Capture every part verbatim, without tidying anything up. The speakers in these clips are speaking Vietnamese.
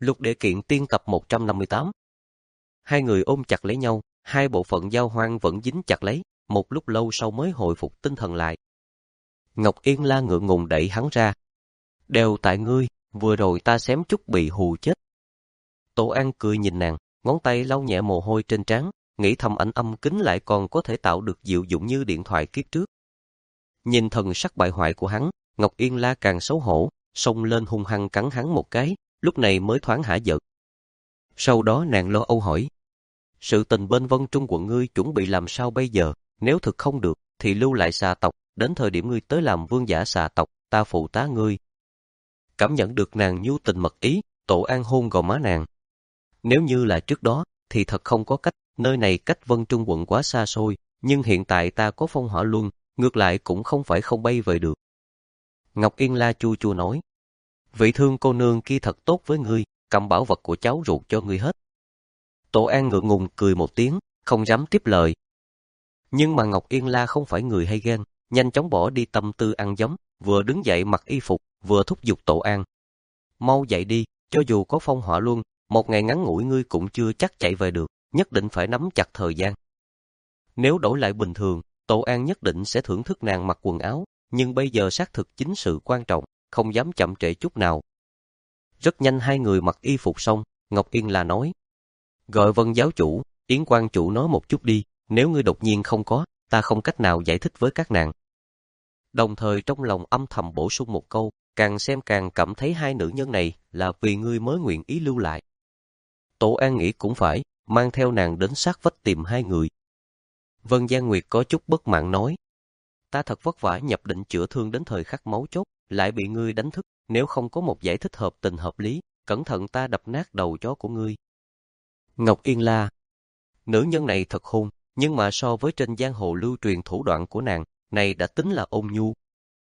Lục Đệ Kiện Tiên tập một trăm năm mươi tám. Hai người ôm chặt lấy nhau, hai bộ phận giao hoang vẫn dính chặt lấy, một lúc lâu sau mới hồi phục tinh thần lại. Ngọc Yên La ngượng ngùng đẩy hắn ra. Đều tại ngươi, vừa rồi ta xém chút bị hù chết. Tổ An cười nhìn nàng, ngón tay lau nhẹ mồ hôi trên trán, nghĩ thầm ảnh âm kính lại còn có thể tạo được diệu dụng như điện thoại kiếp trước. Nhìn thần sắc bại hoại của hắn, Ngọc Yên La càng xấu hổ, xông lên hung hăng cắn hắn một cái, lúc này mới thoáng hả giận. Sau đó nàng lo âu hỏi, sự tình bên Vân Trung quận ngươi chuẩn bị làm sao bây giờ, nếu thực không được, thì lưu lại xà tộc, đến thời điểm ngươi tới làm vương giả xà tộc, ta phụ tá ngươi. Cảm nhận được nàng nhu tình mật ý, Tổ An hôn gò má nàng. Nếu như là trước đó, thì thật không có cách, nơi này cách Vân Trung quận quá xa xôi, nhưng hiện tại ta có phong hỏa luân, ngược lại cũng không phải không bay về được. Ngọc Yên La chua chua nói, vị thương cô nương kia thật tốt với ngươi, cầm bảo vật của cháu ruột cho ngươi hết. Tổ An ngượng ngùng cười một tiếng, không dám tiếp lời. Nhưng mà Ngọc Yên La không phải người hay ghen, nhanh chóng bỏ đi tâm tư ăn giống, vừa đứng dậy mặc y phục, vừa thúc giục Tổ An. Mau dậy đi, cho dù có phong hỏa luân, một ngày ngắn ngủi ngươi cũng chưa chắc chạy về được, nhất định phải nắm chặt thời gian. Nếu đổi lại bình thường, Tổ An nhất định sẽ thưởng thức nàng mặc quần áo, nhưng bây giờ xác thực chính sự quan trọng, không dám chậm trễ chút nào. Rất nhanh hai người mặc y phục xong, Ngọc Yên La nói, gọi Vân giáo chủ, Yến quan chủ nói một chút đi, nếu ngươi đột nhiên không có, ta không cách nào giải thích với các nàng. Đồng thời trong lòng âm thầm bổ sung một câu, càng xem càng cảm thấy hai nữ nhân này là vì ngươi mới nguyện ý lưu lại. Tổ An nghĩ cũng phải, mang theo nàng đến sát vách tìm hai người. Vân Giang Nguyệt có chút bất mãn nói, ta thật vất vả nhập định chữa thương đến thời khắc máu chốt, lại bị ngươi đánh thức, nếu không có một giải thích hợp tình hợp lý, cẩn thận ta đập nát đầu chó của ngươi. Ngọc Yên La, nữ nhân này thật hung, nhưng mà so với trên giang hồ lưu truyền thủ đoạn của nàng, này đã tính là ôn nhu.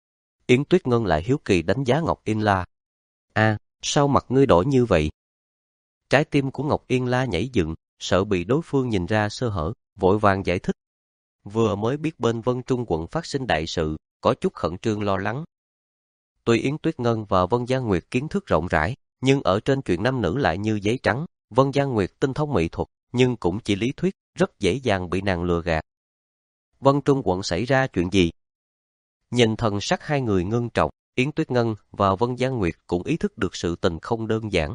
Yến Tuyết Ngân lại hiếu kỳ đánh giá Ngọc Yên La. À, sao mặt ngươi đổi như vậy? Trái tim của Ngọc Yên La nhảy dựng, sợ bị đối phương nhìn ra sơ hở, vội vàng giải thích. Vừa mới biết bên Vân Trung quận phát sinh đại sự, có chút khẩn trương lo lắng. Tuy Yến Tuyết Ngân và Vân Giang Nguyệt kiến thức rộng rãi, nhưng ở trên chuyện nam nữ lại như giấy trắng. Vân Giang Nguyệt tinh thông mỹ thuật, nhưng cũng chỉ lý thuyết, rất dễ dàng bị nàng lừa gạt. Vân Trung quận xảy ra chuyện gì? Nhìn thần sắc hai người ngưng trọng, Yến Tuyết Ngân và Vân Giang Nguyệt cũng ý thức được sự tình không đơn giản.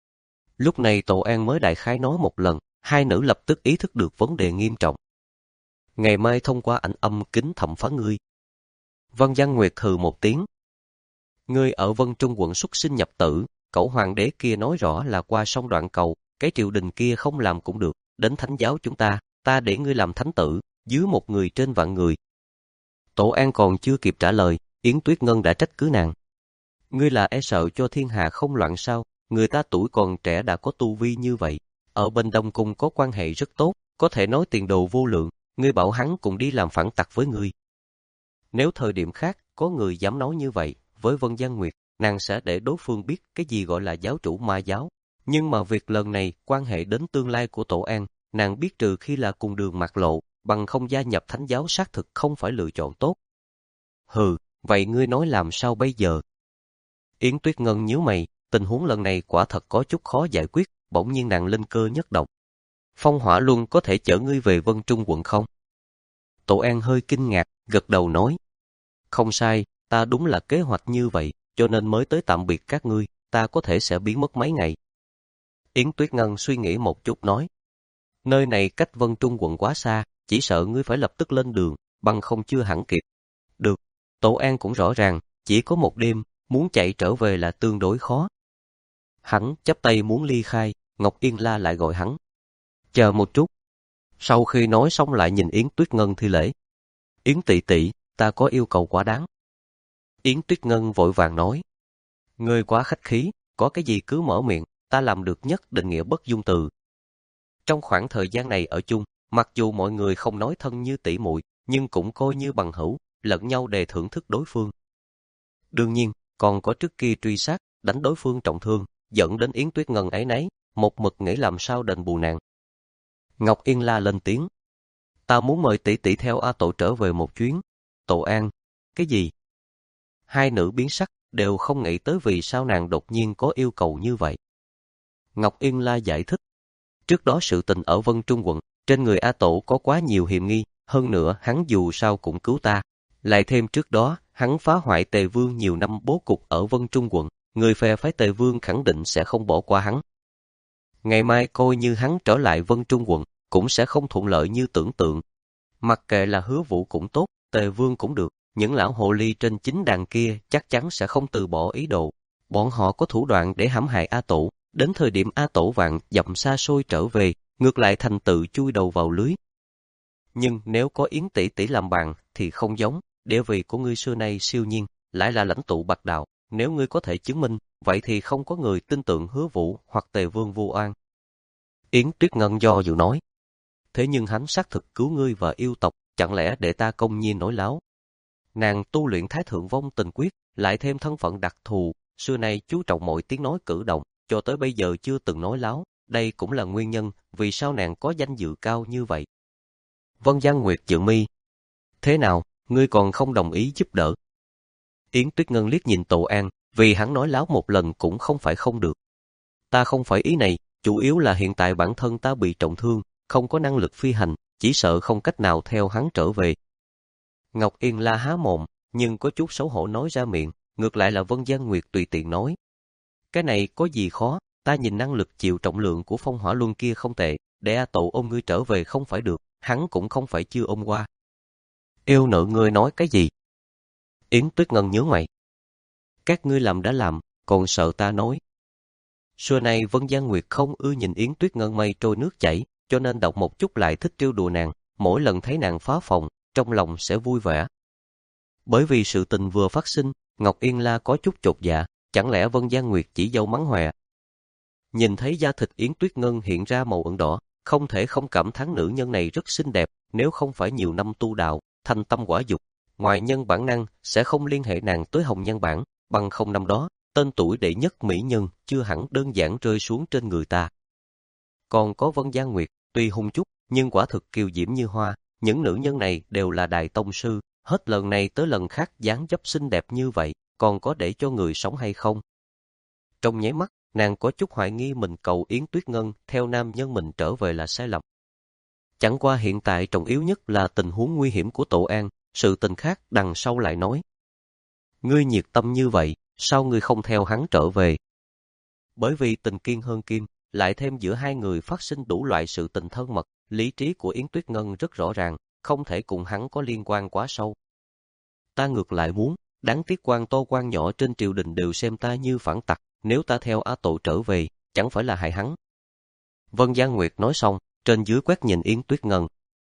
Lúc này Tổ An mới đại khái nói một lần, hai nữ lập tức ý thức được vấn đề nghiêm trọng. Ngày mai thông qua ảnh âm kính thẩm phán ngươi. Vân Giang Nguyệt hừ một tiếng. Ngươi ở Vân Trung quận xuất sinh nhập tử, cẩu hoàng đế kia nói rõ là qua sông Đoạn Cầu, cái triều đình kia không làm cũng được, đến thánh giáo chúng ta, ta để ngươi làm thánh tử, dưới một người trên vạn người. Tổ An còn chưa kịp trả lời, Yến Tuyết Ngân đã trách cứ nàng. Ngươi là e sợ cho thiên hạ không loạn sao, người ta tuổi còn trẻ đã có tu vi như vậy, ở bên Đông Cung có quan hệ rất tốt, có thể nói tiền đồ vô lượng, ngươi bảo hắn cùng đi làm phản tặc với ngươi. Nếu thời điểm khác, có người dám nói như vậy, với Vân Giang Nguyệt, nàng sẽ để đối phương biết cái gì gọi là giáo chủ ma giáo. Nhưng mà việc lần này quan hệ đến tương lai của Tổ An, nàng biết trừ khi là cùng đường mạt lộ, bằng không gia nhập thánh giáo xác thực không phải lựa chọn tốt. Hừ, vậy ngươi nói làm sao bây giờ? Yến Tuyết Ngân nhíu mày, tình huống lần này quả thật có chút khó giải quyết, bỗng nhiên nàng linh cơ nhất động. Phong hỏa luân có thể chở ngươi về Vân Trung quận không? Tổ An hơi kinh ngạc, gật đầu nói. Không sai, ta đúng là kế hoạch như vậy, cho nên mới tới tạm biệt các ngươi, ta có thể sẽ biến mất mấy ngày. Yến Tuyết Ngân suy nghĩ một chút nói. Nơi này cách Vân Trung quận quá xa, chỉ sợ ngươi phải lập tức lên đường, bằng không chưa hẳn kịp. Được, Tổ An cũng rõ ràng, chỉ có một đêm, muốn chạy trở về là tương đối khó. Hắn chắp tay muốn ly khai, Ngọc Yên La lại gọi hắn. Chờ một chút. Sau khi nói xong lại nhìn Yến Tuyết Ngân thi lễ. Yến tỷ tỷ, ta có yêu cầu quá đáng. Yến Tuyết Ngân vội vàng nói. Ngươi quá khách khí, có cái gì cứ mở miệng, ta làm được nhất định nghĩa bất dung từ. Trong khoảng thời gian này ở chung, mặc dù mọi người không nói thân như tỷ muội, nhưng cũng coi như bằng hữu, lẫn nhau đề thưởng thức đối phương. Đương nhiên, còn có trước kia truy sát, đánh đối phương trọng thương, dẫn đến Yến Tuyết Ngân áy náy, một mực nghĩ làm sao đền bù nàng. Ngọc Yên La lên tiếng. Ta muốn mời tỷ tỷ theo A Tổ trở về một chuyến. Tổ An, cái gì? Hai nữ biến sắc, đều không nghĩ tới vì sao nàng đột nhiên có yêu cầu như vậy. Ngọc Yên La giải thích. Trước đó sự tình ở Vân Trung quận, trên người A Tổ có quá nhiều hiểm nghi, hơn nữa hắn dù sao cũng cứu ta. Lại thêm trước đó, hắn phá hoại Tề Vương nhiều năm bố cục ở Vân Trung quận, người phe phái Tề Vương khẳng định sẽ không bỏ qua hắn. Ngày mai coi như hắn trở lại Vân Trung quận, cũng sẽ không thuận lợi như tưởng tượng. Mặc kệ là Hứa Vũ cũng tốt, Tề Vương cũng được, những lão hồ ly trên chính đàn kia chắc chắn sẽ không từ bỏ ý đồ. Bọn họ có thủ đoạn để hãm hại A Tổ, đến thời điểm A Tổ vạn dặm xa xôi trở về, ngược lại thành tự chui đầu vào lưới. Nhưng nếu có Yến tỷ tỷ làm bạn thì không giống, địa vị của ngươi xưa nay siêu nhiên, lại là lãnh tụ Bạch Đạo, nếu ngươi có thể chứng minh, vậy thì không có người tin tưởng Hứa Vũ hoặc Tề Vương vu oan. Yến Tuyết Ngân do dự nói. Thế nhưng hắn xác thực cứu ngươi và yêu tộc, chẳng lẽ để ta công nhiên nói láo? Nàng tu luyện Thái Thượng Vong Tình Quyết, lại thêm thân phận đặc thù, xưa nay chú trọng mọi tiếng nói cử động, cho tới bây giờ chưa từng nói láo, đây cũng là nguyên nhân vì sao nàng có danh dự cao như vậy. Vân Giang Nguyệt trượng mi. Thế nào, ngươi còn không đồng ý giúp đỡ? Yến Tuyết Ngân liếc nhìn Tổ An, vì hắn nói láo một lần cũng không phải không được. Ta không phải ý này, chủ yếu là hiện tại bản thân ta bị trọng thương, không có năng lực phi hành, chỉ sợ không cách nào theo hắn trở về. Ngọc Yên La há mồm, nhưng có chút xấu hổ nói ra miệng, ngược lại là Vân Giang Nguyệt tùy tiện nói. Cái này có gì khó, ta nhìn năng lực chịu trọng lượng của Phong Hỏa Luân kia không tệ, để A Tổ ôm ngươi trở về không phải được, hắn cũng không phải chưa ôm qua. Yêu nợ ngươi nói cái gì? Yến Tuyết Ngân nhớ mày. Các ngươi làm đã làm, còn sợ ta nói. Xưa nay Vân Giang Nguyệt không ưa nhìn Yến Tuyết Ngân mây trôi nước chảy, cho nên đọc một chút lại thích trêu đùa nàng, mỗi lần thấy nàng phá phòng, trong lòng sẽ vui vẻ. Bởi vì sự tình vừa phát sinh, Ngọc Yên La có chút chột dạ, chẳng lẽ Vân Giang Nguyệt chỉ dâu mắng hòe. Nhìn thấy da thịt Yến Tuyết Ngân hiện ra màu ửng đỏ, không thể không cảm thán nữ nhân này rất xinh đẹp, nếu không phải nhiều năm tu đạo, thành tâm quả dục, ngoài nhân bản năng sẽ không liên hệ nàng tới Hồng Nhan Bản, bằng không năm đó, tên tuổi đệ nhất mỹ nhân chưa hẳn đơn giản rơi xuống trên người ta. Còn có Vân Giang Nguyệt, tuy hung chút, nhưng quả thực kiều diễm như hoa, những nữ nhân này đều là đại tông sư, hết lần này tới lần khác dáng dấp xinh đẹp như vậy, còn có để cho người sống hay không? Trong nháy mắt, nàng có chút hoài nghi mình cầu Yến Tuyết Ngân theo nam nhân mình trở về là sai lầm. Chẳng qua hiện tại trọng yếu nhất là tình huống nguy hiểm của Tổ An, sự tình khác đằng sau lại nói. Ngươi nhiệt tâm như vậy, sao ngươi không theo hắn trở về? Bởi vì tình kiên hơn kim, lại thêm giữa hai người phát sinh đủ loại sự tình thân mật, lý trí của Yến Tuyết Ngân rất rõ ràng, không thể cùng hắn có liên quan quá sâu. Ta ngược lại muốn, đáng tiếc quan to quan nhỏ trên triều đình đều xem ta như phản tặc, nếu ta theo Á Tổ trở về, chẳng phải là hại hắn. Vân Giang Nguyệt nói xong, trên dưới quét nhìn Yến Tuyết Ngân.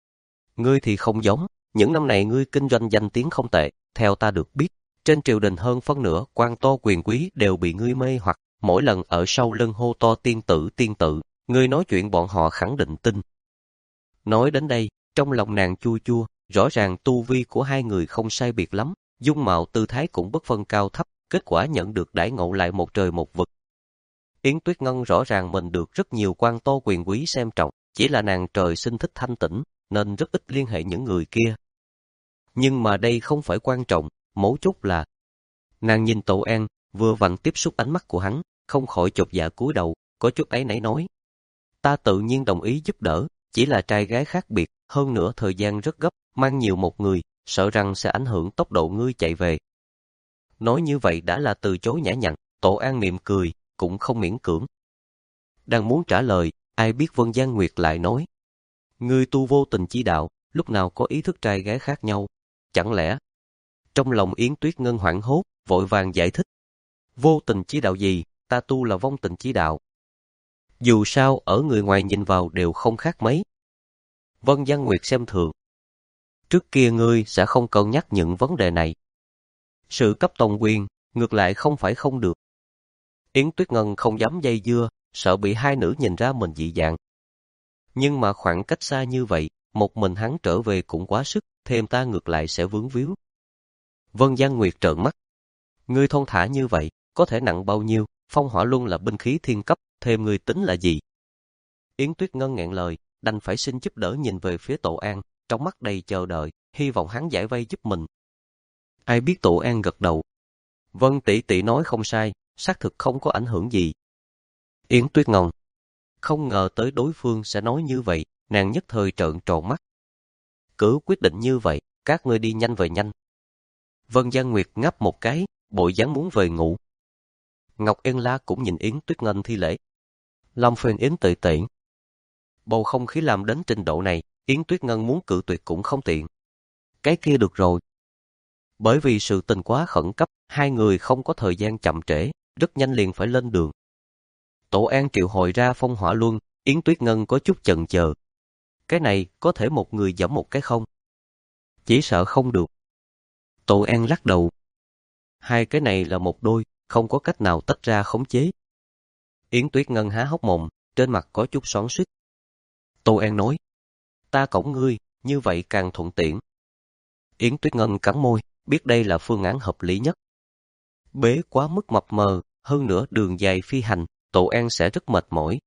Ngươi thì không giống, những năm này ngươi kinh doanh danh tiếng không tệ, theo ta được biết, trên triều đình hơn phân nửa quan to quyền quý đều bị ngươi mê hoặc, mỗi lần ở sau lưng hô to tiên tử tiên tử, ngươi nói chuyện bọn họ khẳng định tin. Nói đến đây, trong lòng nàng chua chua, rõ ràng tu vi của hai người không sai biệt lắm, dung mạo tư thái cũng bất phân cao thấp, kết quả nhận được đãi ngộ lại một trời một vực. Yến Tuyết Ngân rõ ràng mình được rất nhiều quan to quyền quý xem trọng, chỉ là nàng trời sinh thích thanh tĩnh, nên rất ít liên hệ những người kia. Nhưng mà đây không phải quan trọng, mấu chốt là nàng nhìn Tổ An, vừa vặn tiếp xúc ánh mắt của hắn, không khỏi chột dạ cúi đầu, có chút áy náy nói. Ta tự nhiên đồng ý giúp đỡ, chỉ là trai gái khác biệt, hơn nữa thời gian rất gấp, mang nhiều một người, sợ rằng sẽ ảnh hưởng tốc độ ngươi chạy về. Nói như vậy đã là từ chối nhã nhặn, Tổ An mỉm cười, cũng không miễn cưỡng. Đang muốn trả lời, ai biết Vân Giang Nguyệt lại nói. Ngươi tu vô tình chi đạo, lúc nào có ý thức trai gái khác nhau, chẳng lẽ? Trong lòng Yến Tuyết Ngân hoảng hốt, vội vàng giải thích. Vô tình chi đạo gì, ta tu là vong tình chi đạo. Dù sao ở người ngoài nhìn vào đều không khác mấy. Vân Giang Nguyệt xem thường. Trước kia ngươi sẽ không cân nhắc những vấn đề này. Sự cấp tông quyền, ngược lại không phải không được. Yến Tuyết Ngân không dám dây dưa, sợ bị hai nữ nhìn ra mình dị dạng. Nhưng mà khoảng cách xa như vậy, một mình hắn trở về cũng quá sức, thêm ta ngược lại sẽ vướng víu. Vân Giang Nguyệt trợn mắt. Ngươi thon thả như vậy, có thể nặng bao nhiêu, Phong Hỏa Luân là binh khí thiên cấp, thêm ngươi tính là gì? Yến Tuyết Ngân nghẹn lời, đành phải xin giúp đỡ nhìn về phía Tổ An, trong mắt đầy chờ đợi, hy vọng hắn giải vây giúp mình. Ai biết Tổ An gật đầu. Vân tỷ tỷ nói không sai, xác thực không có ảnh hưởng gì. Yến Tuyết Ngân không ngờ tới đối phương sẽ nói như vậy, nàng nhất thời trợn tròn mắt. Cứ quyết định như vậy, các ngươi đi nhanh về nhanh. Vân Giang Nguyệt ngáp một cái, bộ dáng muốn về ngủ. Ngọc Yên La cũng nhìn Yến Tuyết Ngân thi lễ. Lâm phiền Yến tị tiện. Bầu không khí làm đến trình độ này, Yến Tuyết Ngân muốn cự tuyệt cũng không tiện. Cái kia được rồi. Bởi vì sự tình quá khẩn cấp, hai người không có thời gian chậm trễ, rất nhanh liền phải lên đường. Tổ An triệu hồi ra Phong Hỏa Luân, Yến Tuyết Ngân có chút chần chờ. Cái này có thể một người giẫm một cái không? Chỉ sợ không được. Tổ An lắc đầu. Hai cái này là một đôi, không có cách nào tách ra khống chế. Yến Tuyết Ngân há hốc mồm, trên mặt có chút xoắn xuýt. Tô An nói, ta cõng ngươi, như vậy càng thuận tiện. Yến Tuyết Ngân cắn môi, biết đây là phương án hợp lý nhất. Bế quá mức mập mờ, hơn nữa đường dài phi hành, Tô An sẽ rất mệt mỏi.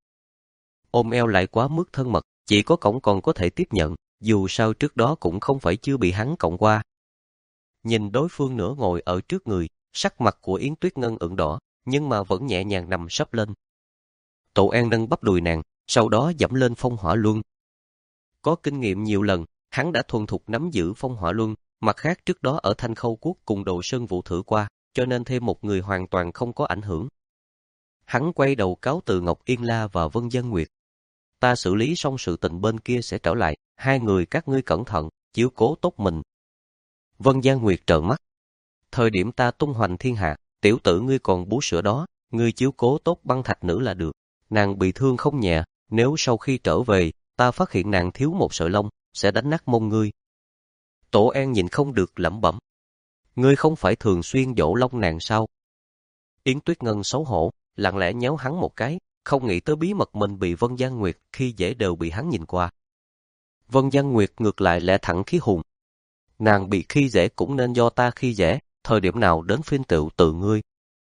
Ôm eo lại quá mức thân mật, chỉ có cõng còn có thể tiếp nhận, dù sao trước đó cũng không phải chưa bị hắn cõng qua. Nhìn đối phương nửa ngồi ở trước người, sắc mặt của Yến Tuyết Ngân ửng đỏ, nhưng mà vẫn nhẹ nhàng nằm sấp lên. Tô An nâng bắp đùi nàng, sau đó dẫm lên Phong Hỏa Luân. Có kinh nghiệm nhiều lần, hắn đã thuần thục nắm giữ Phong Hỏa Luân, mặt khác trước đó ở Thanh Khâu Quốc cùng Đồ Sơn Vũ thử qua, cho nên thêm một người hoàn toàn không có ảnh hưởng. Hắn quay đầu cáo từ Ngọc Yên La và Vân Giang Nguyệt. Ta xử lý xong sự tình bên kia sẽ trở lại, hai người các ngươi cẩn thận, chiếu cố tốt mình. Vân Giang Nguyệt trợn mắt. Thời điểm ta tung hoành thiên hạ, tiểu tử ngươi còn bú sữa đó, ngươi chiếu cố tốt Băng Thạch Nữ là được. Nàng bị thương không nhẹ, nếu sau khi trở về, ta phát hiện nàng thiếu một sợi lông, sẽ đánh nát mông ngươi. Tổ An nhìn không được lẩm bẩm. Ngươi không phải thường xuyên dỗ lông nàng sao? Yến Tuyết Ngân xấu hổ, lặng lẽ nhéo hắn một cái, không nghĩ tới bí mật mình bị Vân Giang Nguyệt khi dễ đều bị hắn nhìn qua. Vân Giang Nguyệt ngược lại lẽ thẳng khí hùng. Nàng bị khi dễ cũng nên do ta khi dễ, thời điểm nào đến phiên tựu tự ngươi.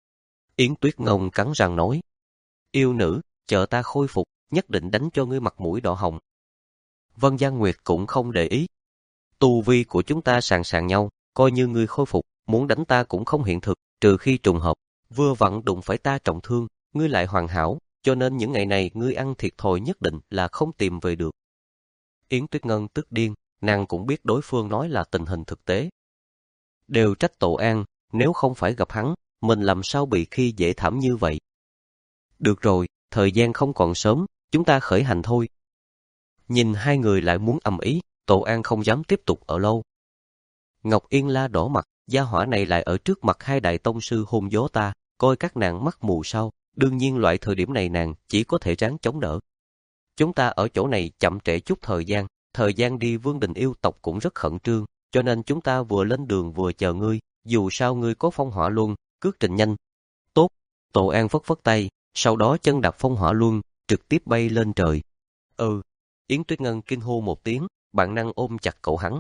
Yến Tuyết Ngân cắn răng nói. Yêu nữ, chờ ta khôi phục, nhất định đánh cho ngươi mặt mũi đỏ hồng. Vân Giang Nguyệt cũng không để ý. Tu vi của chúng ta sàn sàn nhau, coi như ngươi khôi phục, muốn đánh ta cũng không hiện thực, trừ khi trùng hợp. Vừa vặn đụng phải ta trọng thương, ngươi lại hoàn hảo, cho nên những ngày này ngươi ăn thiệt thòi nhất định là không tìm về được. Yến Tuyết Ngân tức điên, nàng cũng biết đối phương nói là tình hình thực tế. Đều trách Tổ An, nếu không phải gặp hắn, mình làm sao bị khi dễ thảm như vậy. Được rồi, thời gian không còn sớm, chúng ta khởi hành thôi. Nhìn hai người lại muốn ầm ĩ, Tổ An không dám tiếp tục ở lâu. Ngọc Yên La đỏ mặt, gia hỏa này lại ở trước mặt hai đại tông sư hôn gió ta, coi các nàng mắt mù sao, đương nhiên loại thời điểm này nàng chỉ có thể ráng chống đỡ. Chúng ta ở chỗ này chậm trễ chút thời gian, thời gian đi Vương Đình yêu tộc cũng rất khẩn trương, cho nên chúng ta vừa lên đường vừa chờ ngươi, dù sao ngươi có Phong Hỏa Luân, cước trình nhanh. Tốt, Tổ An phất phất tay, sau đó chân đạp Phong Hỏa Luân, trực tiếp bay lên trời. Ừ, Yến Tuyết Ngân kinh hô một tiếng, bản năng ôm chặt cậu hắn.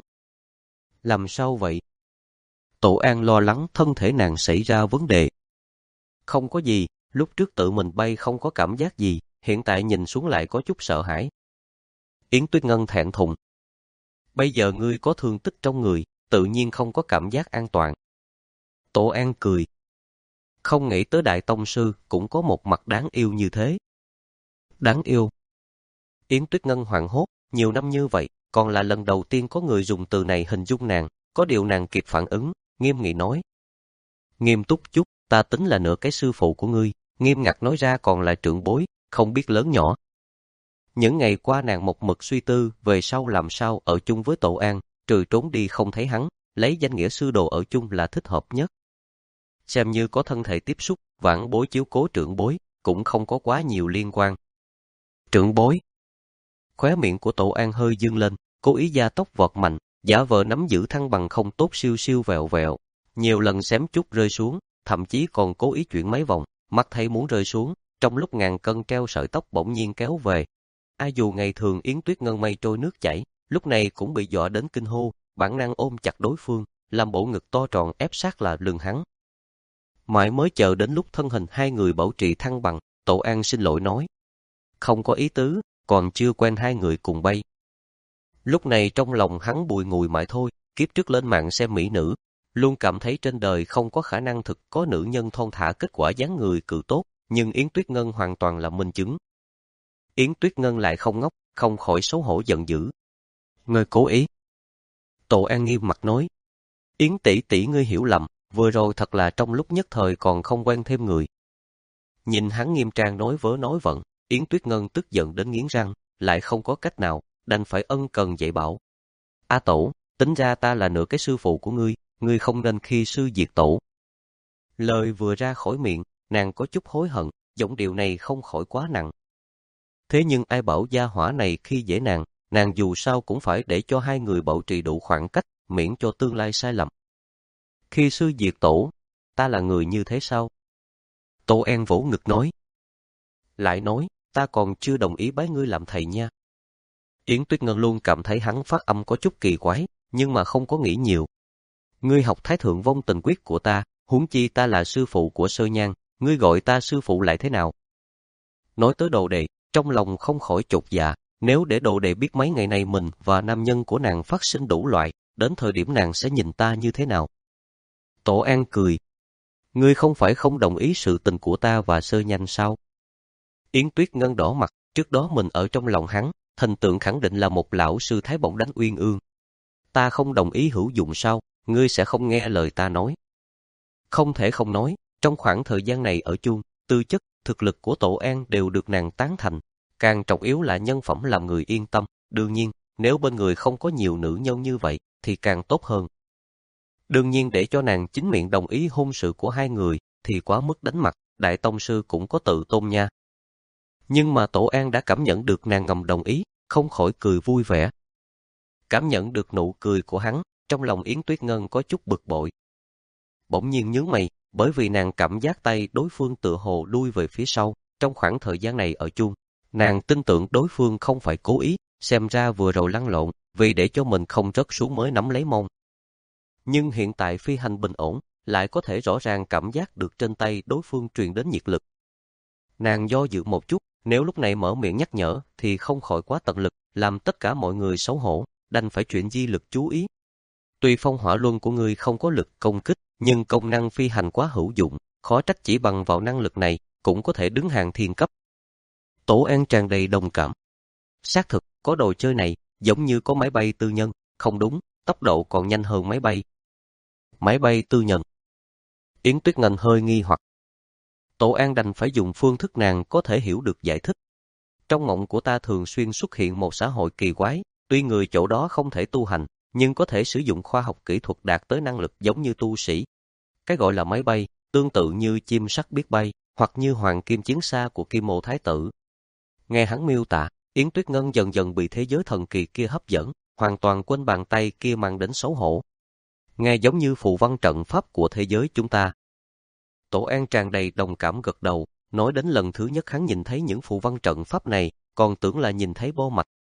Làm sao vậy? Tổ An lo lắng thân thể nàng xảy ra vấn đề. Không có gì, lúc trước tự mình bay không có cảm giác gì, hiện tại nhìn xuống lại có chút sợ hãi. Yến Tuyết Ngân thẹn thùng. Bây giờ ngươi có thương tích trong người, tự nhiên không có cảm giác an toàn. Tổ An cười. Không nghĩ tới Đại Tông Sư cũng có một mặt đáng yêu như thế. Đáng yêu. Yến Tuyết Ngân hoảng hốt, nhiều năm như vậy, còn là lần đầu tiên có người dùng từ này hình dung nàng, có điều nàng kịp phản ứng, nghiêm nghị nói. Nghiêm túc chút, ta tính là nửa cái sư phụ của ngươi, nghiêm ngặt nói ra còn là trưởng bối, không biết lớn nhỏ. Những ngày qua nàng một mực suy tư về sau làm sao ở chung với Tổ An, trừ trốn đi không thấy hắn, lấy danh nghĩa sư đồ ở chung là thích hợp nhất. Xem như có thân thể tiếp xúc, vãn bối chiếu cố trưởng bối, cũng không có quá nhiều liên quan. Trưởng bối. Khóe miệng của Tổ An hơi dương lên, cố ý gia tốc vọt mạnh, giả vờ nắm giữ thăng bằng không tốt siêu siêu vẹo vẹo, nhiều lần xém chút rơi xuống, thậm chí còn cố ý chuyển mấy vòng, mắt thấy muốn rơi xuống, trong lúc ngàn cân treo sợi tóc bỗng nhiên kéo về. Ai dù ngày thường Yến Tuyết Ngân mây trôi nước chảy, lúc này cũng bị dọa đến kinh hô, bản năng ôm chặt đối phương, làm bộ ngực to tròn ép sát là lưng hắn. Mãi mới chờ đến lúc thân hình hai người bảo trì thăng bằng, Tổ An xin lỗi nói. Không có ý tứ, còn chưa quen hai người cùng bay. Lúc này trong lòng hắn bùi ngùi mãi thôi, kiếp trước lên mạng xem mỹ nữ, luôn cảm thấy trên đời không có khả năng thực có nữ nhân thon thả kết quả dáng người cự tốt, nhưng Yến Tuyết Ngân hoàn toàn là minh chứng. Yến Tuyết Ngân lại không ngốc, không khỏi xấu hổ giận dữ. Ngươi cố ý. Tổ An nghiêm mặt nói. Yến tỷ tỷ ngươi hiểu lầm, vừa rồi thật là trong lúc nhất thời còn không quen thêm người. Nhìn hắn nghiêm trang nói vớ nói vẩn, Yến Tuyết Ngân tức giận đến nghiến răng, lại không có cách nào, đành phải ân cần dạy bảo. A tổ, tính ra ta là nửa cái sư phụ của ngươi, ngươi không nên khi sư diệt tổ. Lời vừa ra khỏi miệng, nàng có chút hối hận, giọng điệu này không khỏi quá nặng. Thế nhưng ai bảo gia hỏa này khi dễ nàng, nàng dù sao cũng phải để cho hai người bảo trì đủ khoảng cách, miễn cho tương lai sai lầm. Khi sư diệt tổ, ta là người như thế sao? Tô An vỗ ngực nói. Lại nói, ta còn chưa đồng ý bái ngươi làm thầy nha. Yến Tuyết Ngân luôn cảm thấy hắn phát âm có chút kỳ quái, nhưng mà không có nghĩ nhiều. Ngươi học Thái Thượng Vong Tình Quyết của ta, huống chi ta là sư phụ của Sơ Nhan, ngươi gọi ta sư phụ lại thế nào? Nói tới đồ đệ, trong lòng không khỏi chột dạ, nếu để đồ đệ biết mấy ngày nay mình và nam nhân của nàng phát sinh đủ loại, đến thời điểm nàng sẽ nhìn ta như thế nào? Tổ An cười. Ngươi không phải không đồng ý sự tình của ta và Sơ Nhan sao? Yến Tuyết Ngân đỏ mặt, trước đó mình ở trong lòng hắn, thần tượng khẳng định là một lão sư thái bổng đánh uyên ương. Ta không đồng ý hữu dụng sao, ngươi sẽ không nghe lời ta nói. Không thể không nói, trong khoảng thời gian này ở chung, tư chất, thực lực của Tổ An đều được nàng tán thành. Càng trọng yếu là nhân phẩm làm người yên tâm, đương nhiên, nếu bên người không có nhiều nữ nhân như vậy, thì càng tốt hơn. Đương nhiên để cho nàng chính miệng đồng ý hôn sự của hai người, thì quá mức đánh mặt, Đại Tông Sư cũng có tự tôn nha. Nhưng mà Tổ An đã cảm nhận được nàng ngầm đồng ý, không khỏi cười vui vẻ. Cảm nhận được nụ cười của hắn, trong lòng Yến Tuyết Ngân có chút bực bội. Bỗng nhiên nhướng mày, bởi vì nàng cảm giác tay đối phương tựa hồ lui về phía sau, trong khoảng thời gian này ở chung. Nàng tin tưởng đối phương không phải cố ý, xem ra vừa rồi lăn lộn, vì để cho mình không rớt xuống mới nắm lấy mông. Nhưng hiện tại phi hành bình ổn, lại có thể rõ ràng cảm giác được trên tay đối phương truyền đến nhiệt lực. Nàng do dự một chút, nếu lúc này mở miệng nhắc nhở thì không khỏi quá tận lực, làm tất cả mọi người xấu hổ, đành phải chuyển di lực chú ý. Tuy phong hỏa luân của ngươi không có lực công kích, nhưng công năng phi hành quá hữu dụng, khó trách chỉ bằng vào năng lực này, cũng có thể đứng hàng thiên cấp. Tổ An tràn đầy đồng cảm. Xác thực, có đồ chơi này, giống như có máy bay tư nhân, không đúng, tốc độ còn nhanh hơn máy bay. Máy bay tư nhân. Yến Tuyết Ngân hơi nghi hoặc. Tổ An đành phải dùng phương thức nàng có thể hiểu được giải thích. Trong mộng của ta thường xuyên xuất hiện một xã hội kỳ quái, tuy người chỗ đó không thể tu hành, nhưng có thể sử dụng khoa học kỹ thuật đạt tới năng lực giống như tu sĩ. Cái gọi là máy bay, tương tự như chim sắt biết bay, hoặc như hoàng kim chiến xa của Kim Mô Thái Tử. Nghe hắn miêu tả, Yến Tuyết Ngân dần dần bị thế giới thần kỳ kia hấp dẫn, hoàn toàn quên bàn tay kia mang đến xấu hổ. Nghe giống như phù văn trận pháp của thế giới chúng ta. Tổ An tràn đầy đồng cảm gật đầu, nói đến lần thứ nhất hắn nhìn thấy những phù văn trận pháp này, còn tưởng là nhìn thấy bo mạch.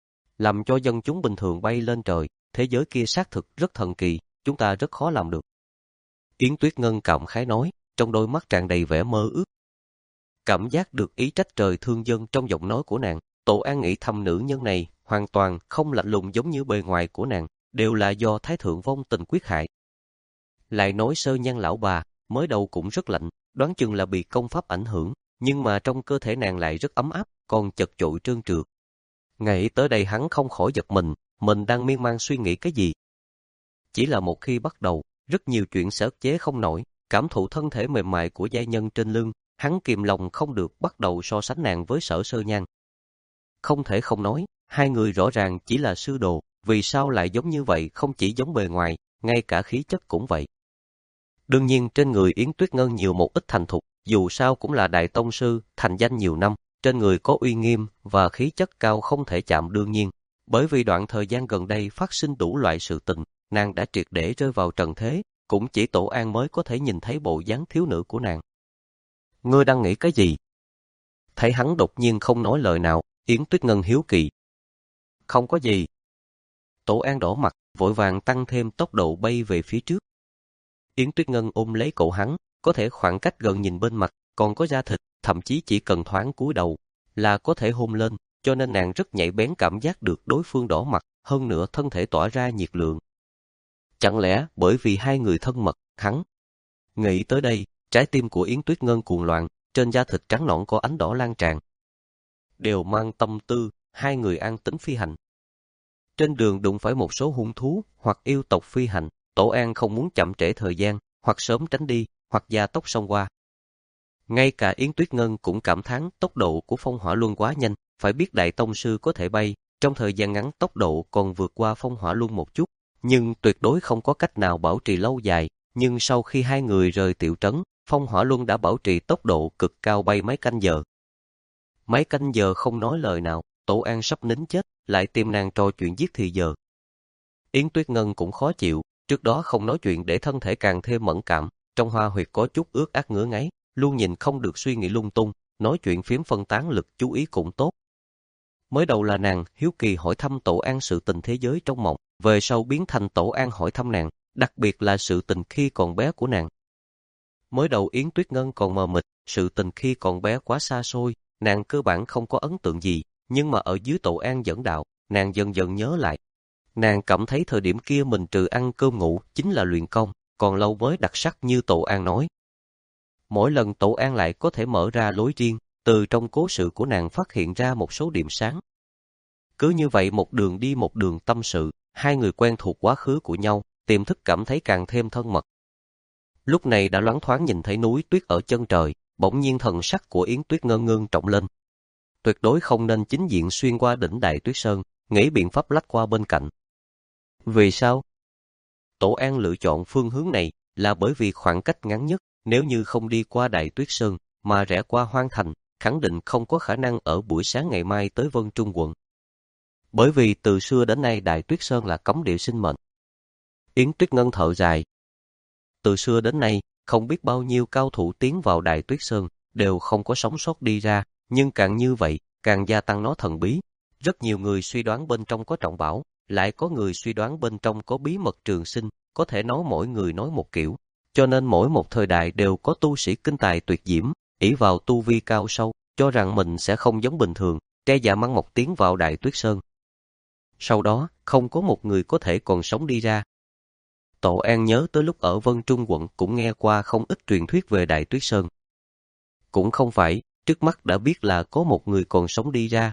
Làm cho dân chúng bình thường bay lên trời, thế giới kia xác thực rất thần kỳ, chúng ta rất khó làm được. Yến Tuyết Ngân cảm khái nói, trong đôi mắt tràn đầy vẻ mơ ước. Cảm giác được ý trách trời thương dân trong giọng nói của nàng, Tổ An nghĩ thầm nữ nhân này hoàn toàn không lạnh lùng giống như bề ngoài của nàng, đều là do Thái Thượng Vong Tình Quyết hại. Lại nói Sơ Nhan lão bà, mới đầu cũng rất lạnh, đoán chừng là bị công pháp ảnh hưởng, nhưng mà trong cơ thể nàng lại rất ấm áp, còn chật chội trơn trượt. Nghĩ tới đây hắn không khỏi giật mình, mình đang miên man suy nghĩ cái gì. Chỉ là một khi bắt đầu, rất nhiều chuyện sẽ ức chế không nổi, cảm thụ thân thể mềm mại của giai nhân trên lưng, hắn kìm lòng không được bắt đầu so sánh nàng với Sở Sơ Nhan. Không thể không nói, hai người rõ ràng chỉ là sư đồ, vì sao lại giống như vậy, không chỉ giống bề ngoài, ngay cả khí chất cũng vậy. Đương nhiên trên người Yến Tuyết Ngân nhiều một ít thành thục, dù sao cũng là đại tông sư, thành danh nhiều năm, trên người có uy nghiêm và khí chất cao không thể chạm đương nhiên. Bởi vì đoạn thời gian gần đây phát sinh đủ loại sự tình, nàng đã triệt để rơi vào trần thế, cũng chỉ Tổ An mới có thể nhìn thấy bộ dáng thiếu nữ của nàng. Ngươi đang nghĩ cái gì? Thấy hắn đột nhiên không nói lời nào, Yến Tuyết Ngân hiếu kỳ. Không có gì. Tổ An đỏ mặt, vội vàng tăng thêm tốc độ bay về phía trước. Yến Tuyết Ngân ôm lấy cổ hắn, có thể khoảng cách gần nhìn bên mặt, còn có da thịt, thậm chí chỉ cần thoáng cúi đầu là có thể hôn lên, cho nên nàng rất nhạy bén cảm giác được đối phương đỏ mặt, hơn nữa thân thể tỏa ra nhiệt lượng. Chẳng lẽ bởi vì hai người thân mật, hắn? Nghĩ tới đây, trái tim của Yến Tuyết Ngân cuồng loạn, trên da thịt trắng nõn có ánh đỏ lan tràn. Đều mang tâm tư, hai người an tĩnh phi hành. Trên đường đụng phải một số hung thú hoặc yêu tộc phi hành, Tổ An không muốn chậm trễ thời gian, hoặc sớm tránh đi, hoặc gia tốc xông qua. Ngay cả Yến Tuyết Ngân cũng cảm thán tốc độ của Phong Hỏa Luân quá nhanh, phải biết Đại Tông Sư có thể bay, trong thời gian ngắn tốc độ còn vượt qua Phong Hỏa Luân một chút, nhưng tuyệt đối không có cách nào bảo trì lâu dài. Nhưng sau khi hai người rời tiểu trấn, Phong Hỏa Luân đã bảo trì tốc độ cực cao bay mấy canh giờ. Mấy canh giờ không nói lời nào, Tổ An sắp nín chết, lại tìm nàng trò chuyện giết thì giờ. Yến Tuyết Ngân cũng khó chịu, trước đó không nói chuyện để thân thể càng thêm mẫn cảm, trong hoa huyệt có chút ướt át ngứa ngáy, luôn nhìn không được suy nghĩ lung tung, nói chuyện phiếm phân tán lực chú ý cũng tốt. Mới đầu là nàng hiếu kỳ hỏi thăm Tổ An sự tình thế giới trong mộng, về sau biến thành Tổ An hỏi thăm nàng, đặc biệt là sự tình khi còn bé của nàng. Mới đầu Yến Tuyết Ngân còn mờ mịt, sự tình khi còn bé quá xa xôi, nàng cơ bản không có ấn tượng gì, nhưng mà ở dưới Tổ An dẫn đạo, nàng dần dần nhớ lại. Nàng cảm thấy thời điểm kia mình trừ ăn cơm ngủ chính là luyện công, còn lâu mới đặc sắc như Tổ An nói. Mỗi lần Tổ An lại có thể mở ra lối riêng, từ trong cố sự của nàng phát hiện ra một số điểm sáng. Cứ như vậy một đường đi một đường tâm sự, hai người quen thuộc quá khứ của nhau, tiềm thức cảm thấy càng thêm thân mật. Lúc này đã loáng thoáng nhìn thấy núi tuyết ở chân trời, bỗng nhiên thần sắc của Yến Tuyết Ngân ngưng trọng lên. Tuyệt đối không nên chính diện xuyên qua đỉnh Đại Tuyết Sơn, nghĩ biện pháp lách qua bên cạnh. Vì sao? Tổ An lựa chọn phương hướng này là bởi vì khoảng cách ngắn nhất, nếu như không đi qua Đại Tuyết Sơn mà rẽ qua Hoang Thành, khẳng định không có khả năng ở buổi sáng ngày mai tới Vân Trung quận. Bởi vì từ xưa đến nay Đại Tuyết Sơn là cấm địa sinh mệnh. Yến Tuyết Ngân thở dài. Từ xưa đến nay, không biết bao nhiêu cao thủ tiến vào Đại Tuyết Sơn, đều không có sống sót đi ra, nhưng càng như vậy, càng gia tăng nó thần bí. Rất nhiều người suy đoán bên trong có trọng bảo, lại có người suy đoán bên trong có bí mật trường sinh, có thể nói mỗi người nói một kiểu. Cho nên mỗi một thời đại đều có tu sĩ kinh tài tuyệt diễm, ỷ vào tu vi cao sâu, cho rằng mình sẽ không giống bình thường, tre dạ măng mọc tiến vào Đại Tuyết Sơn. Sau đó, không có một người có thể còn sống đi ra. Tổ An nhớ tới lúc ở Vân Trung quận cũng nghe qua không ít truyền thuyết về Đại Tuyết Sơn. Cũng không phải, trước mắt đã biết là có một người còn sống đi ra.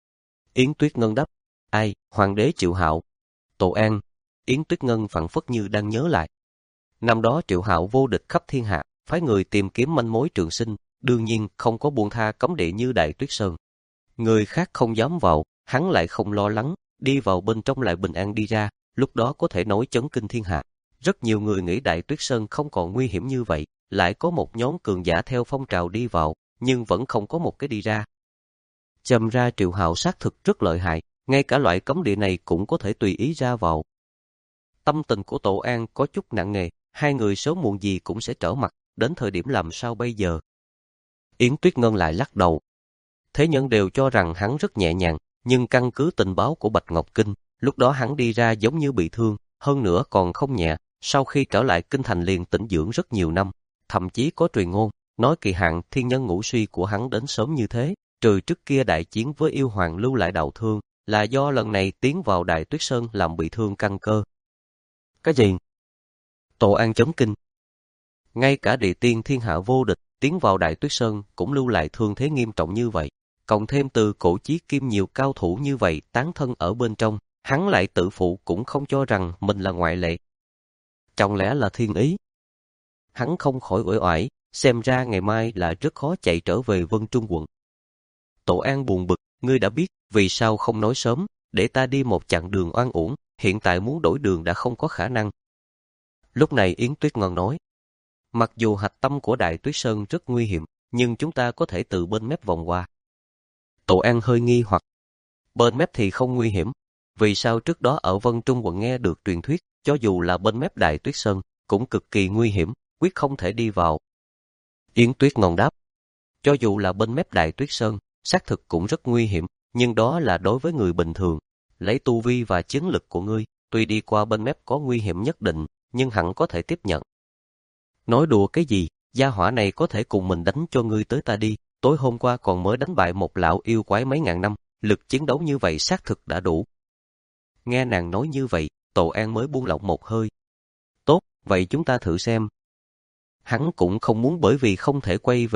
Yến Tuyết Ngân đáp, ai, Hoàng đế Triệu Hạo. Tổ An, Yến Tuyết Ngân phảng phất như đang nhớ lại. Năm đó Triệu Hạo vô địch khắp thiên hạ, phái người tìm kiếm manh mối trường sinh, đương nhiên không có buông tha cấm địa như Đại Tuyết Sơn. Người khác không dám vào, hắn lại không lo lắng, đi vào bên trong lại bình an đi ra, lúc đó có thể nói chấn kinh thiên hạ. Rất nhiều người nghĩ Đại Tuyết Sơn không còn nguy hiểm như vậy, lại có một nhóm cường giả theo phong trào đi vào, nhưng vẫn không có một cái đi ra. Chầm ra Triệu Hạo xác thực rất lợi hại, ngay cả loại cấm địa này cũng có thể tùy ý ra vào. Tâm tình của Tổ An có chút nặng nề, hai người sớm muộn gì cũng sẽ trở mặt, đến thời điểm làm sao bây giờ? Yến Tuyết Ngân lại lắc đầu. Thế nhân đều cho rằng hắn rất nhẹ nhàng, nhưng căn cứ tình báo của Bạch Ngọc Kinh, lúc đó hắn đi ra giống như bị thương, hơn nữa còn không nhẹ, sau khi trở lại kinh thành liền tĩnh dưỡng rất nhiều năm, thậm chí có truyền ngôn, nói kỳ hạn thiên nhân ngũ suy của hắn đến sớm như thế, trừ trước kia đại chiến với yêu hoàng lưu lại đạo thương, là do lần này tiến vào Đại Tuyết Sơn làm bị thương căn cơ. Cái gì? Tổ An chấn kinh. Ngay cả địa tiên thiên hạ vô địch, tiến vào Đại Tuyết Sơn cũng lưu lại thương thế nghiêm trọng như vậy. Cộng thêm từ cổ chí kim nhiều cao thủ như vậy tán thân ở bên trong, hắn lại tự phụ cũng không cho rằng mình là ngoại lệ. Chẳng lẽ là thiên ý? Hắn không khỏi uể oải, xem ra ngày mai là rất khó chạy trở về Vân Trung quận. Tổ An buồn bực, ngươi đã biết, vì sao không nói sớm, để ta đi một chặng đường oan uổng, hiện tại muốn đổi đường đã không có khả năng. Lúc này Yến Tuyết Ngân nói, mặc dù hạch tâm của Đại Tuyết Sơn rất nguy hiểm, nhưng chúng ta có thể từ bên mép vòng qua. Tổ An hơi nghi hoặc, bên mép thì không nguy hiểm, vì sao trước đó ở Vân Trung quận nghe được truyền thuyết, cho dù là bên mép Đại Tuyết Sơn, cũng cực kỳ nguy hiểm, quyết không thể đi vào. Yến Tuyết Ngân đáp, cho dù là bên mép Đại Tuyết Sơn, xác thực cũng rất nguy hiểm, nhưng đó là đối với người bình thường. Lấy tu vi và chiến lực của ngươi, tuy đi qua bên mép có nguy hiểm nhất định, nhưng hẳn có thể tiếp nhận. Nói đùa cái gì, gia hỏa này có thể cùng mình đánh cho ngươi tới ta đi, tối hôm qua còn mới đánh bại một lão yêu quái mấy ngàn năm, lực chiến đấu như vậy xác thực đã đủ. Nghe nàng nói như vậy, Tổ An mới buông lỏng một hơi. Tốt, vậy chúng ta thử xem. Hắn cũng không muốn bởi vì không thể quay về,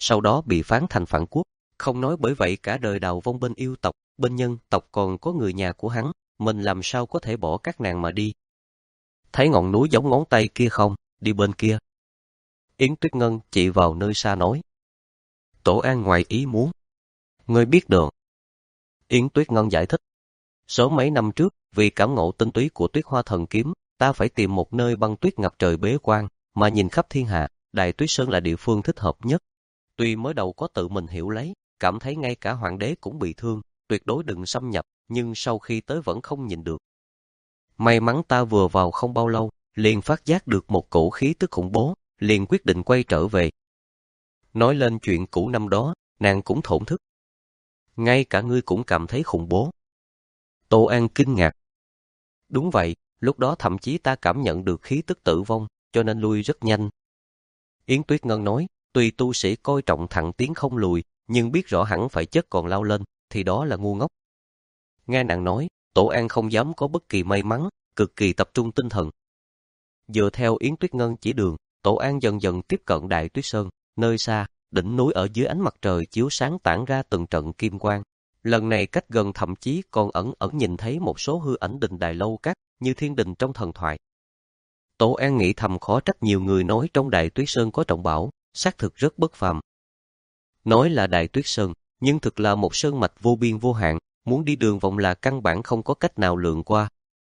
sau đó bị phán thành phản quốc. Không nói bởi vậy cả đời đào vong bên yêu tộc, bên nhân tộc còn có người nhà của hắn, mình làm sao có thể bỏ các nàng mà đi. Thấy ngọn núi giống ngón tay kia không, đi bên kia. Yến Tuyết Ngân chỉ vào nơi xa nói. Tổ An ngoài ý muốn. Ngươi biết đường. Yến Tuyết Ngân giải thích. Sớm mấy năm trước, vì cảm ngộ tinh túy của Tuyết Hoa Thần Kiếm, ta phải tìm một nơi băng tuyết ngập trời bế quan, mà nhìn khắp thiên hạ, Đại Tuyết Sơn là địa phương thích hợp nhất. Tuy mới đầu có tự mình hiểu lấy, cảm thấy ngay cả hoàng đế cũng bị thương, tuyệt đối đừng xâm nhập, nhưng sau khi tới vẫn không nhìn được. May mắn ta vừa vào không bao lâu, liền phát giác được một cổ khí tức khủng bố, liền quyết định quay trở về. Nói lên chuyện cũ năm đó, nàng cũng thổn thức. Ngay cả ngươi cũng cảm thấy khủng bố. Tô An kinh ngạc. Đúng vậy, lúc đó thậm chí ta cảm nhận được khí tức tử vong, cho nên lui rất nhanh. Yến Tuyết Ngân nói, tuy tu sĩ coi trọng thẳng tiến không lùi, nhưng biết rõ hẳn phải chết còn lao lên, thì đó là ngu ngốc. Nghe nàng nói, Tổ An không dám có bất kỳ may mắn, cực kỳ tập trung tinh thần. Dựa theo Yến Tuyết Ngân chỉ đường, Tổ An dần dần tiếp cận Đại Tuyết Sơn, nơi xa, đỉnh núi ở dưới ánh mặt trời chiếu sáng tản ra từng trận kim quang. Lần này cách gần thậm chí còn ẩn ẩn nhìn thấy một số hư ảnh đình đài lâu các, như thiên đình trong thần thoại. Tổ An nghĩ thầm khó trách nhiều người nói trong Đại Tuyết Sơn có trọng bảo, xác thực rất bất phàm. Nói là Đại Tuyết Sơn, nhưng thực là một sơn mạch vô biên vô hạn, muốn đi đường vòng là căn bản không có cách nào lượn qua.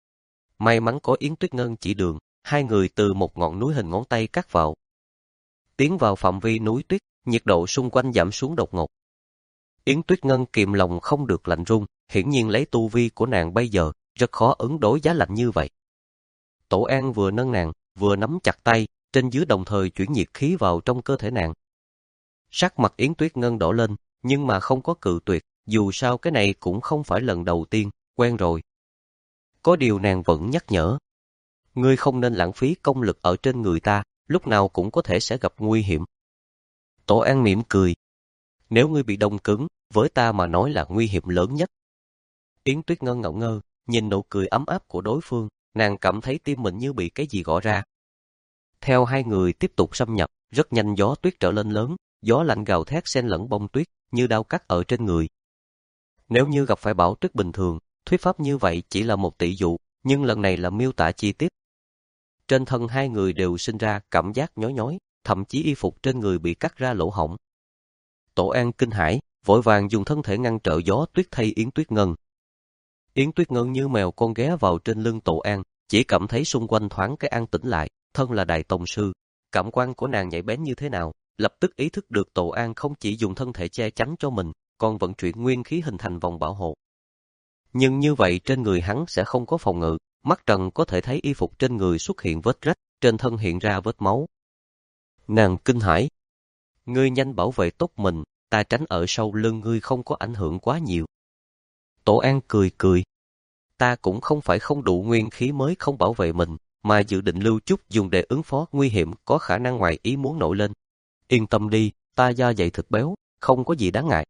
May mắn có Yến Tuyết Ngân chỉ đường, hai người từ một ngọn núi hình ngón tay cắt vào. Tiến vào phạm vi núi tuyết, nhiệt độ xung quanh giảm xuống đột ngột. Yến Tuyết Ngân kìm lòng không được lạnh run, hiển nhiên lấy tu vi của nàng bây giờ, rất khó ứng đối giá lạnh như vậy. Tổ An vừa nâng nàng, vừa nắm chặt tay, trên dưới đồng thời chuyển nhiệt khí vào trong cơ thể nàng. Sắc mặt Yến Tuyết Ngân đỏ lên, nhưng mà không có cự tuyệt, dù sao cái này cũng không phải lần đầu tiên, quen rồi. Có điều nàng vẫn nhắc nhở. Ngươi không nên lãng phí công lực ở trên người ta, lúc nào cũng có thể sẽ gặp nguy hiểm. Tổ An mỉm cười. Nếu ngươi bị đông cứng, với ta mà nói là nguy hiểm lớn nhất. Yến Tuyết Ngân ngẩn ngơ, nhìn nụ cười ấm áp của đối phương, nàng cảm thấy tim mình như bị cái gì gõ ra. Theo hai người tiếp tục xâm nhập, rất nhanh gió tuyết trở lên lớn, gió lạnh gào thét xen lẫn bông tuyết, như đao cắt ở trên người. Nếu như gặp phải bão tuyết bình thường, thuyết pháp như vậy chỉ là một tỷ dụ, nhưng lần này là miêu tả chi tiết. Trên thân hai người đều sinh ra cảm giác nhói nhói, thậm chí y phục trên người bị cắt ra lỗ hổng. Tổ An kinh hãi, vội vàng dùng thân thể ngăn trở gió tuyết thay Yến Tuyết Ngân. Yến Tuyết Ngân như mèo con ghé vào trên lưng Tổ An, chỉ cảm thấy xung quanh thoáng cái an tĩnh lại, thân là đại tông sư. Cảm quan của nàng nhạy bén như thế nào, lập tức ý thức được Tổ An không chỉ dùng thân thể che chắn cho mình, còn vận chuyển nguyên khí hình thành vòng bảo hộ. Nhưng như vậy trên người hắn sẽ không có phòng ngự, mắt trần có thể thấy y phục trên người xuất hiện vết rách, trên thân hiện ra vết máu. Nàng kinh hãi. Ngươi nhanh bảo vệ tốt mình, ta tránh ở sau lưng ngươi không có ảnh hưởng quá nhiều. Tổ An cười cười. Ta cũng không phải không đủ nguyên khí mới không bảo vệ mình, mà dự định lưu chút dùng để ứng phó nguy hiểm có khả năng ngoài ý muốn nổi lên. Yên tâm đi, ta da dày thịt béo, không có gì đáng ngại.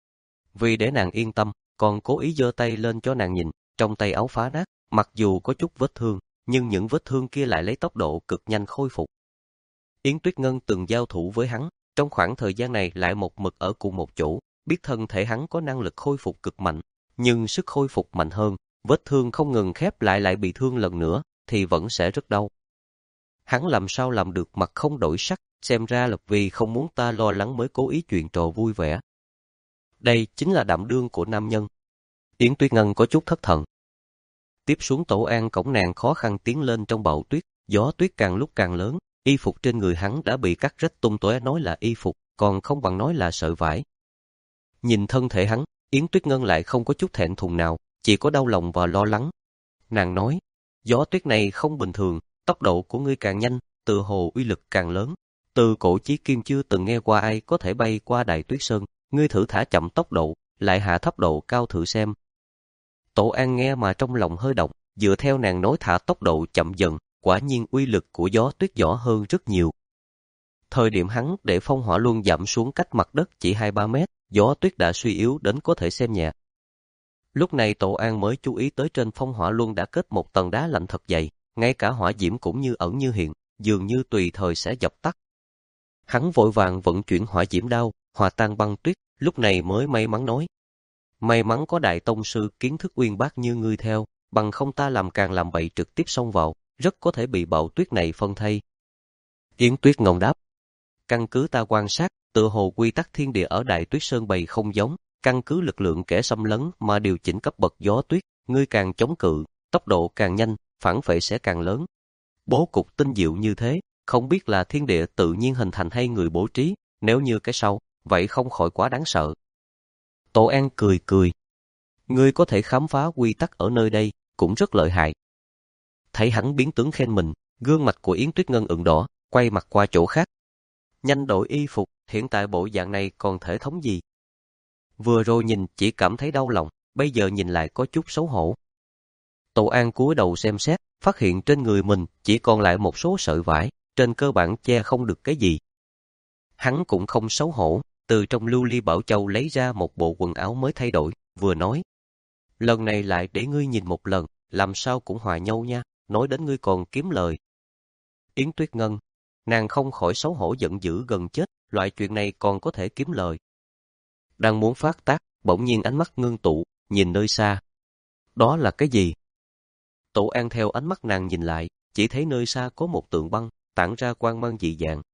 Vì để nàng yên tâm, còn cố ý giơ tay lên cho nàng nhìn, trong tay áo phá nát, mặc dù có chút vết thương, nhưng những vết thương kia lại lấy tốc độ cực nhanh khôi phục. Yến Tuyết Ngân từng giao thủ với hắn, trong khoảng thời gian này lại một mực ở cùng một chỗ, biết thân thể hắn có năng lực khôi phục cực mạnh, nhưng sức khôi phục mạnh hơn, vết thương không ngừng khép lại lại bị thương lần nữa, thì vẫn sẽ rất đau. Hắn làm sao làm được mặt không đổi sắc, xem ra là vì không muốn ta lo lắng mới cố ý chuyện trò vui vẻ. Đây chính là đảm đương của nam nhân. Yến Tuyết Ngân có chút thất thần. Tiếp xuống Tổ An cổng nàng khó khăn tiến lên trong bão tuyết, gió tuyết càng lúc càng lớn, y phục trên người hắn đã bị cắt rách tung tóe, nói là y phục, còn không bằng nói là sợi vải. Nhìn thân thể hắn, Yến Tuyết Ngân lại không có chút thẹn thùng nào, chỉ có đau lòng và lo lắng. Nàng nói, gió tuyết này không bình thường, tốc độ của ngươi càng nhanh, từ hồ uy lực càng lớn. Từ cổ chí kim chưa từng nghe qua ai có thể bay qua Đại Tuyết Sơn, ngươi thử thả chậm tốc độ, lại hạ thấp độ cao thử xem. Tổ An nghe mà trong lòng hơi động, dựa theo nàng nói thả tốc độ chậm dần, quả nhiên uy lực của gió tuyết nhỏ hơn rất nhiều. Thời điểm hắn để phong hỏa luân giảm xuống cách mặt đất chỉ hai ba mét, gió tuyết đã suy yếu đến có thể xem nhẹ. Lúc này Tổ An mới chú ý tới trên phong hỏa luân đã kết một tầng đá lạnh thật dày, ngay cả hỏa diễm cũng như ẩn như hiện, dường như tùy thời sẽ dập tắt. Hắn vội vàng vận chuyển hỏa diễm đao, hòa tan băng tuyết, lúc này mới may mắn nói. May mắn có đại tông sư kiến thức uyên bác như ngươi theo, bằng không ta làm càng làm bậy trực tiếp xông vào, rất có thể bị bão tuyết này phân thây. Yến Tuyết Ngông đáp. Căn cứ ta quan sát, tựa hồ quy tắc thiên địa ở Đại Tuyết Sơn bày không giống, căn cứ lực lượng kẻ xâm lấn mà điều chỉnh cấp bậc gió tuyết, ngươi càng chống cự, tốc độ càng nhanh, phản vệ sẽ càng lớn. Bố cục tinh diệu như thế, không biết là thiên địa tự nhiên hình thành hay người bố trí, nếu như cái sau, vậy không khỏi quá đáng sợ. Tổ An cười cười. Ngươi có thể khám phá quy tắc ở nơi đây, cũng rất lợi hại. Thấy hắn biến tướng khen mình, gương mặt của Yến Tuyết Ngân ửng đỏ, quay mặt qua chỗ khác. Nhanh đổi y phục, hiện tại bộ dạng này còn thể thống gì? Vừa rồi nhìn chỉ cảm thấy đau lòng, bây giờ nhìn lại có chút xấu hổ. Tổ An cúi đầu xem xét, phát hiện trên người mình chỉ còn lại một số sợi vải, trên cơ bản che không được cái gì. Hắn cũng không xấu hổ, từ trong lưu ly bảo châu lấy ra một bộ quần áo mới thay đổi, vừa nói. Lần này lại để ngươi nhìn một lần, làm sao cũng hòa nhau nha, nói đến ngươi còn kiếm lời. Yến Tuyết Ngân, nàng không khỏi xấu hổ giận dữ gần chết, loại chuyện này còn có thể kiếm lời. Đang muốn phát tác, bỗng nhiên ánh mắt ngưng tụ, nhìn nơi xa. Đó là cái gì? Tổ An theo ánh mắt nàng nhìn lại, chỉ thấy nơi xa có một tượng băng, tản ra quang mang dị dạng.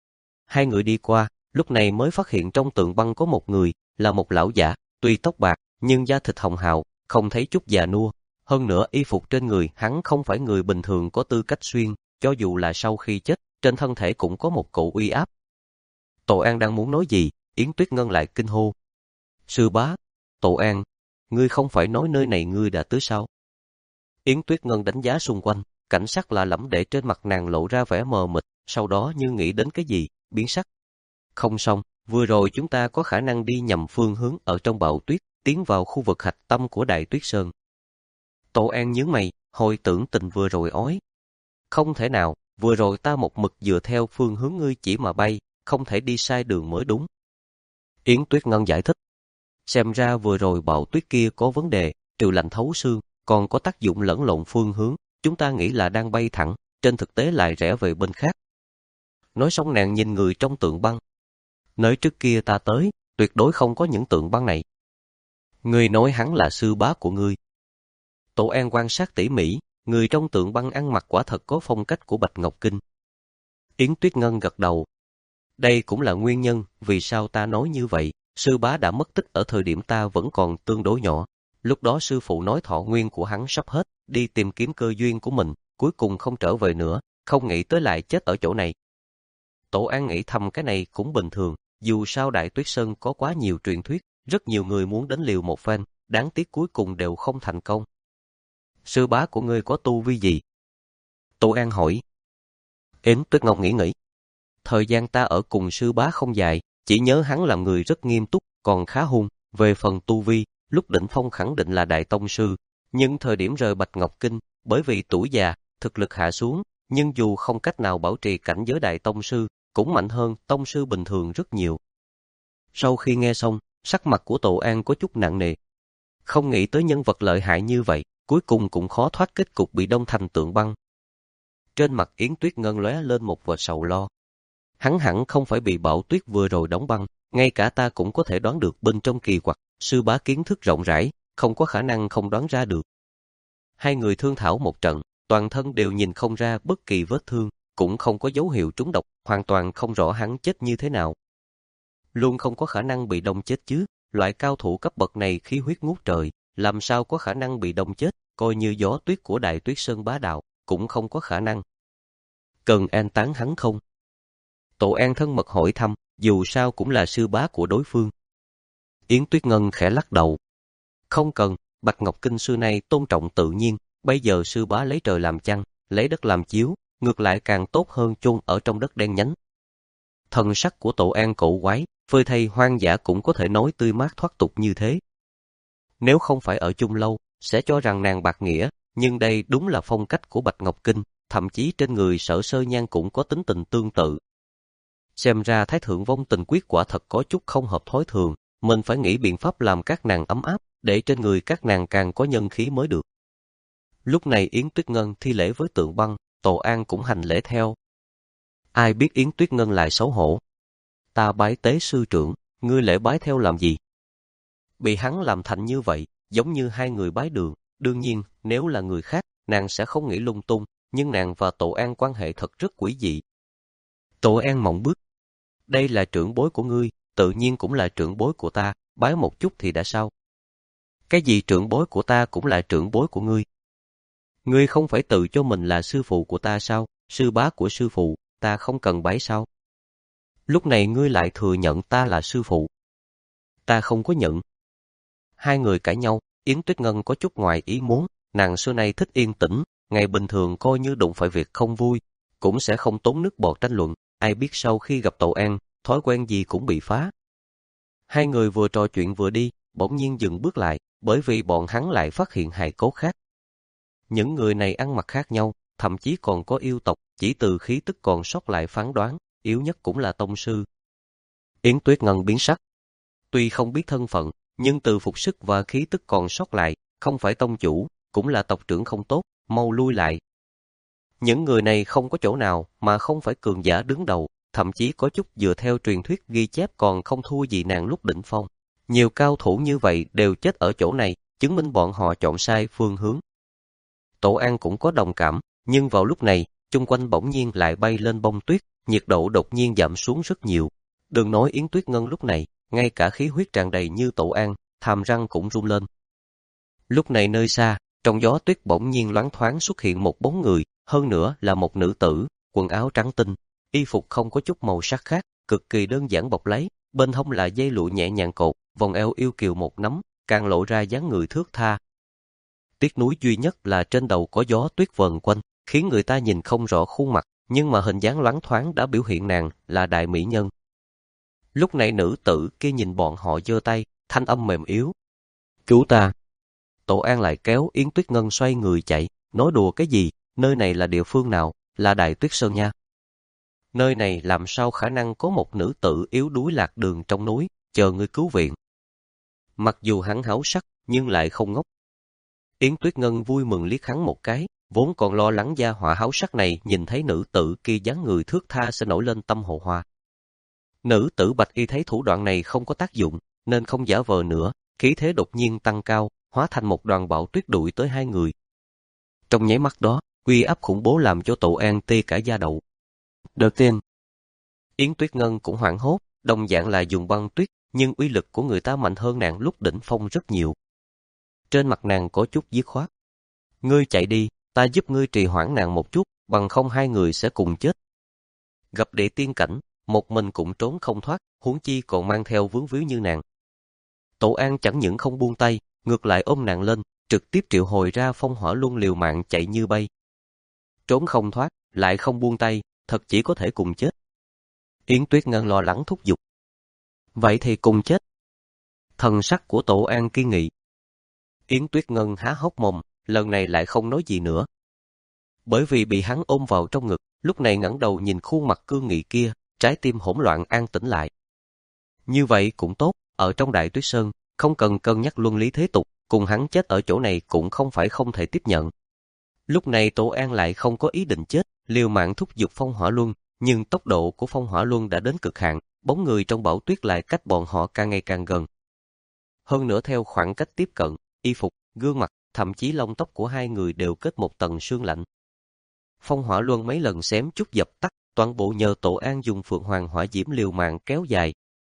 Hai người đi qua, lúc này mới phát hiện trong tượng băng có một người, là một lão giả, tuy tóc bạc, nhưng da thịt hồng hào, không thấy chút già nua. Hơn nữa y phục trên người hắn không phải người bình thường có tư cách xuyên, cho dù là sau khi chết, trên thân thể cũng có một cỗ uy áp. Tổ An đang muốn nói gì, Yến Tuyết Ngân lại kinh hô. Sư bá, Tổ An, ngươi không phải nói nơi này ngươi đã tới sao? Yến Tuyết Ngân đánh giá xung quanh, cảnh sắc lạ lẫm để trên mặt nàng lộ ra vẻ mờ mịt, sau đó như nghĩ đến cái gì, biến sắc. Không xong, vừa rồi chúng ta có khả năng đi nhầm phương hướng ở trong bão tuyết, tiến vào khu vực hạch tâm của Đại Tuyết Sơn. Tổ An nhướng mày, hồi tưởng tình vừa rồi ói. Không thể nào, vừa rồi ta một mực dựa theo phương hướng ngươi chỉ mà bay, không thể đi sai đường mới đúng. Yến Tuyết Ngân giải thích. Xem ra vừa rồi bão tuyết kia có vấn đề, trừ lạnh thấu xương, còn có tác dụng lẫn lộn phương hướng, chúng ta nghĩ là đang bay thẳng, trên thực tế lại rẽ về bên khác. Nói xong nàng nhìn người trong tượng băng. Nơi trước kia ta tới, tuyệt đối không có những tượng băng này. Ngươi nói hắn là sư bá của ngươi. Tổ An quan sát tỉ mỉ, người trong tượng băng ăn mặc quả thật có phong cách của Bạch Ngọc Kinh. Yến Tuyết Ngân gật đầu. Đây cũng là nguyên nhân vì sao ta nói như vậy, sư bá đã mất tích ở thời điểm ta vẫn còn tương đối nhỏ. Lúc đó sư phụ nói thọ nguyên của hắn sắp hết, đi tìm kiếm cơ duyên của mình, cuối cùng không trở về nữa, không nghĩ tới lại chết ở chỗ này. Tổ An nghĩ thầm cái này cũng bình thường, dù sao Đại Tuyết Sơn có quá nhiều truyền thuyết, rất nhiều người muốn đến liều một phen, đáng tiếc cuối cùng đều không thành công. Sư bá của ngươi có tu vi gì? Tổ An hỏi. Yến Tuyết Ngọc nghĩ nghĩ. Thời gian ta ở cùng sư bá không dài, chỉ nhớ hắn làm người rất nghiêm túc, còn khá hung. Về phần tu vi, lúc đỉnh phong khẳng định là đại tông sư, nhưng thời điểm rời Bạch Ngọc Kinh, bởi vì tuổi già, thực lực hạ xuống, nhưng dù không cách nào bảo trì cảnh giới đại tông sư, cũng mạnh hơn tông sư bình thường rất nhiều. Sau khi nghe xong, sắc mặt của Tổ An có chút nặng nề. Không nghĩ tới nhân vật lợi hại như vậy, cuối cùng cũng khó thoát kết cục bị đông thành tượng băng. Trên mặt Yến Tuyết Ngân lóe lên một vệt sầu lo. Hắn hẳn không phải bị bão tuyết vừa rồi đóng băng, ngay cả ta cũng có thể đoán được bên trong kỳ quặc, sư bá kiến thức rộng rãi, không có khả năng không đoán ra được. Hai người thương thảo một trận, toàn thân đều nhìn không ra bất kỳ vết thương, cũng không có dấu hiệu trúng độc, hoàn toàn không rõ hắn chết như thế nào. Luôn không có khả năng bị đông chết chứ, loại cao thủ cấp bậc này khí huyết ngút trời, làm sao có khả năng bị đông chết, coi như gió tuyết của Đại Tuyết Sơn bá đạo, cũng không có khả năng. Cần an táng hắn không? Tổ An thân mật hỏi thăm, dù sao cũng là sư bá của đối phương. Yến Tuyết Ngân khẽ lắc đầu. Không cần, Bạch Ngọc Kinh xưa nay tôn trọng tự nhiên, bây giờ sư bá lấy trời làm chăn, lấy đất làm chiếu, ngược lại càng tốt hơn chôn ở trong đất đen nhánh. Thần sắc của Tổ An cổ quái, phơi thay hoang dã cũng có thể nói tươi mát thoát tục như thế. Nếu không phải ở chung lâu, sẽ cho rằng nàng bạc nghĩa, nhưng đây đúng là phong cách của Bạch Ngọc Kinh, thậm chí trên người Sở Sơ Nhan cũng có tính tình tương tự. Xem ra Thái Thượng Vong Tình Quyết quả thật có chút không hợp thói thường, mình phải nghĩ biện pháp làm các nàng ấm áp, để trên người các nàng càng có nhân khí mới được. Lúc này Yến Tuyết Ngân thi lễ với tượng băng, Tổ An cũng hành lễ theo. Ai biết Yến Tuyết Ngân lại xấu hổ, ta bái tế sư trưởng, ngươi lễ bái theo làm gì? Bị hắn làm thành như vậy, giống như hai người bái đường. Đương nhiên, nếu là người khác, nàng sẽ không nghĩ lung tung, nhưng nàng và Tổ An quan hệ thật rất quỷ dị. Tổ An mộng bước. Đây là trưởng bối của ngươi, tự nhiên cũng là trưởng bối của ta, bái một chút thì đã sao? Cái gì trưởng bối của ta cũng là trưởng bối của ngươi. Ngươi không phải tự cho mình là sư phụ của ta sao? Sư bá của sư phụ, ta không cần bái sao? Lúc này ngươi lại thừa nhận ta là sư phụ. Ta không có nhận. Hai người cãi nhau, Yến Tuyết Ngân có chút ngoài ý muốn, nàng xưa nay thích yên tĩnh, ngày bình thường coi như đụng phải việc không vui, cũng sẽ không tốn nước bọt tranh luận, ai biết sau khi gặp Tổ An, thói quen gì cũng bị phá. Hai người vừa trò chuyện vừa đi, bỗng nhiên dừng bước lại, bởi vì bọn hắn lại phát hiện hài cốt khác. Những người này ăn mặc khác nhau, thậm chí còn có yêu tộc, chỉ từ khí tức còn sót lại phán đoán, yếu nhất cũng là tông sư. Yến Tuyết Ngân biến sắc. Tuy không biết thân phận, nhưng từ phục sức và khí tức còn sót lại, không phải tông chủ, cũng là tộc trưởng không tốt, mau lui lại. Những người này không có chỗ nào mà không phải cường giả đứng đầu, thậm chí có chút dựa theo truyền thuyết ghi chép còn không thua gì nàng lúc đỉnh phong. Nhiều cao thủ như vậy đều chết ở chỗ này, chứng minh bọn họ chọn sai phương hướng. Tổ An cũng có đồng cảm, nhưng vào lúc này, chung quanh bỗng nhiên lại bay lên bông tuyết, nhiệt độ đột nhiên giảm xuống rất nhiều. Đừng nói Yến Tuyết Ngân lúc này, ngay cả khí huyết tràn đầy như Tổ An, hàm răng cũng rung lên. Lúc này nơi xa, trong gió tuyết bỗng nhiên loáng thoáng xuất hiện một bóng người, hơn nữa là một nữ tử, quần áo trắng tinh, y phục không có chút màu sắc khác, cực kỳ đơn giản bọc lấy, bên hông là dây lụa nhẹ nhàng cột, vòng eo yêu kiều một nắm, càng lộ ra dáng người thướt tha. Tiếc nuối duy nhất là trên đầu có gió tuyết vần quanh, khiến người ta nhìn không rõ khuôn mặt, nhưng mà hình dáng loáng thoáng đã biểu hiện nàng là đại mỹ nhân. Lúc này nữ tử kia nhìn bọn họ giơ tay, thanh âm mềm yếu. Cứu ta! Tổ An lại kéo Yến Tuyết Ngân xoay người chạy, nói đùa cái gì, nơi này là địa phương nào, là Đại Tuyết Sơn nha. Nơi này làm sao khả năng có một nữ tử yếu đuối lạc đường trong núi, chờ người cứu viện. Mặc dù hắn háo sắc, nhưng lại không ngốc. Yến Tuyết Ngân vui mừng liếc hắn một cái, vốn còn lo lắng gia hỏa háo sắc này nhìn thấy nữ tử kia dáng người thướt tha sẽ nổi lên tâm hồ hoa. Nữ tử Bạch Y thấy thủ đoạn này không có tác dụng, nên không giả vờ nữa, khí thế đột nhiên tăng cao, hóa thành một đoàn bão tuyết đuổi tới hai người. Trong nháy mắt đó, uy áp khủng bố làm cho Tổ An tê cả da đầu. Đầu tiên, Yến Tuyết Ngân cũng hoảng hốt, đồng dạng là dùng băng tuyết, nhưng uy lực của người ta mạnh hơn nàng lúc đỉnh phong rất nhiều. Trên mặt nàng có chút dứt khoát. Ngươi chạy đi, ta giúp ngươi trì hoãn nàng một chút, bằng không hai người sẽ cùng chết. Gặp đệ tiên cảnh, một mình cũng trốn không thoát, huống chi còn mang theo vướng víu như nàng. Tổ An chẳng những không buông tay, ngược lại ôm nàng lên, trực tiếp triệu hồi ra phong hỏa luân liều mạng chạy như bay. Trốn không thoát, lại không buông tay, thật chỉ có thể cùng chết. Yến Tuyết Ngân lo lắng thúc giục. Vậy thì cùng chết. Thần sắc của Tổ An kiên nghị. Yến Tuyết Ngân há hốc mồm, lần này lại không nói gì nữa. Bởi vì bị hắn ôm vào trong ngực, lúc này ngẩng đầu nhìn khuôn mặt cương nghị kia, trái tim hỗn loạn an tĩnh lại. Như vậy cũng tốt, ở trong Đại Tuyết Sơn, không cần cân nhắc luân lý thế tục, cùng hắn chết ở chỗ này cũng không phải không thể tiếp nhận. Lúc này Tổ An lại không có ý định chết, liều mạng thúc giục phong hỏa luân, nhưng tốc độ của phong hỏa luân đã đến cực hạn, bóng người trong bão tuyết lại cách bọn họ càng ngày càng gần. Hơn nữa theo khoảng cách tiếp cận, y phục, gương mặt, thậm chí lông tóc của hai người đều kết một tầng sương lạnh. Phong hỏa luân mấy lần xém chút dập tắt, toàn bộ nhờ Tổ An dùng Phượng Hoàng hỏa diễm liều mạng kéo dài.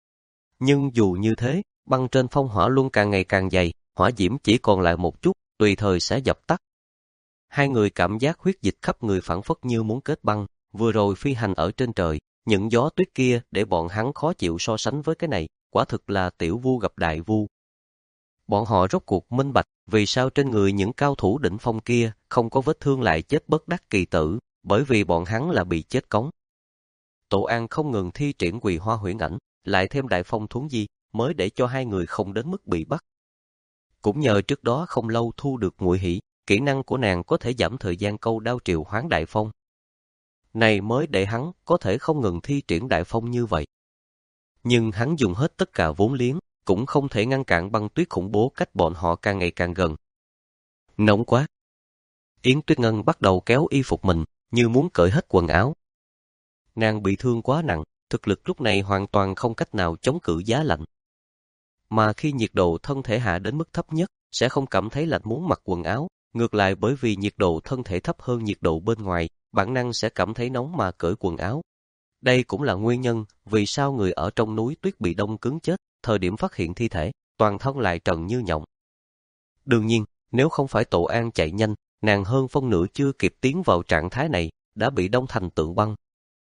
Nhưng dù như thế, băng trên phong hỏa luân càng ngày càng dày, hỏa diễm chỉ còn lại một chút, tùy thời sẽ dập tắt. Hai người cảm giác huyết dịch khắp người phảng phất như muốn kết băng, vừa rồi phi hành ở trên trời, những gió tuyết kia để bọn hắn khó chịu so sánh với cái này, quả thực là tiểu vu gặp đại vu. Bọn họ rốt cuộc minh bạch, vì sao trên người những cao thủ đỉnh phong kia không có vết thương lại chết bất đắc kỳ tử, bởi vì bọn hắn là bị chết cống. Tổ An không ngừng thi triển Quỳ Hoa Huyễn Ảnh, lại thêm Đại Phong Thuấn Di, mới để cho hai người không đến mức bị bắt. Cũng nhờ trước đó không lâu thu được Ngụy Hỷ, kỹ năng của nàng có thể giảm thời gian câu đao triệu hoán Đại Phong. Này mới để hắn có thể không ngừng thi triển Đại Phong như vậy. Nhưng hắn dùng hết tất cả vốn liếng, cũng không thể ngăn cản băng tuyết khủng bố cách bọn họ càng ngày càng gần. Nóng quá! Yến Tuyết Ngân bắt đầu kéo y phục mình, như muốn cởi hết quần áo. Nàng bị thương quá nặng, thực lực lúc này hoàn toàn không cách nào chống cự giá lạnh. Mà khi nhiệt độ thân thể hạ đến mức thấp nhất, sẽ không cảm thấy lạnh muốn mặc quần áo, ngược lại bởi vì nhiệt độ thân thể thấp hơn nhiệt độ bên ngoài, bản năng sẽ cảm thấy nóng mà cởi quần áo. Đây cũng là nguyên nhân vì sao người ở trong núi tuyết bị đông cứng chết, thời điểm phát hiện thi thể, toàn thân lại trần như nhộng. Đương nhiên, nếu không phải Tổ An chạy nhanh, nàng hơn phân nửa chưa kịp tiến vào trạng thái này, đã bị đông thành tượng băng.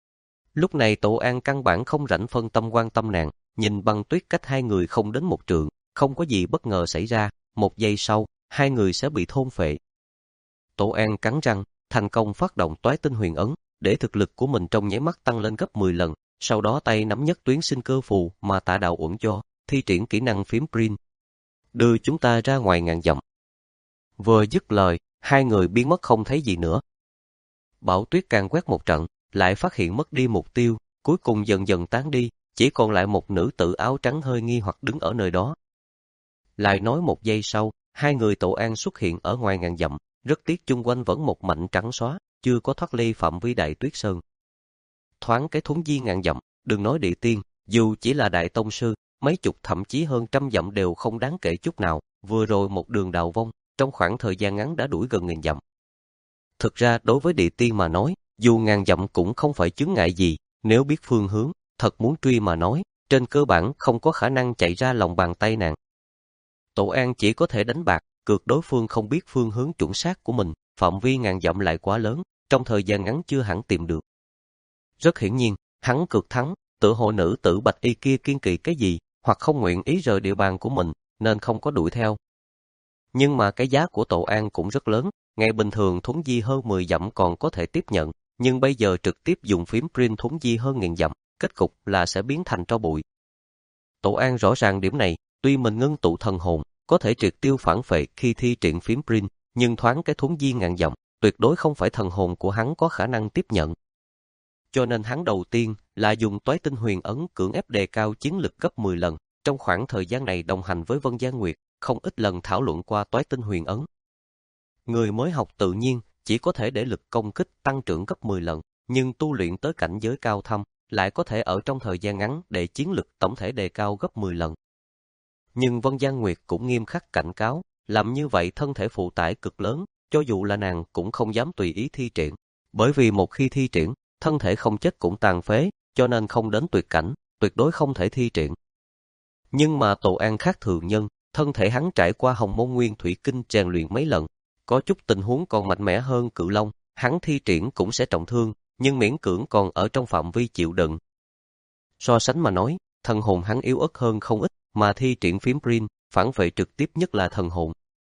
Lúc này Tổ An căn bản không rảnh phân tâm quan tâm nàng, nhìn băng tuyết cách hai người không đến một trượng, không có gì bất ngờ xảy ra, một giây sau, hai người sẽ bị thôn phệ. Tổ An cắn răng, thành công phát động toái tinh huyền ấn, để thực lực của mình trong nháy mắt tăng lên gấp mười lần, sau đó tay nắm nhất tuyến sinh cơ phù mà Tạ Đạo Uẩn cho, thi triển kỹ năng phím print. Đưa chúng ta ra ngoài ngàn dặm. Vừa dứt lời, hai người biến mất không thấy gì nữa. Bão tuyết càng quét một trận, lại phát hiện mất đi mục tiêu, cuối cùng dần dần tán đi, chỉ còn lại một nữ tử áo trắng hơi nghi hoặc đứng ở nơi đó. Lại nói một giây sau, hai người Tổ An xuất hiện ở ngoài ngàn dặm, rất tiếc chung quanh vẫn một mảnh trắng xóa, chưa có thoát ly phạm vi Đại Tuyết Sơn. Thoáng cái thuấn di ngàn dặm, đừng nói địa tiên, dù chỉ là đại tông sư, mấy chục thậm chí hơn trăm dặm đều không đáng kể chút nào, vừa rồi một đường đào vong, trong khoảng thời gian ngắn đã đuổi gần nghìn dặm. Thực ra đối với địa tiên mà nói, dù ngàn dặm cũng không phải chướng ngại gì, nếu biết phương hướng, thật muốn truy mà nói, trên cơ bản không có khả năng chạy ra lòng bàn tay nàng. Tổ An chỉ có thể đánh bạc, cược đối phương không biết phương hướng chuẩn xác của mình, phạm vi ngàn dặm lại quá lớn, trong thời gian ngắn chưa hẳn tìm được. Rất hiển nhiên, hắn cược thắng, tự hồ nữ tử bạch y kia kiên kỵ cái gì, hoặc không nguyện ý rời địa bàn của mình, nên không có đuổi theo. Nhưng mà cái giá của Tổ An cũng rất lớn, ngày bình thường thuấn di hơn mười dặm còn có thể tiếp nhận, nhưng bây giờ trực tiếp dùng phím print thuấn di hơn nghìn dặm, kết cục là sẽ biến thành tro bụi. Tổ An rõ ràng điểm này, tuy mình ngưng tụ thần hồn, có thể triệt tiêu phản phệ khi thi triển phím print, nhưng thoáng cái thuấn di ngàn dặm, tuyệt đối không phải thần hồn của hắn có khả năng tiếp nhận. Cho nên hắn đầu tiên là dùng toái tinh huyền ấn cưỡng ép đề cao chiến lực gấp mười lần, trong khoảng thời gian này đồng hành với Vân Giang Nguyệt, không ít lần thảo luận qua toái tinh huyền ấn. Người mới học tự nhiên chỉ có thể để lực công kích tăng trưởng gấp mười lần, nhưng tu luyện tới cảnh giới cao thâm lại có thể ở trong thời gian ngắn để chiến lực tổng thể đề cao gấp mười lần. Nhưng Vân Giang Nguyệt cũng nghiêm khắc cảnh cáo, làm như vậy thân thể phụ tải cực lớn, cho dù là nàng cũng không dám tùy ý thi triển, bởi vì một khi thi triển, thân thể không chết cũng tàn phế, cho nên không đến tuyệt cảnh, tuyệt đối không thể thi triển. Nhưng mà Tổ An khác thường nhân, thân thể hắn trải qua Hồng Môn Nguyên Thủy Kinh rèn luyện mấy lần, có chút tình huống còn mạnh mẽ hơn Cự Long, hắn thi triển cũng sẽ trọng thương, nhưng miễn cưỡng còn ở trong phạm vi chịu đựng. So sánh mà nói, thần hồn hắn yếu ớt hơn không ít, mà thi triển phím print, phản vệ trực tiếp nhất là thần hồn.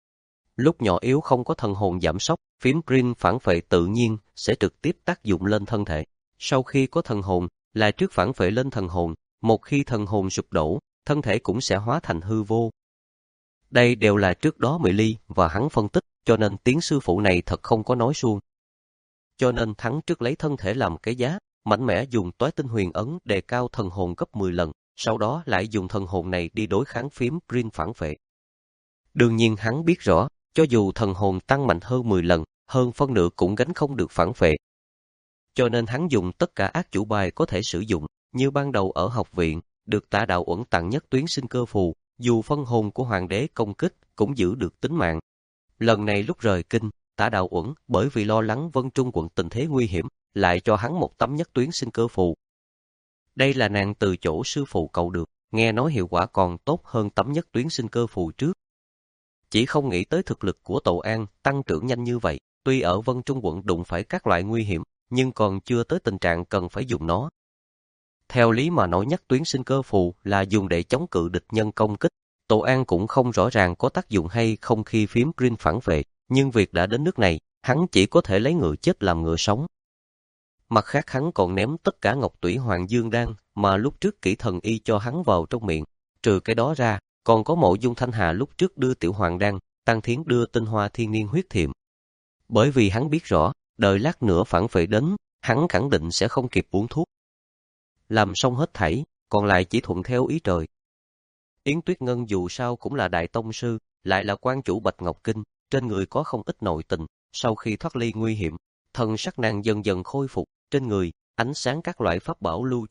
Lúc nhỏ yếu không có thần hồn giảm sóc, phím print phản vệ tự nhiên sẽ trực tiếp tác dụng lên thân thể. Sau khi có thần hồn, là trước phản vệ lên thần hồn, một khi thần hồn sụp đổ, thân thể cũng sẽ hóa thành hư vô. Đây đều là trước đó Mỹ Ly và hắn phân tích, cho nên tiếng sư phụ này thật không có nói suông. Cho nên hắn trước lấy thân thể làm cái giá, mạnh mẽ dùng toái tinh huyền ấn đề cao thần hồn gấp mười lần, sau đó lại dùng thần hồn này đi đối kháng phím print phản vệ. Đương nhiên hắn biết rõ, cho dù thần hồn tăng mạnh hơn mười lần, hơn phân nửa cũng gánh không được phản vệ. Cho nên hắn dùng tất cả ác chủ bài có thể sử dụng, như ban đầu ở học viện, được Tạ Đạo Uẩn tặng nhất tuyến sinh cơ phù, dù phân hồn của hoàng đế công kích cũng giữ được tính mạng. Lần này lúc rời kinh, Tạ Đạo Uẩn bởi vì lo lắng Vân Trung quận tình thế nguy hiểm, lại cho hắn một tấm nhất tuyến sinh cơ phù. Đây là nàng từ chỗ sư phụ cầu được, nghe nói hiệu quả còn tốt hơn tấm nhất tuyến sinh cơ phù trước. Chỉ không nghĩ tới thực lực của Tổ An tăng trưởng nhanh như vậy, tuy ở Vân Trung quận đụng phải các loại nguy hiểm, nhưng còn chưa tới tình trạng cần phải dùng nó. Theo lý mà nói nhất tuyến sinh cơ phù là dùng để chống cự địch nhân công kích, Tổ An cũng không rõ ràng có tác dụng hay không khi phím print phản vệ, nhưng việc đã đến nước này, hắn chỉ có thể lấy ngựa chết làm ngựa sống. Mặt khác hắn còn ném tất cả ngọc tủy hoàng dương đan mà lúc trước kỹ thần y cho hắn vào trong miệng, trừ cái đó ra, còn có Mộ Dung Thanh Hà lúc trước đưa tiểu hoàng đan, Tăng Thiến đưa tinh hoa thiên niên huyết thiệm. Bởi vì hắn biết rõ, đợi lát nữa phản vệ đến, hắn khẳng định sẽ không kịp uống thuốc. Làm xong hết thảy, còn lại chỉ thuận theo ý trời. Yến Tuyết Ngân dù sao cũng là đại tông sư, lại là quan chủ Bạch Ngọc Kinh, trên người có không ít nội tình, sau khi thoát ly nguy hiểm, thần sắc nàng dần dần khôi phục, trên người, ánh sáng các loại pháp bảo lưu chuyển,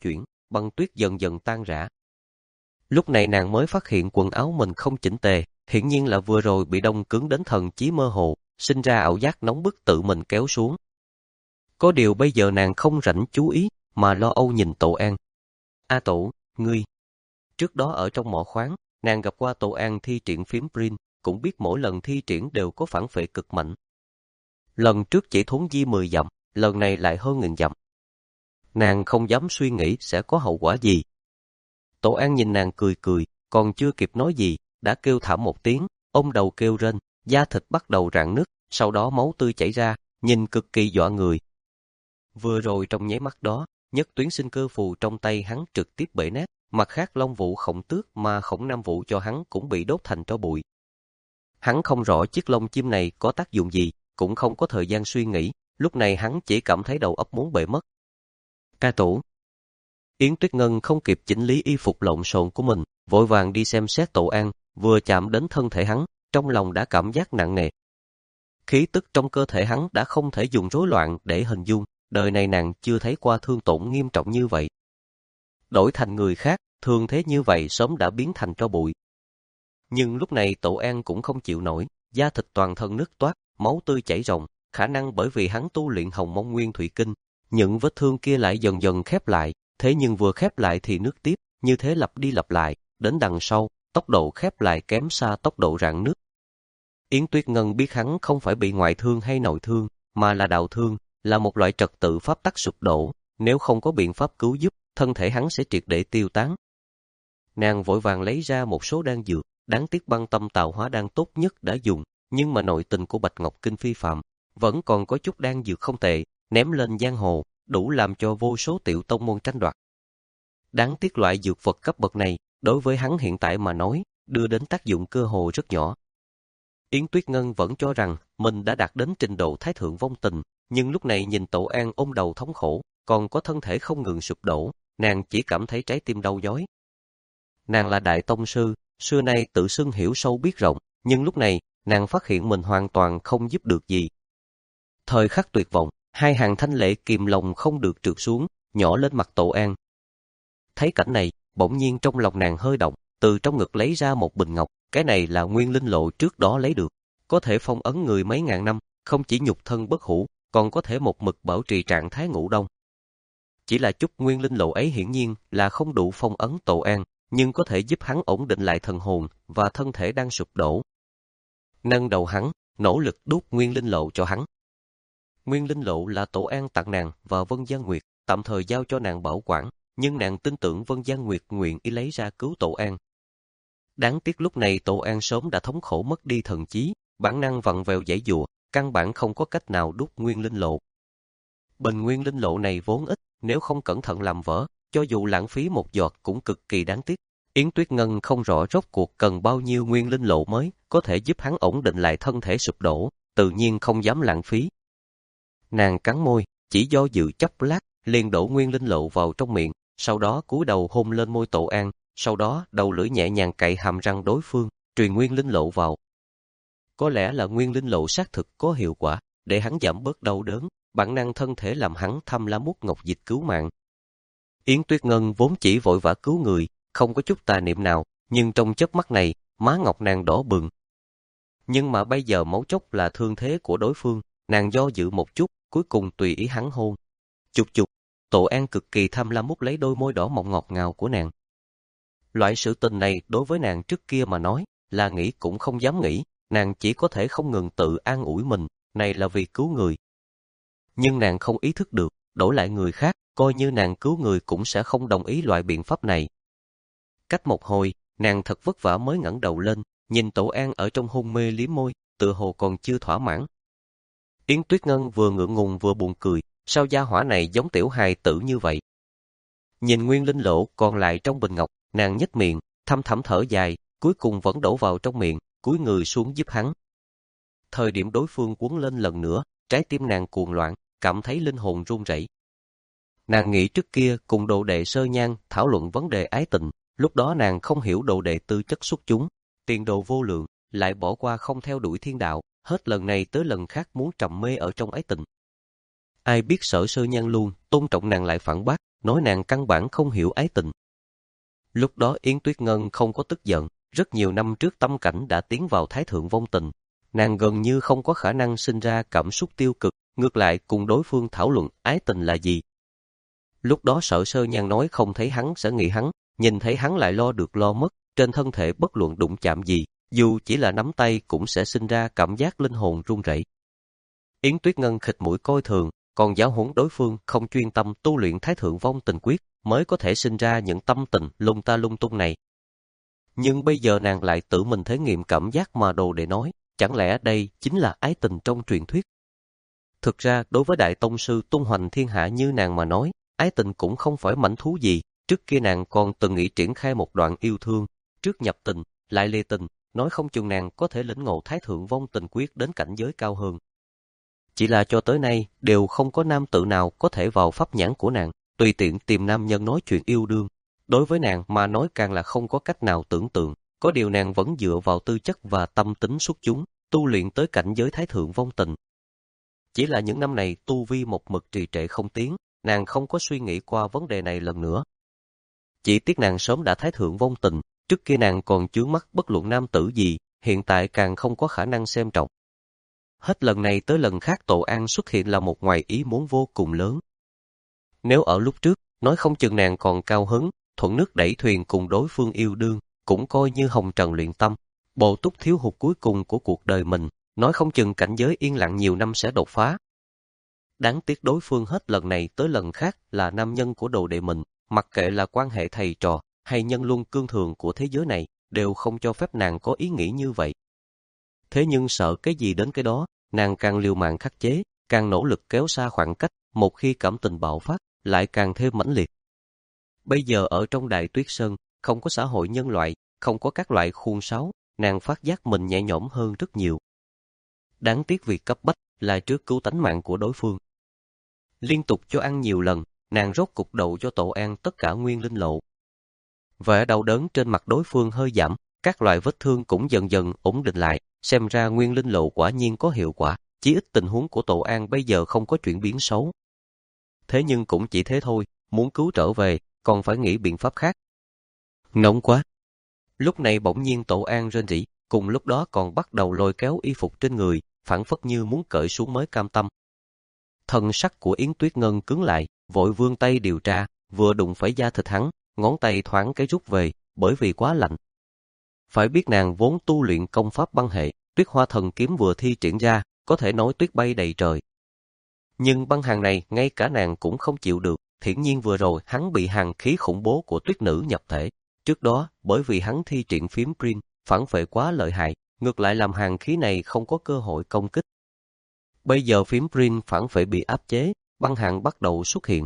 băng tuyết dần dần tan rã. Lúc này nàng mới phát hiện quần áo mình không chỉnh tề, hiển nhiên là vừa rồi bị đông cứng đến thần trí mơ hồ, sinh ra ảo giác nóng bức tự mình kéo xuống. Có điều bây giờ nàng không rảnh chú ý, mà lo âu nhìn Tổ An. A Tổ, ngươi. Trước đó ở trong mỏ khoáng, nàng gặp qua Tổ An thi triển phím Brin, cũng biết mỗi lần thi triển đều có phản phệ cực mạnh. Lần trước chỉ thốn di mười dặm, lần này lại hơn nghìn dặm. Nàng không dám suy nghĩ sẽ có hậu quả gì. Tổ An nhìn nàng cười cười, còn chưa kịp nói gì, đã kêu thảm một tiếng, ôm đầu kêu rên, da thịt bắt đầu rạn nứt, sau đó máu tươi chảy ra, nhìn cực kỳ dọa người. Vừa rồi trong nháy mắt đó, nhất tuyến sinh cơ phù trong tay hắn trực tiếp bể nát, mặt khác Long Vũ Khổng Tước mà Khổng Nam Vũ cho hắn cũng bị đốt thành tro bụi. Hắn không rõ chiếc lông chim này có tác dụng gì, cũng không có thời gian suy nghĩ, lúc này hắn chỉ cảm thấy đầu óc muốn bể mất. Ca Tổ. Yến Tuyết Ngân không kịp chỉnh lý y phục lộn xộn của mình, vội vàng đi xem xét Tổ An, vừa chạm đến thân thể hắn, trong lòng đã cảm giác nặng nề. Khí tức trong cơ thể hắn đã không thể dùng rối loạn để hình dung, đời này nàng chưa thấy qua thương tổn nghiêm trọng như vậy. Đổi thành người khác, thường thế như vậy sớm đã biến thành tro bụi. Nhưng lúc này Tổ An cũng không chịu nổi, da thịt toàn thân nứt toát, máu tươi chảy ròng, khả năng bởi vì hắn tu luyện Hồng Mông Nguyên Thủy Kinh, những vết thương kia lại dần dần khép lại, thế nhưng vừa khép lại thì nứt tiếp, như thế lặp đi lặp lại, đến đằng sau, tốc độ khép lại kém xa tốc độ rạn nứt. Yến Tuyết Ngân biết hắn không phải bị ngoại thương hay nội thương, mà là đạo thương, là một loại trật tự pháp tắc sụp đổ, nếu không có biện pháp cứu giúp, thân thể hắn sẽ triệt để tiêu tán. Nàng vội vàng lấy ra một số đan dược, đáng tiếc băng tâm tạo hóa đan tốt nhất đã dùng, nhưng mà nội tình của Bạch Ngọc Kinh phi phạm, vẫn còn có chút đan dược không tệ, ném lên giang hồ, đủ làm cho vô số tiểu tông môn tranh đoạt. Đáng tiếc loại dược vật cấp bậc này, đối với hắn hiện tại mà nói, đưa đến tác dụng cơ hồ rất nhỏ. Yến Tuyết Ngân vẫn cho rằng mình đã đạt đến trình độ thái thượng vong tình, nhưng lúc này nhìn Tổ An ôm đầu thống khổ, còn có thân thể không ngừng sụp đổ, nàng chỉ cảm thấy trái tim đau nhói. Nàng là đại tông sư, xưa nay tự xưng hiểu sâu biết rộng, nhưng lúc này, nàng phát hiện mình hoàn toàn không giúp được gì. Thời khắc tuyệt vọng, hai hàng thanh lệ kìm lòng không được trượt xuống, nhỏ lên mặt Tổ An. Thấy cảnh này, bỗng nhiên trong lòng nàng hơi động, từ trong ngực lấy ra một bình ngọc, cái này là nguyên linh lộ trước đó lấy được, có thể phong ấn người mấy ngàn năm, không chỉ nhục thân bất hủ, còn có thể một mực bảo trì trạng thái ngủ đông. Chỉ là chút nguyên linh lộ ấy hiển nhiên là không đủ phong ấn Tổ An, nhưng có thể giúp hắn ổn định lại thần hồn và thân thể đang sụp đổ. Nâng đầu hắn, nỗ lực đút nguyên linh lộ cho hắn. Nguyên linh lộ là Tổ An tặng nàng và Vân Giang Nguyệt, tạm thời giao cho nàng bảo quản, nhưng nàng tin tưởng Vân Giang Nguyệt nguyện ý lấy ra cứu Tổ An. Đáng tiếc lúc này Tổ An sớm đã thống khổ mất đi thần trí, bản năng vặn vẹo giãy giụa, căn bản không có cách nào đút nguyên linh lộ. Bình nguyên linh lộ này vốn ít, nếu không cẩn thận làm vỡ, cho dù lãng phí một giọt cũng cực kỳ đáng tiếc. Yến Tuyết Ngân không rõ rốt cuộc cần bao nhiêu nguyên linh lộ mới có thể giúp hắn ổn định lại thân thể sụp đổ, tự nhiên không dám lãng phí. Nàng cắn môi, chỉ do dự chốc lát, liền đổ nguyên linh lộ vào trong miệng, sau đó cúi đầu hôn lên môi Tổ An, sau đó đầu lưỡi nhẹ nhàng cạy hàm răng đối phương, truyền nguyên linh lộ vào. Có lẽ là nguyên linh lộ xác thực có hiệu quả, để hắn giảm bớt đau đớn, bản năng thân thể làm hắn thăm lá mút ngọc dịch cứu mạng. Yến Tuyết Ngân vốn chỉ vội vã cứu người, không có chút tà niệm nào, nhưng trong chớp mắt này, má ngọc nàng đỏ bừng. Nhưng mà bây giờ mấu chốt là thương thế của đối phương, nàng do dự một chút, cuối cùng tùy ý hắn hôn. Chục chục, Tổ An cực kỳ tham lam mút lấy đôi môi đỏ mọng ngọt ngào của nàng. Loại sự tình này đối với nàng trước kia mà nói, là nghĩ cũng không dám nghĩ, nàng chỉ có thể không ngừng tự an ủi mình, này là vì cứu người. Nhưng nàng không ý thức được, đổi lại người khác, coi như nàng cứu người cũng sẽ không đồng ý loại biện pháp này. Cách một hồi, nàng thật vất vả mới ngẩng đầu lên, nhìn Tổ An ở trong hôn mê liếm môi, tựa hồ còn chưa thỏa mãn. Yến Tuyết Ngân vừa ngượng ngùng vừa buồn cười, sao gia hỏa này giống tiểu hài tử như vậy. Nhìn nguyên linh lộ còn lại trong bình ngọc, nàng nhếch miệng, thâm thẳm thở dài, cuối cùng vẫn đổ vào trong miệng, cúi người xuống giúp hắn. Thời điểm đối phương quấn lên lần nữa, trái tim nàng cuồng loạn, cảm thấy linh hồn run rẩy. Nàng nghĩ trước kia cùng đồ đệ Sơ Nhan thảo luận vấn đề ái tình, lúc đó nàng không hiểu đồ đệ tư chất xuất chúng, tiền đồ vô lượng, lại bỏ qua không theo đuổi thiên đạo, hết lần này tới lần khác muốn trầm mê ở trong ái tình. Ai biết Sở Sơ Nhan luôn tôn trọng nàng lại phản bác, nói nàng căn bản không hiểu ái tình. Lúc đó Yến Tuyết Ngân không có tức giận, rất nhiều năm trước tâm cảnh đã tiến vào thái thượng vong tình. Nàng gần như không có khả năng sinh ra cảm xúc tiêu cực, ngược lại cùng đối phương thảo luận ái tình là gì. Lúc đó Sở Sơ Nhan nói không thấy hắn sẽ nghĩ hắn, nhìn thấy hắn lại lo được lo mất, trên thân thể bất luận đụng chạm gì, dù chỉ là nắm tay cũng sẽ sinh ra cảm giác linh hồn run rẩy. Yến Tuyết Ngân khịt mũi coi thường, còn giáo huấn đối phương không chuyên tâm tu luyện thái thượng vong tình quyết mới có thể sinh ra những tâm tình lung ta lung tung này. Nhưng bây giờ nàng lại tự mình thể nghiệm cảm giác mà đồ để nói, chẳng lẽ đây chính là ái tình trong truyền thuyết? Thực ra đối với đại tông sư tung hoành thiên hạ như nàng mà nói, ái tình cũng không phải mảnh thú gì. Trước kia nàng còn từng nghĩ triển khai một đoạn yêu thương, trước nhập tình, lại lê tình, nói không chừng nàng có thể lĩnh ngộ thái thượng vong tình quyết đến cảnh giới cao hơn. Chỉ là cho tới nay, đều không có nam tử nào có thể vào pháp nhãn của nàng, tùy tiện tìm nam nhân nói chuyện yêu đương. Đối với nàng mà nói càng là không có cách nào tưởng tượng, có điều nàng vẫn dựa vào tư chất và tâm tính xuất chúng, tu luyện tới cảnh giới thái thượng vong tình. Chỉ là những năm này tu vi một mực trì trệ không tiến, nàng không có suy nghĩ qua vấn đề này lần nữa. Chỉ tiếc nàng sớm đã thái thượng vong tình, trước kia nàng còn chướng mắt bất luận nam tử gì, hiện tại càng không có khả năng xem trọng. Hết lần này tới lần khác Tổ An xuất hiện là một ngoài ý muốn vô cùng lớn. Nếu ở lúc trước, nói không chừng nàng còn cao hứng, thuận nước đẩy thuyền cùng đối phương yêu đương, cũng coi như hồng trần luyện tâm. Bổ túc thiếu hụt cuối cùng của cuộc đời mình, nói không chừng cảnh giới yên lặng nhiều năm sẽ đột phá. Đáng tiếc đối phương hết lần này tới lần khác là nam nhân của đồ đệ mình, mặc kệ là quan hệ thầy trò hay nhân luân cương thường của thế giới này, đều không cho phép nàng có ý nghĩ như vậy. Thế nhưng sợ cái gì đến cái đó, nàng càng liều mạng khắc chế, càng nỗ lực kéo xa khoảng cách, một khi cảm tình bạo phát, lại càng thêm mãnh liệt. Bây giờ ở trong Đại Tuyết Sơn, không có xã hội nhân loại, không có các loại khuôn sáo, nàng phát giác mình nhẹ nhõm hơn rất nhiều. Đáng tiếc việc cấp bách là trước cứu tánh mạng của đối phương. Liên tục cho ăn nhiều lần, nàng rốt cục đậu cho Tổ An tất cả nguyên linh lộ. Vẻ đau đớn trên mặt đối phương hơi giảm, các loại vết thương cũng dần dần ổn định lại, xem ra nguyên linh lộ quả nhiên có hiệu quả, chí ít tình huống của Tổ An bây giờ không có chuyển biến xấu. Thế nhưng cũng chỉ thế thôi, muốn cứu trở về, còn phải nghĩ biện pháp khác. Nóng quá! Lúc này bỗng nhiên Tổ An rên rỉ, cùng lúc đó còn bắt đầu lôi kéo y phục trên người, phảng phất như muốn cởi xuống mới cam tâm. Thân sắc của Yến Tuyết Ngân cứng lại, vội vươn tay điều tra, vừa đụng phải da thịt hắn, ngón tay thoáng cái rút về, bởi vì quá lạnh. Phải biết nàng vốn tu luyện công pháp băng hệ, Tuyết Hoa Thần Kiếm vừa thi triển ra, có thể nói tuyết bay đầy trời. Nhưng băng hàn này ngay cả nàng cũng không chịu được, hiển nhiên vừa rồi hắn bị hàn khí khủng bố của tuyết nữ nhập thể. Trước đó, bởi vì hắn thi triển phím Prin, phản phệ quá lợi hại, ngược lại làm hàn khí này không có cơ hội công kích. Bây giờ phím Prin phản phệ bị áp chế, băng hàn bắt đầu xuất hiện.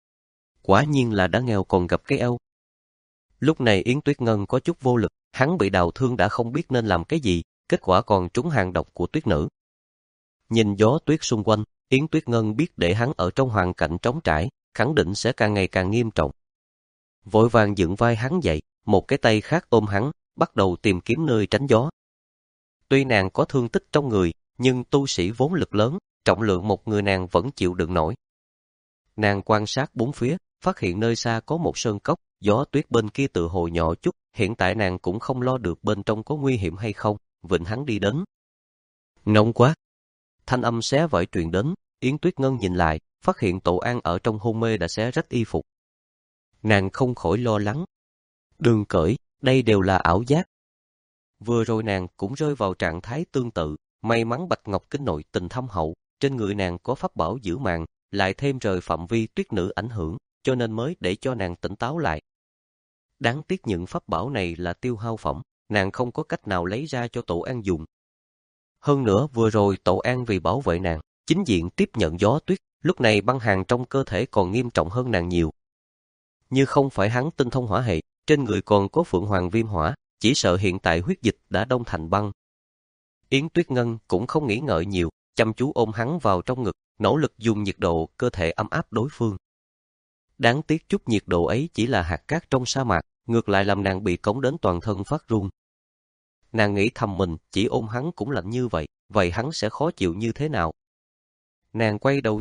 Quả nhiên là đã nghèo còn gặp cái eo. Lúc này Yến Tuyết Ngân có chút vô lực, hắn bị đào thương đã không biết nên làm cái gì, kết quả còn trúng hàn độc của tuyết nữ. Nhìn gió tuyết xung quanh, Yến Tuyết Ngân biết để hắn ở trong hoàn cảnh trống trải, khẳng định sẽ càng ngày càng nghiêm trọng. Vội vàng dựng vai hắn dậy, một cái tay khác ôm hắn, bắt đầu tìm kiếm nơi tránh gió. Tuy nàng có thương tích trong người, nhưng tu sĩ vốn lực lớn, trọng lượng một người nàng vẫn chịu đựng nổi. Nàng quan sát bốn phía, phát hiện nơi xa có một sơn cốc, gió tuyết bên kia tự hồ nhỏ chút, hiện tại nàng cũng không lo được bên trong có nguy hiểm hay không, vịnh hắn đi đến. Nóng quá! Thanh âm xé vải truyền đến, Yến Tuyết Ngân nhìn lại, phát hiện Tổ An ở trong hôn mê đã xé rách y phục. Nàng không khỏi lo lắng. Đừng cởi, đây đều là ảo giác. Vừa rồi nàng cũng rơi vào trạng thái tương tự, may mắn Bạch Ngọc Kinh nội tình thâm hậu, trên người nàng có pháp bảo giữ màng, lại thêm rời phạm vi tuyết nữ ảnh hưởng, cho nên mới để cho nàng tỉnh táo lại. Đáng tiếc những pháp bảo này là tiêu hao phẩm, nàng không có cách nào lấy ra cho Tổ An dùng. Hơn nữa vừa rồi Tổ An vì bảo vệ nàng, chính diện tiếp nhận gió tuyết, lúc này băng hàn trong cơ thể còn nghiêm trọng hơn nàng nhiều. Như không phải hắn tinh thông hỏa hệ, trên người còn có Phượng Hoàng Viêm Hỏa, chỉ sợ hiện tại huyết dịch đã đông thành băng. Yến Tuyết Ngân cũng không nghĩ ngợi nhiều, chăm chú ôm hắn vào trong ngực, nỗ lực dùng nhiệt độ cơ thể ấm áp đối phương. Đáng tiếc chút nhiệt độ ấy chỉ là hạt cát trong sa mạc, ngược lại làm nàng bị cống đến toàn thân phát run. Nàng nghĩ thầm mình chỉ ôm hắn cũng lạnh như vậy, vậy hắn sẽ khó chịu như thế nào? Nàng quay đầu nhìn,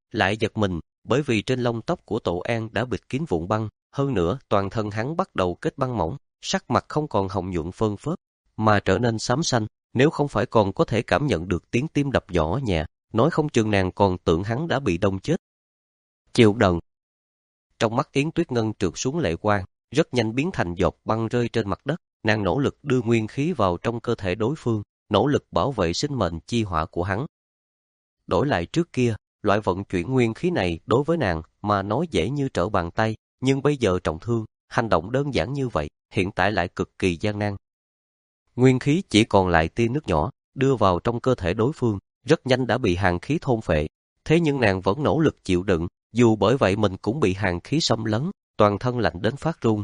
lại giật mình, bởi vì trên lông tóc của Tổ An đã bịt kín vụn băng, hơn nữa toàn thân hắn bắt đầu kết băng mỏng, sắc mặt không còn hồng nhuận phơn phớt, mà trở nên xám xanh, nếu không phải còn có thể cảm nhận được tiếng tim đập nhỏ nhẹ, nói không chừng nàng còn tưởng hắn đã bị đông chết. Chịu đựng. Trong mắt Yến Tuyết Ngân trượt xuống lệ quang, rất nhanh biến thành giọt băng rơi trên mặt đất, nàng nỗ lực đưa nguyên khí vào trong cơ thể đối phương, nỗ lực bảo vệ sinh mệnh chi hỏa của hắn. Đổi lại trước kia, loại vận chuyển nguyên khí này đối với nàng mà nói dễ như trở bàn tay, nhưng bây giờ trọng thương, hành động đơn giản như vậy, hiện tại lại cực kỳ gian nan. Nguyên khí chỉ còn lại tia nước nhỏ, đưa vào trong cơ thể đối phương, rất nhanh đã bị hàn khí thôn phệ. Thế nhưng nàng vẫn nỗ lực chịu đựng, dù bởi vậy mình cũng bị hàn khí xâm lấn, toàn thân lạnh đến phát run.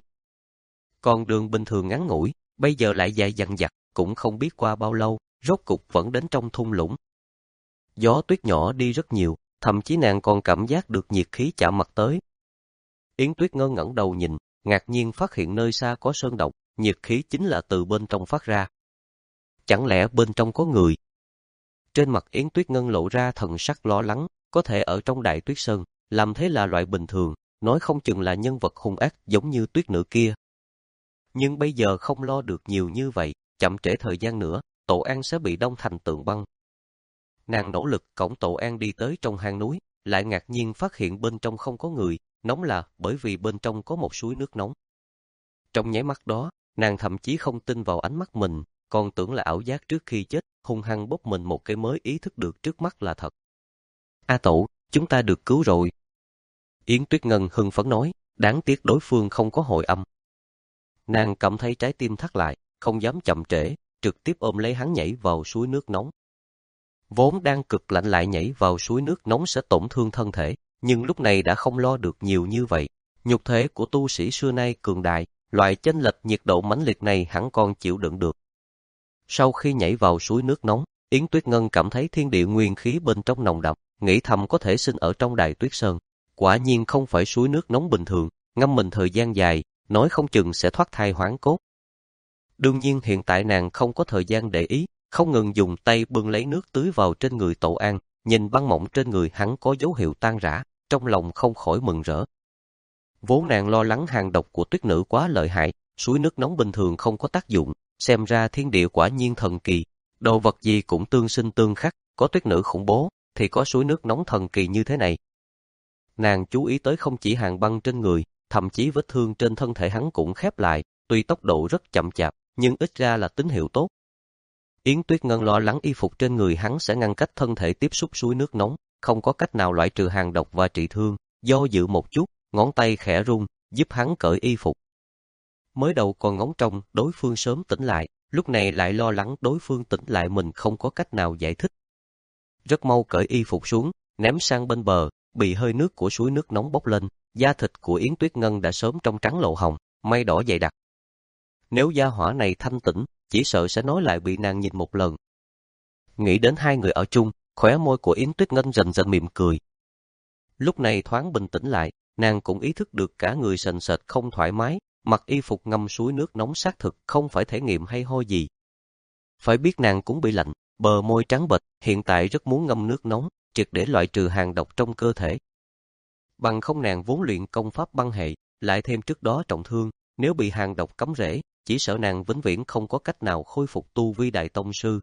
Còn đường bình thường ngắn ngủi, bây giờ lại dài dằng dặc, cũng không biết qua bao lâu, rốt cục vẫn đến trong thung lũng. Gió tuyết nhỏ đi rất nhiều, thậm chí nàng còn cảm giác được nhiệt khí chạm mặt tới. Yến Tuyết Ngân ngẩng đầu nhìn, ngạc nhiên phát hiện nơi xa có sơn động, nhiệt khí chính là từ bên trong phát ra. Chẳng lẽ bên trong có người? Trên mặt Yến Tuyết Ngân lộ ra thần sắc lo lắng, có thể ở trong Đại Tuyết Sơn, làm thế là loại bình thường, nói không chừng là nhân vật hung ác giống như tuyết nữ kia. Nhưng bây giờ không lo được nhiều như vậy, chậm trễ thời gian nữa, Tổ An sẽ bị đông thành tượng băng. Nàng nỗ lực cõng Tổ An đi tới trong hang núi, lại ngạc nhiên phát hiện bên trong không có người, nóng là bởi vì bên trong có một suối nước nóng. Trong nháy mắt đó, nàng thậm chí không tin vào ánh mắt mình, còn tưởng là ảo giác trước khi chết, hung hăng bóp mình một cái mới ý thức được trước mắt là thật. A Tổ, chúng ta được cứu rồi. Yến Tuyết Ngân hưng phấn nói, đáng tiếc đối phương không có hồi âm. Nàng cảm thấy trái tim thắt lại, không dám chậm trễ, trực tiếp ôm lấy hắn nhảy vào suối nước nóng. Vốn đang cực lạnh lại nhảy vào suối nước nóng sẽ tổn thương thân thể, nhưng lúc này đã không lo được nhiều như vậy. Nhục thể của tu sĩ xưa nay cường đại, loại chênh lệch nhiệt độ mãnh liệt này hẳn còn chịu đựng được. Sau khi nhảy vào suối nước nóng, Yến Tuyết Ngân cảm thấy thiên địa nguyên khí bên trong nồng đậm, nghĩ thầm có thể sinh ở trong Đại Tuyết Sơn. Quả nhiên không phải suối nước nóng bình thường, ngâm mình thời gian dài, nói không chừng sẽ thoát thai hoán cốt. Đương nhiên hiện tại nàng không có thời gian để ý, không ngừng dùng tay bưng lấy nước tưới vào trên người Tổ An, nhìn băng mỏng trên người hắn có dấu hiệu tan rã, trong lòng không khỏi mừng rỡ. Vốn nàng lo lắng hàn độc của tuyết nữ quá lợi hại, suối nước nóng bình thường không có tác dụng, xem ra thiên địa quả nhiên thần kỳ, đồ vật gì cũng tương sinh tương khắc, có tuyết nữ khủng bố, thì có suối nước nóng thần kỳ như thế này. Nàng chú ý tới không chỉ hàn băng trên người, thậm chí vết thương trên thân thể hắn cũng khép lại, tuy tốc độ rất chậm chạp, nhưng ít ra là tín hiệu tốt. Yến Tuyết Ngân lo lắng y phục trên người hắn sẽ ngăn cách thân thể tiếp xúc suối nước nóng, không có cách nào loại trừ hàn độc và trị thương, do dự một chút, ngón tay khẽ rung, giúp hắn cởi y phục. Mới đầu còn ngóng trông đối phương sớm tỉnh lại, lúc này lại lo lắng đối phương tỉnh lại mình không có cách nào giải thích. Rất mau cởi y phục xuống, ném sang bên bờ, bị hơi nước của suối nước nóng bốc lên, da thịt của Yến Tuyết Ngân đã sớm trong trắng lộ hồng, mây đỏ dày đặc. Nếu gia hỏa này thanh tỉnh, chỉ sợ sẽ nói lại bị nàng nhìn một lần. Nghĩ đến hai người ở chung, khóe môi của Yến Tuyết Ngân dần dần mỉm cười. Lúc này thoáng bình tĩnh lại, nàng cũng ý thức được cả người sền sệt không thoải mái, mặc y phục ngâm suối nước nóng xác thực không phải thể nghiệm hay ho gì. Phải biết nàng cũng bị lạnh, bờ môi trắng bệch, hiện tại rất muốn ngâm nước nóng, triệt để loại trừ hàn độc trong cơ thể. Bằng không nàng vốn luyện công pháp băng hệ, lại thêm trước đó trọng thương, nếu bị hàn độc cắm rễ, chỉ sợ nàng vĩnh viễn không có cách nào khôi phục tu vi đại tông sư.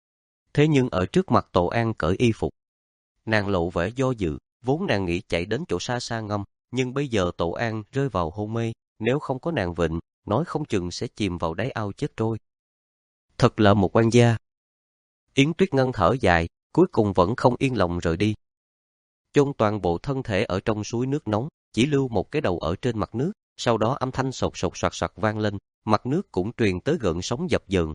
Thế nhưng ở trước mặt Tổ An cởi y phục, nàng lộ vẻ do dự, vốn nàng nghĩ chạy đến chỗ xa xa ngâm, nhưng bây giờ Tổ An rơi vào hôn mê, nếu không có nàng vịnh, nói không chừng sẽ chìm vào đáy ao chết trôi. Thật là một oan gia. Yến Tuyết Ngân thở dài, cuối cùng vẫn không yên lòng rời đi. Chôn toàn bộ thân thể ở trong suối nước nóng, chỉ lưu một cái đầu ở trên mặt nước, sau đó âm thanh sột sột soạt soạt vang lên, mặt nước cũng truyền tới gợn sóng dập dờn.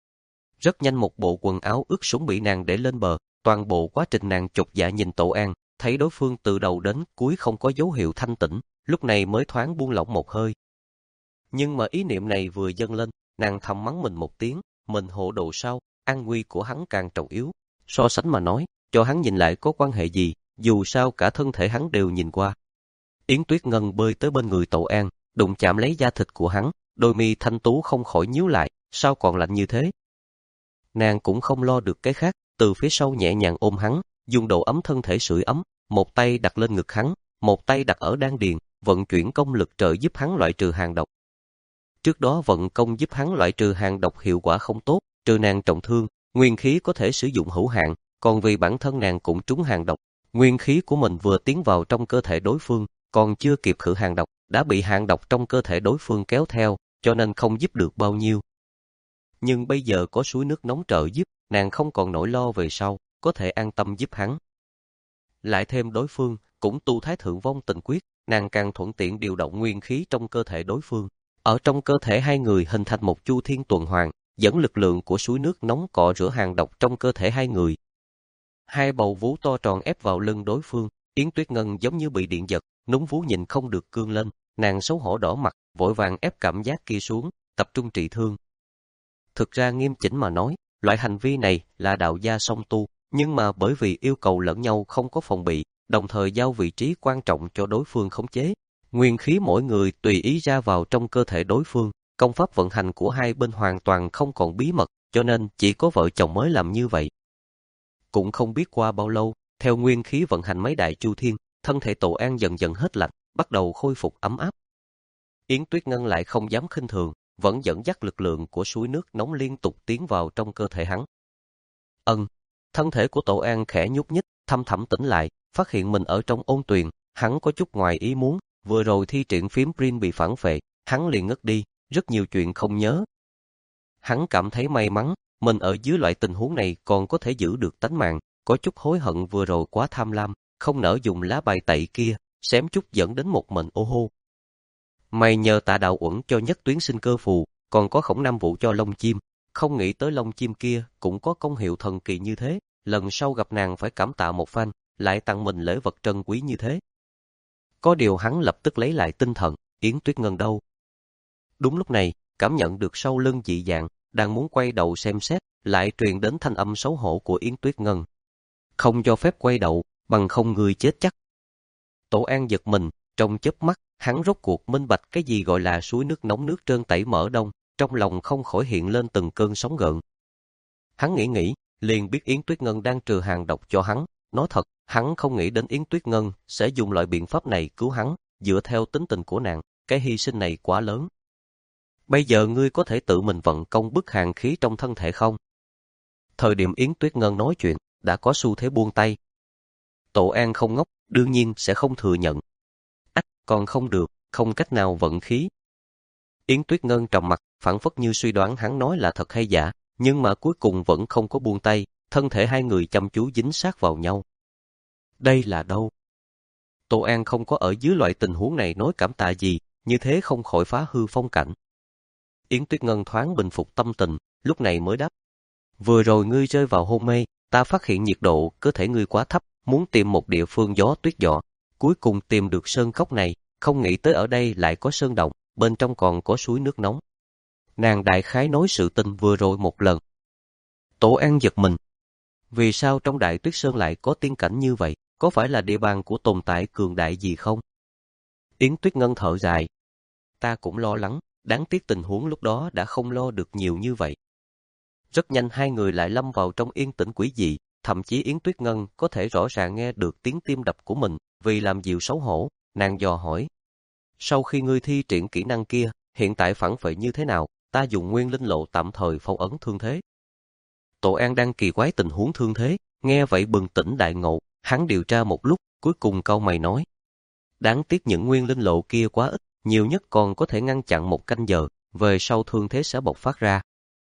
Rất nhanh một bộ quần áo ướt sũng bị nàng để lên bờ, toàn bộ quá trình nàng chột dạ nhìn Tổ An, thấy đối phương từ đầu đến cuối không có dấu hiệu thanh tỉnh, lúc này mới thoáng buông lỏng một hơi. Nhưng mà ý niệm này vừa dâng lên, nàng thầm mắng mình một tiếng, mình hộ độ sao, an nguy của hắn càng trọng yếu. So sánh mà nói, cho hắn nhìn lại có quan hệ gì, dù sao cả thân thể hắn đều nhìn qua. Yến Tuyết Ngân bơi tới bên người Tổ An, đụng chạm lấy da thịt của hắn, đôi mi thanh tú không khỏi nhíu lại, sao còn lạnh như thế? Nàng cũng không lo được cái khác, từ phía sau nhẹ nhàng ôm hắn, dùng độ ấm thân thể sưởi ấm, một tay đặt lên ngực hắn, một tay đặt ở đan điền, vận chuyển công lực trợ giúp hắn loại trừ hàn độc. Trước đó vận công giúp hắn loại trừ hàn độc hiệu quả không tốt, trừ nàng trọng thương, nguyên khí có thể sử dụng hữu hạn, còn vì bản thân nàng cũng trúng hàn độc, nguyên khí của mình vừa tiến vào trong cơ thể đối phương, còn chưa kịp khử hàn độc, đã bị hàn độc trong cơ thể đối phương kéo theo, cho nên không giúp được bao nhiêu. Nhưng bây giờ có suối nước nóng trợ giúp, nàng không còn nỗi lo về sau, có thể an tâm giúp hắn. Lại thêm đối phương, cũng tu Thái Thượng Vong Tình Quyết, nàng càng thuận tiện điều động nguyên khí trong cơ thể đối phương. Ở trong cơ thể hai người hình thành một chu thiên tuần hoàn, dẫn lực lượng của suối nước nóng cọ rửa hàn độc trong cơ thể hai người. Hai bầu vú to tròn ép vào lưng đối phương, Yến Tuyết Ngân giống như bị điện giật, núm vú nhìn không được cương lên, nàng xấu hổ đỏ mặt, vội vàng ép cảm giác kia xuống, tập trung trị thương. Thực ra nghiêm chỉnh mà nói, loại hành vi này là đạo gia song tu, nhưng mà bởi vì yêu cầu lẫn nhau không có phòng bị, đồng thời giao vị trí quan trọng cho đối phương khống chế. Nguyên khí mỗi người tùy ý ra vào trong cơ thể đối phương, công pháp vận hành của hai bên hoàn toàn không còn bí mật, cho nên chỉ có vợ chồng mới làm như vậy. Cũng không biết qua bao lâu, theo nguyên khí vận hành mấy đại chu thiên, thân thể Tổ An dần dần hết lạnh, bắt đầu khôi phục ấm áp. Yến Tuyết Ngân lại không dám khinh thường, vẫn dẫn dắt lực lượng của suối nước nóng liên tục tiến vào trong cơ thể hắn. Ân, thân thể của Tổ An khẽ nhúc nhích, thâm thẳm tỉnh lại, phát hiện mình ở trong ôn tuyền, hắn có chút ngoài ý muốn, vừa rồi thi triển phím Prin bị phản phệ, hắn liền ngất đi, rất nhiều chuyện không nhớ. Hắn cảm thấy may mắn, mình ở dưới loại tình huống này còn có thể giữ được tánh mạng, có chút hối hận vừa rồi quá tham lam, không nỡ dùng lá bài tẩy kia, xém chút dẫn đến một mệnh ô hô. May nhờ Tạ Đạo Uẩn cho nhất tuyến sinh cơ phù, còn có Khổng Nam Vũ cho lông chim, không nghĩ tới lông chim kia cũng có công hiệu thần kỳ như thế, lần sau gặp nàng phải cảm tạ một phen, lại tặng mình lễ vật trân quý như thế. Có điều hắn lập tức lấy lại tinh thần, Yến Tuyết Ngân đâu? Đúng lúc này, cảm nhận được sau lưng dị dạng, đang muốn quay đầu xem xét, lại truyền đến thanh âm xấu hổ của Yến Tuyết Ngân. Không cho phép quay đầu, bằng không người chết chắc. Tổ An giật mình, trong chớp mắt, hắn rốt cuộc minh bạch cái gì gọi là suối nước nóng nước trơn tẩy mở đông, trong lòng không khỏi hiện lên từng cơn sóng gợn. Hắn nghĩ nghĩ, liền biết Yến Tuyết Ngân đang trừ hàn độc cho hắn, nói thật, hắn không nghĩ đến Yến Tuyết Ngân sẽ dùng loại biện pháp này cứu hắn, dựa theo tính tình của nàng, cái hy sinh này quá lớn. Bây giờ ngươi có thể tự mình vận công bức hàn khí trong thân thể không? Thời điểm Yến Tuyết Ngân nói chuyện, đã có xu thế buông tay. Tổ An không ngốc, đương nhiên sẽ không thừa nhận. Ách, còn không được, không cách nào vận khí. Yến Tuyết Ngân trầm mặt, phảng phất như suy đoán hắn nói là thật hay giả, nhưng mà cuối cùng vẫn không có buông tay, thân thể hai người chăm chú dính sát vào nhau. Đây là đâu? Tổ An không có ở dưới loại tình huống này nói cảm tạ gì, như thế không khỏi phá hư phong cảnh. Yến Tuyết Ngân thoáng bình phục tâm tình, lúc này mới đáp. Vừa rồi ngươi rơi vào hôn mê, ta phát hiện nhiệt độ cơ thể ngươi quá thấp, muốn tìm một địa phương gió tuyết dọ. Cuối cùng tìm được sơn cốc này, không nghĩ tới ở đây lại có sơn động, bên trong còn có suối nước nóng. Nàng đại khái nói sự tình vừa rồi một lần. Tổ An giật mình. Vì sao trong Đại Tuyết Sơn lại có tiên cảnh như vậy? Có phải là địa bàn của tồn tại cường đại gì không? Yến Tuyết Ngân thở dài. Ta cũng lo lắng, đáng tiếc tình huống lúc đó đã không lo được nhiều như vậy. Rất nhanh hai người lại lâm vào trong yên tĩnh quỷ dị, thậm chí Yến Tuyết Ngân có thể rõ ràng nghe được tiếng tim đập của mình, vì làm dịu xấu hổ, nàng dò hỏi. Sau khi ngươi thi triển kỹ năng kia, hiện tại phản phệ như thế nào? Ta dùng nguyên linh lộ tạm thời phong ấn thương thế. Tổ An đang kỳ quái tình huống thương thế, nghe vậy bừng tỉnh đại ngộ, hắn điều tra một lúc, cuối cùng cau mày nói. Đáng tiếc những nguyên linh lộ kia quá ít, nhiều nhất còn có thể ngăn chặn một canh giờ, về sau thương thế sẽ bộc phát ra.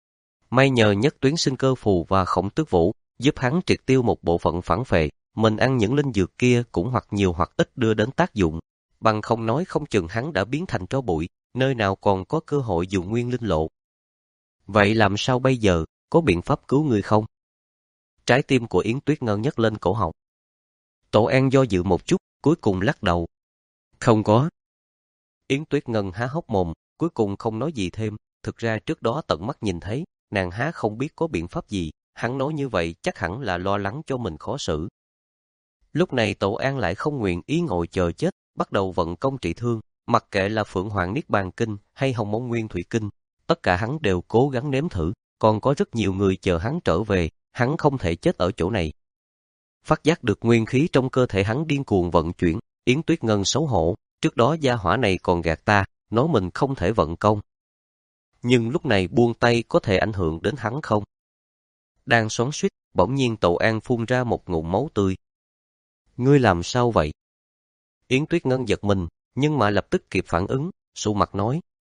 May nhờ nhất tuyến sinh cơ phù và Khổng Tước Vũ, giúp hắn triệt tiêu một bộ phận phản phệ, mình ăn những linh dược kia cũng hoặc nhiều hoặc ít đưa đến tác dụng, bằng không nói không chừng hắn đã biến thành tro bụi, nơi nào còn có cơ hội dùng nguyên linh lộ. Vậy làm sao bây giờ, có biện pháp cứu người không? Trái tim của Yến Tuyết Ngân nhấc lên cổ họng. Tổ An do dự một chút, cuối cùng lắc đầu. Không có. Yến Tuyết Ngân há hốc mồm, cuối cùng không nói gì thêm, thực ra trước đó tận mắt nhìn thấy, nàng há không biết có biện pháp gì, hắn nói như vậy chắc hẳn là lo lắng cho mình khó xử. Lúc này Tổ An lại không nguyện ý ngồi chờ chết, bắt đầu vận công trị thương, mặc kệ là Phượng Hoàng Niết Bàn Kinh hay Hồng Mông Nguyên Thủy Kinh, tất cả hắn đều cố gắng nếm thử, còn có rất nhiều người chờ hắn trở về, hắn không thể chết ở chỗ này. phát giác được nguyên khí trong cơ thể hắn điên cuồng vận chuyển, Yến Tuyết Ngân xấu hổ, trước đó gia hỏa này còn gạt ta, nói mình không thể vận công. Nhưng lúc này buông tay có thể ảnh hưởng đến hắn không? Đang xoắn xuýt, bỗng nhiên Tậu An phun ra một ngụm máu tươi. Ngươi làm sao vậy? Yến Tuyết Ngân giật mình, nhưng mà lập tức kịp phản ứng, sụ mặt nói.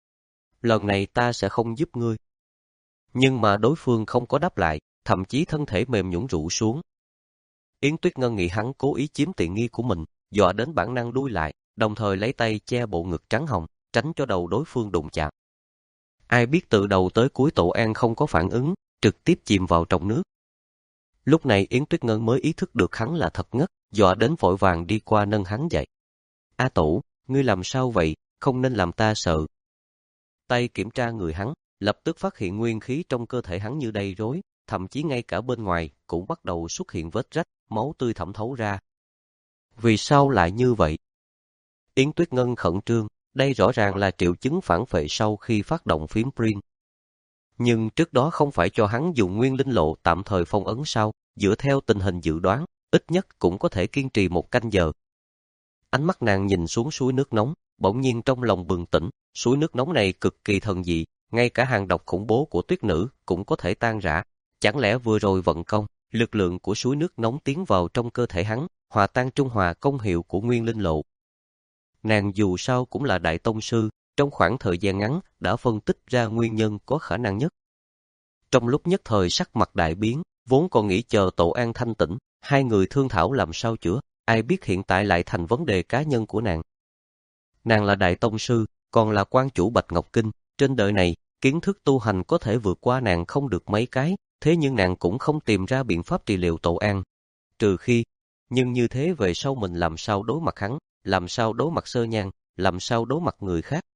Lần này ta sẽ không giúp ngươi. Nhưng mà đối phương không có đáp lại, thậm chí thân thể mềm nhũn rũ xuống. Yến Tuyết Ngân nghĩ hắn cố ý chiếm tiện nghi của mình, dọa đến bản năng đuôi lại, đồng thời lấy tay che bộ ngực trắng hồng, tránh cho đầu đối phương đụng chạm. Ai biết từ đầu tới cuối Tậu An không có phản ứng, trực tiếp chìm vào trong nước. Lúc này Yến Tuyết Ngân mới ý thức được hắn là thật ngất, dọa đến vội vàng đi qua nâng hắn dậy. A Tổ, ngươi làm sao vậy, không nên làm ta sợ. Tay kiểm tra người hắn, lập tức phát hiện nguyên khí trong cơ thể hắn như đầy rối, thậm chí ngay cả bên ngoài cũng bắt đầu xuất hiện vết rách, máu tươi thẩm thấu ra. Vì sao lại như vậy? Yến Tuyết Ngân khẩn trương, đây rõ ràng là triệu chứng phản phệ sau khi phát động phím Prin. Nhưng trước đó không phải cho hắn dùng nguyên linh lộ tạm thời phong ấn sao, dựa theo tình hình dự đoán, ít nhất cũng có thể kiên trì một canh giờ. Ánh mắt nàng nhìn xuống suối nước nóng, bỗng nhiên trong lòng bừng tỉnh, suối nước nóng này cực kỳ thần dị, ngay cả hàng độc khủng bố của tuyết nữ cũng có thể tan rã. Chẳng lẽ vừa rồi vận công, lực lượng của suối nước nóng tiến vào trong cơ thể hắn, hòa tan trung hòa công hiệu của nguyên linh lộ. Nàng dù sao cũng là đại tông sư, trong khoảng thời gian ngắn đã phân tích ra nguyên nhân có khả năng nhất. Trong lúc nhất thời sắc mặt đại biến, vốn còn nghĩ chờ Tậu An thanh tĩnh, hai người thương thảo làm sao chữa, ai biết hiện tại lại thành vấn đề cá nhân của nàng. Nàng là đại tông sư, còn là quan chủ Bạch Ngọc Kinh, trên đời này, kiến thức tu hành có thể vượt qua nàng không được mấy cái, thế nhưng nàng cũng không tìm ra biện pháp trị liệu Tậu An. Trừ khi, nhưng như thế về sau mình làm sao đối mặt hắn, làm sao đối mặt Sơ Nhan, làm sao đối mặt người khác.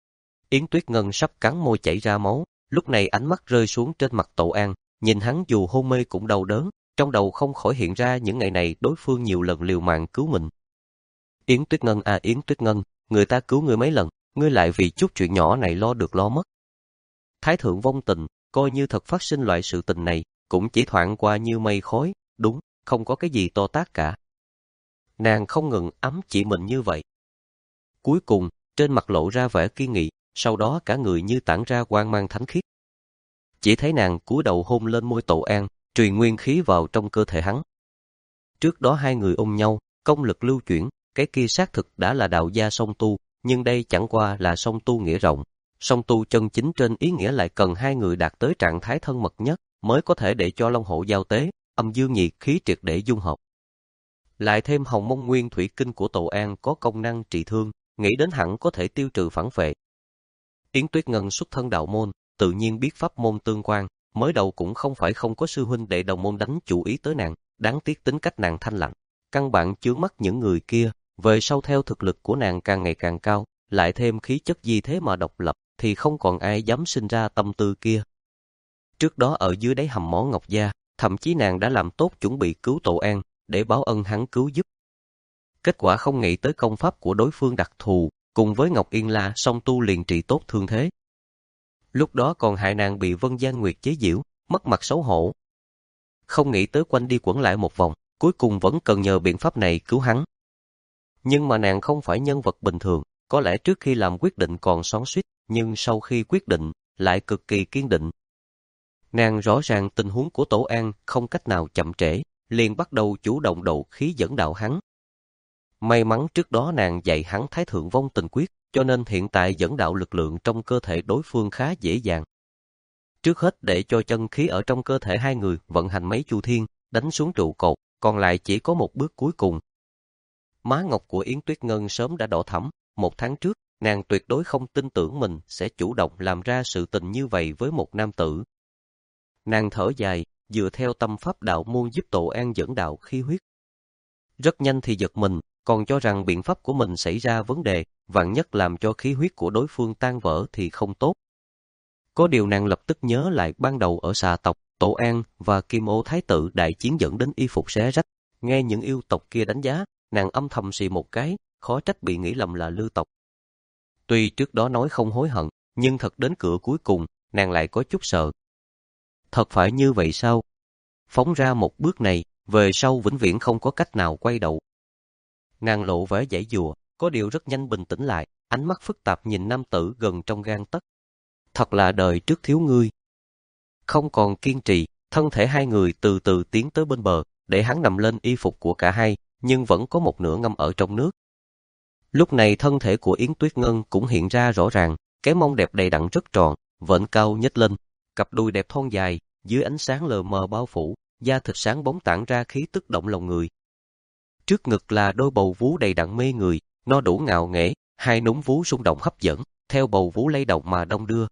Yến Tuyết Ngân sắp cắn môi chảy ra máu, lúc này ánh mắt rơi xuống trên mặt Tậu An, nhìn hắn dù hôn mê cũng đau đớn, trong đầu không khỏi hiện ra những ngày này đối phương nhiều lần liều mạng cứu mình. Yến Tuyết Ngân à Yến Tuyết Ngân, người ta cứu ngươi mấy lần, ngươi lại vì chút chuyện nhỏ này lo được lo mất. Thái thượng vong tình, coi như thật phát sinh loại sự tình này, cũng chỉ thoảng qua như mây khói, đúng, không có cái gì to tát cả. Nàng không ngừng ấm chỉ mình như vậy. Cuối cùng, trên mặt lộ ra vẻ kiên nghị, sau đó cả người như tản ra quang mang thánh khiết. Chỉ thấy nàng cúi đầu hôn lên môi Tậu An, truyền nguyên khí vào trong cơ thể hắn. Trước đó hai người ôm nhau, công lực lưu chuyển, cái kia xác thực đã là đạo gia song tu, nhưng đây chẳng qua là song tu nghĩa rộng. Song tu chân chính trên ý nghĩa lại cần hai người đạt tới trạng thái thân mật nhất, mới có thể để cho long hổ giao tế, âm dương nhiệt khí triệt để dung hợp. Lại thêm hồng mông nguyên thủy kinh của Tậu An có công năng trị thương, nghĩ đến hẳn có thể tiêu trừ phản phệ. Yến Tuyết Ngân xuất thân đạo môn, tự nhiên biết pháp môn tương quan, mới đầu cũng không phải không có sư huynh đệ đồng môn đánh chủ ý tới nàng, đáng tiếc tính cách nàng thanh lạnh, căn bản chướng mắt những người kia, về sau theo thực lực của nàng càng ngày càng cao, lại thêm khí chất gì thế mà độc lập, thì không còn ai dám sinh ra tâm tư kia. Trước đó ở dưới đáy hầm mỏ Ngọc Gia, thậm chí nàng đã làm tốt chuẩn bị cứu Tậu An, để báo ân hắn cứu giúp. Kết quả không nghĩ tới công pháp của đối phương đặc thù, cùng với Ngọc Yên La song tu liền trị tốt thương thế. Lúc đó còn hại nàng bị Vân Gian Nguyệt chế giễu, mất mặt xấu hổ. Không nghĩ tới quanh đi quẩn lại một vòng, cuối cùng vẫn cần nhờ biện pháp này cứu hắn. Nhưng mà nàng không phải nhân vật bình thường, có lẽ trước khi làm quyết định còn xoắn xuýt, nhưng sau khi quyết định, lại cực kỳ kiên định. Nàng rõ ràng tình huống của Tậu An không cách nào chậm trễ, liền bắt đầu chủ động độ khí dẫn đạo hắn. May mắn trước đó nàng dạy hắn Thái thượng vong tình quyết, cho nên hiện tại dẫn đạo lực lượng trong cơ thể đối phương khá dễ dàng. Trước hết để cho chân khí ở trong cơ thể hai người vận hành mấy chu thiên, đánh xuống trụ cột, còn lại chỉ có một bước cuối cùng. Má ngọc của Yến Tuyết Ngân sớm đã đỏ thẫm, một tháng trước, nàng tuyệt đối không tin tưởng mình sẽ chủ động làm ra sự tình như vậy với một nam tử. Nàng thở dài, dựa theo tâm pháp đạo môn giúp Tậu An dẫn đạo khí huyết. Rất nhanh thì giật mình, còn cho rằng biện pháp của mình xảy ra vấn đề, vạn nhất làm cho khí huyết của đối phương tan vỡ thì không tốt. Có điều nàng lập tức nhớ lại ban đầu ở xà tộc, Tậu An và Kim Ô Thái tử đại chiến dẫn đến y phục xé rách. Nghe những yêu tộc kia đánh giá, nàng âm thầm xì một cái, khó trách bị nghĩ lầm là Lư tộc. Tuy trước đó nói không hối hận, nhưng thật đến cửa cuối cùng, nàng lại có chút sợ. Thật phải như vậy sao? Phóng ra một bước này, về sau vĩnh viễn không có cách nào quay đầu. Nàng lộ vẻ giãy giụa, có điều rất nhanh bình tĩnh lại, ánh mắt phức tạp nhìn nam tử gần trong gang tấc. Thật là đời trước thiếu ngươi. Không còn kiên trì, thân thể hai người từ từ tiến tới bên bờ, để hắn nằm lên y phục của cả hai, nhưng vẫn có một nửa ngâm ở trong nước. Lúc này thân thể của Yến Tuyết Ngân cũng hiện ra rõ ràng, cái mông đẹp đầy đặn rất tròn, vểnh cao nhếch lên, cặp đùi đẹp thon dài, dưới ánh sáng lờ mờ bao phủ, da thịt sáng bóng tản ra khí tức động lòng người. Trước ngực là đôi bầu vú đầy đặn mê người, no đủ ngạo nghễ, hai núm vú rung động hấp dẫn, theo bầu vú lay động mà đong đưa.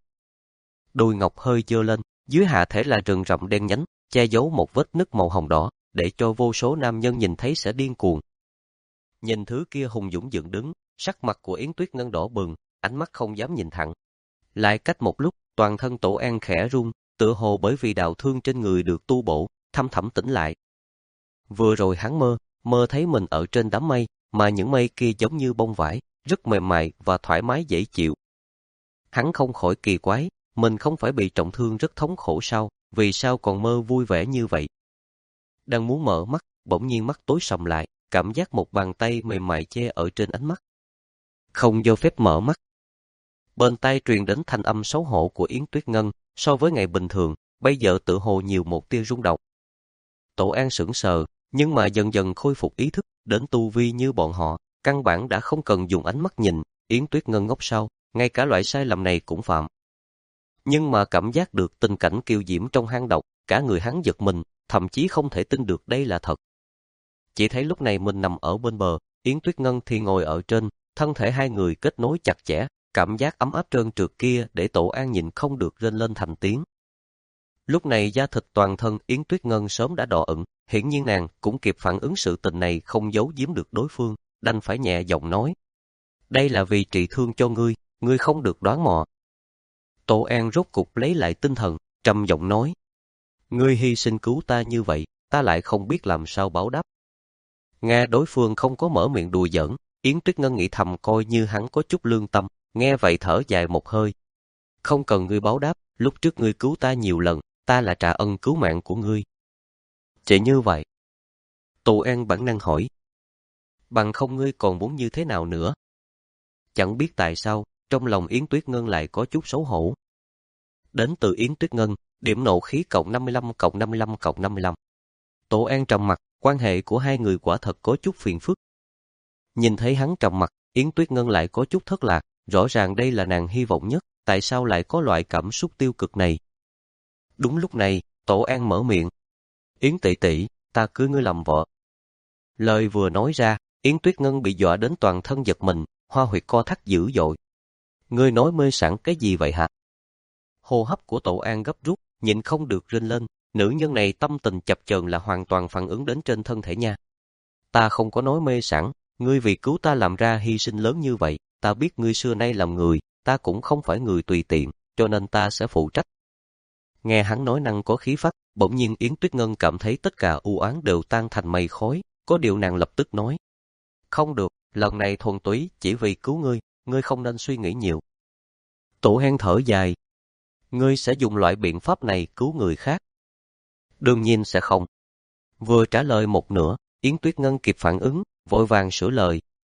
Đùi ngọc hơi giơ lên, dưới hạ thể là rừng rậm đen nhánh, che giấu một vết nứt màu hồng đỏ, để cho vô số nam nhân nhìn thấy sẽ điên cuồng. Nhìn thứ kia hùng dũng dựng đứng, sắc mặt của Yến Tuyết Ngân đỏ bừng, ánh mắt không dám nhìn thẳng. Lại cách một lúc, toàn thân Tổ An khẽ run, tựa hồ bởi vì đạo thương trên người được tu bổ, thâm thẳm tỉnh lại. Vừa rồi hắn mơ, mơ thấy mình ở trên đám mây, mà những mây kia giống như bông vải, rất mềm mại và thoải mái dễ chịu. Hắn không khỏi kỳ quái, mình không phải bị trọng thương rất thống khổ sao, vì sao còn mơ vui vẻ như vậy? Đang muốn mở mắt, bỗng nhiên mắt tối sầm lại, cảm giác một bàn tay mềm mại che ở trên ánh mắt. Không cho phép mở mắt. Bên tai truyền đến thanh âm xấu hổ của Yến Tuyết Ngân, so với ngày bình thường, bây giờ tựa hồ nhiều một tia rung động. Tổ An sững sờ, nhưng mà dần dần khôi phục ý thức, đến tu vi như bọn họ, căn bản đã không cần dùng ánh mắt nhìn, Yến Tuyết Ngân ngốc sao, ngay cả loại sai lầm này cũng phạm. Nhưng mà cảm giác được tình cảnh kiều diễm trong hang động, cả người hắn giật mình, thậm chí không thể tin được đây là thật. Chỉ thấy lúc này mình nằm ở bên bờ, Yến Tuyết Ngân thì ngồi ở trên, thân thể hai người kết nối chặt chẽ, cảm giác ấm áp trơn trượt kia để Tổ An nhịn không được rên lên thành tiếng. Lúc này da thịt toàn thân Yến Tuyết Ngân sớm đã đỏ ửng, hiển nhiên nàng cũng kịp phản ứng sự tình này không giấu giếm được đối phương, đành phải nhẹ giọng nói. Đây là vì trị thương cho ngươi, ngươi không được đoán mò. Tổ An rốt cục lấy lại tinh thần, trầm giọng nói. Ngươi hy sinh cứu ta như vậy, ta lại không biết làm sao báo đáp. Nghe đối phương không có mở miệng đùa giỡn, Yến Tuyết Ngân nghĩ thầm coi như hắn có chút lương tâm, nghe vậy thở dài một hơi. Không cần ngươi báo đáp, lúc trước ngươi cứu ta nhiều lần, ta là trả ân cứu mạng của ngươi. Chỉ như vậy. Tổ An bản năng hỏi. Bằng không ngươi còn muốn như thế nào nữa? Chẳng biết tại sao, trong lòng Yến Tuyết Ngân lại có chút xấu hổ. Đến từ Yến Tuyết Ngân, điểm nộ khí cộng năm mươi lăm cộng năm mươi lăm cộng năm mươi lăm. Tổ An trầm mặt, quan hệ của hai người quả thật có chút phiền phức. Nhìn thấy hắn trầm mặt, Yến Tuyết Ngân lại có chút thất lạc, rõ ràng đây là nàng hy vọng nhất, tại sao lại có loại cảm xúc tiêu cực này? Đúng lúc này, Tổ An mở miệng. Yến tỷ tỷ, ta cưới ngươi làm vợ. Lời vừa nói ra, Yến Tuyết Ngân bị dọa đến toàn thân giật mình, hoa huyệt co thắt dữ dội. Ngươi nói mê sảng cái gì vậy hả? Hô hấp của Tổ An gấp rút, nhịn không được rên lên, nữ nhân này tâm tình chập chờn là hoàn toàn phản ứng đến trên thân thể nha. Ta không có nói mê sảng, ngươi vì cứu ta làm ra hy sinh lớn như vậy, ta biết ngươi xưa nay làm người, ta cũng không phải người tùy tiện, cho nên ta sẽ phụ trách. Nghe hắn nói năng có khí phách, bỗng nhiên Yến Tuyết Ngân cảm thấy tất cả u oán đều tan thành mây khói, có điều nàng lập tức nói. Không được, lần này thuần túy chỉ vì cứu ngươi, ngươi không nên suy nghĩ nhiều. Tổ An thở dài. Ngươi sẽ dùng loại biện pháp này cứu người khác? Đương nhiên sẽ không. Vừa trả lời một nửa, Yến Tuyết Ngân kịp phản ứng, vội vàng sửa lời.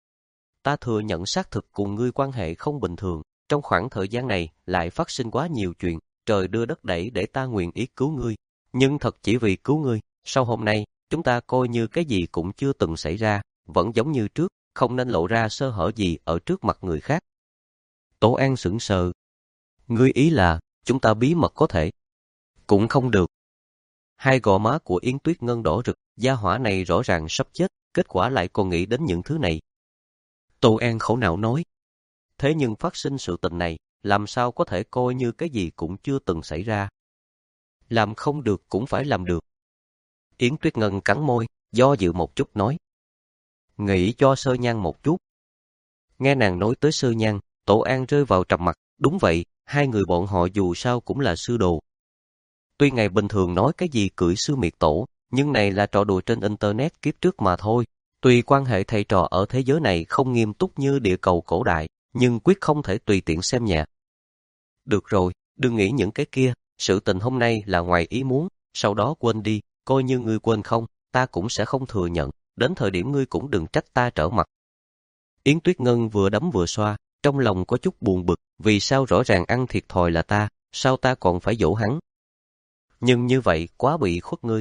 Ta thừa nhận xác thực cùng ngươi quan hệ không bình thường, trong khoảng thời gian này lại phát sinh quá nhiều chuyện, trời đưa đất đẩy để ta nguyện ý cứu ngươi. Nhưng thật chỉ vì cứu ngươi, sau hôm nay, chúng ta coi như cái gì cũng chưa từng xảy ra, vẫn giống như trước, không nên lộ ra sơ hở gì ở trước mặt người khác. Tổ An sững sờ. Ngươi ý là, chúng ta bí mật có thể? Cũng không được. Hai gò má của Yến Tuyết Ngân đỏ rực, gia hỏa này rõ ràng sắp chết, kết quả lại còn nghĩ đến những thứ này. Tô An khổ não nói. Thế nhưng phát sinh sự tình này, làm sao có thể coi như cái gì cũng chưa từng xảy ra. Làm không được cũng phải làm được. Yến Tuyết Ngân cắn môi, do dự một chút nói. Nghĩ cho Sơ Nhan một chút. Nghe nàng nói tới Sơ Nhan, Tổ An rơi vào trầm mặc. Đúng vậy, hai người bọn họ dù sao cũng là sư đồ. Tuy ngày bình thường nói cái gì cưỡi sư miệt tổ, nhưng này là trò đùa trên internet kiếp trước mà thôi. Tuy quan hệ thầy trò ở thế giới này không nghiêm túc như địa cầu cổ đại, nhưng quyết không thể tùy tiện xem nhẹ. Được rồi, đừng nghĩ những cái kia, sự tình hôm nay là ngoài ý muốn, sau đó quên đi, coi như ngươi quên không, ta cũng sẽ không thừa nhận, đến thời điểm ngươi cũng đừng trách ta trở mặt. Yến Tuyết Ngân vừa đấm vừa xoa, trong lòng có chút buồn bực, vì sao rõ ràng ăn thiệt thòi là ta, sao ta còn phải dỗ hắn. Nhưng như vậy quá bị khuất ngươi.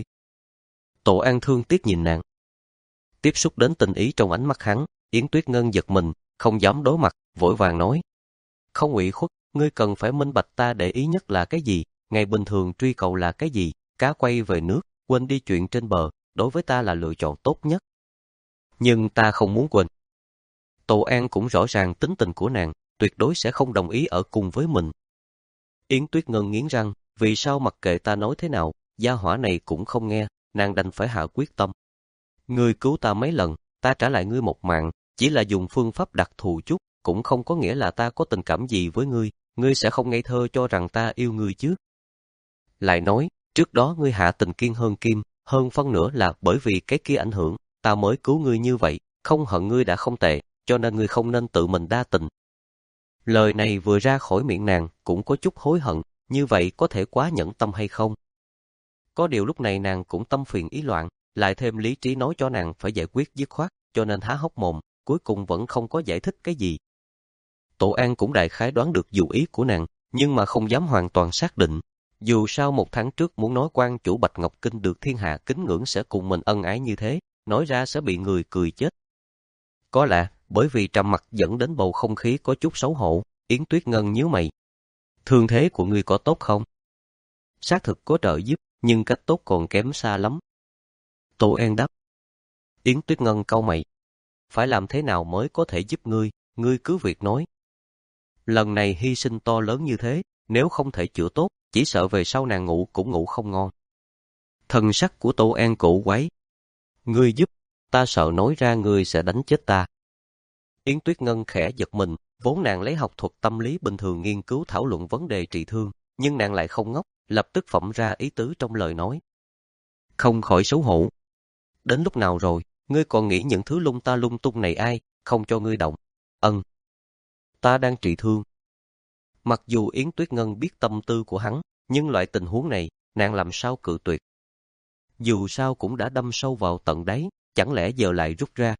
Tổ An thương tiếc nhìn nàng. Tiếp xúc đến tình ý trong ánh mắt hắn, Yến Tuyết Ngân giật mình, không dám đối mặt, vội vàng nói. Không ủy khuất, ngươi cần phải minh bạch ta để ý nhất là cái gì, ngày bình thường truy cầu là cái gì, cá quay về nước, quên đi chuyện trên bờ, đối với ta là lựa chọn tốt nhất. Nhưng ta không muốn quên. Tổ An cũng rõ ràng tính tình của nàng, tuyệt đối sẽ không đồng ý ở cùng với mình. Yến Tuyết Ngân nghiến răng, vì sao mặc kệ ta nói thế nào, gia hỏa này cũng không nghe, nàng đành phải hạ quyết tâm. Ngươi cứu ta mấy lần, ta trả lại ngươi một mạng, chỉ là dùng phương pháp đặc thù chút, cũng không có nghĩa là ta có tình cảm gì với ngươi, ngươi sẽ không ngây thơ cho rằng ta yêu ngươi chứ. Lại nói, trước đó ngươi hạ tình kiên hơn kim, hơn phân nữa là bởi vì cái kia ảnh hưởng, ta mới cứu ngươi như vậy, không hận ngươi đã không tệ, cho nên ngươi không nên tự mình đa tình. Lời này vừa ra khỏi miệng nàng, cũng có chút hối hận, như vậy có thể quá nhẫn tâm hay không? Có điều lúc này nàng cũng tâm phiền ý loạn, lại thêm lý trí nói cho nàng phải giải quyết dứt khoát, cho nên há hốc mồm, cuối cùng vẫn không có giải thích cái gì. Tổ An cũng đại khái đoán được dụ ý của nàng, nhưng mà không dám hoàn toàn xác định. Dù sao một tháng trước muốn nói quan chủ Bạch Ngọc Kinh được thiên hạ kính ngưỡng sẽ cùng mình ân ái như thế, nói ra sẽ bị người cười chết. Có lẽ, bởi vì trầm mặc dẫn đến bầu không khí có chút xấu hổ, Yến Tuyết Ngân nhíu mày. Thương thế của ngươi có tốt không? Xác thực có trợ giúp, nhưng cách tốt còn kém xa lắm. Tổ An đáp. Yến Tuyết Ngân cau mày. Phải làm thế nào mới có thể giúp ngươi, ngươi cứ việc nói. Lần này hy sinh to lớn như thế, nếu không thể chữa tốt, chỉ sợ về sau nàng ngủ cũng ngủ không ngon. Thần sắc của Tổ An cổ quái. Ngươi giúp, ta sợ nói ra ngươi sẽ đánh chết ta. Yến Tuyết Ngân khẽ giật mình, vốn nàng lấy học thuật tâm lý bình thường nghiên cứu thảo luận vấn đề trị thương, nhưng nàng lại không ngốc, lập tức phỏng ra ý tứ trong lời nói. Không khỏi xấu hổ. Đến lúc nào rồi, ngươi còn nghĩ những thứ lung ta lung tung này ai, không cho ngươi động. Ân. Ta đang trị thương. Mặc dù Yến Tuyết Ngân biết tâm tư của hắn, nhưng loại tình huống này, nàng làm sao cự tuyệt. Dù sao cũng đã đâm sâu vào tận đáy, chẳng lẽ giờ lại rút ra.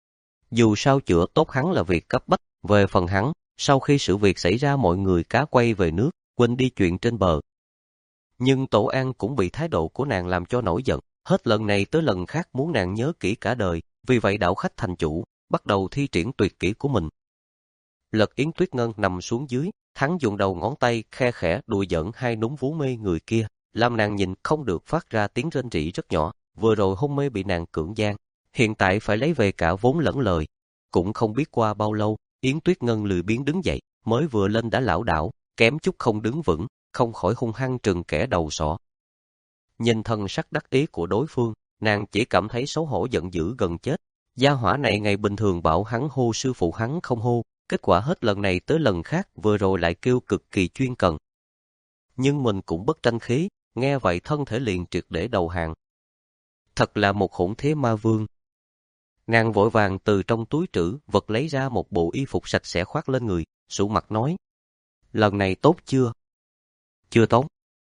Dù sao chữa tốt hắn là việc cấp bách, về phần hắn, sau khi sự việc xảy ra mọi người cá quay về nước, quên đi chuyện trên bờ. Nhưng Tổ An cũng bị thái độ của nàng làm cho nổi giận, hết lần này tới lần khác muốn nàng nhớ kỹ cả đời, vì vậy đảo khách thành chủ, bắt đầu thi triển tuyệt kỹ của mình. Lật Yến Tuyết Ngân nằm xuống dưới, hắn dùng đầu ngón tay khe khẽ đùa giỡn hai núm vú mê người kia, làm nàng nhìn không được phát ra tiếng rên rỉ rất nhỏ, vừa rồi hôn mê bị nàng cưỡng gian, hiện tại phải lấy về cả vốn lẫn lời. Cũng không biết qua bao lâu, Yến Tuyết Ngân lười biếng đứng dậy, mới vừa lên đã lảo đảo, kém chút không đứng vững, không khỏi hung hăng trừng kẻ đầu sọ. Nhìn thân sắc đắc ý của đối phương, nàng chỉ cảm thấy xấu hổ giận dữ gần chết. Gia hỏa này ngày bình thường bảo hắn hô sư phụ hắn không hô, kết quả hết lần này tới lần khác vừa rồi lại kêu cực kỳ chuyên cần. Nhưng mình cũng bất tranh khí, nghe vậy thân thể liền triệt để đầu hàng. Thật là một hỗn thế ma vương. Nàng vội vàng từ trong túi trữ vật lấy ra một bộ y phục sạch sẽ khoác lên người, sụ mặt nói. Lần này tốt chưa? Chưa tốt.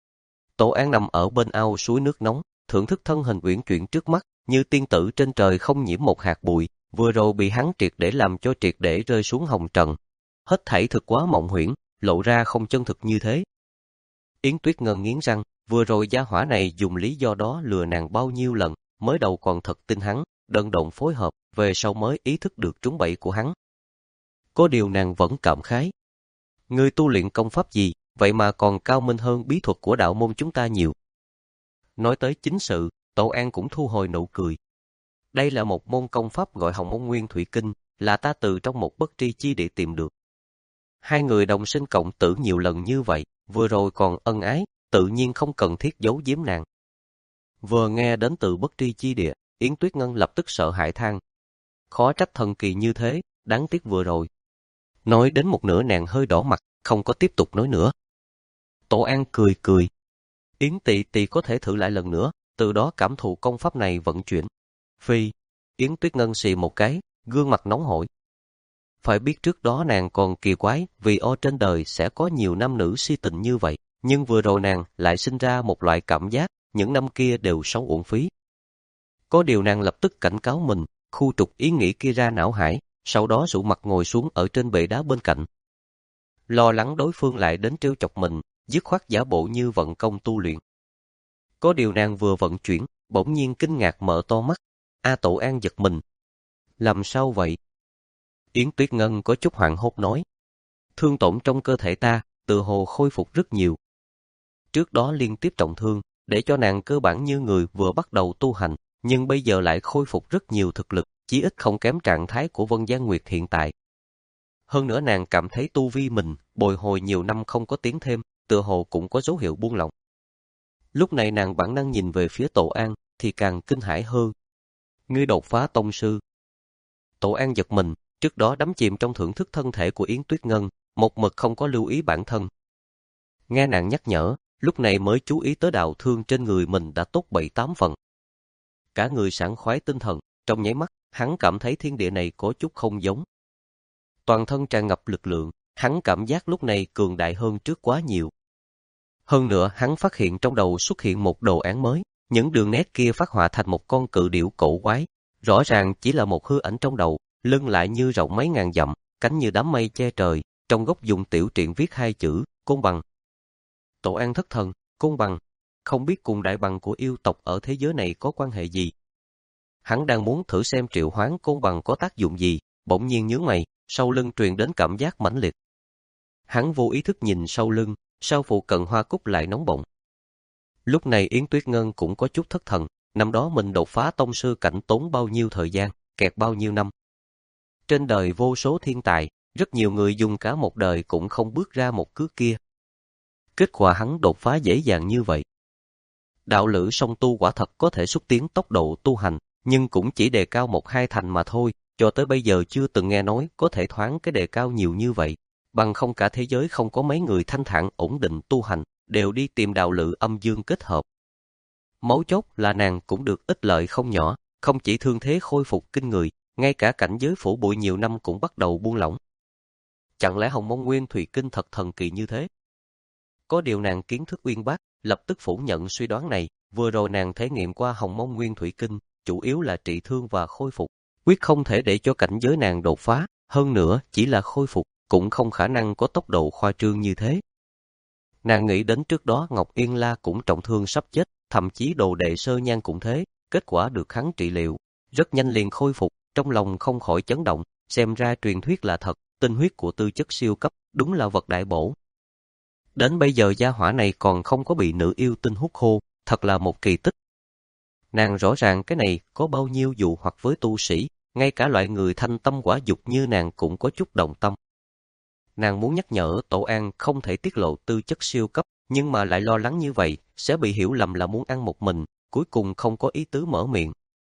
Tổ An nằm ở bên ao suối nước nóng, thưởng thức thân hình uyển chuyển trước mắt, như tiên tử trên trời không nhiễm một hạt bụi, vừa rồi bị hắn triệt để làm cho triệt để rơi xuống hồng trần. Hết thảy thực quá mộng huyễn, lộ ra không chân thực như thế. Yến Tuyết Ngân nghiến răng, vừa rồi gia hỏa này dùng lý do đó lừa nàng bao nhiêu lần, mới đầu còn thật tin hắn, đơn độn phối hợp, về sau mới ý thức được trúng bẫy của hắn. Có điều nàng vẫn cảm khái. Ngươi tu luyện công pháp gì, vậy mà còn cao minh hơn bí thuật của đạo môn chúng ta nhiều. Nói tới chính sự, Tổ An cũng thu hồi nụ cười. Đây là một môn công pháp gọi Hồng Môn Nguyên Thủy Kinh, là ta từ trong một bất tri chi địa tìm được. Hai người đồng sinh cộng tử nhiều lần như vậy, vừa rồi còn ân ái, tự nhiên không cần thiết giấu giếm nàng. Vừa nghe đến từ bất tri chi địa, Yến Tuyết Ngân lập tức sợ hãi than. Khó trách thần kỳ như thế, đáng tiếc vừa rồi. Nói đến một nửa nàng hơi đỏ mặt, không có tiếp tục nói nữa. Tổ An cười cười. Yến tỳ tỳ có thể thử lại lần nữa, từ đó cảm thụ công pháp này vận chuyển. Phi, Yến Tuyết Ngân xì một cái, gương mặt nóng hổi. Phải biết trước đó nàng còn kỳ quái, vì o trên đời sẽ có nhiều nam nữ si tình như vậy, nhưng vừa rồi nàng lại sinh ra một loại cảm giác, những năm kia đều sống uổng phí. Có điều nàng lập tức cảnh cáo mình, khu trục ý nghĩ kia ra não hải, sau đó rũ mặt ngồi xuống ở trên bệ đá bên cạnh. Lo lắng đối phương lại đến trêu chọc mình, dứt khoát giả bộ như vận công tu luyện. Có điều nàng vừa vận chuyển, bỗng nhiên kinh ngạc mở to mắt. A Tổ An giật mình. Làm sao vậy? Yến Tuyết Ngân có chút hoảng hốt nói. Thương tổn trong cơ thể ta, tự hồ khôi phục rất nhiều. Trước đó liên tiếp trọng thương, để cho nàng cơ bản như người vừa bắt đầu tu hành, nhưng bây giờ lại khôi phục rất nhiều thực lực, chí ít không kém trạng thái của Vân Giang Nguyệt hiện tại. Hơn nữa nàng cảm thấy tu vi mình, bồi hồi nhiều năm không có tiến thêm, tựa hồ cũng có dấu hiệu buông lỏng. Lúc này nàng bản năng nhìn về phía Tổ An, thì càng kinh hãi hơn. Ngươi đột phá tông sư. Tổ An giật mình, trước đó đắm chìm trong thưởng thức thân thể của Yến Tuyết Ngân, một mực không có lưu ý bản thân. Nghe nàng nhắc nhở, lúc này mới chú ý tới đạo thương trên người mình đã tốt bảy tám phần. Cả người sảng khoái tinh thần, trong nháy mắt, hắn cảm thấy thiên địa này có chút không giống. Toàn thân tràn ngập lực lượng, hắn cảm giác lúc này cường đại hơn trước quá nhiều. Hơn nữa, hắn phát hiện trong đầu xuất hiện một đồ án mới, những đường nét kia phát họa thành một con cự điểu cổ quái, rõ ràng chỉ là một hư ảnh trong đầu, lưng lại như rộng mấy ngàn dặm, cánh như đám mây che trời, trong góc dùng tiểu truyện viết hai chữ, côn bằng. Tổ An thất thần, côn bằng, không biết cùng đại bằng của yêu tộc ở thế giới này có quan hệ gì. Hắn đang muốn thử xem triệu hoán côn bằng có tác dụng gì, bỗng nhiên nhướng mày, sau lưng truyền đến cảm giác mãnh liệt. Hắn vô ý thức nhìn sau lưng, sau phụ cận hoa cúc lại nóng bỏng. Lúc này Yến Tuyết Ngân cũng có chút thất thần, năm đó mình đột phá tông sư cảnh tốn bao nhiêu thời gian, kẹt bao nhiêu năm. Trên đời vô số thiên tài, rất nhiều người dùng cả một đời cũng không bước ra một cước kia. Kết quả hắn đột phá dễ dàng như vậy. Đạo lữ song tu quả thật có thể xúc tiến tốc độ tu hành, nhưng cũng chỉ đề cao một hai thành mà thôi, cho tới bây giờ chưa từng nghe nói có thể thoáng cái đề cao nhiều như vậy. Bằng không cả thế giới không có mấy người thanh thản ổn định tu hành, đều đi tìm đạo lữ âm dương kết hợp. Mấu chốt là nàng cũng được ích lợi không nhỏ, không chỉ thương thế khôi phục kinh người, ngay cả cảnh giới phủ bụi nhiều năm cũng bắt đầu buông lỏng. Chẳng lẽ Hồng Mông Nguyên Thủy Kinh thật thần kỳ như thế? Có điều nàng kiến thức uyên bác, lập tức phủ nhận suy đoán này, vừa rồi nàng thể nghiệm qua Hồng Mông Nguyên Thủy Kinh, chủ yếu là trị thương và khôi phục, quyết không thể để cho cảnh giới nàng đột phá, hơn nữa chỉ là khôi phục, cũng không khả năng có tốc độ khoa trương như thế. Nàng nghĩ đến trước đó Ngọc Yên La cũng trọng thương sắp chết, thậm chí đồ đệ Sơ Nhan cũng thế, kết quả được hắn trị liệu, rất nhanh liền khôi phục, trong lòng không khỏi chấn động, xem ra truyền thuyết là thật, tinh huyết của tư chất siêu cấp, đúng là vật đại bổ. Đến bây giờ gia hỏa này còn không có bị nữ yêu tinh hút khô, thật là một kỳ tích. Nàng rõ ràng cái này có bao nhiêu dụ hoặc với tu sĩ, ngay cả loại người thanh tâm quả dục như nàng cũng có chút động tâm. Nàng muốn nhắc nhở Tổ An không thể tiết lộ tư chất siêu cấp, nhưng mà lại lo lắng như vậy, sẽ bị hiểu lầm là muốn ăn một mình, cuối cùng không có ý tứ mở miệng.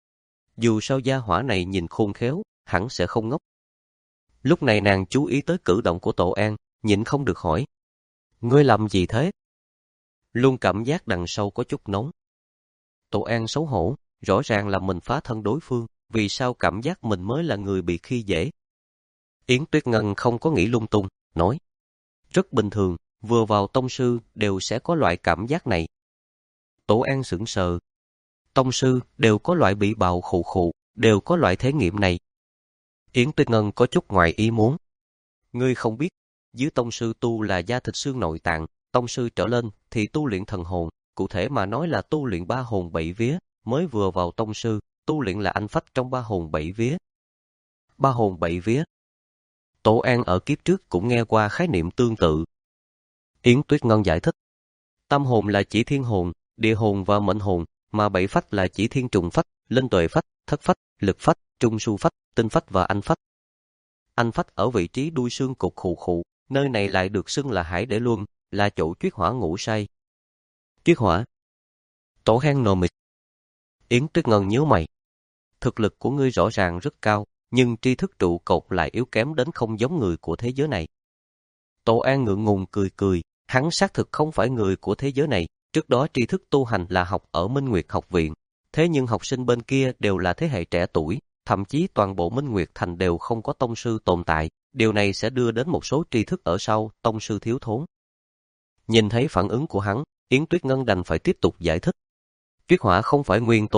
Dù sao gia hỏa này nhìn khôn khéo, hẳn sẽ không ngốc. Lúc này nàng chú ý tới cử động của Tổ An, nhịn không được hỏi. Ngươi làm gì thế? Luôn cảm giác đằng sau có chút nóng. Tổ An xấu hổ, rõ ràng là mình phá thân đối phương, vì sao cảm giác mình mới là người bị khi dễ? Yến Tuyết Ngân không có nghĩ lung tung, nói. Rất bình thường, vừa vào tông sư đều sẽ có loại cảm giác này. Tổ An sững sờ. Tông sư đều có loại bị bạo khụ khụ, đều có loại thể nghiệm này. Yến Tuyết Ngân có chút ngoài ý muốn. Ngươi không biết, dưới tông sư tu là da thịt xương nội tạng, tông sư trở lên thì tu luyện thần hồn, cụ thể mà nói là tu luyện ba hồn bảy vía, mới vừa vào tông sư, tu luyện là anh phách trong ba hồn bảy vía. Ba hồn bảy vía. Tổ An ở kiếp trước cũng nghe qua khái niệm tương tự. Yến Tuyết Ngân giải thích. Tâm hồn là chỉ thiên hồn, địa hồn và mệnh hồn, mà bảy phách là chỉ thiên trùng phách, linh tuệ phách, thất phách, lực phách, trung su phách, tinh phách và anh phách. Anh phách ở vị trí đuôi xương cột khụ khụ, nơi này lại được xưng là hải để luân, là chỗ chuyết hỏa ngủ say. Chuyết hỏa. Tổ An nồ mịt. Yến Tuyết Ngân nhíu mày. Thực lực của ngươi rõ ràng rất cao, nhưng tri thức trụ cột lại yếu kém đến không giống người của thế giới này. Tổ An ngượng ngùng cười cười, hắn xác thực không phải người của thế giới này, trước đó tri thức tu hành là học ở Minh Nguyệt học viện, thế nhưng học sinh bên kia đều là thế hệ trẻ tuổi, thậm chí toàn bộ Minh Nguyệt thành đều không có tông sư tồn tại, điều này sẽ đưa đến một số tri thức ở sau tông sư thiếu thốn. Nhìn thấy phản ứng của hắn, Yến Tuyết Ngân đành phải tiếp tục giải thích. Chuyết hỏa không phải nguyên tố,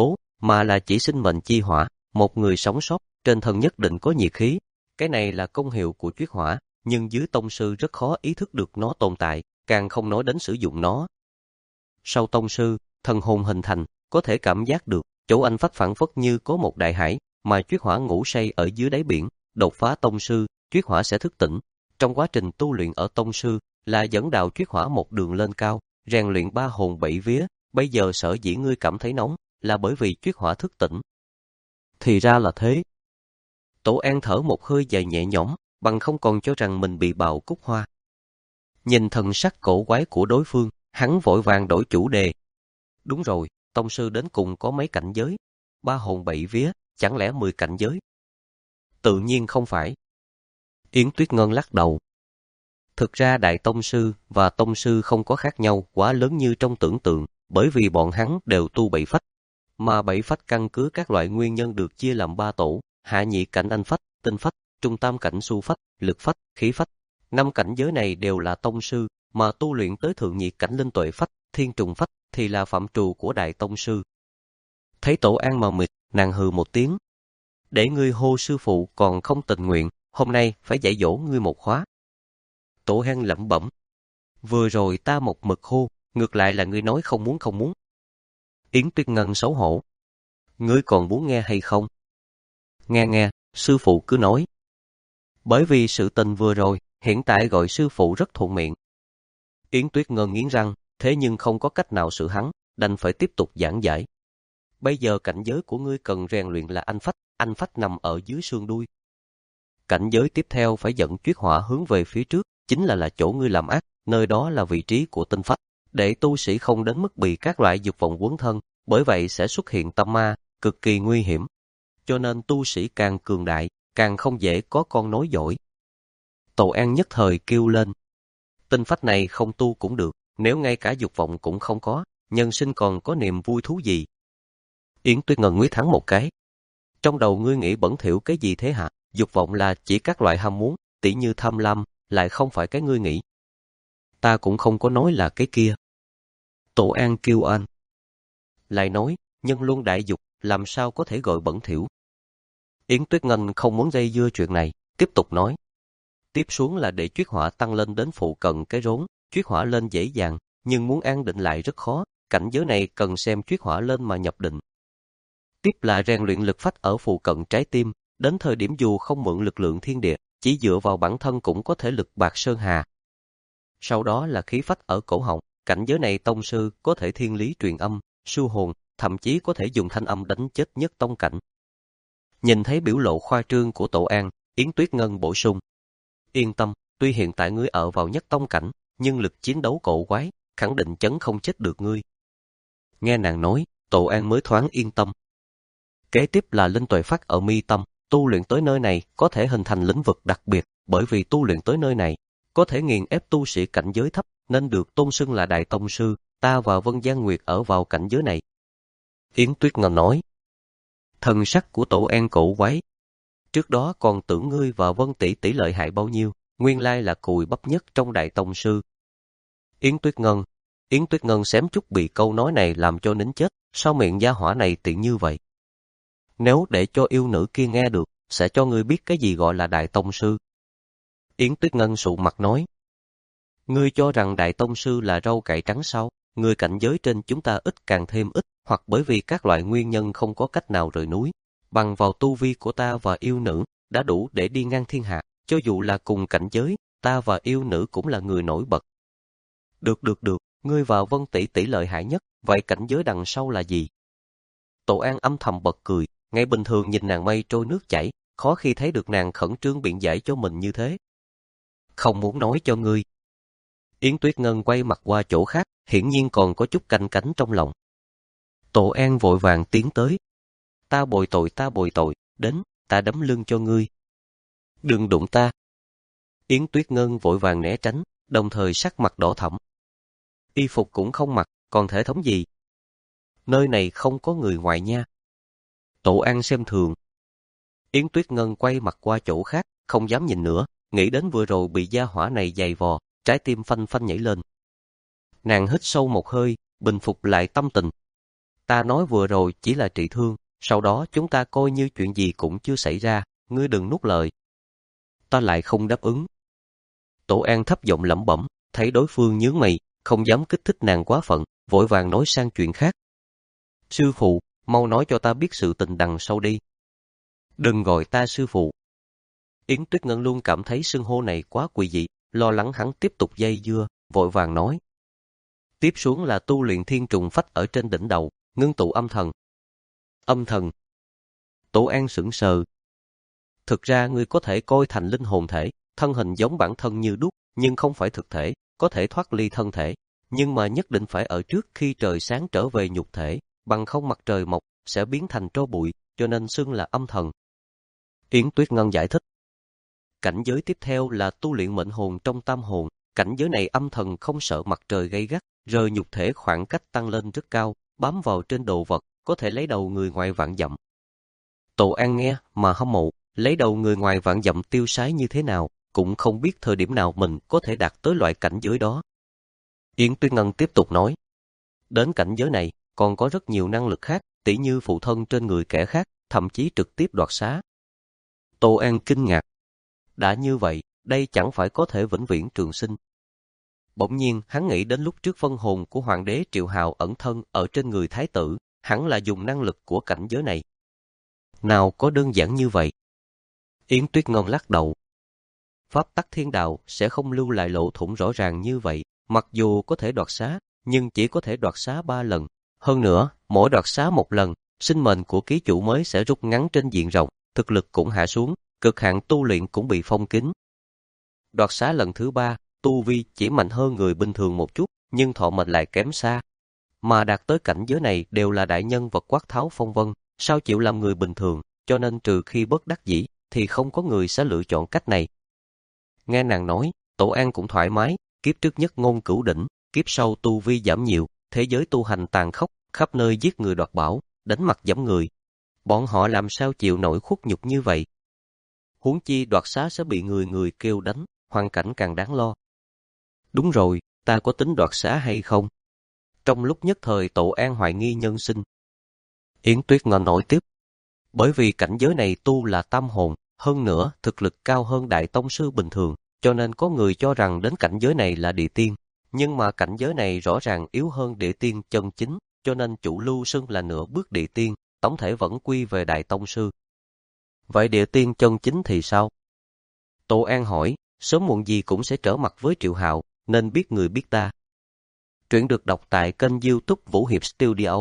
mà là chỉ sinh mệnh chi hỏa, một người sống sót, trên thân nhất định có nhiệt khí. Cái này là công hiệu của chuyết hỏa, nhưng dưới tông sư rất khó ý thức được nó tồn tại, càng không nói đến sử dụng nó. Sau tông sư, thần hồn hình thành, có thể cảm giác được, chỗ anh phách phảng phất như có một đại hải, mà chuyết hỏa ngủ say ở dưới đáy biển, đột phá tông sư, chuyết hỏa sẽ thức tỉnh. Trong quá trình tu luyện ở tông sư, là dẫn đạo chuyết hỏa một đường lên cao, rèn luyện ba hồn bảy vía, bây giờ sở dĩ ngươi cảm thấy nóng, là bởi vì chuyết hỏa thức tỉnh. Thì ra là thế. Tổ An thở một hơi dài nhẹ nhõm, bằng không còn cho rằng mình bị bào cúc hoa. Nhìn thần sắc cổ quái của đối phương, hắn vội vàng đổi chủ đề. Đúng rồi, tông sư đến cùng có mấy cảnh giới? Ba hồn bảy vía, chẳng lẽ mười cảnh giới? Tự nhiên không phải. Yến Tuyết Ngân lắc đầu. Thực ra đại tông sư và tông sư không có khác nhau quá lớn như trong tưởng tượng, bởi vì bọn hắn đều tu bảy phách. Mà bảy phách căn cứ các loại nguyên nhân được chia làm ba tổ, hạ nhị cảnh anh phách, tinh phách, trung tam cảnh su phách, lực phách, khí phách. Năm cảnh giới này đều là tông sư, mà tu luyện tới thượng nhị cảnh linh tuệ phách, thiên trùng phách thì là phạm trù của đại tông sư. Thấy Tổ An mờ mịt, nàng hừ một tiếng. Để ngươi hô sư phụ còn không tình nguyện, hôm nay phải dạy dỗ ngươi một khóa. Tổ An lẩm bẩm. Vừa rồi ta một mực hô, ngược lại là ngươi nói không muốn không muốn. Yến Tuyết Ngân xấu hổ. Ngươi còn muốn nghe hay không? Nghe nghe, sư phụ cứ nói. Bởi vì sự tình vừa rồi, hiện tại gọi sư phụ rất thuận miệng. Yến Tuyết Ngân nghiến răng, thế nhưng không có cách nào xử hắn, đành phải tiếp tục giảng giải. Bây giờ cảnh giới của ngươi cần rèn luyện là anh phách, anh phách nằm ở dưới xương đuôi. Cảnh giới tiếp theo phải dẫn chuyết hỏa hướng về phía trước, chính là là chỗ ngươi làm ác, nơi đó là vị trí của tinh phách, để tu sĩ không đến mức bị các loại dục vọng quấn thân, bởi vậy sẽ xuất hiện tâm ma, cực kỳ nguy hiểm. Cho nên tu sĩ càng cường đại, càng không dễ có con nối dõi. Tổ An nhất thời kêu lên. Tinh phách này không tu cũng được, nếu ngay cả dục vọng cũng không có, nhân sinh còn có niềm vui thú gì? Yến Tuyết Ngân nguyết thắng một cái. Trong đầu ngươi nghĩ bẩn thỉu cái gì thế hả? Dục vọng là chỉ các loại ham muốn, tỉ như tham lam, lại không phải cái ngươi nghĩ. Ta cũng không có nói là cái kia. Tổ An kêu anh. Lại nói, nhân luân đại dục, làm sao có thể gọi bẩn thỉu? Yến Tuyết Ngân không muốn dây dưa chuyện này, tiếp tục nói. Tiếp xuống là để chuyết hỏa tăng lên đến phụ cận cái rốn, chuyết hỏa lên dễ dàng, nhưng muốn an định lại rất khó, cảnh giới này cần xem chuyết hỏa lên mà nhập định. Tiếp là rèn luyện lực phách ở phụ cận trái tim, đến thời điểm dù không mượn lực lượng thiên địa, chỉ dựa vào bản thân cũng có thể lực bạc sơn hà. Sau đó là khí phách ở cổ họng, cảnh giới này tông sư có thể thiên lý truyền âm, siêu hồn, thậm chí có thể dùng thanh âm đánh chết nhất tông cảnh. Nhìn thấy biểu lộ khoa trương của Tổ An, Yến Tuyết Ngân bổ sung. Yên tâm, tuy hiện tại ngươi ở vào nhất tông cảnh, nhưng lực chiến đấu cổ quái, khẳng định chấn không chết được ngươi. Nghe nàng nói, Tổ An mới thoáng yên tâm. Kế tiếp là linh tuệ phách ở mi tâm, tu luyện tới nơi này có thể hình thành lĩnh vực đặc biệt, bởi vì tu luyện tới nơi này có thể nghiền ép tu sĩ cảnh giới thấp, nên được tôn xưng là đại tông sư. Ta và Vân Giang Nguyệt ở vào cảnh giới này. Yến Tuyết Ngân nói. Thần sắc của Tổ An cổ quái. Trước đó còn tưởng ngươi và Vân tỷ tỷ lợi hại bao nhiêu, nguyên lai là cùi bắp nhất trong đại tông sư. Yến Tuyết Ngân, Yến Tuyết Ngân xém chút bị câu nói này làm cho nín chết, sao miệng gia hỏa này tiện như vậy? Nếu để cho yêu nữ kia nghe được, sẽ cho ngươi biết cái gì gọi là đại tông sư. Yến Tuyết Ngân sụ mặt nói. Ngươi cho rằng đại tông sư là rau cải trắng sao? Người cảnh giới trên chúng ta ít càng thêm ít, hoặc bởi vì các loại nguyên nhân không có cách nào rời núi. Bằng vào tu vi của ta và yêu nữ, đã đủ để đi ngang thiên hạ, cho dù là cùng cảnh giới, ta và yêu nữ cũng là người nổi bật. Được được được, ngươi và Vân tỷ tỷ lợi hại nhất, vậy cảnh giới đằng sau là gì? Tổ An âm thầm bật cười, ngày bình thường nhìn nàng mây trôi nước chảy, khó khi thấy được nàng khẩn trương biện giải cho mình như thế. Không muốn nói cho ngươi. Yến Tuyết Ngân quay mặt qua chỗ khác, hiển nhiên còn có chút canh cánh trong lòng. Tổ An vội vàng tiến tới. Ta bồi tội ta bồi tội, đến, ta đấm lưng cho ngươi. Đừng đụng ta. Yến Tuyết Ngân vội vàng né tránh, đồng thời sắc mặt đỏ thẫm. Y phục cũng không mặc, còn thể thống gì? Nơi này không có người ngoài nha. Tổ An xem thường. Yến Tuyết Ngân quay mặt qua chỗ khác, không dám nhìn nữa, nghĩ đến vừa rồi bị gia hỏa này giày vò, trái tim phanh phanh nhảy lên. Nàng hít sâu một hơi, bình phục lại tâm tình. Ta nói vừa rồi chỉ là trị thương, sau đó chúng ta coi như chuyện gì cũng chưa xảy ra, ngươi đừng nuốt lời. Ta lại không đáp ứng. Tổ An thấp giọng lẩm bẩm, thấy đối phương nhướng mày, không dám kích thích nàng quá phận, vội vàng nói sang chuyện khác. Sư phụ, mau nói cho ta biết sự tình đằng sau đi. Đừng gọi ta sư phụ. Yến Tuyết Ngân luôn cảm thấy xưng hô này quá quỷ dị, lo lắng hắn tiếp tục dây dưa, vội vàng nói. Tiếp xuống là tu luyện thiên trùng phách ở trên đỉnh đầu, ngưng tụ âm thần. Âm thần. Tổ An sững sờ. Thực ra ngươi có thể coi thành linh hồn thể, thân hình giống bản thân như đúc, nhưng không phải thực thể, có thể thoát ly thân thể, nhưng mà nhất định phải ở trước khi trời sáng trở về nhục thể, bằng không mặt trời mọc sẽ biến thành tro bụi, cho nên xưng là âm thần. Yến Tuyết Ngân giải thích. Cảnh giới tiếp theo là tu luyện mệnh hồn trong tam hồn, cảnh giới này âm thần không sợ mặt trời gay gắt, rời nhục thể khoảng cách tăng lên rất cao, bám vào trên đồ vật, có thể lấy đầu người ngoài vạn dặm. Tổ An nghe mà hâm mộ, lấy đầu người ngoài vạn dặm tiêu sái như thế nào, cũng không biết thời điểm nào mình có thể đạt tới loại cảnh giới đó. Yến Tuyết Ngân tiếp tục nói, đến cảnh giới này còn có rất nhiều năng lực khác, tỉ như phụ thân trên người kẻ khác, thậm chí trực tiếp đoạt xá. Tô An kinh ngạc. Đã như vậy, đây chẳng phải có thể vĩnh viễn trường sinh. Bỗng nhiên, hắn nghĩ đến lúc trước phân hồn của hoàng đế Triệu Hạo ẩn thân ở trên người thái tử, hắn là dùng năng lực của cảnh giới này. Nào có đơn giản như vậy? Yến Tuyết Ngân lắc đầu. Pháp tắc thiên đạo sẽ không lưu lại lỗ thủng rõ ràng như vậy, mặc dù có thể đoạt xá, nhưng chỉ có thể đoạt xá ba lần. Hơn nữa, mỗi đoạt xá một lần, sinh mệnh của ký chủ mới sẽ rút ngắn trên diện rộng, thực lực cũng hạ xuống, cực hạn tu luyện cũng bị phong kín. Đoạt xá lần thứ ba, tu vi chỉ mạnh hơn người bình thường một chút, nhưng thọ mệnh lại kém xa. Mà đạt tới cảnh giới này đều là đại nhân vật quát tháo phong vân, sao chịu làm người bình thường, cho nên trừ khi bất đắc dĩ, thì không có người sẽ lựa chọn cách này. Nghe nàng nói, Tổ An cũng thoải mái, kiếp trước nhất ngôn cửu đỉnh, kiếp sau tu vi giảm nhiều, thế giới tu hành tàn khốc, khắp nơi giết người đoạt bảo, đánh mặt giẫm người. Bọn họ làm sao chịu nổi khuất nhục như vậy? Huống chi đoạt xá sẽ bị người người kêu đánh, hoàn cảnh càng đáng lo. Đúng rồi, ta có tính đoạt xá hay không? Trong lúc nhất thời Tổ An hoài nghi nhân sinh. Yến Tuyết Ngân nói tiếp. Bởi vì cảnh giới này tu là tam hồn, hơn nữa thực lực cao hơn đại tông sư bình thường, cho nên có người cho rằng đến cảnh giới này là địa tiên. Nhưng mà cảnh giới này rõ ràng yếu hơn địa tiên chân chính, cho nên chủ lưu xưng là nửa bước địa tiên, tổng thể vẫn quy về đại tông sư. Vậy địa tiên chân chính thì sao? Tô An hỏi, sớm muộn gì cũng sẽ trở mặt với Triệu Hạo, nên biết người biết ta. Truyện được đọc tại kênh YouTube Vũ Hiệp Studio.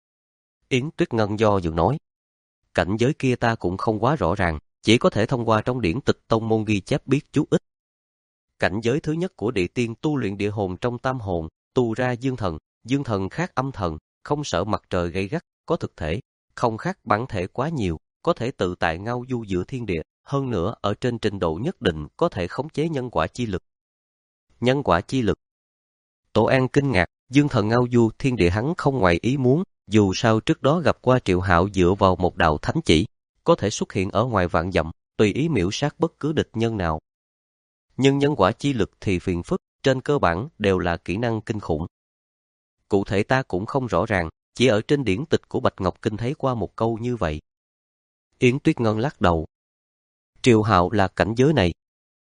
Yến Tuyết Ngân do dự nói, cảnh giới kia ta cũng không quá rõ ràng, chỉ có thể thông qua trong điển tịch tông môn ghi chép biết chút ít. Cảnh giới thứ nhất của địa tiên tu luyện địa hồn trong tam hồn, tu ra dương thần, dương thần khác âm thần, không sợ mặt trời gay gắt, có thực thể, không khác bản thể quá nhiều, có thể tự tại ngao du giữa thiên địa, hơn nữa ở trên trình độ nhất định có thể khống chế nhân quả chi lực. Nhân quả chi lực. Tổ An kinh ngạc, dương thần ngao du thiên địa hắn không ngoài ý muốn, dù sao trước đó gặp qua Triệu Hạo dựa vào một đạo thánh chỉ, có thể xuất hiện ở ngoài vạn dặm, tùy ý miễu sát bất cứ địch nhân nào. Nhưng nhân quả chi lực thì phiền phức, trên cơ bản đều là kỹ năng kinh khủng. Cụ thể ta cũng không rõ ràng, chỉ ở trên điển tịch của Bạch Ngọc Kinh thấy qua một câu như vậy. Yến Tuyết Ngân lắc đầu. Triệu Hạo là cảnh giới này.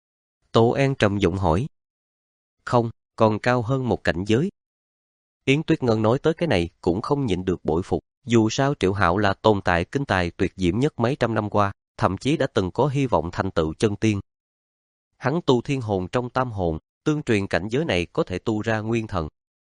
Tổ An trầm giọng hỏi. Không, còn cao hơn một cảnh giới. Yến Tuyết Ngân nói tới cái này cũng không nhịn được bội phục, dù sao Triệu Hạo là tồn tại kinh tài tuyệt diễm nhất mấy trăm năm qua, thậm chí đã từng có hy vọng thành tựu chân tiên. Hắn tu thiên hồn trong tam hồn, tương truyền cảnh giới này có thể tu ra nguyên thần.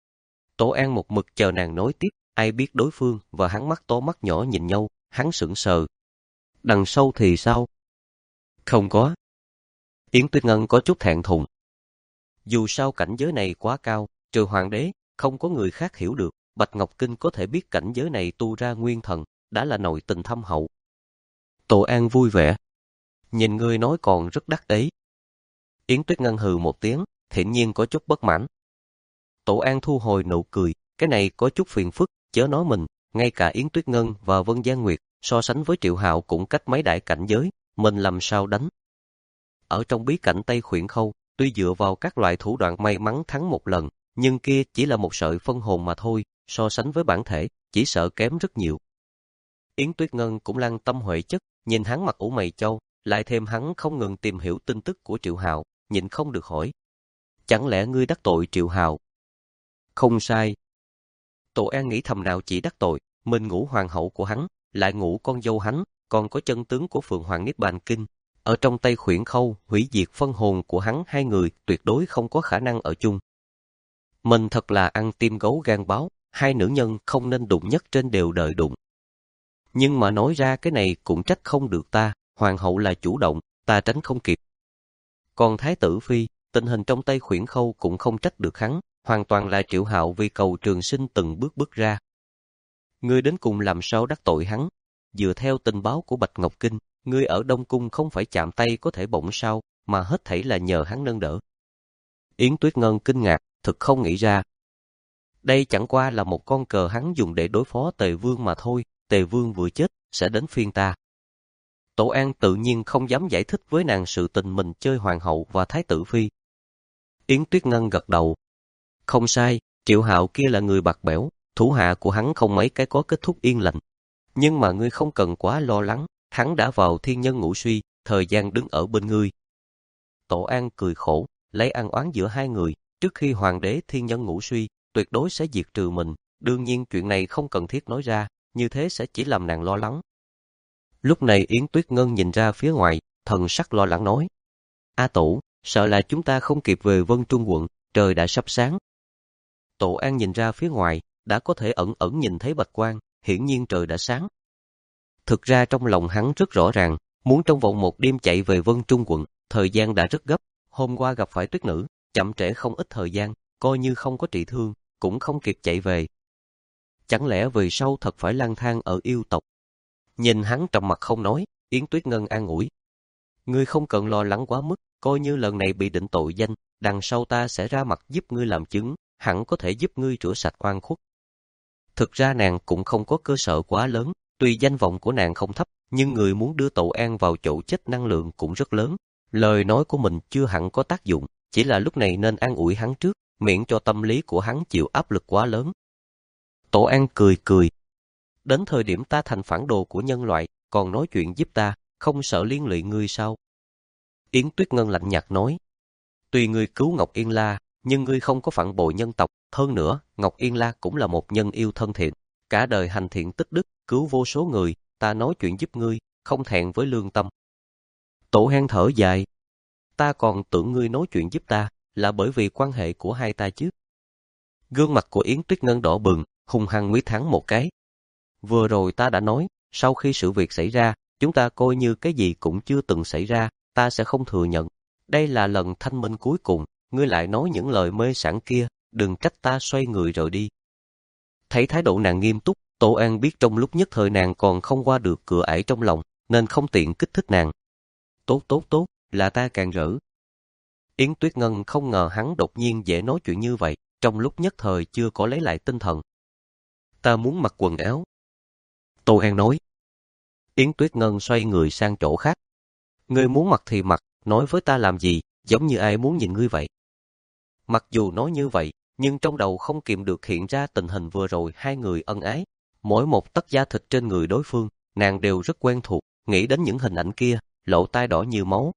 Tổ An một mực chờ nàng nói tiếp, ai biết đối phương và hắn mắt to mắt nhỏ nhìn nhau, hắn sững sờ. Đằng sau thì sao? Không có. Yến Tuyết Ngân có chút thẹn thùng. Dù sao cảnh giới này quá cao, trừ hoàng đế, không có người khác hiểu được, Bạch Ngọc Kinh có thể biết cảnh giới này tu ra nguyên thần, đã là nội tình thâm hậu. Tổ An vui vẻ. Nhìn ngươi nói còn rất đắc ý. Yến Tuyết Ngân hừ một tiếng, thiện nhiên có chút bất mãn. Tổ An thu hồi nụ cười, cái này có chút phiền phức, chớ nói mình, ngay cả Yến Tuyết Ngân và Vân Giang Nguyệt, so sánh với Triệu Hạo cũng cách mấy đại cảnh giới, mình làm sao đánh. Ở trong bí cảnh Tây Khuyển Khâu, tuy dựa vào các loại thủ đoạn may mắn thắng một lần, nhưng kia chỉ là một sợi phân hồn mà thôi, so sánh với bản thể, chỉ sợ kém rất nhiều. Yến Tuyết Ngân cũng lăng tâm huệ chất, nhìn hắn mặt ủ mày châu, lại thêm hắn không ngừng tìm hiểu tin tức của Triệu Hạo, nhịn không được hỏi. Chẳng lẽ ngươi đắc tội Triệu Hạo? Không sai. Tổ An nghĩ thầm nào chỉ đắc tội, mình ngủ hoàng hậu của hắn, lại ngủ con dâu hắn, còn có chân tướng của Phượng Hoàng Niết Bàn Kinh. Ở trong tay Khuyển Khâu, hủy diệt phân hồn của hắn hai người tuyệt đối không có khả năng ở chung. Mình thật là ăn tim gấu gan báo, hai nữ nhân không nên đụng nhất trên đều đợi đụng. Nhưng mà nói ra cái này cũng trách không được ta, hoàng hậu là chủ động, ta tránh không kịp. Còn Thái tử Phi, tình hình trong tay Khuyển Khâu cũng không trách được hắn, hoàn toàn là Triệu Hạo vì cầu trường sinh từng bước bước ra. Ngươi đến cùng làm sao đắc tội hắn? Dựa theo tình báo của Bạch Ngọc Kinh, ngươi ở Đông Cung không phải chạm tay có thể bổng sao, mà hết thảy là nhờ hắn nâng đỡ. Yến Tuyết Ngân kinh ngạc, thực không nghĩ ra. Đây chẳng qua là một con cờ hắn dùng để đối phó Tề Vương mà thôi, Tề Vương vừa chết, sẽ đến phiên ta. Tổ An tự nhiên không dám giải thích với nàng sự tình mình chơi hoàng hậu và Thái tử Phi. Yến Tuyết Ngân gật đầu. Không sai, Triệu Hạo kia là người bạc bẽo, thủ hạ của hắn không mấy cái có kết thúc yên lành. Nhưng mà ngươi không cần quá lo lắng, hắn đã vào thiên nhân ngũ suy, thời gian đứng ở bên ngươi. Tổ An cười khổ, lấy ăn oán giữa hai người, trước khi hoàng đế thiên nhân ngũ suy, tuyệt đối sẽ diệt trừ mình, đương nhiên chuyện này không cần thiết nói ra, như thế sẽ chỉ làm nàng lo lắng. Lúc này Yến Tuyết Ngân nhìn ra phía ngoài, thần sắc lo lắng nói. A Tổ, sợ là chúng ta không kịp về Vân Trung quận, trời đã sắp sáng. Tổ An nhìn ra phía ngoài, đã có thể ẩn ẩn nhìn thấy bạch quang, hiển nhiên trời đã sáng. Thực ra trong lòng hắn rất rõ ràng, muốn trong vòng một đêm chạy về Vân Trung quận, thời gian đã rất gấp, hôm qua gặp phải tuyết nữ, chậm trễ không ít thời gian, coi như không có trị thương, cũng không kịp chạy về. Chẳng lẽ về sau thật phải lang thang ở yêu tộc? Nhìn hắn trầm mặt không nói, Yến Tuyết Ngân an ủi. Ngươi không cần lo lắng quá mức, coi như lần này bị định tội danh, đằng sau ta sẽ ra mặt giúp ngươi làm chứng, hẳn có thể giúp ngươi rửa sạch oan khuất. Thực ra nàng cũng không có cơ sở quá lớn, tuy danh vọng của nàng không thấp, nhưng người muốn đưa Tổ An vào chỗ chết năng lượng cũng rất lớn. Lời nói của mình chưa hẳn có tác dụng, chỉ là lúc này nên an ủi hắn trước, miễn cho tâm lý của hắn chịu áp lực quá lớn. Tổ An cười cười. Đến thời điểm ta thành phản đồ của nhân loại, còn nói chuyện giúp ta, không sợ liên lụy ngươi sao? Yến Tuyết Ngân lạnh nhạt nói. Tuy ngươi cứu Ngọc Yên La, nhưng ngươi không có phản bội nhân tộc, hơn nữa, Ngọc Yên La cũng là một nhân yêu thân thiện, cả đời hành thiện tích đức, cứu vô số người, ta nói chuyện giúp ngươi, không thẹn với lương tâm. Tổ An thở dài. Ta còn tưởng ngươi nói chuyện giúp ta, là bởi vì quan hệ của hai ta chứ. Gương mặt của Yến Tuyết Ngân đỏ bừng, hung hăng nguyết thắng một cái. Vừa rồi ta đã nói, sau khi sự việc xảy ra, chúng ta coi như cái gì cũng chưa từng xảy ra, ta sẽ không thừa nhận. Đây là lần thanh minh cuối cùng, ngươi lại nói những lời mê sảng kia, đừng trách ta xoay người rồi đi. Thấy thái độ nàng nghiêm túc, Tổ An biết trong lúc nhất thời nàng còn không qua được cửa ải trong lòng, nên không tiện kích thích nàng. Tốt tốt tốt, là ta càng rỡ. Yến Tuyết Ngân không ngờ hắn đột nhiên dễ nói chuyện như vậy, trong lúc nhất thời chưa có lấy lại tinh thần. Ta muốn mặc quần áo. Tô An nói. Yến Tuyết Ngân xoay người sang chỗ khác. Ngươi muốn mặc thì mặc, nói với ta làm gì, giống như ai muốn nhìn ngươi vậy. Mặc dù nói như vậy, nhưng trong đầu không kìm được hiện ra tình hình vừa rồi hai người ân ái. Mỗi một tấc da thịt trên người đối phương, nàng đều rất quen thuộc, nghĩ đến những hình ảnh kia, lỗ tai đỏ như máu.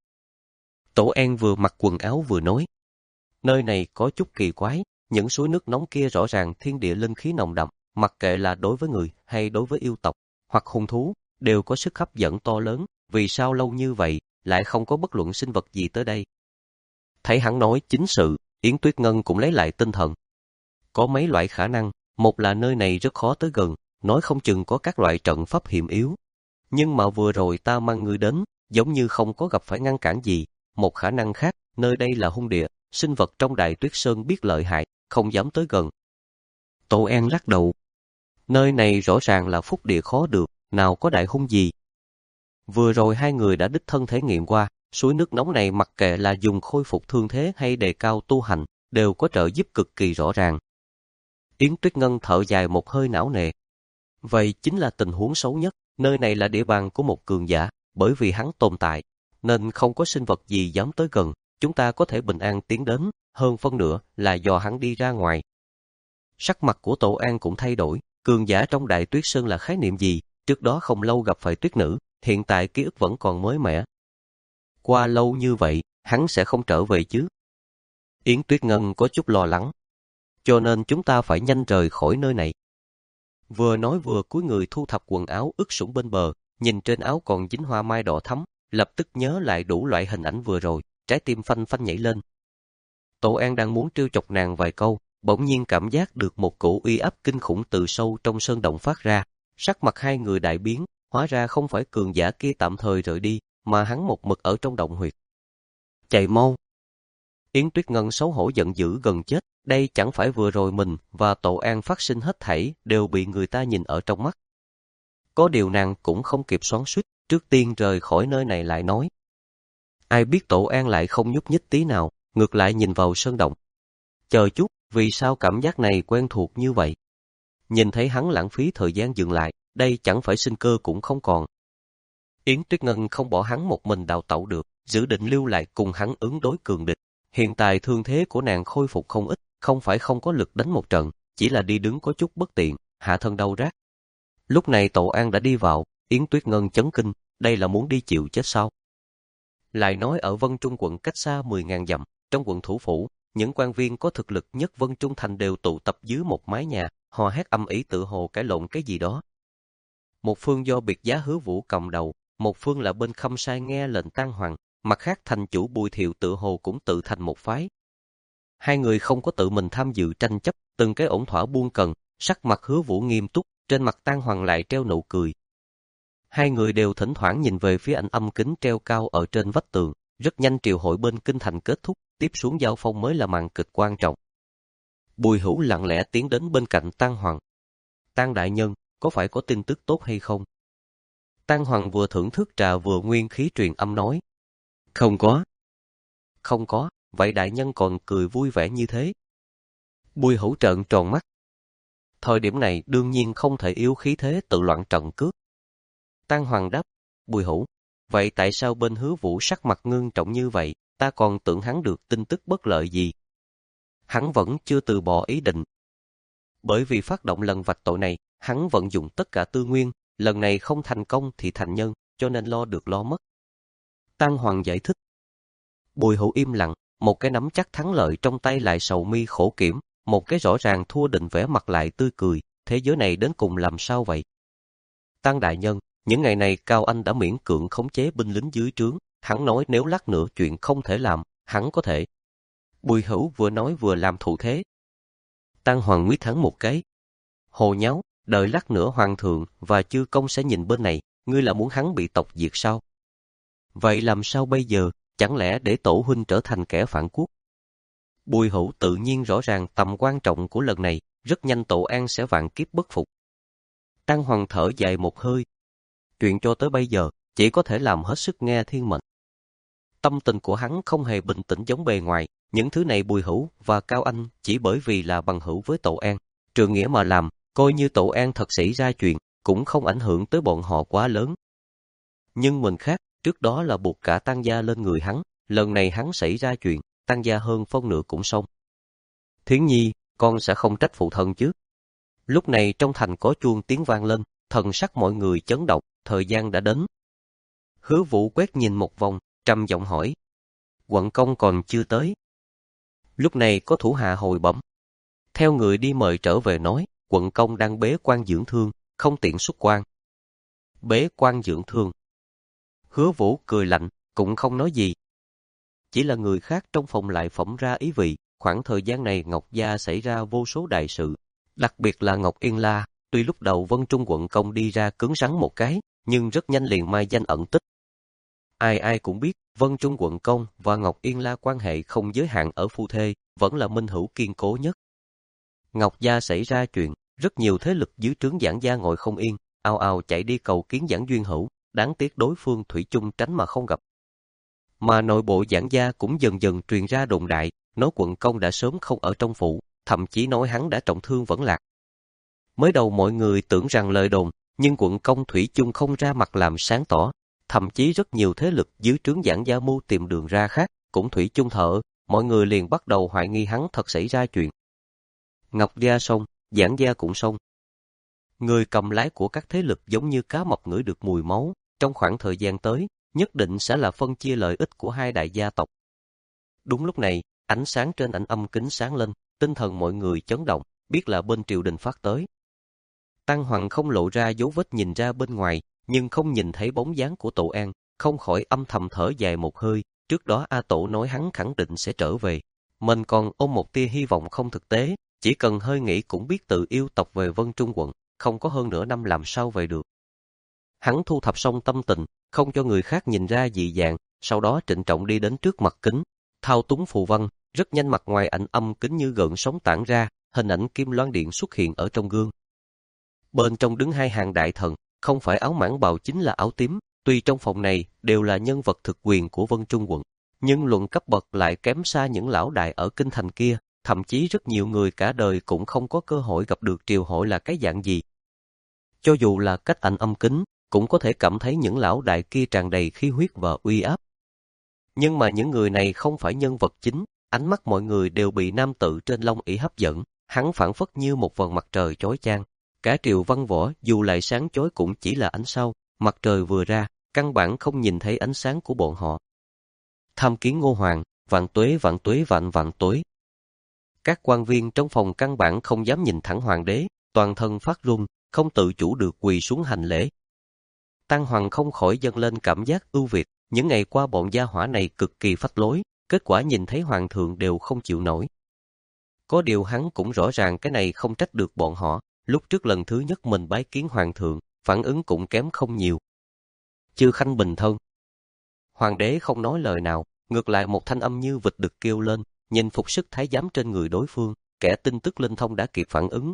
Tổ An vừa mặc quần áo vừa nói. Nơi này có chút kỳ quái, những suối nước nóng kia rõ ràng thiên địa linh khí nồng đậm, mặc kệ là đối với người hay đối với yêu tộc, hoặc hung thú, đều có sức hấp dẫn to lớn, vì sao lâu như vậy, lại không có bất luận sinh vật gì tới đây. Thấy hắn nói chính sự, Yến Tuyết Ngân cũng lấy lại tinh thần. Có mấy loại khả năng, một là nơi này rất khó tới gần, nói không chừng có các loại trận pháp hiểm yếu. Nhưng mà vừa rồi ta mang ngươi đến, giống như không có gặp phải ngăn cản gì. Một khả năng khác, nơi đây là hung địa, sinh vật trong Đại Tuyết Sơn biết lợi hại, không dám tới gần. Tổ An lắc đầu. Nơi này rõ ràng là phúc địa khó được, nào có đại hung gì. Vừa rồi hai người đã đích thân thể nghiệm qua, suối nước nóng này mặc kệ là dùng khôi phục thương thế hay đề cao tu hành, đều có trợ giúp cực kỳ rõ ràng. Yến Tuyết Ngân thở dài một hơi não nề. Vậy chính là tình huống xấu nhất, nơi này là địa bàn của một cường giả, bởi vì hắn tồn tại, nên không có sinh vật gì dám tới gần, chúng ta có thể bình an tiến đến, hơn phân nửa là do hắn đi ra ngoài. Sắc mặt của Tổ An cũng thay đổi, cường giả trong Đại Tuyết Sơn là khái niệm gì, trước đó không lâu gặp phải tuyết nữ, hiện tại ký ức vẫn còn mới mẻ. Qua lâu như vậy, hắn sẽ không trở về chứ? Yến Tuyết Ngân có chút lo lắng. Cho nên chúng ta phải nhanh rời khỏi nơi này. Vừa nói vừa cúi người thu thập quần áo ướt sũng bên bờ, nhìn trên áo còn dính hoa mai đỏ thắm, lập tức nhớ lại đủ loại hình ảnh vừa rồi, trái tim phanh phanh nhảy lên. Tổ An đang muốn trêu chọc nàng vài câu, bỗng nhiên cảm giác được một cổ uy áp kinh khủng từ sâu trong sơn động phát ra, sắc mặt hai người đại biến, hóa ra không phải cường giả kia tạm thời rời đi, mà hắn một mực ở trong động huyệt. Chạy mau! Yến Tuyết Ngân xấu hổ giận dữ gần chết, đây chẳng phải vừa rồi mình và Tổ An phát sinh hết thảy đều bị người ta nhìn ở trong mắt. Có điều nàng cũng không kịp xoắn xuýt, trước tiên rời khỏi nơi này lại nói. Ai biết Tổ An lại không nhúc nhích tí nào, ngược lại nhìn vào sơn động. Chờ chút, vì sao cảm giác này quen thuộc như vậy? Nhìn thấy hắn lãng phí thời gian dừng lại, đây chẳng phải sinh cơ cũng không còn. Yến Tuyết Ngân không bỏ hắn một mình đào tẩu được, dự định lưu lại cùng hắn ứng đối cường địch. Hiện tại thương thế của nàng khôi phục không ít, không phải không có lực đánh một trận, chỉ là đi đứng có chút bất tiện, hạ thân đau rát. Lúc này Tổ An đã đi vào, Yến Tuyết Ngân chấn kinh, đây là muốn đi chịu chết sao? Lại nói ở Vân Trung quận cách xa mười ngàn dặm, trong quận thủ phủ, những quan viên có thực lực nhất Vân Trung thành đều tụ tập dưới một mái nhà, hò hét âm ỉ tự hồ cãi lộn cái gì đó. Một phương do biệt giá Hứa Vũ cầm đầu, một phương là bên Khâm Sai nghe lệnh Tang Hoàng, mặt khác thành chủ Bùi Thiệu tự hồ cũng tự thành một phái. Hai người không có tự mình tham dự tranh chấp, từng cái ổn thỏa buông cần, sắc mặt Hứa Vũ nghiêm túc, trên mặt Tang Hoàng lại treo nụ cười. Hai người đều thỉnh thoảng nhìn về phía ảnh âm kính treo cao ở trên vách tường, rất nhanh triều hội bên kinh thành kết thúc, tiếp xuống giao phong mới là màn kịch quan trọng. Bùi Hữu lặng lẽ tiến đến bên cạnh Tang Hoàng. Tang đại nhân, có phải có tin tức tốt hay không? Tang Hoàng vừa thưởng thức trà vừa nguyên khí truyền âm nói. Không có. Không có, vậy đại nhân còn cười vui vẻ như thế. Bùi Hữu trợn tròn mắt. Thời điểm này đương nhiên không thể yếu khí thế tự loạn trận cướp. Tang Hoàng đáp, Bùi Hữu, vậy tại sao bên Hứa Vũ sắc mặt ngưng trọng như vậy, ta còn tưởng hắn được tin tức bất lợi gì? Hắn vẫn chưa từ bỏ ý định. Bởi vì phát động lần vạch tội này, hắn vận dụng tất cả tư nguyên, lần này không thành công thì thành nhân, cho nên lo được lo mất. Tang Hoàng giải thích. Bùi Hữu im lặng, một cái nắm chắc thắng lợi trong tay lại sầu mi khổ kiểm, một cái rõ ràng thua định vẻ mặt lại tươi cười, thế giới này đến cùng làm sao vậy? Tang đại nhân, những ngày này Cao Anh đã miễn cưỡng khống chế binh lính dưới trướng, hắn nói nếu lát nữa chuyện không thể làm, hắn có thể. Bùi Hữu vừa nói vừa làm thủ thế. Tang Hoàng nguyết hắn một cái. Hồ nháo, đợi lát nữa hoàng thượng và chư công sẽ nhìn bên này, ngươi là muốn hắn bị tộc diệt sao? Vậy làm sao bây giờ, chẳng lẽ để tổ huynh trở thành kẻ phản quốc? Bùi Hữu tự nhiên rõ ràng tầm quan trọng của lần này, rất nhanh Tổ An sẽ vạn kiếp bất phục. Tang Hoàng thở dài một hơi. Chuyện cho tới bây giờ, chỉ có thể làm hết sức nghe thiên mệnh. Tâm tình của hắn không hề bình tĩnh giống bề ngoài, những thứ này Bùi Hữu và Cao Anh chỉ bởi vì là bằng hữu với Tổ An, trượng nghĩa mà làm, coi như Tổ An thật xảy ra chuyện, cũng không ảnh hưởng tới bọn họ quá lớn. Nhưng mình khác, trước đó là buộc cả Tang gia lên người hắn, lần này hắn xảy ra chuyện, Tang gia hơn phân nửa cũng xong. Thiến Nhi, con sẽ không trách phụ thân chứ? Lúc này trong thành có chuông tiếng vang lên, thần sắc mọi người chấn động, thời gian đã đến. Hứa Vũ quét nhìn một vòng, trầm giọng hỏi. Quận công còn chưa tới. Lúc này có thủ hạ hồi bẩm. Theo người đi mời trở về nói, quận công đang bế quan dưỡng thương, không tiện xuất quan. Bế quan dưỡng thương. Hứa Vũ cười lạnh, cũng không nói gì. Chỉ là người khác trong phòng lại phỏng ra ý vị, khoảng thời gian này Ngọc Gia xảy ra vô số đại sự, đặc biệt là Ngọc Yên La, tuy lúc đầu Vân Trung quận công đi ra cứng rắn một cái, nhưng rất nhanh liền mai danh ẩn tích. Ai ai cũng biết, Vân Trung quận công và Ngọc Yên La quan hệ không giới hạn ở phu thê, vẫn là minh hữu kiên cố nhất. Ngọc Gia xảy ra chuyện, rất nhiều thế lực dưới trướng Giảng gia ngồi không yên, ào ào chạy đi cầu kiến Giảng Duyên Hữu, đáng tiếc đối phương thủy chung tránh mà không gặp. Mà nội bộ Giảng gia cũng dần dần truyền ra đồn đại, nói quận công đã sớm không ở trong phủ, thậm chí nói hắn đã trọng thương vẫn lạc. Mới đầu mọi người tưởng rằng lời đồn, nhưng quận công thủy chung không ra mặt làm sáng tỏ, thậm chí rất nhiều thế lực dưới trướng Giảng gia mưu tìm đường ra khác, cũng thủy chung thở, mọi người liền bắt đầu hoài nghi hắn thật xảy ra chuyện. Ngọc Gia xong, Giảng Gia cũng xong. Người cầm lái của các thế lực giống như cá mập ngửi được mùi máu, trong khoảng thời gian tới, nhất định sẽ là phân chia lợi ích của hai đại gia tộc. Đúng lúc này, ánh sáng trên ảnh âm kính sáng lên, tinh thần mọi người chấn động, biết là bên triều đình phát tới. Tăng Hoàng không lộ ra dấu vết nhìn ra bên ngoài, nhưng không nhìn thấy bóng dáng của Tổ An, không khỏi âm thầm thở dài một hơi, trước đó A Tổ nói hắn khẳng định sẽ trở về. Mình còn ôm một tia hy vọng không thực tế, chỉ cần hơi nghĩ cũng biết tự yêu tộc về Vân Trung quận, không có hơn nửa năm làm sao về được. Hắn thu thập xong tâm tình, không cho người khác nhìn ra dị dạng, sau đó trịnh trọng đi đến trước mặt kính, thao túng phù văn, rất nhanh mặt ngoài ảnh âm kính như gợn sóng tản ra, hình ảnh Kim Loan Điện xuất hiện ở trong gương. Bên trong đứng hai hàng đại thần, không phải áo mãng bào chính là áo tím, tuy trong phòng này đều là nhân vật thực quyền của Vân Trung quận, nhưng luận cấp bậc lại kém xa những lão đại ở kinh thành kia, thậm chí rất nhiều người cả đời cũng không có cơ hội gặp được triều hội là cái dạng gì. Cho dù là cách ảnh âm kính, cũng có thể cảm thấy những lão đại kia tràn đầy khí huyết và uy áp. Nhưng mà những người này không phải nhân vật chính, ánh mắt mọi người đều bị nam tự trên long ỷ hấp dẫn, hắn phảng phất như một vầng mặt trời chói chang. Cả triều văn võ dù lại sáng chói cũng chỉ là ánh sao, mặt trời vừa ra, căn bản không nhìn thấy ánh sáng của bọn họ. Tham kiến Ngô Hoàng, vạn tuế vạn tuế vạn vạn tuế. Các quan viên trong phòng căn bản không dám nhìn thẳng hoàng đế, toàn thân phát run, không tự chủ được quỳ xuống hành lễ. Tăng Hoàng không khỏi dâng lên cảm giác ưu việt, những ngày qua bọn gia hỏa này cực kỳ phách lối, kết quả nhìn thấy hoàng thượng đều không chịu nổi. Có điều hắn cũng rõ ràng cái này không trách được bọn họ, lúc trước lần thứ nhất mình bái kiến hoàng thượng, phản ứng cũng kém không nhiều. Chư khanh bình thân. Hoàng đế không nói lời nào, ngược lại một thanh âm như vịt đực kêu lên, nhìn phục sức thái giám trên người đối phương, kẻ tin tức linh thông đã kịp phản ứng.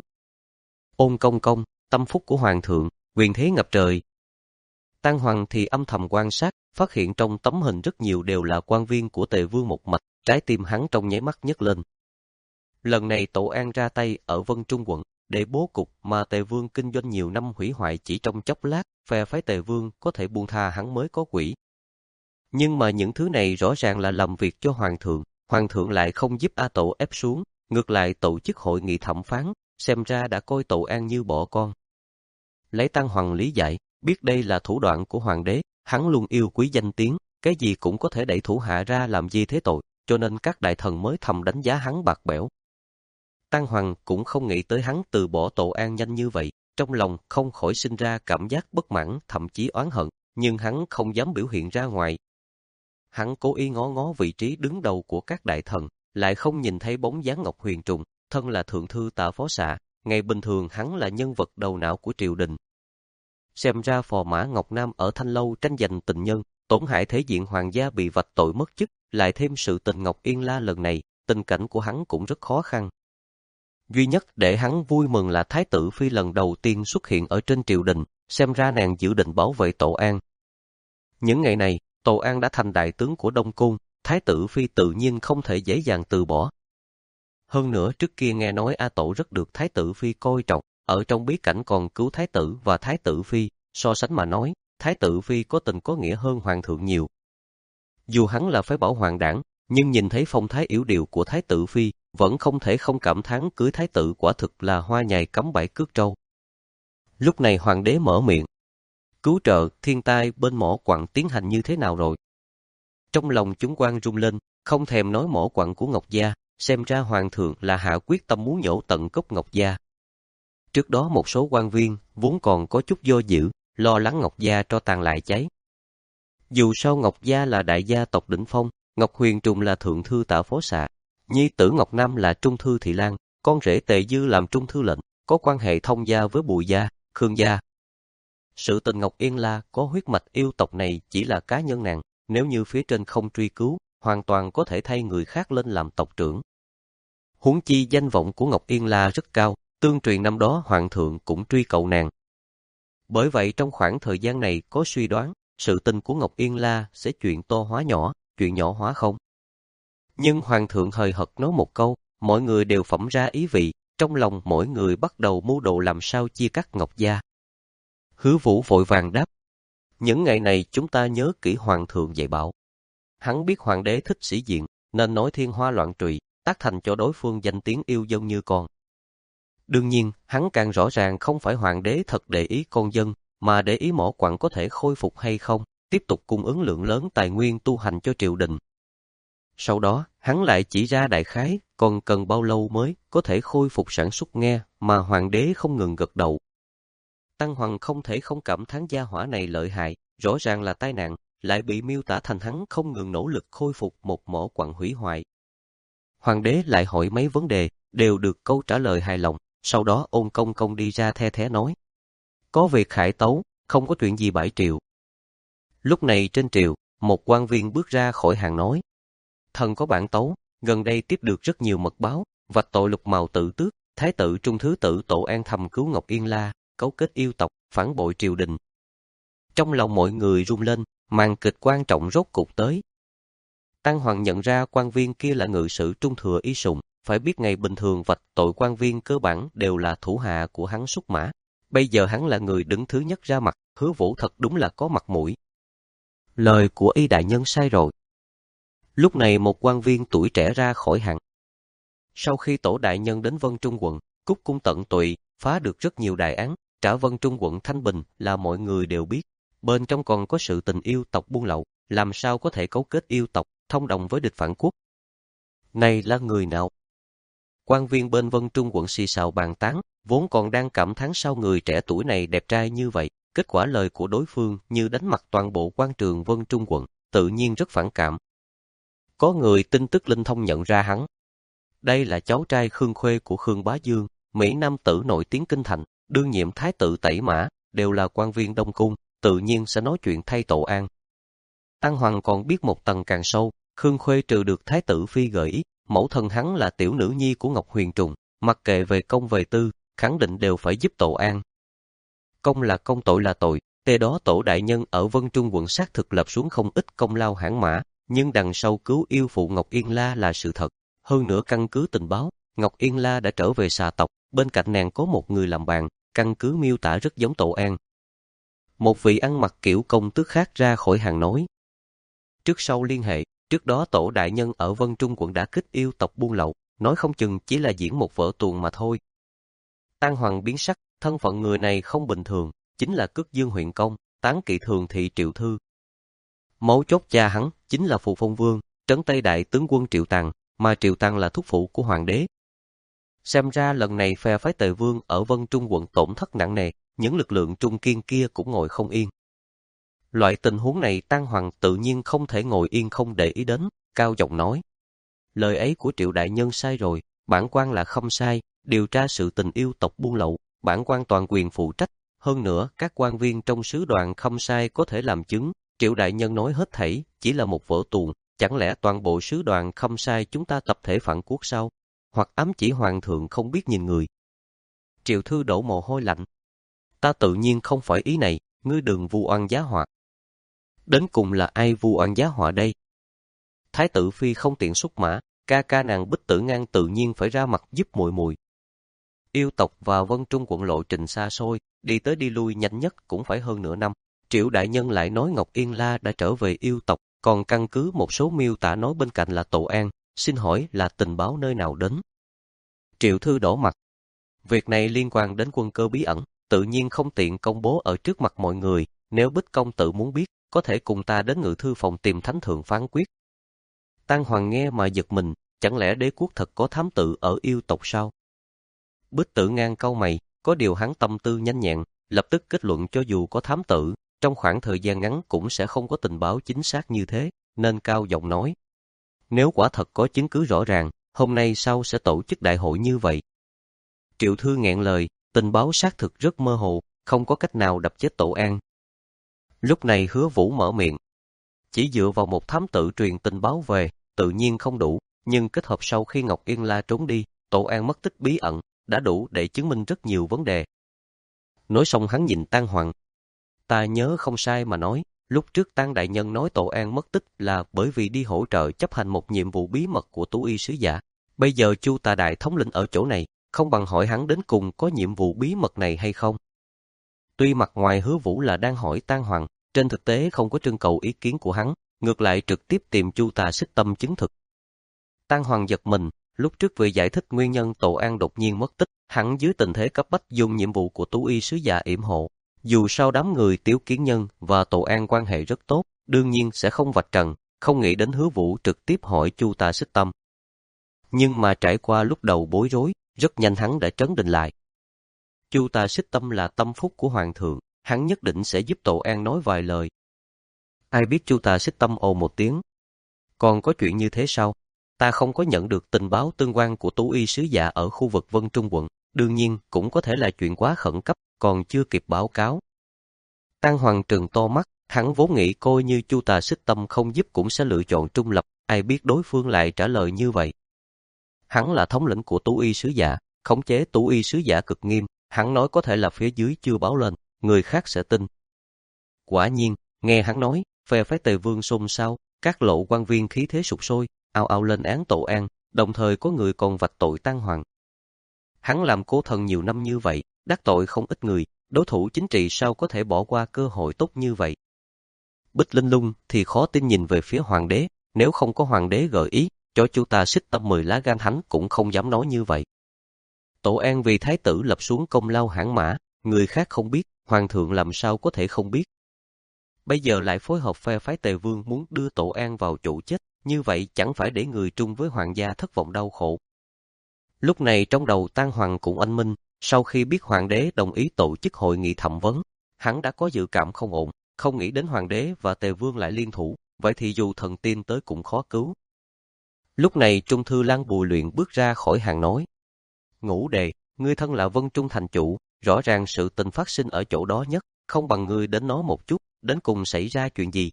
Ôn công công, tâm phúc của hoàng thượng, quyền thế ngập trời. Tăng Hoàng thì âm thầm quan sát, phát hiện trong tấm hình rất nhiều đều là quan viên của Tề Vương một mạch, trái tim hắn trong nháy mắt nhấc lên. Lần này Tổ An ra tay ở Vân Trung quận, để bố cục mà Tề Vương kinh doanh nhiều năm hủy hoại chỉ trong chốc lát, phe phái Tề Vương có thể buông tha hắn mới có quỷ. Nhưng mà những thứ này rõ ràng là làm việc cho Hoàng thượng, Hoàng thượng lại không giúp A Tổ ép xuống, ngược lại tổ chức hội nghị thẩm phán, xem ra đã coi Tổ An như bỏ con. Lấy Tăng Hoàng lý giải, biết đây là thủ đoạn của hoàng đế, hắn luôn yêu quý danh tiếng, cái gì cũng có thể đẩy thủ hạ ra làm gì thế tội, cho nên các đại thần mới thầm đánh giá hắn bạc bẽo. Tăng Hoàng cũng không nghĩ tới hắn từ bỏ Tổ An nhanh như vậy, trong lòng không khỏi sinh ra cảm giác bất mãn, thậm chí oán hận, nhưng hắn không dám biểu hiện ra ngoài. Hắn cố ý ngó ngó vị trí đứng đầu của các đại thần, lại không nhìn thấy bóng dáng Ngọc Huyền Trùng, thân là thượng thư Tạ Phó Xạ, ngày bình thường hắn là nhân vật đầu não của triều đình. Xem ra phò mã Ngọc Nam ở Thanh Lâu tranh giành tình nhân, tổn hại thế diện hoàng gia bị vạch tội mất chức, lại thêm sự tình Ngọc Yên La lần này, tình cảnh của hắn cũng rất khó khăn. Duy nhất để hắn vui mừng là Thái tử Phi lần đầu tiên xuất hiện ở trên triều đình, xem ra nàng dự định bảo vệ Tổ An. Những ngày này, Tổ An đã thành đại tướng của Đông Cung, Thái tử Phi tự nhiên không thể dễ dàng từ bỏ. Hơn nữa trước kia nghe nói A Tổ rất được Thái tử Phi coi trọng, ở trong bí cảnh còn cứu Thái tử và Thái tử Phi, so sánh mà nói, Thái tử Phi có tình có nghĩa hơn Hoàng thượng nhiều. Dù hắn là phái bảo hoàng đảng, nhưng nhìn thấy phong thái yếu điệu của Thái tử Phi, vẫn không thể không cảm thán cưới Thái tử quả thực là hoa nhài cắm bẫy cướp trâu. Lúc này hoàng đế mở miệng. Cứu trợ, thiên tai bên mỏ quặng tiến hành như thế nào rồi? Trong lòng chúng quan rung lên, không thèm nói mỏ quặng của Ngọc Gia, xem ra hoàng thượng là hạ quyết tâm muốn nhổ tận gốc Ngọc Gia. Trước đó một số quan viên vốn còn có chút do dự, lo lắng Ngọc Gia tro tàn lại cháy. Dù sao Ngọc Gia là đại gia tộc đỉnh phong, Ngọc Huyền Trùng là thượng thư Tạ Phó Xạ, nhi tử Ngọc Nam là trung thư Thị Lan, con rể Tề Dư làm trung thư lệnh, có quan hệ thông gia với Bùi gia, Khương gia. Sự tình Ngọc Yên La có huyết mạch yêu tộc này chỉ là cá nhân nàng, nếu như phía trên không truy cứu, hoàn toàn có thể thay người khác lên làm tộc trưởng. Huống chi danh vọng của Ngọc Yên La rất cao, tương truyền năm đó hoàng thượng cũng truy cầu nàng. Bởi vậy trong khoảng thời gian này có suy đoán, sự tình của Ngọc Yên La sẽ chuyện to hóa nhỏ, chuyện nhỏ hóa không. Nhưng hoàng thượng hời hợt nói một câu, mọi người đều phẩm ra ý vị, trong lòng mỗi người bắt đầu mưu đồ làm sao chia cắt Ngọc Gia. Hứa Vũ vội vàng đáp, những ngày này chúng ta nhớ kỹ hoàng thượng dạy bảo. Hắn biết hoàng đế thích sĩ diện, nên nói thiên hoa loạn trụy, tác thành cho đối phương danh tiếng yêu dân như con. Đương nhiên, hắn càng rõ ràng không phải hoàng đế thật để ý con dân, mà để ý mỏ quặng có thể khôi phục hay không, tiếp tục cung ứng lượng lớn tài nguyên tu hành cho triều đình. Sau đó, hắn lại chỉ ra đại khái, còn cần bao lâu mới có thể khôi phục sản xuất nghe, mà hoàng đế không ngừng gật đầu. Tăng Hoàng không thể không cảm thán gia hỏa này lợi hại, rõ ràng là tai nạn, lại bị miêu tả thành hắn không ngừng nỗ lực khôi phục một mỏ quặng hủy hoại. Hoàng đế lại hỏi mấy vấn đề, đều được câu trả lời hài lòng, sau đó Ôn Công Công đi ra the thé nói. Có việc khải tấu, không có chuyện gì bãi triều. Lúc này trên triều, một quan viên bước ra khỏi hàng nói. Thần có bản tấu, gần đây tiếp được rất nhiều mật báo, vạch tội Lục Mào tự tước, Thái tử Trung Thứ Tử Tổ An thầm cứu Ngọc Yên La, cấu kết yêu tộc, phản bội triều đình. Trong lòng mọi người rung lên, màn kịch quan trọng rốt cục tới. Tăng Hoàng nhận ra quan viên kia là ngự sử Trung Thừa Y Sùng, phải biết ngày bình thường vạch tội quan viên cơ bản đều là thủ hạ của hắn xuất mã. Bây giờ hắn là người đứng thứ nhất ra mặt, Hứa Vũ thật đúng là có mặt mũi. Lời của Y đại nhân sai rồi. Lúc này một quan viên tuổi trẻ ra khỏi hàng. Sau khi Tổ đại nhân đến Vân Trung quận, cúc cung tận tụy, phá được rất nhiều đại án, trả Vân Trung quận thanh bình là mọi người đều biết. Bên trong còn có sự tình yêu tộc buôn lậu, làm sao có thể cấu kết yêu tộc, thông đồng với địch phản quốc. Này là người nào? Quan viên bên Vân Trung quận xì xào bàn tán, vốn còn đang cảm thán sao người trẻ tuổi này đẹp trai như vậy, kết quả lời của đối phương như đánh mặt toàn bộ quan trường Vân Trung quận, tự nhiên rất phản cảm. Có người tin tức linh thông nhận ra hắn. Đây là cháu trai Khương Khuê của Khương Bá Dương, Mỹ Nam tử nổi tiếng kinh thành, đương nhiệm thái tử Tẩy Mã, đều là quan viên Đông Cung, tự nhiên sẽ nói chuyện thay Tổ An. Tăng Hoàng còn biết một tầng càng sâu, Khương Khuê trừ được thái tử phi gợi ý, mẫu thân hắn là tiểu nữ nhi của Ngọc Huyền Trùng, mặc kệ về công về tư, khẳng định đều phải giúp Tổ An. Công là công, tội là tội, tê đó Tổ đại nhân ở Vân Trung quận xác thực lập xuống không ít công lao hãn mã, nhưng đằng sau cứu yêu phụ Ngọc Yên La là sự thật. Hơn nữa căn cứ tình báo, Ngọc Yên La đã trở về xà tộc, bên cạnh nàng có một người làm bạn, căn cứ miêu tả rất giống Tổ An. Một vị ăn mặc kiểu công tước khác ra khỏi hàng nói. Trước sau liên hệ, trước đó Tổ đại nhân ở Vân Trung quận đã kích yêu tộc buôn lậu, nói không chừng chỉ là diễn một vở tuồng mà thôi. Tăng Hoàng biến sắc, thân phận người này không bình thường, chính là Cước Dương huyện công, tán kỵ thường thị Triệu Thư. Mấu chốt cha hắn chính là Phù Phong Vương, trấn Tây đại tướng quân Triệu Tàng, mà Triệu Tàng là thúc phụ của hoàng đế. Xem ra lần này phe phái Tề Vương ở Vân Trung quận tổn thất nặng nề, những lực lượng trung kiên kia cũng ngồi không yên. Loại tình huống này Tăng Hoàng tự nhiên không thể ngồi yên không để ý đến, cao giọng nói. Lời ấy của Triệu đại nhân sai rồi, bản quan là không sai, điều tra sự tình yêu tộc buôn lậu, bản quan toàn quyền phụ trách, hơn nữa các quan viên trong sứ đoàn không sai có thể làm chứng, Triệu đại nhân nói hết thảy, chỉ là một vở tuồng, chẳng lẽ toàn bộ sứ đoàn không sai chúng ta tập thể phản quốc sao? Hoặc ám chỉ hoàng thượng không biết nhìn người. Triệu Thư đổ mồ hôi lạnh. Ta tự nhiên không phải ý này, ngươi đừng vu oan giá họa. Đến cùng là ai vu oan giá họa đây? Thái tử phi không tiện xuất mã, ca ca nàng Bích Tử Ngang tự nhiên phải ra mặt giúp muội muội. Yêu tộc và Vân Trung quận lộ trình xa xôi, đi tới đi lui nhanh nhất cũng phải hơn nửa năm. Triệu đại nhân lại nói Ngọc Yên La đã trở về yêu tộc, còn căn cứ một số miêu tả nói bên cạnh là Tổ An, xin hỏi là tình báo nơi nào đến? Triệu Thư đỏ mặt. Việc này liên quan đến quân cơ bí ẩn, tự nhiên không tiện công bố ở trước mặt mọi người, nếu Bích công tử muốn biết, có thể cùng ta đến ngự thư phòng tìm thánh thượng phán quyết. Tăng Hoàng nghe mà giật mình, chẳng lẽ đế quốc thật có thám tử ở yêu tộc sao? Bích Tử Ngang cau mày, có điều hắn tâm tư nhanh nhẹn, lập tức kết luận cho dù có thám tử, trong khoảng thời gian ngắn cũng sẽ không có tình báo chính xác như thế, nên cao giọng nói. Nếu quả thật có chứng cứ rõ ràng, hôm nay sau sẽ tổ chức đại hội như vậy. Triệu Thư nghẹn lời, tình báo xác thực rất mơ hồ, không có cách nào đập chết Tổ An. Lúc này Hứa Vũ mở miệng. Chỉ dựa vào một thám tử truyền tình báo về, tự nhiên không đủ, nhưng kết hợp sau khi Ngọc Yên La trốn đi, Tổ An mất tích bí ẩn, đã đủ để chứng minh rất nhiều vấn đề. Nói xong hắn nhìn Tăng Hoàng. Ta nhớ không sai mà nói, lúc trước Tăng đại nhân nói Tổ An mất tích là bởi vì đi hỗ trợ chấp hành một nhiệm vụ bí mật của Tú Y sứ giả. Bây giờ Chu Tà đại thống lĩnh ở chỗ này, không bằng hỏi hắn đến cùng có nhiệm vụ bí mật này hay không. Tuy mặt ngoài Hứa Vũ là đang hỏi Tăng Hoàng, trên thực tế không có trưng cầu ý kiến của hắn, ngược lại trực tiếp tìm Chu Tà xích tâm chứng thực. Tăng Hoàng giật mình, lúc trước vì giải thích nguyên nhân Tổ An đột nhiên mất tích, Hắn dưới tình thế cấp bách dùng nhiệm vụ của Tú Y sứ giả yểm hộ. Dù sao đám người Tiếu Kiến Nhân và Tổ An quan hệ rất tốt, đương nhiên sẽ không vạch trần, không nghĩ đến Hứa Vũ trực tiếp hỏi Chu Tà Xích Tâm. Nhưng mà trải qua lúc đầu bối rối, rất nhanh hắn đã trấn định lại. Chu Tà Xích Tâm là tâm phúc của Hoàng thượng, hắn nhất định sẽ giúp Tổ An nói vài lời. Ai biết Chu Tà Xích Tâm ồ một tiếng. Còn có chuyện như thế sao? Ta không có nhận được tình báo tương quan của Tú Y sứ giả ở khu vực Vân Trung quận, đương nhiên cũng có thể là chuyện quá khẩn cấp, còn chưa kịp báo cáo. Tăng Hoàng trừng to mắt, hắn vốn nghĩ coi như Chu Tà Xích Tâm không giúp cũng sẽ lựa chọn trung lập, ai biết đối phương lại trả lời như vậy. Hắn là thống lĩnh của Tú Y sứ giả, khống chế Tú Y sứ giả cực nghiêm, hắn nói có thể là phía dưới chưa báo lên, người khác sẽ tin. Quả nhiên, nghe hắn nói, phe phái Tề Vương xôn xao, các lộ quan viên khí thế sục sôi, ào ào lên án Tổ An, đồng thời có người còn vạch tội Tăng Hoàng. Hắn làm cố thần nhiều năm như vậy, đắc tội không ít người, đối thủ chính trị sao có thể bỏ qua cơ hội tốt như vậy. Bích Linh Lung thì khó tin nhìn về phía hoàng đế, nếu không có hoàng đế gợi ý, cho Chu Tà Xích Tâm mười lá gan hắn cũng không dám nói như vậy. Tổ An vì thái tử lập xuống công lao hãn mã, người khác không biết, hoàng thượng làm sao có thể không biết. Bây giờ lại phối hợp phe phái Tề Vương muốn đưa Tổ An vào chỗ chết, như vậy chẳng phải để người trung với hoàng gia thất vọng đau khổ. Lúc này trong đầu Tăng Hoàng cũng anh minh, sau khi biết hoàng đế đồng ý tổ chức hội nghị thẩm vấn, hắn đã có dự cảm không ổn, không nghĩ đến hoàng đế và Tề Vương lại liên thủ, vậy thì dù thần tiên tới cũng khó cứu. Lúc này Trung Thư Lan Bùi Luyện bước ra khỏi hàng nói: Ngũ Đệ, ngươi thân là Vân Trung thành chủ, rõ ràng sự tình phát sinh ở chỗ đó nhất, không bằng ngươi đến nó một chút, đến cùng xảy ra chuyện gì?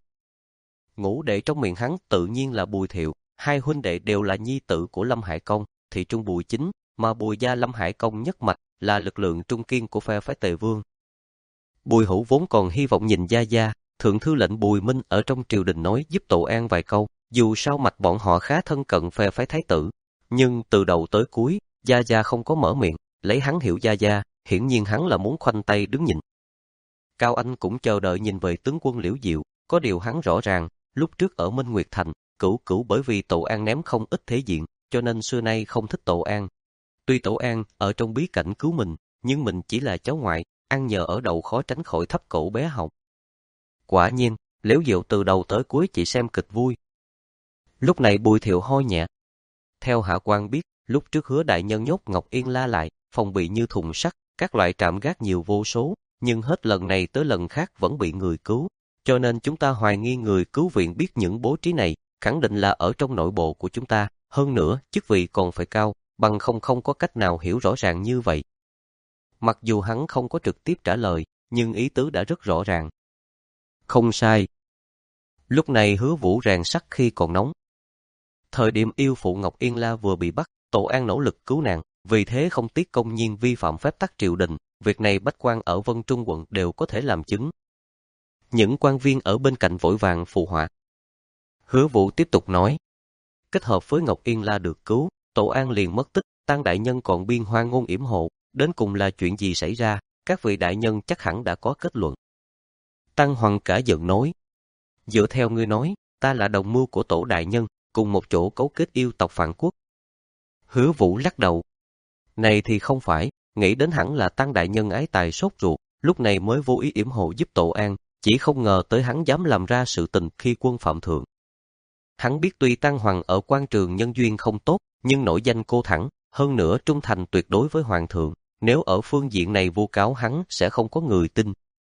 Ngũ Đệ trong miệng hắn tự nhiên là Bùi Thiệu, hai huynh đệ đều là nhi tử của Lâm Hải Công, thị trung Bùi Chính, mà Bùi gia Lâm Hải Công nhất mạch là lực lượng trung kiên của phe phái Tề Vương. Bùi Hữu vốn còn hy vọng nhìn Gia Gia, thượng thư lệnh Bùi Minh ở trong triều đình nói giúp Tổ An vài câu, dù sao mạch bọn họ khá thân cận phe phái thái tử, nhưng từ đầu tới cuối, Gia Gia không có mở miệng, lấy hắn hiểu Gia Gia, hiển nhiên hắn là muốn khoanh tay đứng nhìn. Cao Anh cũng chờ đợi nhìn về tướng quân Liễu Diệu, có điều hắn rõ ràng, lúc trước ở Minh Nguyệt Thành, Cửu Cửu bởi vì Tổ An ném không ít thể diện, cho nên xưa nay không thích Tổ An. Tuy Tổ An ở trong bí cảnh cứu mình, nhưng mình chỉ là cháu ngoại, ăn nhờ ở đậu khó tránh khỏi thấp cổ bé họng. Quả nhiên, Liễu Diệu từ đầu tới cuối chỉ xem kịch vui. Lúc này Bùi Thiệu ho nhẹ. Theo hạ quan biết, lúc trước Hứa đại nhân nhốt Ngọc Yên La lại, phòng bị như thùng sắt, các loại trạm gác nhiều vô số, nhưng hết lần này tới lần khác vẫn bị người cứu, cho nên chúng ta hoài nghi người cứu viện biết những bố trí này, khẳng định là ở trong nội bộ của chúng ta, hơn nữa chức vị còn phải cao, bằng không không có cách nào hiểu rõ ràng như vậy. Mặc dù hắn không có trực tiếp trả lời, nhưng ý tứ đã rất rõ ràng. Không sai. Lúc này Hứa Vũ rèn sắt khi còn nóng. Thời điểm yêu phụ Ngọc Yên La vừa bị bắt, Tổ An nỗ lực cứu nàng, vì thế không tiếc công nhiên vi phạm phép tắc triều đình, việc này bách quan ở Vân Trung quận đều có thể làm chứng. Những quan viên ở bên cạnh vội vàng phụ họa. Hứa Vũ tiếp tục nói, kết hợp với Ngọc Yên La được cứu, Tổ An liền mất tích, Tăng đại nhân còn biên hoang ngôn yểm hộ, đến cùng là chuyện gì xảy ra, các vị đại nhân chắc hẳn đã có kết luận. Tăng Hoàng cả giận nói, dựa theo ngươi nói, ta là đồng mưu của Tổ đại nhân, cùng một chỗ cấu kết yêu tộc phản quốc. Hứa Vũ lắc đầu, này thì không phải, nghĩ đến hẳn là Tăng đại nhân ái tài sốt ruột, lúc này mới vô ý yểm hộ giúp Tổ An, chỉ không ngờ tới hắn dám làm ra sự tình khi quân phạm thượng. Hắn biết tuy Tăng Hoàng ở quan trường nhân duyên không tốt, nhưng nổi danh cô thẳng, hơn nữa trung thành tuyệt đối với hoàng thượng, nếu ở phương diện này vu cáo hắn sẽ không có người tin.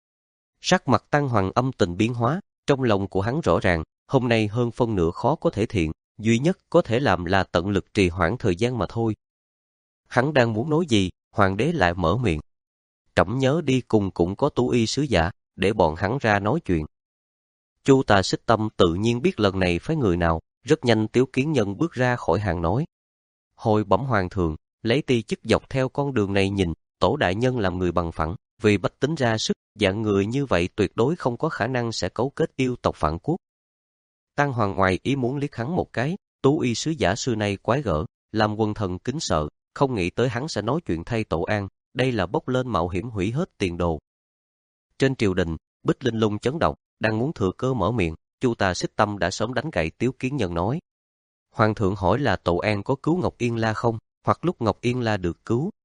Sắc mặt Tăng Hoàng âm tình biến hóa, trong lòng của hắn rõ ràng, hôm nay hơn phân nửa khó có thể thiện, duy nhất có thể làm là tận lực trì hoãn thời gian mà thôi. Hắn đang muốn nói gì, hoàng đế lại mở miệng. Trẫm nhớ đi cùng cũng có Tú Y sứ giả, để bọn hắn ra nói chuyện. Chu Tà Xích Tâm tự nhiên biết lần này phái người nào, rất nhanh Tiếu Kiến Nhân bước ra khỏi hàng nói. Hồi bẩm hoàng thượng, lấy ti chức dọc theo con đường này nhìn, Tổ đại nhân làm người bằng phẳng, vì bách tính ra sức, dạng người như vậy tuyệt đối không có khả năng sẽ cấu kết yêu tộc phản quốc. Tăng Hoàng ngoài ý muốn liếc hắn một cái, Tú Y sứ giả xưa nay quái gở, làm quần thần kính sợ, không nghĩ tới hắn sẽ nói chuyện thay Tổ An, đây là bốc lên mạo hiểm hủy hết tiền đồ. Trên triều đình, Bích Linh Lung chấn động, đang muốn thừa cơ mở miệng, Chu Tà Xích Tâm đã sớm đánh gậy Tiếu Kiến Nhân nói. Hoàng thượng hỏi là Tổ An có cứu Ngọc Yên La không, hoặc lúc Ngọc Yên La được cứu,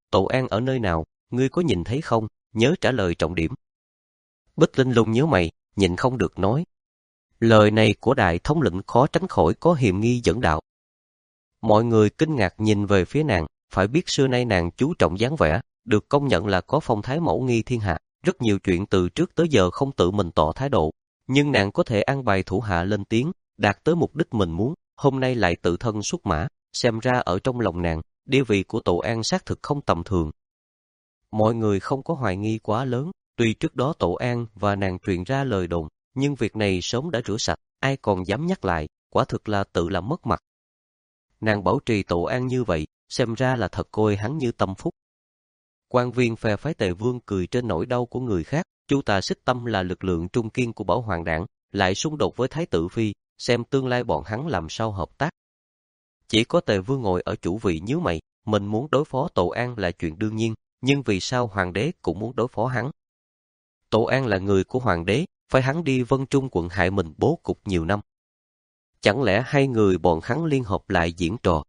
Tổ An ở nơi nào, ngươi có nhìn thấy không, nhớ trả lời trọng điểm. Bích Linh Lung nhớ mày, nhịn không được nói. Lời này của đại thống lĩnh khó tránh khỏi có hiềm nghi dẫn đạo. Mọi người kinh ngạc nhìn về phía nàng, phải biết xưa nay nàng chú trọng dáng vẻ, được công nhận là có phong thái mẫu nghi thiên hạ, rất nhiều chuyện từ trước tới giờ không tự mình tỏ thái độ, nhưng nàng có thể an bài thủ hạ lên tiếng, đạt tới mục đích mình muốn, hôm nay lại tự thân xuất mã, xem ra ở trong lòng nàng, địa vị của Tổ An xác thực không tầm thường. Mọi người không có hoài nghi quá lớn, tuy trước đó Tổ An và nàng truyền ra lời đồn, nhưng việc này sớm đã rửa sạch, ai còn dám nhắc lại, quả thực là tự làm mất mặt. Nàng bảo trì Tổ An như vậy, xem ra là thật coi hắn như tâm phúc. Quan viên phe phái Tề Vương cười trên nỗi đau của người khác, Chu Tà Xích Tâm là lực lượng trung kiên của Bảo Hoàng Đảng, lại xung đột với Thái tử Phi, xem tương lai bọn hắn làm sao hợp tác. Chỉ có Tề Vương ngồi ở chủ vị nhíu mày, mình muốn đối phó Tổ An là chuyện đương nhiên, nhưng vì sao Hoàng đế cũng muốn đối phó hắn? Tổ An là người của Hoàng đế, phải hắn đi Vân Trung quận hại mình bố cục nhiều năm. Chẳng lẽ hai người bọn hắn liên hợp lại diễn trò?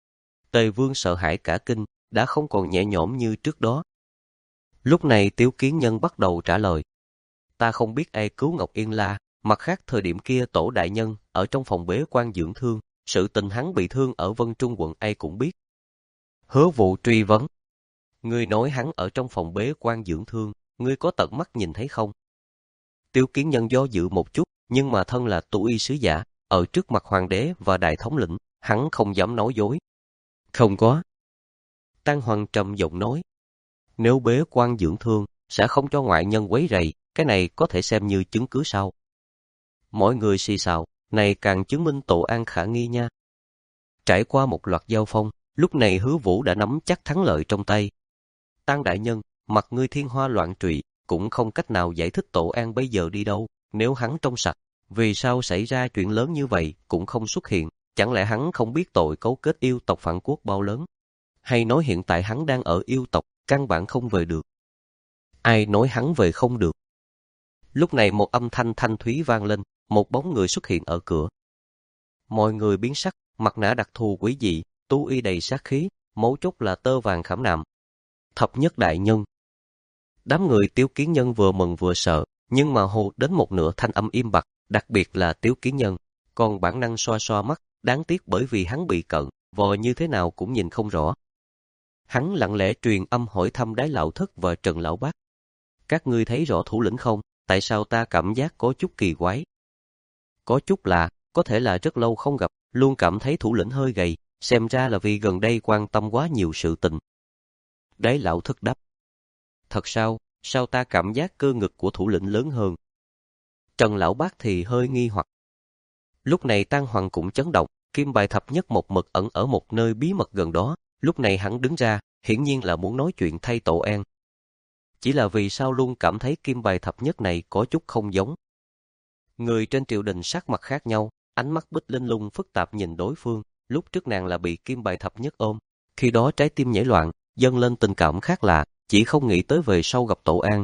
Tề Vương sợ hãi cả kinh, đã không còn nhẹ nhõm như trước đó. Lúc này Tiếu Kiến Nhân bắt đầu trả lời. Ta không biết ai cứu Ngọc Yên La, mặt khác thời điểm kia Tổ đại nhân ở trong phòng bế quan dưỡng thương, sự tình hắn bị thương ở Vân Trung quận ai cũng biết. Hứa Vụ truy vấn. Ngươi nói hắn ở trong phòng bế quan dưỡng thương, ngươi có tận mắt nhìn thấy không? Tiếu Kiến Nhân do dự một chút, nhưng mà thân là tu y sứ giả, ở trước mặt hoàng đế và đại thống lĩnh, hắn không dám nói dối. Không có. Tăng Hoàng trầm giọng nói. Nếu bế quan dưỡng thương, sẽ không cho ngoại nhân quấy rầy, cái này có thể xem như chứng cứ sao? Mọi người xì xào, này càng chứng minh Tổ An khả nghi nha. Trải qua một loạt giao phong, lúc này Hứa Vũ đã nắm chắc thắng lợi trong tay. Tăng đại nhân, mặt ngươi thiên hoa loạn trụy, cũng không cách nào giải thích Tổ An bây giờ đi đâu, nếu hắn trong sạch, vì sao xảy ra chuyện lớn như vậy cũng không xuất hiện, chẳng lẽ hắn không biết tội cấu kết yêu tộc phản quốc bao lớn? Hay nói hiện tại hắn đang ở yêu tộc, căn bản không về được? Ai nói hắn về không được? Lúc này một âm thanh thanh thúy vang lên, một bóng người xuất hiện ở cửa. Mọi người biến sắc, mặt nạ đặc thù quý dị, tu y đầy sát khí, mấu chốt là tơ vàng khảm nạm. Thập nhất đại nhân. Đám người Tiếu Kiến Nhân vừa mừng vừa sợ, nhưng mà hô đến một nửa thanh âm im bặt, đặc biệt là Tiếu Kiến Nhân, còn bản năng xoa xoa mắt, đáng tiếc bởi vì hắn bị cận, vò như thế nào cũng nhìn không rõ. Hắn lặng lẽ truyền âm hỏi thăm Đái Lão Thất và Trần Lão Bác. Các ngươi thấy rõ thủ lĩnh không? Tại sao ta cảm giác có chút kỳ quái? Có chút lạ, có thể là rất lâu không gặp, luôn cảm thấy thủ lĩnh hơi gầy, xem ra là vì gần đây quan tâm quá nhiều sự tình. Đái Lão Thất đáp. Thật sao, sao ta cảm giác cơ ngực của thủ lĩnh lớn hơn? Trần Lão Bác thì hơi nghi hoặc. Lúc này Tăng Hoàng cũng chấn động, kim bài thập nhất một mực ẩn ở một nơi bí mật gần đó, lúc này hắn đứng ra, hiển nhiên là muốn nói chuyện thay Tổ An. Chỉ là vì sao luôn cảm thấy kim bài thập nhất này có chút không giống. Người trên triều đình sắc mặt khác nhau, ánh mắt Bích Linh Lung phức tạp nhìn đối phương, lúc trước nàng là bị kim bài thập nhất ôm, khi đó trái tim nhảy loạn, dâng lên tình cảm khác lạ, chỉ không nghĩ tới về sau gặp Tổ An.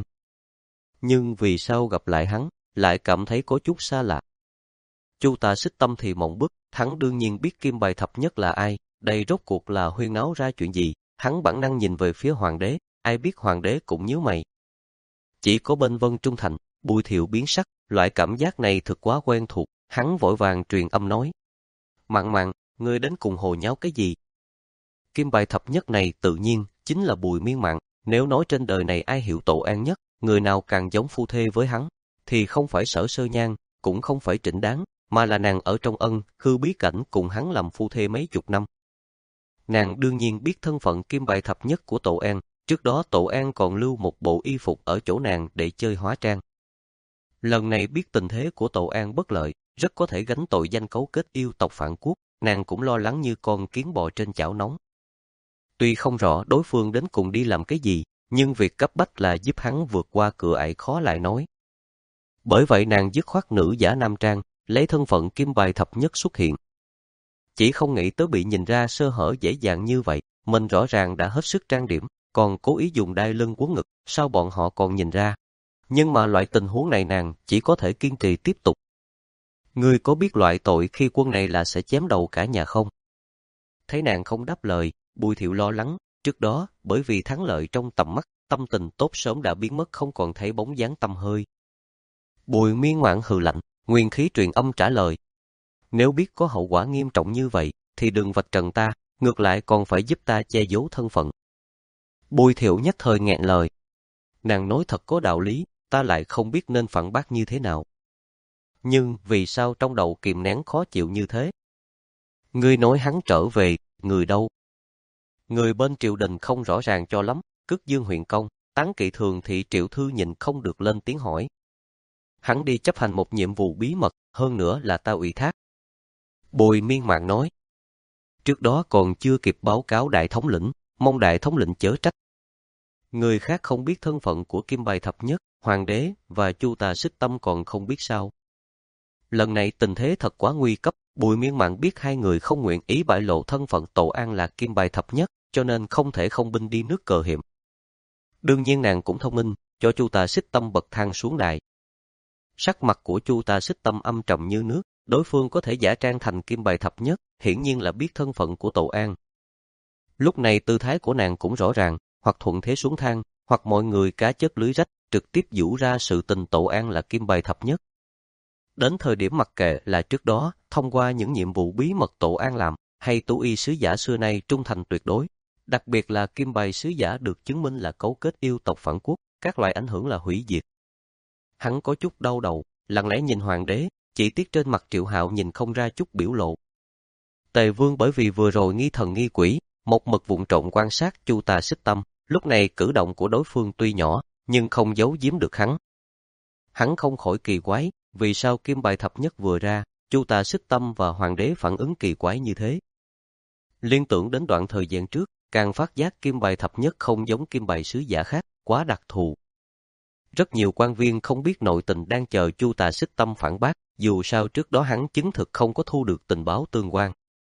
Nhưng vì sao gặp lại hắn, lại cảm thấy có chút xa lạ. Chu Tà Xích Tâm thì mộng bức, hắn đương nhiên biết kim bài thập nhất là ai, đây rốt cuộc là huyên náo ra chuyện gì, hắn bản năng nhìn về phía hoàng đế, ai biết hoàng đế cũng nhíu mày. Chỉ có bên Vân Trung Thành, Bùi Thiệu biến sắc, loại cảm giác này thực quá quen thuộc, hắn vội vàng truyền âm nói. Mạn Mạn, ngươi đến cùng hồ nháo cái gì? Kim bài thập nhất này tự nhiên chính là Bùi Miên Mạn, nếu nói trên đời này ai hiểu Tổ An nhất, người nào càng giống phu thê với hắn, thì không phải Sở Sơ Nhan, cũng không phải Trịnh Đáng, mà là nàng ở trong ân, hư bí cảnh cùng hắn làm phu thê mấy chục năm. Nàng đương nhiên biết thân phận kim bài thập nhất của Tổ An, trước đó Tổ An còn lưu một bộ y phục ở chỗ nàng để chơi hóa trang. Lần này biết tình thế của Tổ An bất lợi, rất có thể gánh tội danh cấu kết yêu tộc phản quốc, nàng cũng lo lắng như con kiến bò trên chảo nóng. Tuy không rõ đối phương đến cùng đi làm cái gì, nhưng việc cấp bách là giúp hắn vượt qua cửa ải khó lại nói. Bởi vậy nàng dứt khoát nữ giả nam trang, lấy thân phận kim bài thập nhất xuất hiện. Chỉ không nghĩ tới bị nhìn ra sơ hở dễ dàng như vậy, mình rõ ràng đã hết sức trang điểm, còn cố ý dùng đai lưng quấn ngực, sao bọn họ còn nhìn ra. Nhưng mà loại tình huống này nàng chỉ có thể kiên trì tiếp tục. Ngươi có biết loại tội khi quân này là sẽ chém đầu cả nhà không? Thấy nàng không đáp lời, Bùi Thiệu lo lắng, Trước đó, bởi vì thắng lợi trong tầm mắt, tâm tình tốt sớm đã biến mất không còn thấy bóng dáng tăm hơi. Bùi Miên Ngoạn hừ lạnh, nguyên khí truyền âm trả lời. Nếu biết có hậu quả nghiêm trọng như vậy, thì đừng vạch trần ta, ngược lại còn phải giúp ta che giấu thân phận. Bùi Thiệu nhất thời nghẹn lời. Nàng nói thật có đạo lý, ta lại không biết nên phản bác như thế nào. Nhưng vì sao trong đầu kìm nén khó chịu như thế? Ngươi nói hắn trở về, người đâu? Người bên triều đình không rõ ràng cho lắm, Cước Dương huyện công, Tán Kỵ Thường Thị Triệu Thư nhìn không được lên tiếng hỏi. Hắn đi chấp hành một nhiệm vụ bí mật, hơn nữa là ta ủy thác. Bùi Miên Mạn nói. Trước đó còn chưa kịp báo cáo đại thống lĩnh, mong đại thống lĩnh chớ trách. Người khác không biết thân phận của Kim Bài Thập Nhất, Hoàng đế và Chu Tà Xích Tâm còn không biết sao. Lần này tình thế thật quá nguy cấp, Bùi Miên Mạn biết hai người không nguyện ý bại lộ thân phận Tổ An là Kim Bài Thập Nhất, cho nên không thể không binh đi nước cờ hiểm. Đương nhiên nàng cũng thông minh, cho Chu Tà Xích Tâm bậc thang xuống đài. Sắc mặt của Chu Tà Xích Tâm âm trầm như nước, đối phương có thể giả trang thành Kim Bài Thập Nhất, hiển nhiên là biết thân phận của Tổ An. Lúc này tư thái của nàng cũng rõ ràng, hoặc thuận thế xuống thang, hoặc mọi người cá chết lưới rách, trực tiếp giũ ra sự tình Tổ An là Kim Bài Thập Nhất. Đến thời điểm mặc kệ là trước đó, thông qua những nhiệm vụ bí mật Tổ An làm, hay Tú Y sứ giả xưa nay trung thành tuyệt đối, đặc biệt là Kim Bài sứ giả được chứng minh là cấu kết yêu tộc phản quốc, các loại ảnh hưởng là hủy diệt. Hắn có chút đau đầu, lặng lẽ nhìn hoàng đế, chỉ tiếc trên mặt Triệu Hạo nhìn không ra chút biểu lộ. Tề Vương bởi vì vừa rồi nghi thần nghi quỷ, một mực vụng trộm quan sát Chu Tà Xích Tâm, lúc này cử động của đối phương tuy nhỏ, nhưng không giấu giếm được hắn. Hắn không khỏi kỳ quái, vì sao Kim Bài Thập Nhất vừa ra, Chu Tà Xích Tâm và hoàng đế phản ứng kỳ quái như thế. Liên tưởng đến đoạn thời gian trước, càng phát giác Kim Bài Thập Nhất không giống Kim Bài sứ giả khác, quá đặc thù. Rất nhiều quan viên không biết nội tình đang chờ Chu Tà Xích Tâm phản bác, dù sao trước đó hắn chứng thực không có thu được tình báo tương quan.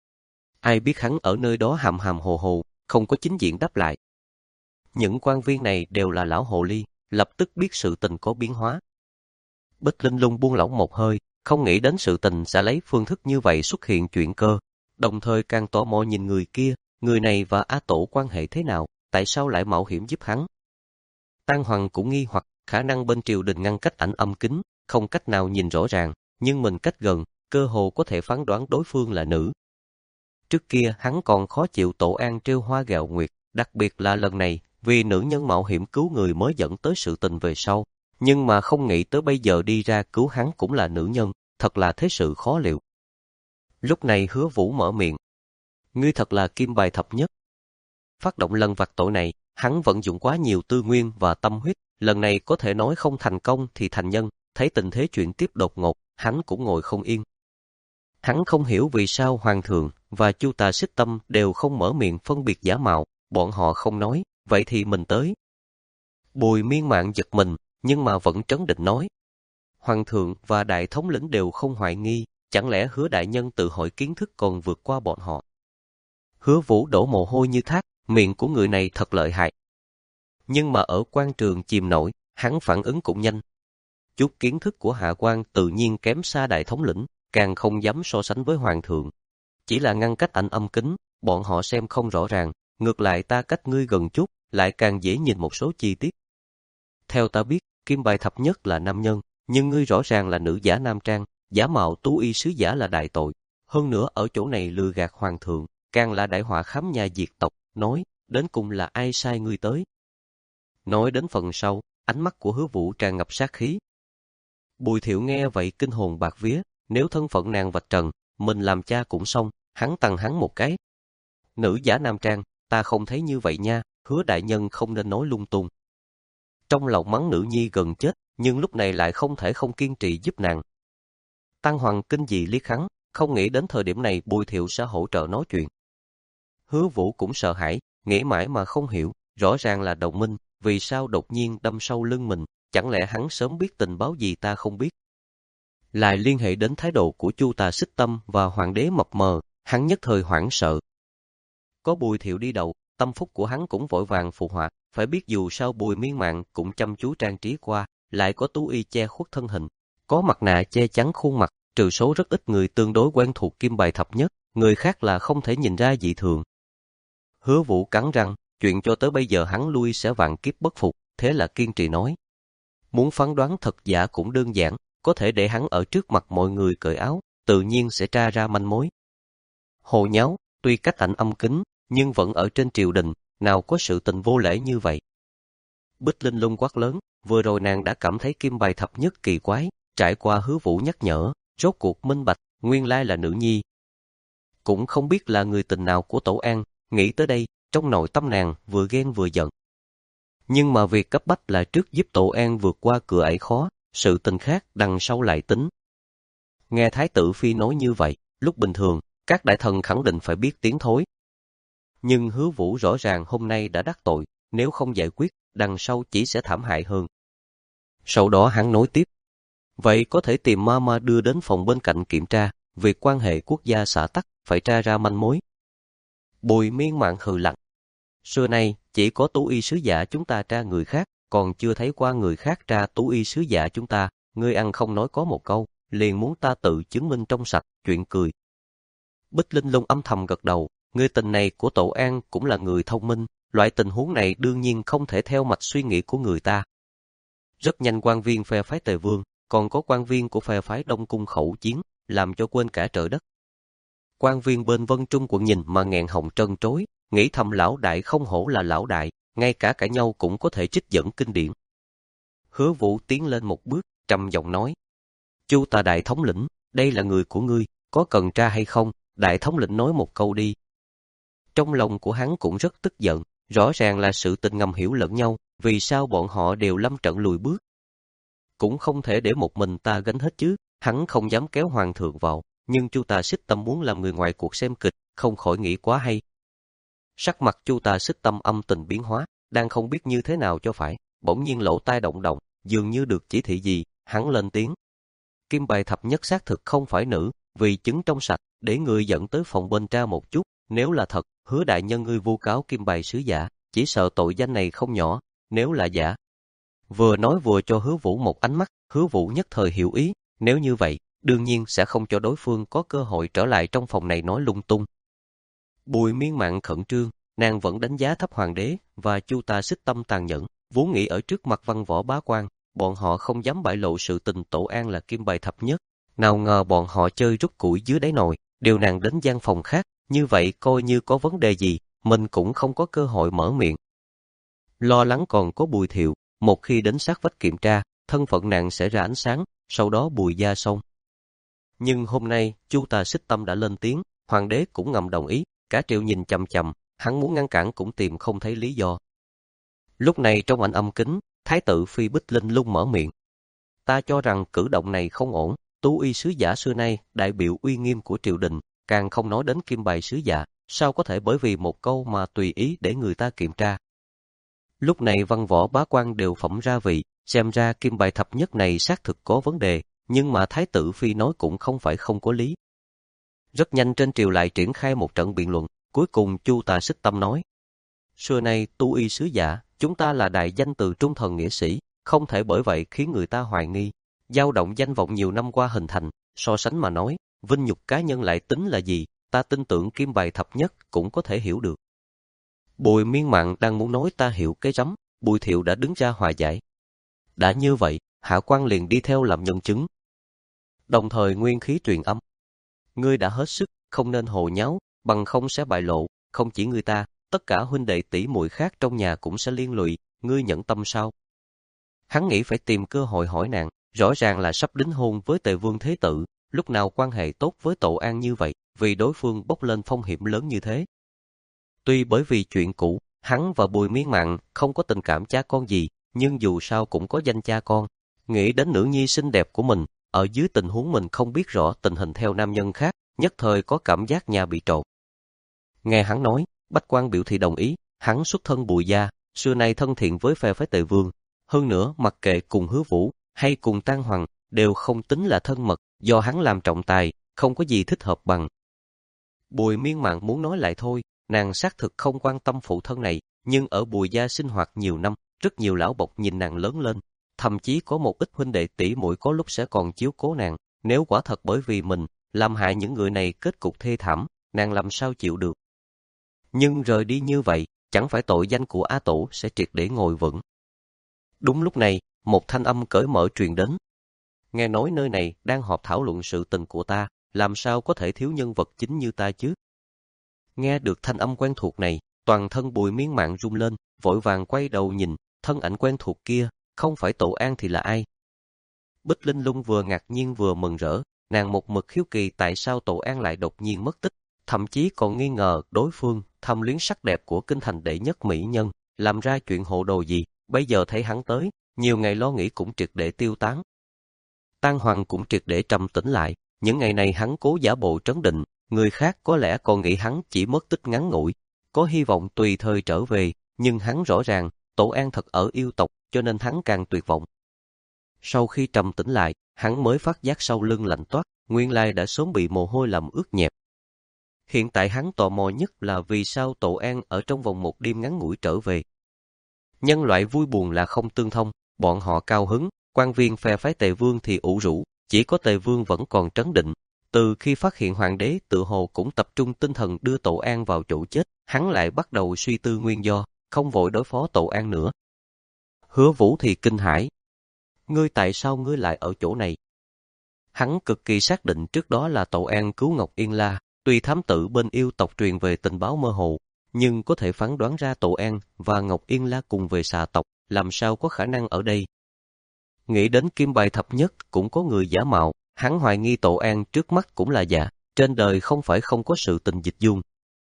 Ai biết hắn ở nơi đó hàm hàm hồ hồ, không có chính diện đáp lại. Những quan viên này đều là lão hồ ly, lập tức biết sự tình có biến hóa. Bích Linh Lung buông lỏng một hơi, không nghĩ đến sự tình sẽ lấy phương thức như vậy xuất hiện chuyện cơ, đồng thời càng tò mò nhìn người kia, người này và Á Tổ quan hệ thế nào, tại sao lại mạo hiểm giúp hắn. Tang Hoàng cũng nghi hoặc, khả năng bên triều đình ngăn cách ảnh âm kính, không cách nào nhìn rõ ràng, nhưng mình cách gần, cơ hồ có thể phán đoán đối phương là nữ. Trước kia hắn còn khó chịu Tổ An trêu hoa gạo nguyệt, đặc biệt là lần này, vì nữ nhân mạo hiểm cứu người mới dẫn tới sự tình về sau, nhưng mà không nghĩ tới bây giờ đi ra cứu hắn cũng là nữ nhân, thật là thế sự khó liệu. Lúc này Hứa Vũ mở miệng. Ngươi thật là Kim Bài Thập Nhất. Phát động lần vạch tội này, hắn vận dụng quá nhiều tư nguyên và tâm huyết, lần này có thể nói không thành công thì thành nhân, thấy tình thế chuyện tiếp đột ngột, hắn cũng ngồi không yên. Hắn không hiểu vì sao Hoàng thượng và Chu Tà Xích Tâm đều không mở miệng phân biệt giả mạo, bọn họ không nói, vậy thì mình tới. Bùi Miên Mạn giật mình, nhưng mà vẫn trấn định nói. Hoàng thượng và đại thống lĩnh đều không hoài nghi, chẳng lẽ Hứa đại nhân tự hỏi kiến thức còn vượt qua bọn họ. Hứa Vũ đổ mồ hôi như thác, miệng của người này thật lợi hại. Nhưng mà ở quan trường chìm nổi, hắn phản ứng cũng nhanh. Chút kiến thức của hạ quan tự nhiên kém xa đại thống lĩnh, càng không dám so sánh với hoàng thượng. Chỉ là ngăn cách ảnh âm kính, bọn họ xem không rõ ràng, ngược lại ta cách ngươi gần chút, lại càng dễ nhìn một số chi tiết. Theo ta biết, Kim Bài Thập Nhất là nam nhân, nhưng ngươi rõ ràng là nữ giả nam trang, giả mạo Tú Y sứ giả là đại tội. Hơn nữa ở chỗ này lừa gạt hoàng thượng, càng là đại họa khám nhà diệt tộc, nói, đến cùng là ai sai ngươi tới. Nói đến phần sau, ánh mắt của Hứa Vũ tràn ngập sát khí. Bùi Thiệu nghe vậy kinh hồn bạc vía, nếu thân phận nàng vạch trần, mình làm cha cũng xong, hắn tằng hắn một cái. Nữ giả nam trang, ta không thấy như vậy nha, Hứa đại nhân không nên nói lung tung. Trong lòng mắng nữ nhi gần chết, nhưng lúc này lại không thể không kiên trì giúp nàng. Tăng Hoàng kinh dị liếc hắn, không nghĩ đến thời điểm này Bùi Thiệu sẽ hỗ trợ nói chuyện. Hứa Vũ cũng sợ hãi, nghĩ mãi mà không hiểu, rõ ràng là đồng minh, vì sao đột nhiên đâm sâu lưng mình, chẳng lẽ hắn sớm biết tình báo gì ta không biết. Lại liên hệ đến thái độ của Chu Tà Xích Tâm và hoàng đế mập mờ, hắn nhất thời hoảng sợ. Có Bùi Thiệu đi đầu, tâm phúc của hắn cũng vội vàng phụ họa, phải biết dù sao Bùi Miên Mạn cũng chăm chú trang trí qua, lại có Tú Y che khuất thân hình, có mặt nạ che chắn khuôn mặt, trừ số rất ít người tương đối quen thuộc Kim Bài Thập Nhất, người khác là không thể nhìn ra dị thường. Hứa Vũ cắn răng, chuyện cho tới bây giờ hắn lui sẽ vạn kiếp bất phục, thế là kiên trì nói. Muốn phán đoán thật giả cũng đơn giản, có thể để hắn ở trước mặt mọi người cởi áo, tự nhiên sẽ tra ra manh mối. Hồ Nháo, tuy cách ảnh âm kính, nhưng vẫn ở trên triều đình, nào có sự tình vô lễ như vậy. Bích Linh Lung quát lớn, vừa rồi nàng đã cảm thấy kim bài thập nhất kỳ quái, trải qua Hứa Vũ nhắc nhở, rốt cuộc minh bạch, nguyên lai là nữ nhi. Cũng không biết là người tình nào của Tổ An, nghĩ tới đây, trong nội tâm nàng vừa ghen vừa giận. Nhưng mà việc cấp bách là trước giúp Tổ An vượt qua cửa ải khó, sự tình khác đằng sau lại tính. Nghe Thái tử Phi nói như vậy, lúc bình thường, các đại thần khẳng định phải biết tiếng thối. Nhưng Hứa Vũ rõ ràng hôm nay đã đắc tội, nếu không giải quyết, đằng sau chỉ sẽ thảm hại hơn. Sau đó hắn nói tiếp. Vậy có thể tìm Mama đưa đến phòng bên cạnh kiểm tra, việc quan hệ quốc gia xã tắc phải tra ra manh mối. Bùi Miên Mạn hừ lạnh. Xưa nay, chỉ có tú y sứ giả chúng ta tra người khác, còn chưa thấy qua người khác tra tú y sứ giả chúng ta, ngươi ăn không nói có một câu, liền muốn ta tự chứng minh trong sạch, chuyện cười. Bích Linh Lung âm thầm gật đầu, người tình này của Tổ An cũng là người thông minh, loại tình huống này đương nhiên không thể theo mạch suy nghĩ của người ta. Rất nhanh quan viên phe phái Tề Vương, còn có quan viên của phe phái Đông Cung khẩu chiến, làm cho quên cả trời đất. Quan viên bên Vân Trung quận nhìn mà nghẹn họng trân trối, nghĩ thầm lão đại không hổ là lão đại, ngay cả cãi nhau cũng có thể trích dẫn kinh điển. Hứa Vũ tiến lên một bước, trầm giọng nói. Chu Tà đại thống lĩnh, đây là người của ngươi, có cần tra hay không, đại thống lĩnh nói một câu đi. Trong lòng của hắn cũng rất tức giận, rõ ràng là sự tình ngầm hiểu lẫn nhau, vì sao bọn họ đều lâm trận lùi bước. Cũng không thể để một mình ta gánh hết chứ, hắn không dám kéo hoàng thượng vào, nhưng Chu Tà Xích Tâm muốn làm người ngoài cuộc xem kịch, không khỏi nghĩ quá hay. Sắc mặt Chu Tà Xích Tâm âm tình biến hóa, đang không biết như thế nào cho phải, bỗng nhiên lỗ tai động động, dường như được chỉ thị gì, hắn lên tiếng. Kim bài thập nhất xác thực không phải nữ, vì chứng trong sạch, để người dẫn tới phòng bên tra một chút, nếu là thật, Hứa đại nhân ngươi vu cáo kim bài sứ giả, chỉ sợ tội danh này không nhỏ, nếu là giả. Vừa nói vừa cho Hứa Vũ một ánh mắt, Hứa Vũ nhất thời hiểu ý, nếu như vậy, đương nhiên sẽ không cho đối phương có cơ hội trở lại trong phòng này nói lung tung. Bùi Miên Mạn khẩn trương, nàng vẫn đánh giá thấp hoàng đế và Chu Tà Xích Tâm tàn nhẫn, vốn nghĩ ở trước mặt văn võ bá quan, bọn họ không dám bại lộ sự tình Tổ An là kim bài thập nhất, nào ngờ bọn họ chơi rút củi dưới đáy nồi, điều nàng đến gian phòng khác, như vậy coi như có vấn đề gì, mình cũng không có cơ hội mở miệng. Lo lắng còn có Bùi Thiệu, một khi đến sát vách kiểm tra, thân phận nàng sẽ ra ánh sáng, sau đó Bùi gia xong. Nhưng hôm nay, Chu Tà Xích Tâm đã lên tiếng, hoàng đế cũng ngầm đồng ý, cả triều nhìn chằm chằm, hắn muốn ngăn cản cũng tìm không thấy lý do. Lúc này trong ảnh âm kính, Thái tử Phi Bích Linh Lung mở miệng. Ta cho rằng cử động này không ổn, tú y sứ giả xưa nay đại biểu uy nghiêm của triều đình, càng không nói đến kim bài sứ giả, sao có thể bởi vì một câu mà tùy ý để người ta kiểm tra. Lúc này văn võ bá quan đều phẩm ra vị, xem ra kim bài thập nhất này xác thực có vấn đề, nhưng mà Thái tử Phi nói cũng không phải không có lý. Rất nhanh trên triều lại triển khai một trận biện luận, cuối cùng Chu Tà Xích Tâm nói. Xưa nay tu y sứ giả, chúng ta là đại danh từ trung thần nghĩa sĩ, không thể bởi vậy khiến người ta hoài nghi. Dao động danh vọng nhiều năm qua hình thành, so sánh mà nói, vinh nhục cá nhân lại tính là gì, ta tin tưởng kim bài thập nhất cũng có thể hiểu được. Bùi Miên Mạn đang muốn nói ta hiểu cái rắm, Bùi Thiệu đã đứng ra hòa giải. Đã như vậy, hạ quan liền đi theo làm nhân chứng. Đồng thời nguyên khí truyền âm. Ngươi đã hết sức, không nên hồ nháo, bằng không sẽ bại lộ, không chỉ người ta, tất cả huynh đệ tỷ muội khác trong nhà cũng sẽ liên lụy, ngươi nhẫn tâm sao? Hắn nghĩ phải tìm cơ hội hỏi nàng, rõ ràng là sắp đính hôn với Tề Vương Thế Tử, lúc nào quan hệ tốt với Tổ An như vậy, vì đối phương bốc lên phong hiểm lớn như thế. Tuy bởi vì chuyện cũ, hắn và Bùi Miên Mạn không có tình cảm cha con gì, nhưng dù sao cũng có danh cha con. Nghĩ đến nữ nhi xinh đẹp của mình, ở dưới tình huống mình không biết rõ tình hình theo nam nhân khác, nhất thời có cảm giác nhà bị trộn. Nghe hắn nói, Bách Quan biểu thị đồng ý, hắn xuất thân Bùi gia, xưa nay thân thiện với phe phái Tề Vương. Hơn nữa, mặc kệ cùng Hứa Vũ hay cùng Tang Hoàng, đều không tính là thân mật, do hắn làm trọng tài, không có gì thích hợp bằng. Bùi Miên Mạn muốn nói lại thôi, nàng xác thực không quan tâm phụ thân này, nhưng ở Bùi gia sinh hoạt nhiều năm, rất nhiều lão bộc nhìn nàng lớn lên, thậm chí có một ít huynh đệ tỷ muội có lúc sẽ còn chiếu cố nàng, nếu quả thật bởi vì mình làm hại những người này kết cục thê thảm, nàng làm sao chịu được. Nhưng rời đi như vậy, chẳng phải tội danh của A Tổ sẽ triệt để ngồi vững. Đúng lúc này, một thanh âm cởi mở truyền đến. Nghe nói nơi này đang họp thảo luận sự tình của ta, làm sao có thể thiếu nhân vật chính như ta chứ? Nghe được thanh âm quen thuộc này, toàn thân Bùi Miên Mạn rung lên, vội vàng quay đầu nhìn, thân ảnh quen thuộc kia, không phải Tổ An thì là ai? Bích Linh Lung vừa ngạc nhiên vừa mừng rỡ, nàng một mực hiếu kỳ tại sao Tổ An lại đột nhiên mất tích, thậm chí còn nghi ngờ đối phương thâm luyến sắc đẹp của kinh thành đệ nhất mỹ nhân, làm ra chuyện hộ đồ gì, bây giờ thấy hắn tới, nhiều ngày lo nghĩ cũng triệt để tiêu tán. Tang Hoàng cũng triệt để trầm tĩnh lại, những ngày này hắn cố giả bộ trấn định, người khác có lẽ còn nghĩ hắn chỉ mất tích ngắn ngủi, có hy vọng tùy thời trở về, nhưng hắn rõ ràng, Tổ An thật ở yêu tộc, cho nên hắn càng tuyệt vọng. Sau khi trầm tĩnh lại, hắn mới phát giác sau lưng lạnh toát, nguyên lai đã sớm bị mồ hôi làm ướt nhẹp. Hiện tại hắn tò mò nhất là vì sao Tổ An ở trong vòng một đêm ngắn ngủi trở về. Nhân loại vui buồn là không tương thông, bọn họ cao hứng, quan viên phe phái Tề Vương thì ủ rũ, chỉ có Tề Vương vẫn còn trấn định. Từ khi phát hiện hoàng đế tự hồ cũng tập trung tinh thần đưa Tổ An vào chỗ chết, hắn lại bắt đầu suy tư nguyên do, không vội đối phó Tổ An nữa. Hứa Vũ thì kinh hãi. Ngươi tại sao ngươi lại ở chỗ này? Hắn cực kỳ xác định trước đó là Tổ An cứu Ngọc Yên La, tuy thám tử bên yêu tộc truyền về tình báo mơ hồ, nhưng có thể phán đoán ra Tổ An và Ngọc Yên La cùng về xà tộc, làm sao có khả năng ở đây. Nghĩ đến kim bài thập nhất cũng có người giả mạo, hắn hoài nghi Tổ An trước mắt cũng là giả, trên đời không phải không có sự tình dịch dung.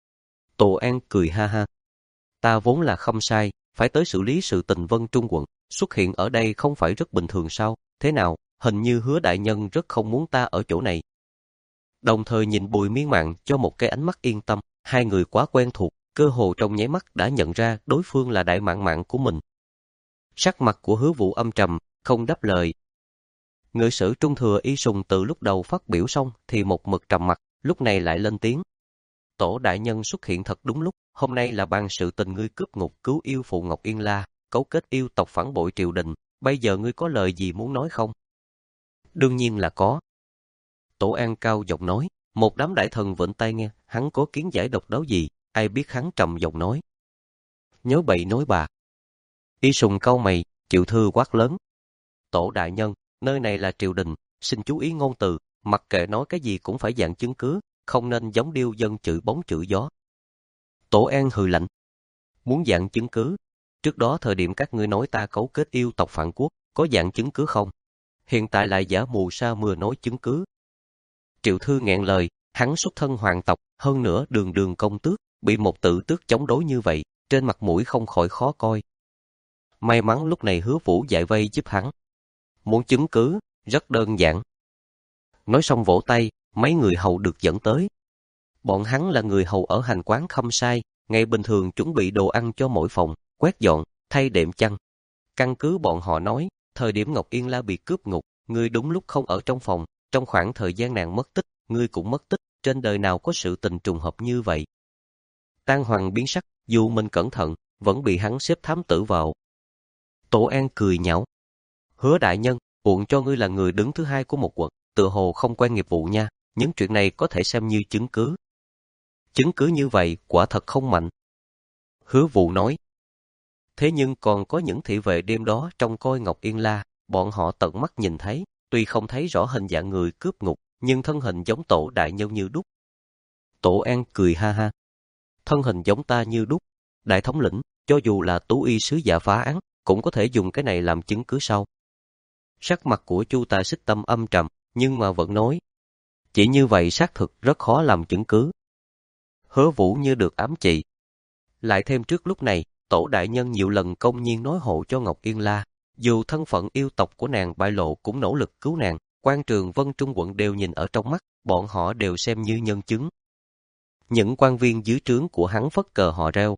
Tổ An cười ha ha. Ta vốn là không sai, phải tới xử lý sự tình Vân Trung quận, xuất hiện ở đây không phải rất bình thường sao, thế nào, hình như Hứa đại nhân rất không muốn ta ở chỗ này. Đồng thời nhìn Bùi Miên Mạn cho một cái ánh mắt yên tâm, hai người quá quen thuộc, cơ hồ trong nháy mắt đã nhận ra đối phương là đại mạn mạn của mình. Sắc mặt của Hứa Vũ âm trầm, không đáp lời. Ngự sử Trung Thừa Y Sùng từ lúc đầu phát biểu xong thì một mực trầm mặt, lúc này lại lên tiếng. Tổ đại nhân xuất hiện thật đúng lúc, hôm nay là bàn sự tình ngươi cướp ngục cứu yêu phụ Ngọc Yên La, cấu kết yêu tộc phản bội triều đình, bây giờ ngươi có lời gì muốn nói không? Đương nhiên là có. Tổ An cao giọng nói, một đám đại thần vịnh tai nghe, hắn có kiến giải độc đáo gì, ai biết hắn trầm giọng nói. Nhớ bậy nói bà. Y Sùng cau mày, chịu thư quát lớn. Tổ đại nhân, nơi này là triều đình, xin chú ý ngôn từ, mặc kệ nói cái gì cũng phải dạng chứng cứ, không nên giống điêu dân chửi bóng chửi gió. Tổ An hừ lạnh. Muốn dạng chứng cứ, trước đó thời điểm các ngươi nói ta cấu kết yêu tộc phản quốc, có dạng chứng cứ không? Hiện tại lại giả mù sa mưa nói chứng cứ. Triệu Thư nghẹn lời, hắn xuất thân hoàng tộc, hơn nữa đường đường công tước, bị một tự tước chống đối như vậy, trên mặt mũi không khỏi khó coi. May mắn lúc này Hứa Vũ giải vây giúp hắn. Muốn chứng cứ, rất đơn giản. Nói xong vỗ tay, mấy người hầu được dẫn tới. Bọn hắn là người hầu ở hành quán Khâm Sai, ngày bình thường chuẩn bị đồ ăn cho mỗi phòng, quét dọn, thay đệm chăn. Căn cứ bọn họ nói, thời điểm Ngọc Yên La bị cướp ngục, ngươi đúng lúc không ở trong phòng, trong khoảng thời gian nàng mất tích, ngươi cũng mất tích, trên đời nào có sự tình trùng hợp như vậy. Tang Hoàng biến sắc, dù mình cẩn thận, vẫn bị hắn xếp thám tử vào. Tổ An cười nhạo. Hứa đại nhân, uổng cho ngươi là người đứng thứ hai của một quận, tựa hồ không quen nghiệp vụ nha, những chuyện này có thể xem như chứng cứ. Chứng cứ như vậy, quả thật không mạnh. Hứa Vũ nói. Thế nhưng còn có những thị vệ đêm đó trông coi Ngọc Yên La, bọn họ tận mắt nhìn thấy, tuy không thấy rõ hình dạng người cướp ngục, nhưng thân hình giống Tổ đại nhân như đúc. Tổ An cười ha ha. Thân hình giống ta như đúc, đại thống lĩnh, cho dù là tú y sứ giả phá án, cũng có thể dùng cái này làm chứng cứ sau. Sắc mặt của Chu Tà Xích Tâm âm trầm, nhưng mà vẫn nói. Chỉ như vậy xác thực rất khó làm chứng cứ. Hứa Vũ như được ám chỉ. Lại thêm trước lúc này, Tổ đại nhân nhiều lần công nhiên nói hộ cho Ngọc Yên La, dù thân phận yêu tộc của nàng bại lộ cũng nỗ lực cứu nàng, quan trường Vân Trung quận đều nhìn ở trong mắt, bọn họ đều xem như nhân chứng. Những quan viên dưới trướng của hắn phất cờ họ reo.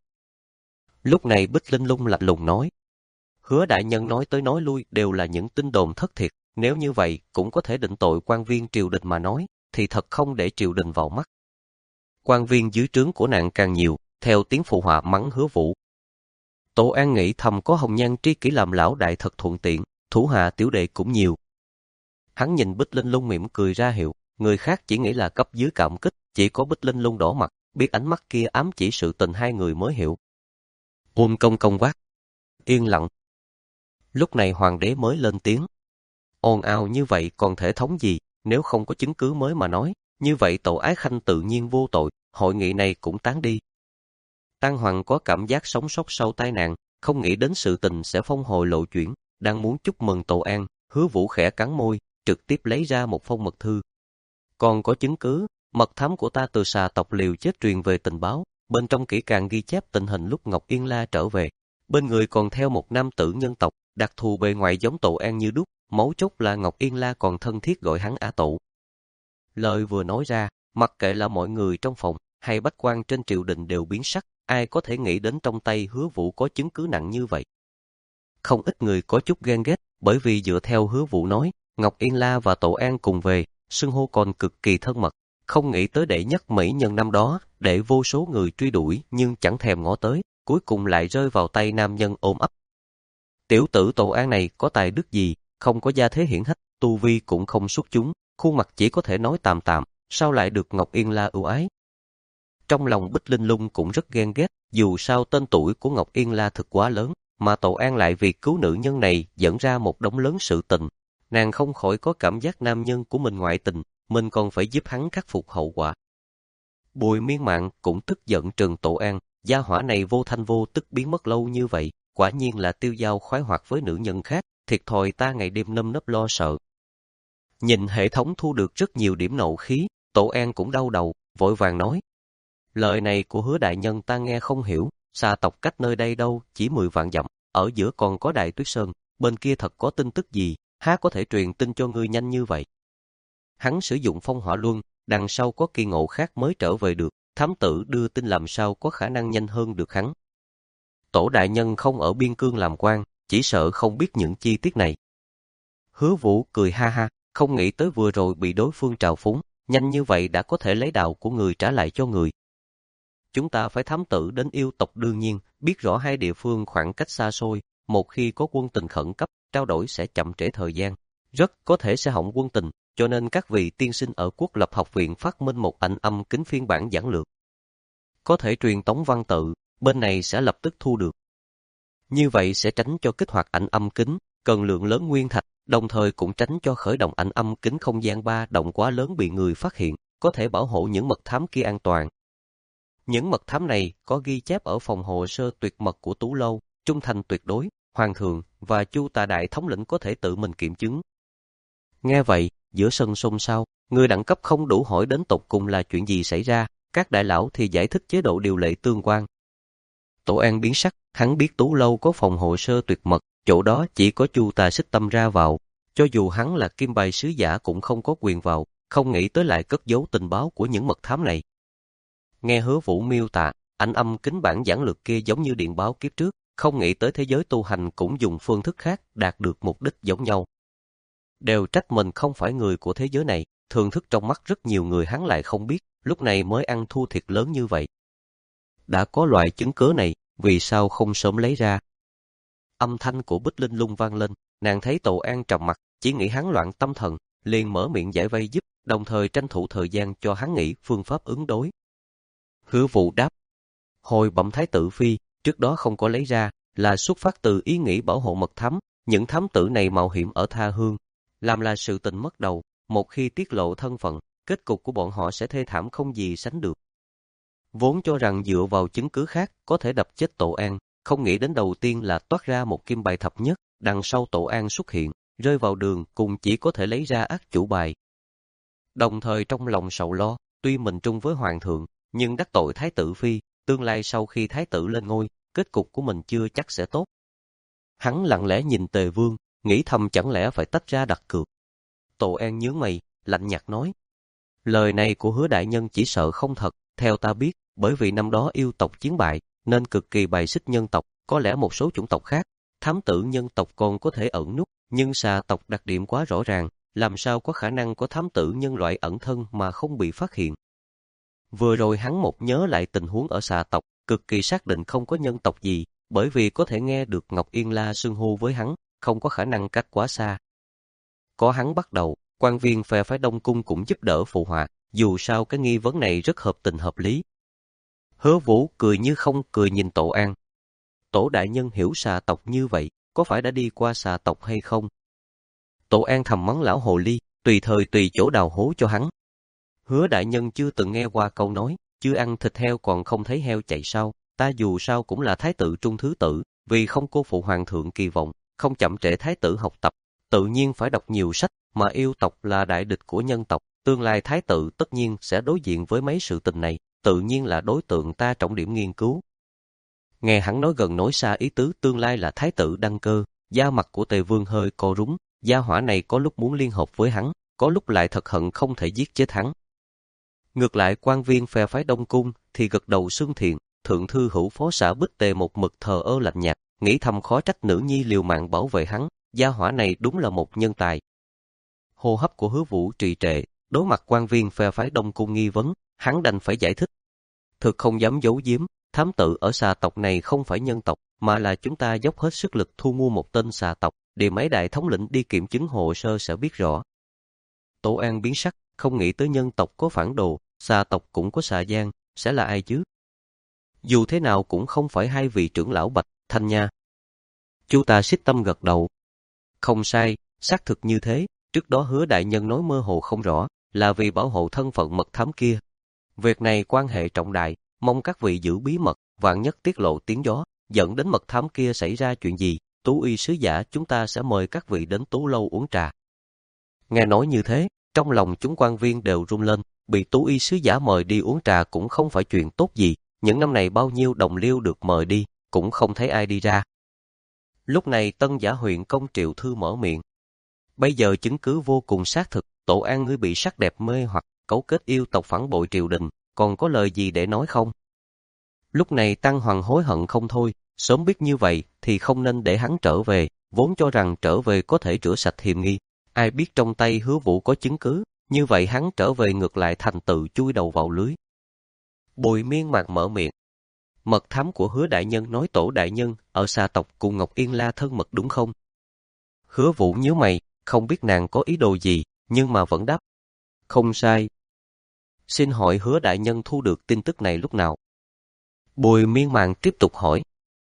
Lúc này Bích Linh Lung lạnh lùng nói. Hứa đại nhân nói tới nói lui đều là những tin đồn thất thiệt, nếu như vậy cũng có thể định tội quan viên triều đình mà nói, thì thật không để triều đình vào mắt. Quan viên dưới trướng của nàng càng nhiều, theo tiếng phụ họa mắng Hứa Vũ. Tổ An nghĩ thầm có hồng nhan tri kỷ làm lão đại thật thuận tiện, thủ hạ tiểu đệ cũng nhiều. Hắn nhìn Bích Linh Lung mỉm cười ra hiệu, người khác chỉ nghĩ là cấp dưới cảm kích, chỉ có Bích Linh Lung đỏ mặt, biết ánh mắt kia ám chỉ sự tình hai người mới hiểu. Ôn Công Công quát. Yên lặng. Lúc này hoàng đế mới lên tiếng. Ồn ào như vậy còn thể thống gì, nếu không có chứng cứ mới mà nói, như vậy Tổ Ái Khanh tự nhiên vô tội, hội nghị này cũng tán đi. Tang Hoàng có cảm giác sống sót sau tai nạn, không nghĩ đến sự tình sẽ phong hồi lộ chuyển, đang muốn chúc mừng Tổ An, Hứa Vũ khẽ cắn môi, trực tiếp lấy ra một phong mật thư. Còn có chứng cứ, mật thám của ta từ xà tộc liều chết truyền về tình báo, bên trong kỹ càng ghi chép tình hình lúc Ngọc Yên La trở về. Bên người còn theo một nam tử nhân tộc, đặc thù bề ngoài giống Tổ An như đúc, mấu chốt là Ngọc Yên La còn thân thiết gọi hắn Ả Tổ. Lời vừa nói ra, mặc kệ là mọi người trong phòng hay bách quan trên triều đình đều biến sắc, ai có thể nghĩ đến trong tay Hứa Vũ có chứng cứ nặng như vậy. Không ít người có chút ghen ghét, bởi vì dựa theo Hứa Vũ nói, Ngọc Yên La và Tổ An cùng về, xưng hô còn cực kỳ thân mật, không nghĩ tới đệ nhất mỹ nhân năm đó, để vô số người truy đuổi nhưng chẳng thèm ngó tới, cuối cùng lại rơi vào tay nam nhân ôm ấp. Tiểu tử Tổ An này có tài đức gì, không có gia thế hiển hách, tu vi cũng không xuất chúng, khuôn mặt chỉ có thể nói tạm tạm, sao lại được Ngọc Yên La ưu ái. Trong lòng Bích Linh Lung cũng rất ghen ghét, dù sao tên tuổi của Ngọc Yên La thực quá lớn, mà Tổ An lại vì cứu nữ nhân này dẫn ra một đống lớn sự tình. Nàng không khỏi có cảm giác nam nhân của mình ngoại tình, mình còn phải giúp hắn khắc phục hậu quả. Bùi Miên Mạn cũng tức giận trừng Tổ An, gia hỏa này vô thanh vô tức biến mất lâu như vậy, quả nhiên là tiêu dao khoái hoạt với nữ nhân khác, thiệt thòi ta ngày đêm nơm nớp lo sợ. Nhìn hệ thống thu được rất nhiều điểm nộ khí, Tổ An cũng đau đầu, vội vàng nói. Lời này của Hứa đại nhân ta nghe không hiểu, xà tộc cách nơi đây đâu, chỉ mười vạn dặm, ở giữa còn có Đại Tuyết Sơn, bên kia thật có tin tức gì, há có thể truyền tin cho ngươi nhanh như vậy. Hắn sử dụng phong hỏa luân, đằng sau có kỳ ngộ khác mới trở về được, thám tử đưa tin làm sao có khả năng nhanh hơn được hắn. Tổ đại nhân không ở biên cương làm quan, chỉ sợ không biết những chi tiết này. Hứa Vũ cười ha ha, không nghĩ tới vừa rồi bị đối phương trào phúng, nhanh như vậy đã có thể lấy đạo của người trả lại cho người. Chúng ta phải thám tử đến yêu tộc đương nhiên, biết rõ hai địa phương khoảng cách xa xôi, một khi có quân tình khẩn cấp, trao đổi sẽ chậm trễ thời gian, rất có thể sẽ hỏng quân tình, cho nên các vị tiên sinh ở Quốc lập học viện phát minh một ảnh âm kính phiên bản giản lược. Có thể truyền tống văn tự, bên này sẽ lập tức thu được. Như vậy sẽ tránh cho kích hoạt ảnh âm kính, cần lượng lớn nguyên thạch, đồng thời cũng tránh cho khởi động ảnh âm kính không gian ba động quá lớn bị người phát hiện, có thể bảo hộ những mật thám kia an toàn. Những mật thám này có ghi chép ở phòng hồ sơ tuyệt mật của Tú Lâu, trung thành tuyệt đối, Hoàng thượng và Chu Tà Đại thống lĩnh có thể tự mình kiểm chứng. Nghe vậy, giữa sân xôn xao, người đẳng cấp không đủ hỏi đến tột cùng là chuyện gì xảy ra, các đại lão thì giải thích chế độ điều lệ tương quan. Tổ An biến sắc, hắn biết Tú Lâu có phòng hồ sơ tuyệt mật, chỗ đó chỉ có Chu Tà Xích Tâm ra vào, cho dù hắn là kim bài sứ giả cũng không có quyền vào, không nghĩ tới lại cất giấu tình báo của những mật thám này. Nghe Hứa Vũ miêu tả, ảnh âm kính bản giản lược kia giống như điện báo kiếp trước, không nghĩ tới thế giới tu hành cũng dùng phương thức khác đạt được mục đích giống nhau. Đều trách mình không phải người của thế giới này, thường thức trong mắt rất nhiều người hắn lại không biết, lúc này mới ăn thua thiệt lớn như vậy. Đã có loại chứng cớ này, vì sao không sớm lấy ra? Âm thanh của Bích Linh Lung vang lên, nàng thấy Tổ An trầm mặt, chỉ nghĩ hắn loạn tâm thần, liền mở miệng giải vây giúp, đồng thời tranh thủ thời gian cho hắn nghĩ phương pháp ứng đối. Hứa Vũ đáp, hồi bẩm thái tử phi, trước đó không có lấy ra, là xuất phát từ ý nghĩ bảo hộ mật thám, những thám tử này mạo hiểm ở tha hương, làm là sự tình mất đầu, một khi tiết lộ thân phận, kết cục của bọn họ sẽ thê thảm không gì sánh được. Vốn cho rằng dựa vào chứng cứ khác có thể đập chết Tổ An, không nghĩ đến đầu tiên là toát ra một kim bài thập nhất, đằng sau Tổ An xuất hiện, rơi vào đường cùng chỉ có thể lấy ra ác chủ bài. Đồng thời trong lòng sầu lo, tuy mình trung với hoàng thượng, nhưng đắc tội thái tử phi, tương lai sau khi thái tử lên ngôi, kết cục của mình chưa chắc sẽ tốt. Hắn lặng lẽ nhìn Tề Vương, nghĩ thầm chẳng lẽ phải tách ra đặt cược. Tổ An nhướng mày, lạnh nhạt nói, lời này của Hứa đại nhân chỉ sợ không thật, theo ta biết, bởi vì năm đó yêu tộc chiến bại, nên cực kỳ bài xích nhân tộc, có lẽ một số chủng tộc khác, thám tử nhân tộc còn có thể ẩn núp, nhưng xà tộc đặc điểm quá rõ ràng, làm sao có khả năng có thám tử nhân loại ẩn thân mà không bị phát hiện. Vừa rồi hắn một nhớ lại tình huống ở xà tộc, cực kỳ xác định không có nhân tộc gì, bởi vì có thể nghe được Ngọc Yên La xưng hô với hắn, không có khả năng cách quá xa. Có hắn bắt đầu, quan viên phe phái Đông Cung cũng giúp đỡ phụ họa, dù sao cái nghi vấn này rất hợp tình hợp lý. Hứa Vũ cười như không cười nhìn Tổ An. Tổ đại nhân hiểu xà tộc như vậy, có phải đã đi qua xà tộc hay không? Tổ An thầm mắng lão hồ ly, tùy thời tùy chỗ đào hố cho hắn. Hứa đại nhân chưa từng nghe qua câu nói, chưa ăn thịt heo còn không thấy heo chạy sao, ta dù sao cũng là thái tử trung thứ tử, vì không cô phụ hoàng thượng kỳ vọng, không chậm trễ thái tử học tập, tự nhiên phải đọc nhiều sách, mà yêu tộc là đại địch của nhân tộc, tương lai thái tử tất nhiên sẽ đối diện với mấy sự tình này, tự nhiên là đối tượng ta trọng điểm nghiên cứu. Nghe hắn nói gần nói xa ý tứ tương lai là thái tử đăng cơ, da mặt của Tề Vương hơi co rúm, gia hỏa này có lúc muốn liên hợp với hắn, có lúc lại thật hận không thể giết chết hắn. Ngược lại quan viên phe phái Đông Cung thì gật đầu xưng thiện, thượng thư hữu phó xã Bích Tề một mực thờ ơ lạnh nhạt, nghĩ thầm khó trách nữ nhi liều mạng bảo vệ hắn, gia hỏa này đúng là một nhân tài. Hô hấp của Hứa Vũ trì trệ, đối mặt quan viên phe phái Đông Cung nghi vấn, hắn đành phải giải thích. Thực không dám giấu giếm, thám tử ở xà tộc này không phải nhân tộc, mà là chúng ta dốc hết sức lực thu mua một tên xà tộc, để mấy đại thống lĩnh đi kiểm chứng hồ sơ sẽ biết rõ. Tổ An biến sắc, không nghĩ tới nhân tộc có phản đồ, xà tộc cũng có xà gian, sẽ là ai chứ? Dù thế nào cũng không phải hai vị trưởng lão Bạch Thanh nha. Chu ta xích tâm gật đầu. Không sai, xác thực như thế, trước đó Hứa đại nhân nói mơ hồ không rõ, là vì bảo hộ thân phận mật thám kia. Việc này quan hệ trọng đại, mong các vị giữ bí mật, vạn nhất tiết lộ tiếng gió, dẫn đến mật thám kia xảy ra chuyện gì, Tú Y sứ giả chúng ta sẽ mời các vị đến Tú lâu uống trà. Nghe nói như thế, trong lòng chúng quan viên đều run lên, bị Tú Y sứ giả mời đi uống trà cũng không phải chuyện tốt gì, những năm này bao nhiêu đồng liêu được mời đi, cũng không thấy ai đi ra. Lúc này Tân Giả huyện công Triệu Thư mở miệng. Bây giờ chứng cứ vô cùng xác thực, Tổ An ngươi bị sắc đẹp mê hoặc, cấu kết yêu tộc phản bội triều đình, còn có lời gì để nói không? Lúc này Tăng Hoàng hối hận không thôi, sớm biết như vậy thì không nên để hắn trở về, vốn cho rằng trở về có thể rửa sạch hiềm nghi. Ai biết trong tay Hứa Vũ có chứng cứ, như vậy hắn trở về ngược lại thành tự chui đầu vào lưới. Bùi Miên Mạc mở miệng. Mật thám của Hứa đại nhân nói Tổ đại nhân ở xà tộc cùng Ngọc Yên La thân mật đúng không? Hứa Vũ nhíu mày, không biết nàng có ý đồ gì, nhưng mà vẫn đáp. Không sai. Xin hỏi Hứa đại nhân thu được tin tức này lúc nào? Bùi Miên Mạc tiếp tục hỏi.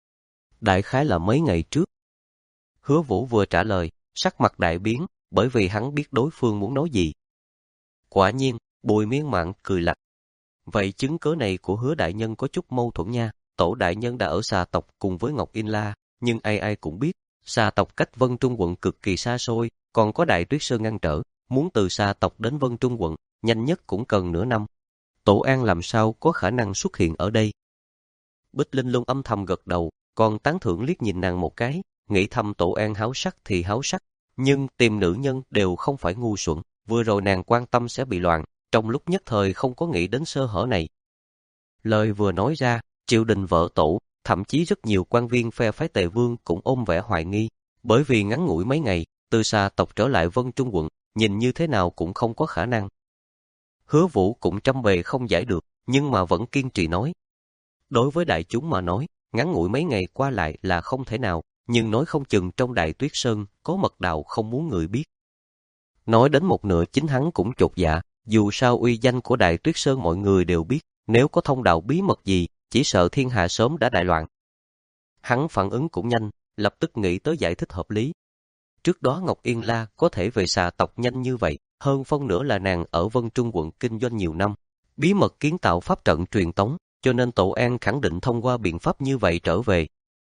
Đại khái là mấy ngày trước. Hứa Vũ vừa trả lời, sắc mặt đại biến, bởi vì hắn biết đối phương muốn nói gì. Quả nhiên, Bùi Miên Mạc cười lạnh. Vậy chứng cớ này của Hứa đại nhân có chút mâu thuẫn nha, Tổ đại nhân đã ở xà tộc cùng với Ngọc Yên La, nhưng ai ai cũng biết, xà tộc cách Vân Trung quận cực kỳ xa xôi, còn có Đại Tuyết Sơn ngăn trở, muốn từ xà tộc đến Vân Trung quận, nhanh nhất cũng cần nửa năm. Tổ An làm sao có khả năng xuất hiện ở đây? Bích Linh luôn âm thầm gật đầu, còn tán thưởng liếc nhìn nàng một cái, nghĩ thầm Tổ An háo sắc thì háo sắc, nhưng tìm nữ nhân đều không phải ngu xuẩn, vừa rồi nàng quan tâm sẽ bị loạn, trong lúc nhất thời không có nghĩ đến sơ hở này. Lời vừa nói ra, triều đình vỡ tổ, thậm chí rất nhiều quan viên phe phái Tề Vương cũng ôm vẻ hoài nghi, bởi vì ngắn ngủi mấy ngày, từ xà tộc trở lại Vân Trung quận, nhìn như thế nào cũng không có khả năng. Hứa Vũ cũng trăm bề không giải được, nhưng mà vẫn kiên trì nói. Đối với đại chúng mà nói, ngắn ngủi mấy ngày qua lại là không thể nào, nhưng nói không chừng trong Đại Tuyết Sơn có mật đạo không muốn người biết. Nói đến một nửa chính hắn cũng chột dạ, dù sao uy danh của Đại Tuyết Sơn mọi người đều biết, nếu có thông đạo bí mật gì, chỉ sợ thiên hạ sớm đã đại loạn. Hắn phản ứng cũng nhanh, lập tức nghĩ tới giải thích hợp lý. Trước đó Ngọc Yên La có thể về xà tộc nhanh như vậy, hơn phân nửa là nàng ở Vân Trung quận kinh doanh nhiều năm, bí mật kiến tạo pháp trận truyền tống, cho nên Tổ An khẳng định thông qua biện pháp như vậy trở về.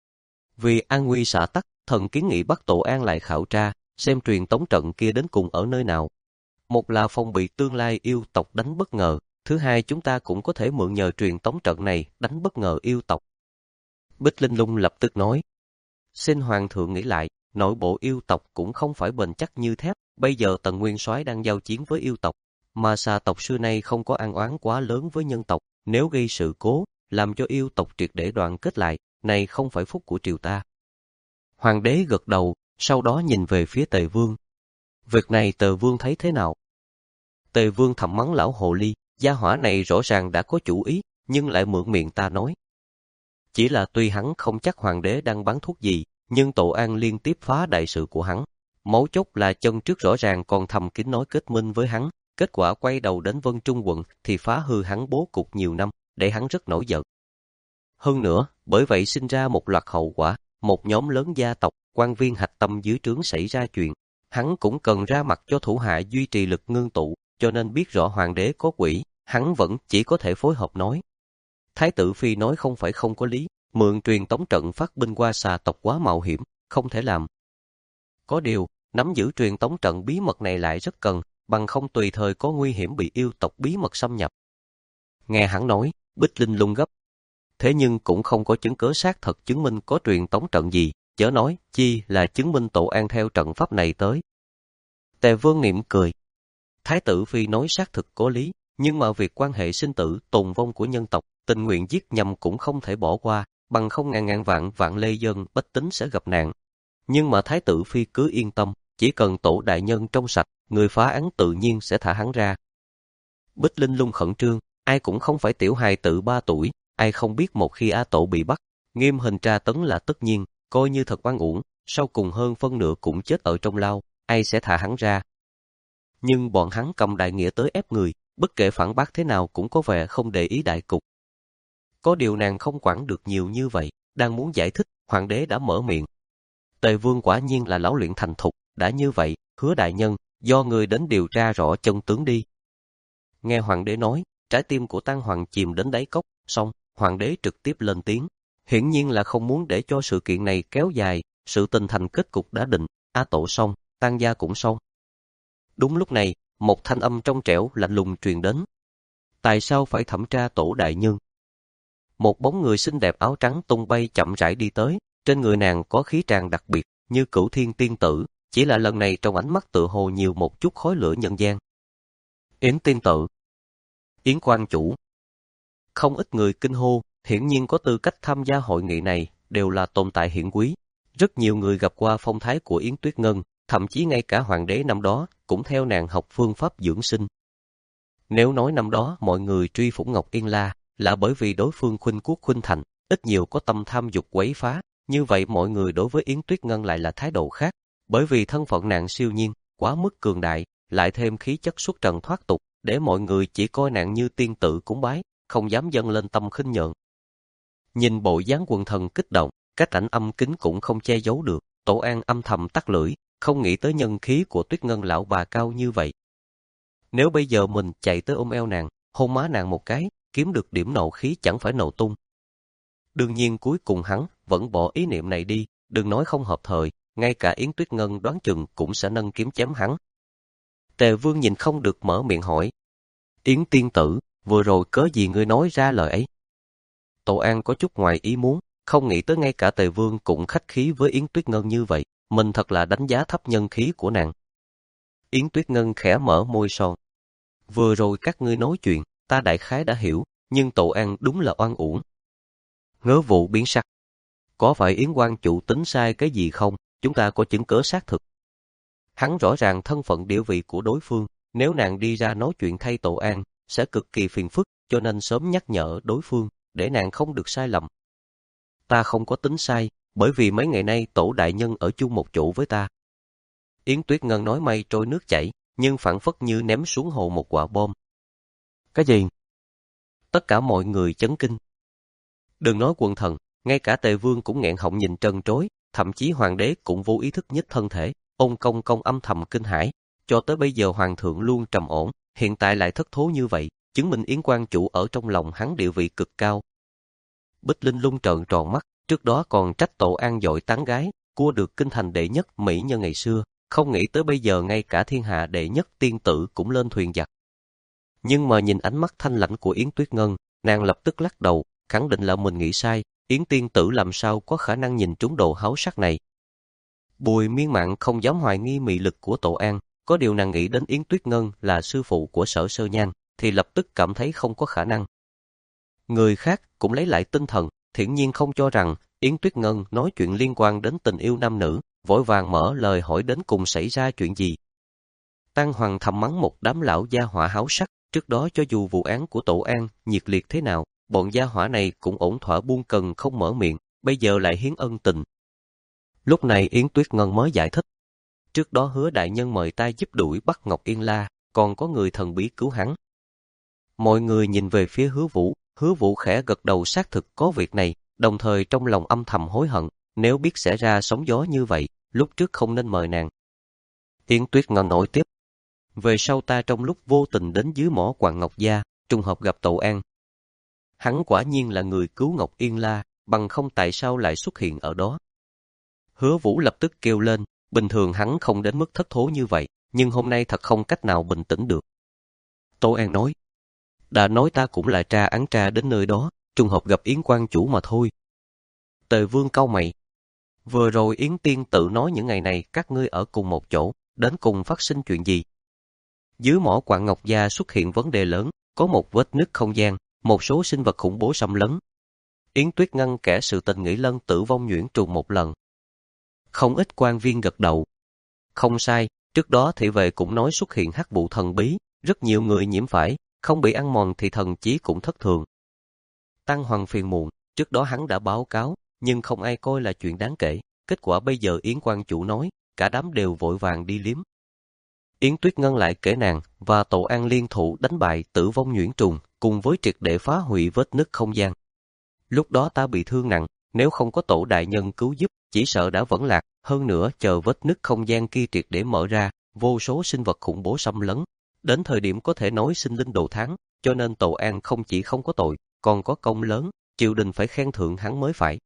Vì an nguy xã tắc, thần kiến nghị bắt Tổ An lại khảo tra, xem truyền tống trận kia đến cùng ở nơi nào. Một là phòng bị tương lai yêu tộc đánh bất ngờ, thứ hai chúng ta cũng có thể mượn nhờ truyền tống trận này đánh bất ngờ yêu tộc. Bích Linh Lung lập tức nói, xin Hoàng thượng nghĩ lại, nội bộ yêu tộc cũng không phải bền chắc như thép, bây giờ Tần Nguyên Soái đang giao chiến với yêu tộc, mà xà tộc xưa nay không có an oán quá lớn với nhân tộc, nếu gây sự cố, làm cho yêu tộc triệt để đoàn kết lại, này không phải phúc của triều ta. Hoàng đế gật đầu, sau đó nhìn về phía Tề Vương. Việc này Tề Vương thấy thế nào? Tề Vương thầm mắng lão hồ ly, gia hỏa này rõ ràng đã có chủ ý, nhưng lại mượn miệng ta nói. Chỉ là tuy hắn không chắc hoàng đế đang bán thuốc gì, nhưng Tổ An liên tiếp phá đại sự của hắn. Mấu chốt là chân trước rõ ràng còn thầm kín nói kết minh với hắn, kết quả quay đầu đến Vân Trung quận thì phá hư hắn bố cục nhiều năm, để hắn rất nổi giận. Hơn nữa, bởi vậy sinh ra một loạt hậu quả, một nhóm lớn gia tộc, quan viên hạch tâm dưới trướng xảy ra chuyện. Hắn cũng cần ra mặt cho thủ hạ duy trì lực ngưng tụ, cho nên biết rõ hoàng đế có quỷ, hắn vẫn chỉ có thể phối hợp nói. Thái tử Phi nói không phải không có lý, mượn truyền tống trận phát binh qua xà tộc quá mạo hiểm, không thể làm. Có điều, nắm giữ truyền tống trận bí mật này lại rất cần, bằng không tùy thời có nguy hiểm bị yêu tộc bí mật xâm nhập. Nghe hắn nói, Bích Linh lung gấp. Thế nhưng cũng không có chứng cớ xác thật chứng minh có truyền tống trận gì, chớ nói chi là chứng minh Tổ An theo trận pháp này tới. Tề Vương niệm cười. Thái tử Phi nói xác thực có lý, nhưng mà việc quan hệ sinh tử, tồn vong của nhân tộc, tình nguyện giết nhầm cũng không thể bỏ qua, bằng không ngàn ngàn vạn vạn lê dân bách tính sẽ gặp nạn. Nhưng mà Thái tử Phi cứ yên tâm, chỉ cần Tổ đại nhân trong sạch, người phá án tự nhiên sẽ thả hắn ra. Bích Linh lung khẩn trương, ai cũng không phải tiểu hài tử ba tuổi, ai không biết một khi A Tổ bị bắt, nghiêm hình tra tấn là tất nhiên, coi như thật oan uổng, sau cùng hơn phân nửa cũng chết ở trong lao, ai sẽ thả hắn ra. Nhưng bọn hắn cầm đại nghĩa tới ép người, bất kể phản bác thế nào cũng có vẻ không để ý đại cục. Có điều nàng không quản được nhiều như vậy, đang muốn giải thích, hoàng đế đã mở miệng. Tề Vương quả nhiên là lão luyện thành thục, đã như vậy, Hứa đại nhân, do người đến điều tra rõ chân tướng đi. Nghe hoàng đế nói, trái tim của Tang Hoàng chìm đến đáy cốc, xong, hoàng đế trực tiếp lên tiếng. Hiển nhiên là không muốn để cho sự kiện này kéo dài, sự tình thành kết cục đã định, A Tổ xong, Tang gia cũng xong. Đúng lúc này, một thanh âm trong trẻo lạnh lùng truyền đến. Tại sao phải thẩm tra Tổ đại nhân? Một bóng người xinh đẹp áo trắng tung bay chậm rãi đi tới, trên người nàng có khí tràng đặc biệt, như Cửu Thiên tiên tử, chỉ là lần này trong ánh mắt tựa hồ nhiều một chút khói lửa nhân gian. Yến tiên tử, Yến quan chủ. Không ít người kinh hô, hiển nhiên có tư cách tham gia hội nghị này, đều là tồn tại hiển quý. Rất nhiều người gặp qua phong thái của Yến Tuyết Ngân, thậm chí ngay cả hoàng đế năm đó cũng theo nàng học phương pháp dưỡng sinh. Nếu nói năm đó mọi người truy phủng Ngọc Yên La là bởi vì đối phương khuynh quốc khuynh thành, ít nhiều có tâm tham dục quấy phá, như vậy mọi người đối với Yến Tuyết Ngân lại là thái độ khác, bởi vì thân phận nàng siêu nhiên, quá mức cường đại, lại thêm khí chất xuất trần thoát tục, để mọi người chỉ coi nàng như tiên tử cúng bái, không dám dâng lên tâm khinh nhợn. Nhìn bộ dáng quần thần kích động, cách ảnh âm kính cũng không che giấu được, Tổ An âm thầm tắt lưỡi, không nghĩ tới nhân khí của Tuyết Ngân lão bà cao như vậy. Nếu bây giờ mình chạy tới ôm eo nàng, hôn má nàng một cái, kiếm được điểm nộ khí chẳng phải nổ tung. Đương nhiên cuối cùng hắn vẫn bỏ ý niệm này đi, đừng nói không hợp thời, ngay cả Yến Tuyết Ngân đoán chừng cũng sẽ nâng kiếm chém hắn. Tề Vương nhìn không được mở miệng hỏi. Yến tiên tử, vừa rồi cớ gì ngươi nói ra lời ấy? Tổ An có chút ngoài ý muốn, không nghĩ tới ngay cả Tề Vương cũng khách khí với Yến Tuyết Ngân như vậy, mình thật là đánh giá thấp nhân khí của nàng. Yến Tuyết Ngân khẽ mở môi son. Vừa rồi các ngươi nói chuyện, ta đại khái đã hiểu, nhưng Tổ An đúng là oan uổng. Ngớ vụ biến sắc. Có phải Yến quan chủ tính sai cái gì không? Chúng ta có chứng cớ xác thực. Hắn rõ ràng thân phận địa vị của đối phương, nếu nàng đi ra nói chuyện thay Tổ An, sẽ cực kỳ phiền phức, cho nên sớm nhắc nhở đối phương, để nàng không được sai lầm. Ta không có tính sai, bởi vì mấy ngày nay Tổ đại nhân ở chung một chỗ với ta. Yến Tuyết Ngân nói mây trôi nước chảy, nhưng phảng phất như ném xuống hồ một quả bom. Cái gì? Tất cả mọi người chấn kinh. Đừng nói quần thần, ngay cả Tề Vương cũng nghẹn họng nhìn trân trối, thậm chí hoàng đế cũng vô ý thức nhích thân thể, ôn công công âm thầm kinh hãi. Cho tới bây giờ hoàng thượng luôn trầm ổn, hiện tại lại thất thố như vậy, chứng minh Yến quan chủ ở trong lòng hắn địa vị cực cao. Bích Linh lung trợn tròn mắt, trước đó còn trách Tổ An dội tán gái, cua được kinh thành đệ nhất mỹ nhân ngày xưa, không nghĩ tới bây giờ ngay cả thiên hạ đệ nhất tiên tử cũng lên thuyền giặc. Nhưng mà nhìn ánh mắt thanh lãnh của Yến Tuyết Ngân, nàng lập tức lắc đầu, khẳng định là mình nghĩ sai, Yến tiên tử làm sao có khả năng nhìn trúng đồ háo sắc này. Bùi Miên Mạn không dám hoài nghi mị lực của Tổ An, có điều nàng nghĩ đến Yến Tuyết Ngân là sư phụ của Sở Sơ Nhan, thì lập tức cảm thấy không có khả năng. Người khác cũng lấy lại tinh thần, thiển nhiên không cho rằng Yến Tuyết Ngân nói chuyện liên quan đến tình yêu nam nữ, vội vàng mở lời hỏi đến cùng xảy ra chuyện gì. Tang Hoàng thầm mắng một đám lão gia hỏa háo sắc, trước đó cho dù vụ án của Tổ An nhiệt liệt thế nào, bọn gia hỏa này cũng ổn thỏa buông cần không mở miệng, bây giờ lại hiến ân tình. Lúc này Yến Tuyết Ngân mới giải thích. Trước đó Hứa đại nhân mời ta giúp đuổi bắt Ngọc Yên La, còn có người thần bí cứu hắn. Mọi người nhìn về phía Hứa Vũ, Hứa Vũ khẽ gật đầu xác thực có việc này, đồng thời trong lòng âm thầm hối hận, nếu biết sẽ ra sóng gió như vậy, lúc trước không nên mời nàng. Yến Tuyết Ngân nổi tiếp. Về sau ta trong lúc vô tình đến dưới mỏ quặng Ngọc Gia, trùng hợp gặp Tậu An. Hắn quả nhiên là người cứu Ngọc Yên La, bằng không tại sao lại xuất hiện ở đó. Hứa Vũ lập tức kêu lên, bình thường hắn không đến mức thất thố như vậy, nhưng hôm nay thật không cách nào bình tĩnh được. Tâu An nói, đã nói ta cũng là tra án tra đến nơi đó, trùng hợp gặp Yến quan chủ mà thôi. Tề Vương cau mày. Vừa rồi Yến Tiên tự nói những ngày này các ngươi ở cùng một chỗ, đến cùng phát sinh chuyện gì? Dưới mỏ quặng Ngọc Gia xuất hiện vấn đề lớn, có một vết nứt không gian, một số sinh vật khủng bố xâm lấn. Yến Tuyết Ngân kể sự tình nghĩ Lân tử vong nhuyễn trùng một lần. Không ít quan viên gật đầu. Không sai, trước đó thị vệ cũng nói xuất hiện hắc vụ thần bí, rất nhiều người nhiễm phải, không bị ăn mòn thì thần trí cũng thất thường. Tăng Hoàng phiền muộn, trước đó hắn đã báo cáo, nhưng không ai coi là chuyện đáng kể. Kết quả bây giờ Yến quan chủ nói, cả đám đều vội vàng đi liếm. Yến Tuyết Ngân lại kể nàng và Tậu An liên thủ đánh bại tử vong nhuyễn trùng, cùng với triệt để phá hủy vết nứt không gian. Lúc đó ta bị thương nặng, nếu không có Tổ đại nhân cứu giúp, chỉ sợ đã vẫn lạc, hơn nữa chờ vết nứt không gian kia triệt để mở ra, vô số sinh vật khủng bố xâm lấn. Đến thời điểm có thể nói sinh linh đồ thắng, cho nên Tậu An không chỉ không có tội, còn có công lớn, triều đình phải khen thưởng hắn mới phải.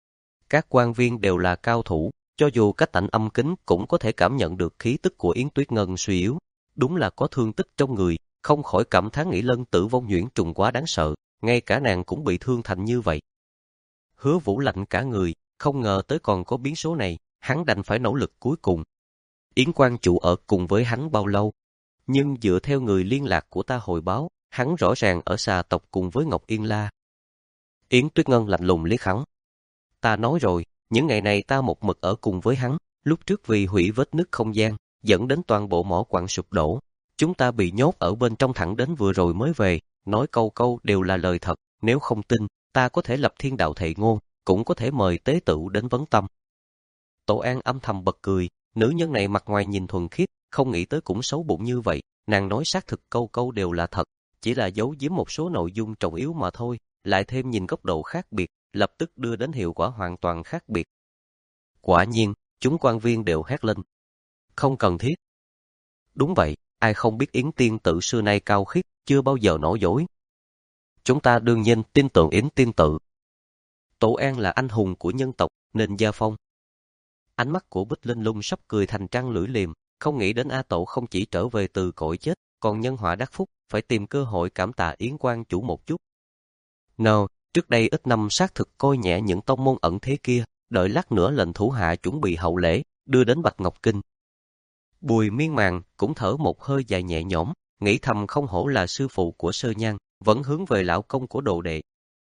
Các quan viên đều là cao thủ, cho dù cách tạnh âm kính cũng có thể cảm nhận được khí tức của Yến Tuyết Ngân suy yếu. Đúng là có thương tích trong người, không khỏi cảm thán nghĩ Lân tử vong nhuyễn trùng quá đáng sợ, ngay cả nàng cũng bị thương thành như vậy. Hứa Vũ lạnh cả người, không ngờ tới còn có biến số này, hắn đành phải nỗ lực cuối cùng. Yến quan chủ ở cùng với hắn bao lâu? Nhưng dựa theo người liên lạc của ta hồi báo, hắn rõ ràng ở xà tộc cùng với Ngọc Yên La. Yến Tuyết Ngân lạnh lùng liếc hắn. Ta nói rồi, những ngày này ta một mực ở cùng với hắn, lúc trước vì hủy vết nứt không gian, dẫn đến toàn bộ mỏ quặng sụp đổ. Chúng ta bị nhốt ở bên trong thẳng đến vừa rồi mới về, nói câu câu đều là lời thật, nếu không tin, ta có thể lập thiên đạo thệ ngôn, cũng có thể mời tế tửu đến vấn tâm. Tổ An âm thầm bật cười, nữ nhân này mặt ngoài nhìn thuần khiết, không nghĩ tới cũng xấu bụng như vậy, nàng nói xác thực câu câu đều là thật, chỉ là giấu giếm một số nội dung trọng yếu mà thôi, lại thêm nhìn góc độ khác biệt, lập tức đưa đến hiệu quả hoàn toàn khác biệt. Quả nhiên, chúng quan viên đều hét lên. Không cần thiết. Đúng vậy, ai không biết Yến tiên tự xưa nay cao khiết, chưa bao giờ nói dối. Chúng ta đương nhiên tin tưởng Yến tiên tự. Tổ An là anh hùng của nhân tộc, nên gia phong. Ánh mắt của Bích Linh Lung sắp cười thành trăng lưỡi liềm, không nghĩ đến A Tổ không chỉ trở về từ cõi chết, còn nhân họa đắc phúc, phải tìm cơ hội cảm tạ Yến quan chủ một chút. No, trước đây ít năm xác thực coi nhẹ những tông môn ẩn thế kia, đợi lát nữa lệnh thủ hạ chuẩn bị hậu lễ, đưa đến Bạch Ngọc Kinh. Bùi Miên Màng cũng thở một hơi dài nhẹ nhõm, nghĩ thầm không hổ là sư phụ của Sơ Nhan, vẫn hướng về lão công của đồ đệ.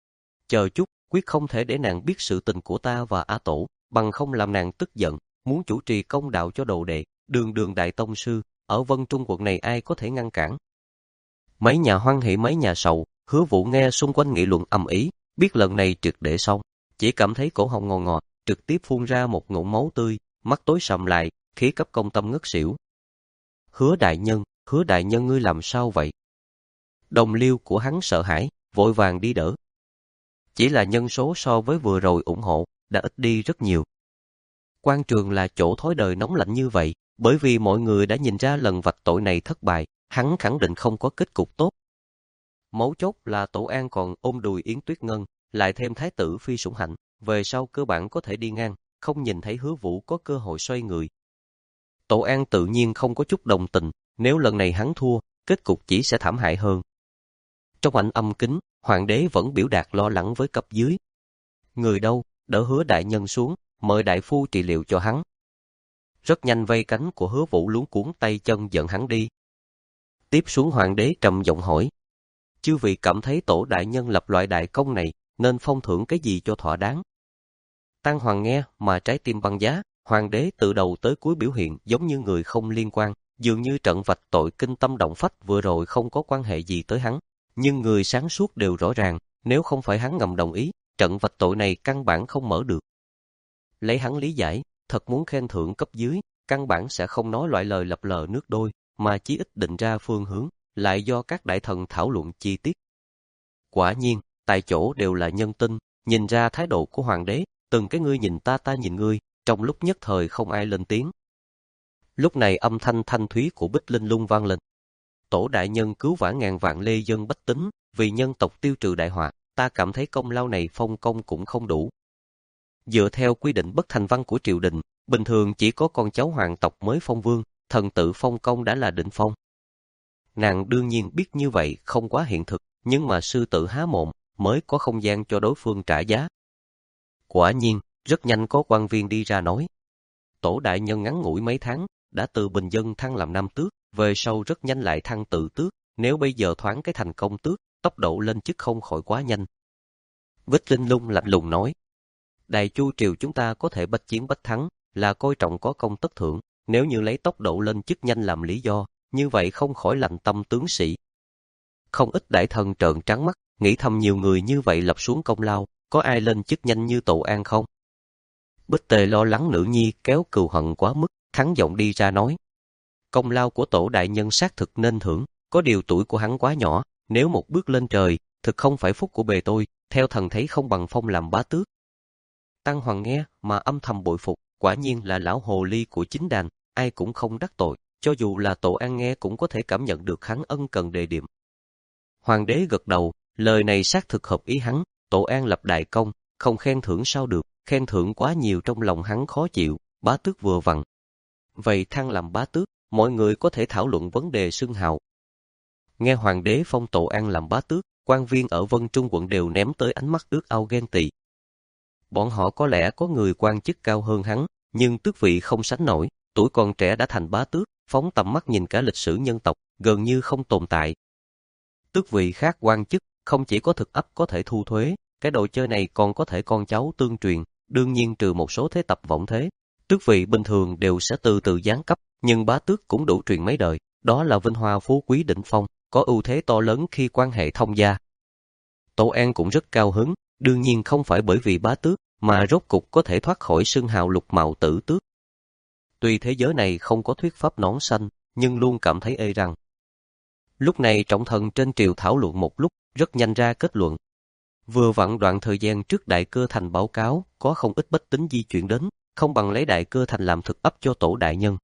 Chờ chút, quyết không thể để nàng biết sự tình của ta và A Tổ, bằng không làm nàng tức giận, muốn chủ trì công đạo cho đồ đệ, đường đường đại tông sư, ở Vân Trung quận này ai có thể ngăn cản. Mấy nhà hoan hỷ mấy nhà sầu, Hứa Vũ nghe xung quanh nghị luận ầm ĩ, biết lần này triệt để xong, chỉ cảm thấy cổ họng ngọt ngọt, trực tiếp phun ra một ngụm máu tươi, mắt tối sầm lại, khí cấp công tâm ngất xỉu. Hứa đại nhân, Hứa đại nhân ngươi làm sao vậy? Đồng liêu của hắn sợ hãi, vội vàng đi đỡ. Chỉ là nhân số so với vừa rồi ủng hộ, đã ít đi rất nhiều. Quan trường là chỗ thói đời nóng lạnh như vậy, bởi vì mọi người đã nhìn ra lần vạch tội này thất bại, hắn khẳng định không có kết cục tốt. Mấu chốt là Tổ An còn ôm đùi Yến Tuyết Ngân, lại thêm thái tử Phi Sủng Hạnh, về sau cơ bản có thể đi ngang, không nhìn thấy Hứa Vũ có cơ hội xoay người. Tổ An tự nhiên không có chút đồng tình, nếu lần này hắn thua, kết cục chỉ sẽ thảm hại hơn. Trong ảnh âm kính, hoàng đế vẫn biểu đạt lo lắng với cấp dưới. Người đâu, đỡ Hứa đại nhân xuống, mời đại phu trị liệu cho hắn. Rất nhanh vây cánh của Hứa Vũ luống cuống tay chân dẫn hắn đi. Tiếp xuống hoàng đế trầm giọng hỏi. Chư vị cảm thấy Tổ đại nhân lập loại đại công này, nên phong thưởng cái gì cho thỏa đáng? Tăng Hoàng nghe mà trái tim băng giá, hoàng đế từ đầu tới cuối biểu hiện giống như người không liên quan, dường như trận vạch tội kinh tâm động phách vừa rồi không có quan hệ gì tới hắn. Nhưng người sáng suốt đều rõ ràng, nếu không phải hắn ngầm đồng ý, trận vạch tội này căn bản không mở được. Lấy hắn lý giải, thật muốn khen thưởng cấp dưới, căn bản sẽ không nói loại lời lập lờ nước đôi, mà chí ít định ra phương hướng, lại do các đại thần thảo luận chi tiết. Quả nhiên, tại chỗ đều là nhân tinh, nhìn ra thái độ của hoàng đế, từng cái ngươi nhìn ta ta nhìn ngươi, trong lúc nhất thời không ai lên tiếng. Lúc này âm thanh thanh thúy của Bích Linh Lung vang lên. Tổ đại nhân cứu vãn ngàn vạn lê dân bách tính, vì nhân tộc tiêu trừ đại họa, ta cảm thấy công lao này phong công cũng không đủ. Dựa theo quy định bất thành văn của triều đình, bình thường chỉ có con cháu hoàng tộc mới phong vương, thần tự phong công đã là định phong. Nàng đương nhiên biết như vậy không quá hiện thực, nhưng mà sư tử há mồm mới có không gian cho đối phương trả giá. Quả nhiên, rất nhanh có quan viên đi ra nói. Tổ đại nhân ngắn ngủi mấy tháng, đã từ bình dân thăng làm nam tước, về sau rất nhanh lại thăng tự tước, nếu bây giờ thoáng cái thành công tước, tốc độ lên chức không khỏi quá nhanh. Bích Linh Lung lạnh lùng nói. Đại chu triều chúng ta có thể bách chiến bách thắng, là coi trọng có công tất thưởng, nếu như lấy tốc độ lên chức nhanh làm lý do, như vậy không khỏi lạnh tâm tướng sĩ. Không ít đại thần trợn trắng mắt, nghĩ thầm nhiều người như vậy lập xuống công lao, có ai lên chức nhanh như Tổ An không? Bích Tề lo lắng nữ nhi kéo cừu hận quá mức, khắng giọng đi ra nói. Công lao của Tổ đại nhân xác thực nên thưởng, có điều tuổi của hắn quá nhỏ, nếu một bước lên trời, thực không phải phúc của bề tôi, theo thần thấy không bằng phong làm bá tước. Tăng Hoàng nghe mà âm thầm bội phục, quả nhiên là lão hồ ly của chính đàn, ai cũng không đắc tội, cho dù là Tổ An nghe cũng có thể cảm nhận được hắn ân cần đề điểm. Hoàng đế gật đầu, lời này xác thực hợp ý hắn, Tổ An lập đại công, không khen thưởng sao được, khen thưởng quá nhiều trong lòng hắn khó chịu, bá tước vừa vặn. Vậy thăng làm bá tước, mọi người có thể thảo luận vấn đề xưng hào. Nghe hoàng đế phong Tổ An làm bá tước, quan viên ở Vân Trung quận đều ném tới ánh mắt ước ao ghen tị. Bọn họ có lẽ có người quan chức cao hơn hắn, nhưng tước vị không sánh nổi, tuổi còn trẻ đã thành bá tước, phóng tầm mắt nhìn cả lịch sử nhân tộc, gần như không tồn tại. Tước vị khác quan chức, không chỉ có thực ấp có thể thu thuế, cái đồ chơi này còn có thể con cháu tương truyền, đương nhiên trừ một số thế tập vọng thế. Tước vị bình thường đều sẽ từ từ giáng cấp, nhưng bá tước cũng đủ truyền mấy đời, đó là vinh hoa phú quý đỉnh phong, có ưu thế to lớn khi quan hệ thông gia. Tổ An cũng rất cao hứng, đương nhiên không phải bởi vì bá tước, mà rốt cục có thể thoát khỏi xưng hào lục mạo tử tước. Tuy thế giới này không có thuyết pháp nón xanh, nhưng luôn cảm thấy ê rằng. Lúc này trọng thần trên triều thảo luận một lúc, rất nhanh ra kết luận. Vừa vặn đoạn thời gian trước Đại Cơ Thành báo cáo, có không ít bách tính di chuyển đến, không bằng lấy Đại Cơ Thành làm thực ấp cho Tổ đại nhân.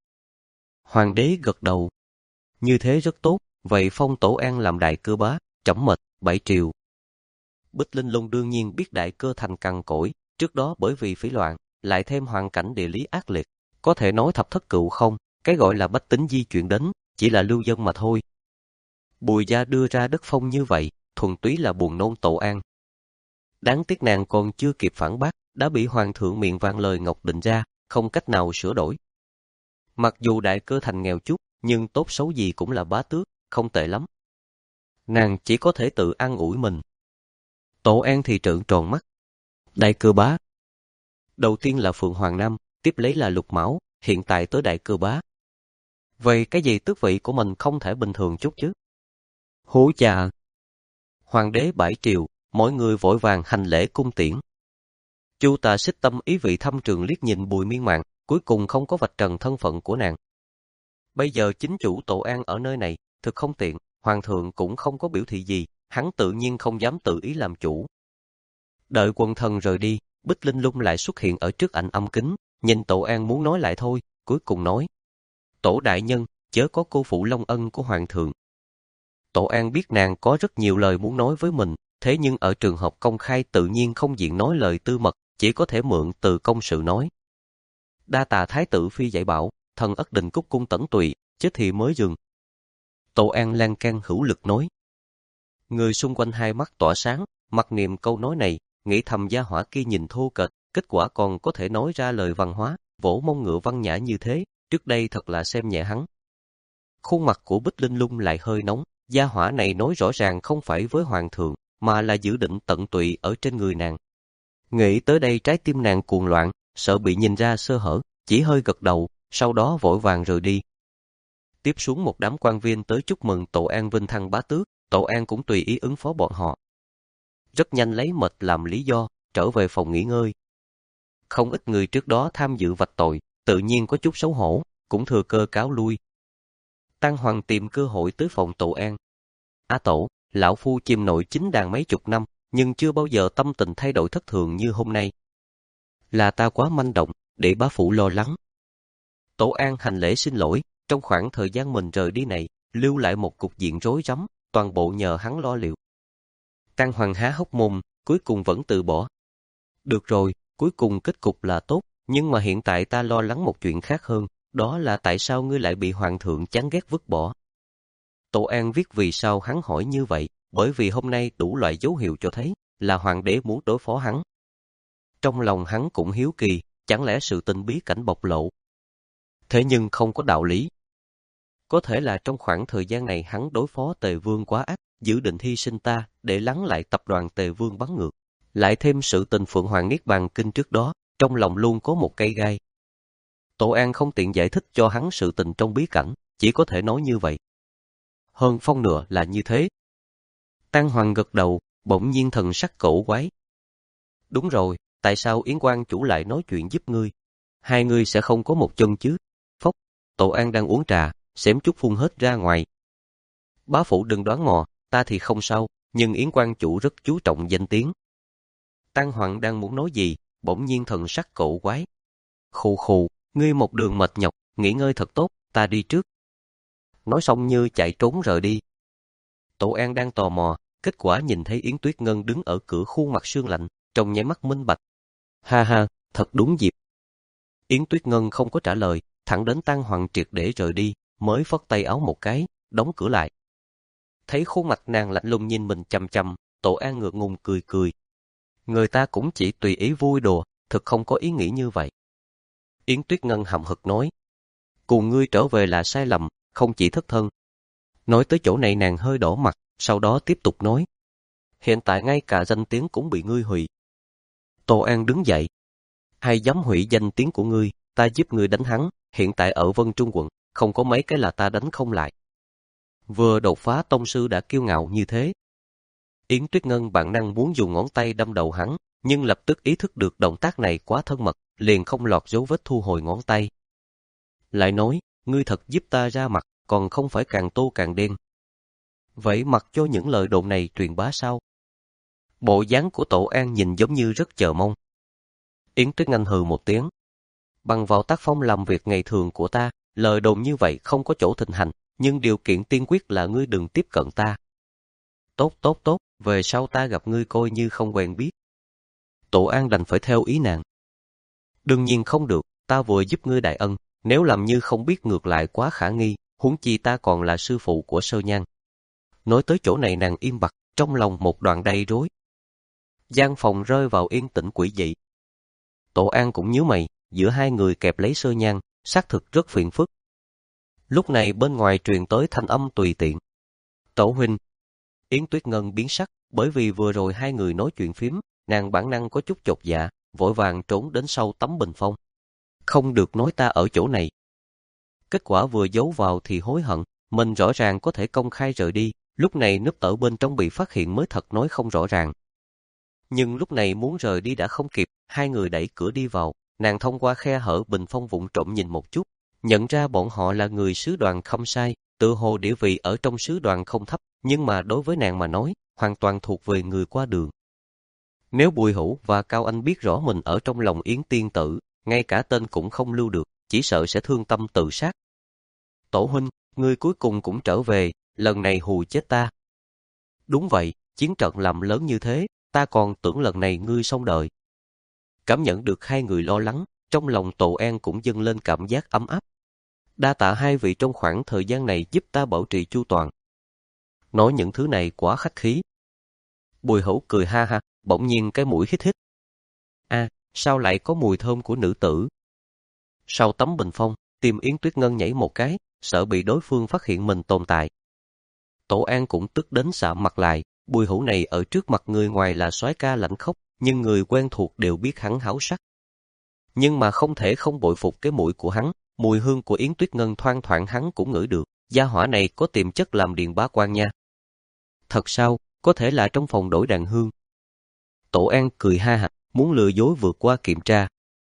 Hoàng đế gật đầu. Như thế rất tốt, vậy phong Tổ An làm Đại Cơ bá, trẫm mệt, bảy triều. Bích Linh Lung đương nhiên biết Đại Cơ Thành cằn cỗi, trước đó bởi vì phỉ loạn, lại thêm hoàn cảnh địa lý ác liệt, có thể nói thập thất cựu không, cái gọi là bách tính di chuyển đến, chỉ là lưu dân mà thôi. Bùi gia đưa ra đất phong như vậy, thuần túy là buồn nôn Tổ An. Đáng tiếc nàng còn chưa kịp phản bác, đã bị hoàng thượng miệng vang lời ngọc định ra, không cách nào sửa đổi. Mặc dù Đại Cơ Thành nghèo chút, nhưng tốt xấu gì cũng là bá tước, không tệ lắm. Nàng chỉ có thể tự an ủi mình. Tổ An thì trợn tròn mắt. Đại Cơ bá. Đầu tiên là Phượng Hoàng Nam, tiếp lấy là Lục Mão, hiện tại tới Đại Cơ bá. Vậy cái gì tước vị của mình không thể bình thường chút chứ? Hú chà! Hoàng đế bãi triều, mọi người vội vàng hành lễ cung tiễn. Chu Tà xích tâm ý vị thâm trường liếc nhìn Bùi Miên Mạn, cuối cùng không có vạch trần thân phận của nàng. Bây giờ chính chủ Tổ An ở nơi này, thực không tiện, hoàng thượng cũng không có biểu thị gì, hắn tự nhiên không dám tự ý làm chủ. Đợi quần thần rời đi, Bích Linh Lung lại xuất hiện ở trước ảnh âm kính, nhìn Tổ An muốn nói lại thôi, cuối cùng nói. Tổ đại nhân, chớ có cô phụ long ân của hoàng thượng. Tổ An biết nàng có rất nhiều lời muốn nói với mình, thế nhưng ở trường hợp công khai tự nhiên không diện nói lời tư mật, chỉ có thể mượn từ công sự nói. Đa tạ thái tử phi dạy bảo, thần ất định cúc cung tẩn tùy, chết thì mới dừng. Tổ An lan can hữu lực nói. Người xung quanh hai mắt tỏa sáng, mặc niệm câu nói này, nghĩ thầm gia hỏa kia nhìn thô kệch, kết quả còn có thể nói ra lời văn hóa, vỗ mông ngựa văn nhã như thế, trước đây thật là xem nhẹ hắn. Khuôn mặt của Bích Linh Lung lại hơi nóng, gia hỏa này nói rõ ràng không phải với hoàng thượng, mà là dự định tận tụy ở trên người nàng. Nghĩ tới đây trái tim nàng cuồng loạn, sợ bị nhìn ra sơ hở, chỉ hơi gật đầu, sau đó vội vàng rời đi. Tiếp xuống một đám quan viên tới chúc mừng Tổ An vinh thăng bá tước, Tổ An cũng tùy ý ứng phó bọn họ. Rất nhanh lấy mệt làm lý do, trở về phòng nghỉ ngơi. Không ít người trước đó tham dự vạch tội, tự nhiên có chút xấu hổ, cũng thừa cơ cáo lui. Tăng Hoàng tìm cơ hội tới phòng Tổ An. A Tổ, lão phu chìm nội chính đàn mấy chục năm, nhưng chưa bao giờ tâm tình thay đổi thất thường như hôm nay. Là ta quá manh động, để bá phụ lo lắng. Tổ An hành lễ xin lỗi, trong khoảng thời gian mình rời đi này, lưu lại một cục diện rối rắm, toàn bộ nhờ hắn lo liệu. Tang Hoàng há hốc mồm, cuối cùng vẫn từ bỏ. Được rồi, cuối cùng kết cục là tốt, nhưng mà hiện tại ta lo lắng một chuyện khác hơn, đó là tại sao ngươi lại bị hoàng thượng chán ghét vứt bỏ. Tổ An viết vì sao hắn hỏi như vậy, bởi vì hôm nay đủ loại dấu hiệu cho thấy là hoàng đế muốn đối phó hắn. Trong lòng hắn cũng hiếu kỳ, chẳng lẽ sự tình bí cảnh bộc lộ. Thế nhưng không có đạo lý. Có thể là trong khoảng thời gian này hắn đối phó Tề Vương quá ác, dự định hy sinh ta để lắng lại tập đoàn Tề Vương bắn ngược. Lại thêm sự tình Phượng Hoàng Niết Bàn Kinh trước đó, trong lòng luôn có một cây gai. Tổ An không tiện giải thích cho hắn sự tình trong bí cảnh, chỉ có thể nói như vậy. Hơn phong nửa là như thế. Tang Hoàng gật đầu, bỗng nhiên thần sắc cổ quái. Đúng rồi, tại sao Yến Quan chủ lại nói chuyện giúp ngươi? Hai ngươi sẽ không có một chân chứ? Phốc, Tổ An đang uống trà, xém chút phun hết ra ngoài. Bá phụ đừng đoán mò, ta thì không sao, nhưng Yến Quan chủ rất chú trọng danh tiếng. Tang Hoàng đang muốn nói gì, bỗng nhiên thần sắc cổ quái. Khù khù, ngươi một đường mệt nhọc, nghỉ ngơi thật tốt, ta đi trước. Nói xong như chạy trốn rời đi. Tổ An đang tò mò, kết quả nhìn thấy Yến Tuyết Ngân đứng ở cửa khuôn mặt sương lạnh, trong nháy mắt minh bạch. Ha ha, thật đúng dịp. Yến Tuyết Ngân không có trả lời, thẳng đến Tang Hoàng triệt để rời đi, mới phất tay áo một cái, đóng cửa lại. Thấy khuôn mặt nàng lạnh lùng nhìn mình chằm chằm, Tổ An ngượng ngùng cười cười. Người ta cũng chỉ tùy ý vui đùa, thực không có ý nghĩ như vậy. Yến Tuyết Ngân hậm hực nói. Cùng ngươi trở về là sai lầm, không chỉ thất thân. Nói tới chỗ này nàng hơi đỏ mặt, sau đó tiếp tục nói. Hiện tại ngay cả danh tiếng cũng bị ngươi hủy. Tổ An đứng dậy. Hay dám hủy danh tiếng của ngươi, ta giúp ngươi đánh hắn, hiện tại ở Vân Trung quận, không có mấy cái là ta đánh không lại. Vừa đột phá tông sư đã kiêu ngạo như thế. Yến Tuyết Ngân bản năng muốn dùng ngón tay đâm đầu hắn, nhưng lập tức ý thức được động tác này quá thân mật, liền không lọt dấu vết thu hồi ngón tay. Lại nói, ngươi thật giúp ta ra mặt, còn không phải càng tô càng đen. Vậy mặc cho những lời đồn này truyền bá sao? Bộ dáng của Tổ An nhìn giống như rất chờ mong. Yến Tuyết Ngân hừ một tiếng. Bằng vào tác phong làm việc ngày thường của ta, lời đồn như vậy không có chỗ thịnh hành, nhưng điều kiện tiên quyết là ngươi đừng tiếp cận ta. Tốt tốt tốt, về sau ta gặp ngươi coi như không quen biết. Tổ An đành phải theo ý nàng. Đương nhiên không được, ta vừa giúp ngươi đại ân, nếu làm như không biết ngược lại quá khả nghi, huống chi ta còn là sư phụ của Sơ Nhan. Nói tới chỗ này nàng im bặt, trong lòng một đoạn đầy rối. Gian phòng rơi vào yên tĩnh quỷ dị. Tổ An cũng nhíu mày, giữa hai người kẹp lấy Sơ Nhan, xác thực rất phiền phức. Lúc này bên ngoài truyền tới thanh âm tùy tiện. Tổ huynh. Yến Tuyết Ngân biến sắc, bởi vì vừa rồi hai người nói chuyện phím, nàng bản năng có chút chột dạ, vội vàng trốn đến sau tấm bình phong. Không được nói ta ở chỗ này. Kết quả vừa giấu vào thì hối hận, mình rõ ràng có thể công khai rời đi, lúc này núp ở bên trong bị phát hiện mới thật nói không rõ ràng. Nhưng lúc này muốn rời đi đã không kịp, hai người đẩy cửa đi vào, nàng thông qua khe hở bình phong vụng trộm nhìn một chút, nhận ra bọn họ là người sứ đoàn không sai, tự hồ địa vị ở trong sứ đoàn không thấp, nhưng mà đối với nàng mà nói, hoàn toàn thuộc về người qua đường. Nếu Bùi Hữu và Cao Anh biết rõ mình ở trong lòng Yến tiên tử, ngay cả tên cũng không lưu được, chỉ sợ sẽ thương tâm tự sát. Tổ huynh, ngươi cuối cùng cũng trở về, lần này hù chết ta. Đúng vậy, chiến trận làm lớn như thế, ta còn tưởng lần này ngươi xong đời. Cảm nhận được hai người lo lắng, trong lòng Tổ An cũng dâng lên cảm giác ấm áp. Đa tạ hai vị trong khoảng thời gian này giúp ta bảo trì chu toàn. Nói những thứ này quá khách khí. Bùi Hữu cười ha ha, bỗng nhiên cái mũi hít hít. A, à, sao lại có mùi thơm của nữ tử? Sau tấm bình phong, tim Yến Tuyết Ngân nhảy một cái, sợ bị đối phương phát hiện mình tồn tại. Tổ An cũng tức đến sạm mặt lại, Bùi Hữu này ở trước mặt người ngoài là soái ca lãnh khốc, nhưng người quen thuộc đều biết hắn háo sắc. Nhưng mà không thể không bội phục cái mũi của hắn, mùi hương của Yến Tuyết Ngân thoang thoảng hắn cũng ngửi được, gia hỏa này có tiềm chất làm điền bá quan nha. Thật sao, có thể là trong phòng đổi đàn hương. Tổ An cười ha hả, muốn lừa dối vượt qua kiểm tra.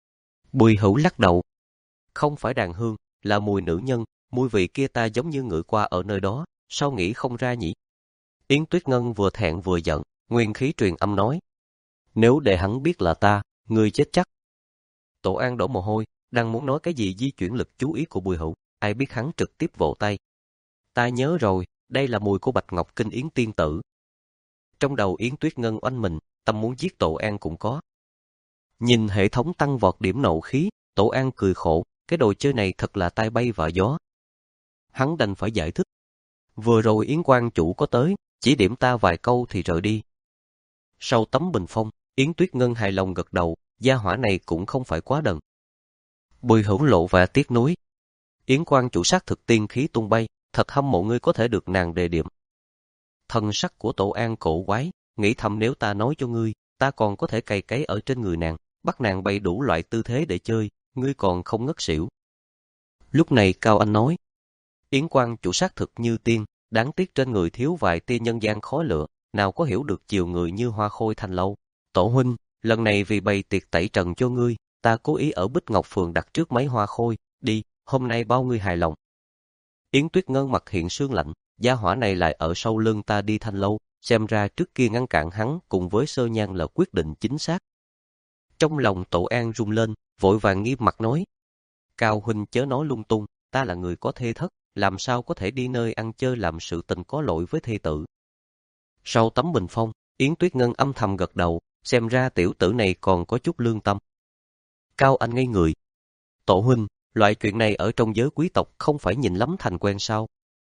Bùi Hữu lắc đầu. Không phải đàn hương, là mùi nữ nhân, mùi vị kia ta giống như ngửi qua ở nơi đó, sao nghĩ không ra nhỉ? Yến Tuyết Ngân vừa thẹn vừa giận, nguyên khí truyền âm nói. Nếu để hắn biết là ta, ngươi chết chắc. Tổ An đổ mồ hôi, đang muốn nói cái gì di chuyển lực chú ý của Bùi Hữu, ai biết hắn trực tiếp vỗ tay. Ta nhớ rồi, đây là mùi của Bạch Ngọc Kinh Yến tiên tử. Trong đầu Yến Tuyết Ngân oanh mình, tâm muốn giết Tổ An cũng có. Nhìn hệ thống tăng vọt điểm nộ khí, Tổ An cười khổ, cái đồ chơi này thật là tai bay vạ gió. Hắn đành phải giải thích. Vừa rồi Yến quan chủ có tới, chỉ điểm ta vài câu thì rời đi. Sau tấm bình phong, Yến Tuyết Ngân hài lòng gật đầu, gia hỏa này cũng không phải quá đần. Bùi Hữu lộ vẻ tiếc nuối. Yến quan chủ xác thực tiên khí tung bay, thật hâm mộ ngươi có thể được nàng đề điểm. Thân sắc của Tổ An cổ quái, nghĩ thầm nếu ta nói cho ngươi, ta còn có thể cày cấy ở trên người nàng, bắt nàng bày đủ loại tư thế để chơi, ngươi còn không ngất xỉu. Lúc này Cao Anh nói, Yến quan chủ xác thực như tiên, đáng tiếc trên người thiếu vài tia nhân gian khó lựa, nào có hiểu được chiều người như hoa khôi thanh lâu. Tổ huynh, lần này vì bày tiệc tẩy trần cho ngươi, ta cố ý ở Bích Ngọc Phường đặt trước mấy hoa khôi, đi, hôm nay bao ngươi hài lòng. Yến Tuyết Ngân mặt hiện sương lạnh, gia hỏa này lại ở sau lưng ta đi thanh lâu, xem ra trước kia ngăn cản hắn cùng với Sơ Nhan là quyết định chính xác. Trong lòng Tổ An rung lên, vội vàng nghiêm mặt nói, Cao huynh chớ nói lung tung, ta là người có thê thất, làm sao có thể đi nơi ăn chơi làm sự tình có lỗi với thê tử. Sau tấm bình phong, Yến Tuyết Ngân âm thầm gật đầu, xem ra tiểu tử này còn có chút lương tâm. Cao Anh ngây người. Tổ huynh, loại chuyện này ở trong giới quý tộc không phải nhìn lắm thành quen sao?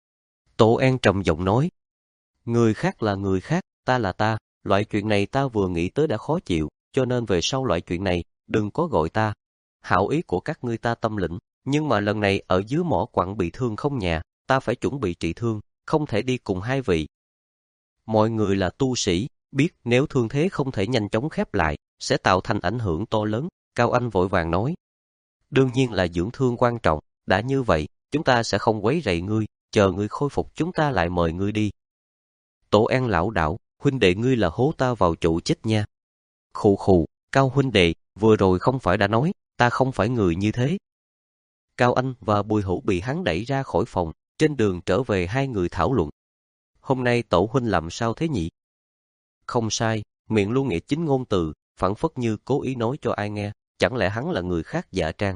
Tổ An trầm giọng nói, người khác là người khác, ta là ta, loại chuyện này ta vừa nghĩ tới đã khó chịu, cho nên về sau loại chuyện này, đừng có gọi ta. Hảo ý của các ngươi ta tâm lĩnh, nhưng mà lần này ở dưới mỏ quặng bị thương không nhà, ta phải chuẩn bị trị thương, không thể đi cùng hai vị. Mọi người là tu sĩ, biết nếu thương thế không thể nhanh chóng khép lại, sẽ tạo thành ảnh hưởng to lớn, Cao Anh vội vàng nói. Đương nhiên là dưỡng thương quan trọng, đã như vậy, chúng ta sẽ không quấy rầy ngươi, chờ ngươi khôi phục chúng ta lại mời ngươi đi. Tổ An lão đạo, huynh đệ ngươi là hố ta vào chỗ chết nha. Khù khù, Cao huynh đệ, vừa rồi không phải đã nói, ta không phải người như thế. Cao Anh và Bùi Hữu bị hắn đẩy ra khỏi phòng, trên đường trở về hai người thảo luận. Hôm nay Tổ huynh làm sao thế nhỉ? Không sai, miệng luôn nghĩa chính ngôn từ, phảng phất như cố ý nói cho ai nghe, chẳng lẽ hắn là người khác giả trang.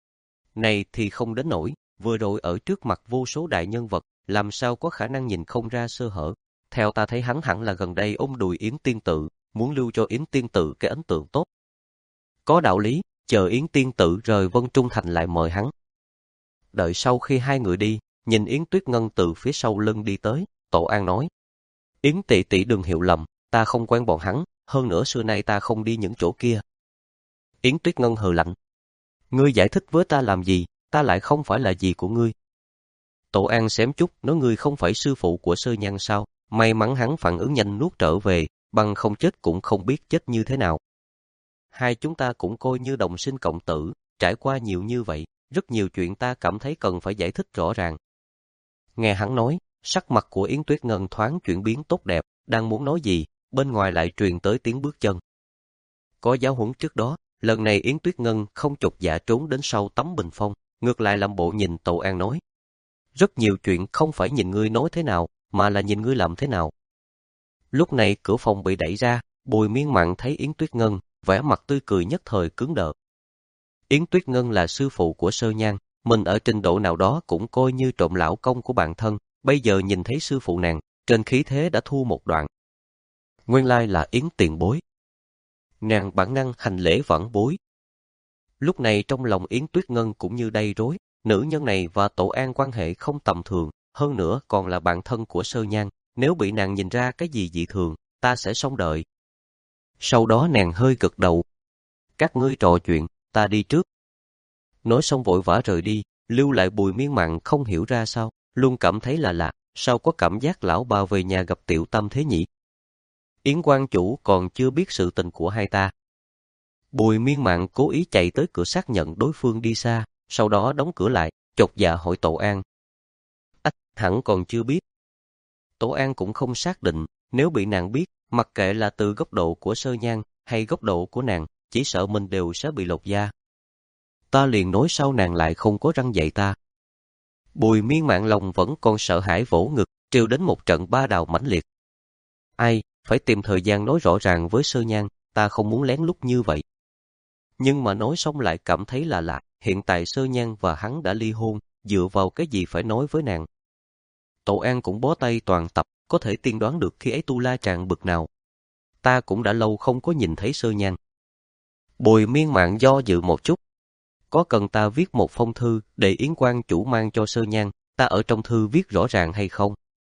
Này thì không đến nổi, vừa rồi ở trước mặt vô số đại nhân vật, làm sao có khả năng nhìn không ra sơ hở. Theo ta thấy hắn hẳn là gần đây ôm đùi Yến tiên tử, muốn lưu cho Yến tiên tử cái ấn tượng tốt. Có đạo lý, chờ Yến tiên tử rời Vân Trung Thành lại mời hắn. Đợi sau khi hai người đi, nhìn Yến Tuyết Ngân từ phía sau lưng đi tới, Tổ An nói. Yến tỷ tỷ đừng hiểu lầm, ta không quen bọn hắn, hơn nữa xưa nay ta không đi những chỗ kia. Yến Tuyết Ngân hừ lạnh. Ngươi giải thích với ta làm gì, ta lại không phải là gì của ngươi. Tổ An xém chút, nói ngươi không phải sư phụ của Sơ Nhan sao, may mắn hắn phản ứng nhanh nuốt trở về, bằng không chết cũng không biết chết như thế nào. Hai chúng ta cũng coi như đồng sinh cộng tử, trải qua nhiều như vậy, rất nhiều chuyện ta cảm thấy cần phải giải thích rõ ràng. Nghe hắn nói, sắc mặt của Yến Tuyết Ngân thoáng chuyển biến tốt đẹp, đang muốn nói gì, bên ngoài lại truyền tới tiếng bước chân. Có giáo huấn trước đó, lần này Yến Tuyết Ngân không chột dạ trốn đến sau tấm bình phong, ngược lại làm bộ nhìn Tổ An nói. Rất nhiều chuyện không phải nhìn ngươi nói thế nào, mà là nhìn ngươi làm thế nào. Lúc này cửa phòng bị đẩy ra, Bùi Miên Mạn thấy Yến Tuyết Ngân, vẻ mặt tươi cười nhất thời cứng đờ. Yến Tuyết Ngân là sư phụ của Sơ Nhan, mình ở trình độ nào đó cũng coi như trộm lão công của bạn thân, bây giờ nhìn thấy sư phụ nàng, trên khí thế đã thu một đoạn. Nguyên lai là Yến tiền bối. Nàng bản năng hành lễ vãn bối. Lúc này trong lòng Yến Tuyết Ngân cũng như đầy rối, nữ nhân này và Tổ An quan hệ không tầm thường, hơn nữa còn là bạn thân của Sơ Nhan, nếu bị nàng nhìn ra cái gì dị thường, ta sẽ xong đợi. Sau đó nàng hơi gật đầu. Các ngươi trò chuyện, ta đi trước. Nói xong vội vã rời đi, lưu lại Bùi Miên Mạn không hiểu ra sao, luôn cảm thấy là lạ, sao có cảm giác lão bà về nhà gặp tiểu tâm thế nhỉ? Yến quan chủ còn chưa biết sự tình của hai ta. Bùi Miên Mạn cố ý chạy tới cửa xác nhận đối phương đi xa, sau đó đóng cửa lại, chột dạ hỏi Tổ An. Ách, hẳn còn chưa biết. Tổ An cũng không xác định, nếu bị nàng biết, mặc kệ là từ góc độ của Sơ Nhan hay góc độ của nàng, chỉ sợ mình đều sẽ bị lột da. Ta liền nói sau nàng lại không có răng dạy ta. Bùi Miên Mạn lòng vẫn còn sợ hãi vỗ ngực, trêu đến một trận ba đào mãnh liệt, Ai, phải tìm thời gian nói rõ ràng với Sơ Nhan, ta không muốn lén lút như vậy. Nhưng mà nói xong lại cảm thấy là lạ, hiện tại Sơ Nhan và hắn đã ly hôn, dựa vào cái gì phải nói với nàng. Tổ An cũng bó tay toàn tập, có thể tiên đoán được khi ấy Tu La Tràng bực nào. Ta cũng đã lâu không có nhìn thấy Sơ Nhan. Bùi Miên Mạn do dự một chút. Có cần ta viết một phong thư để Yến Quan chủ mang cho Sơ Nhan, ta ở trong thư viết rõ ràng hay không?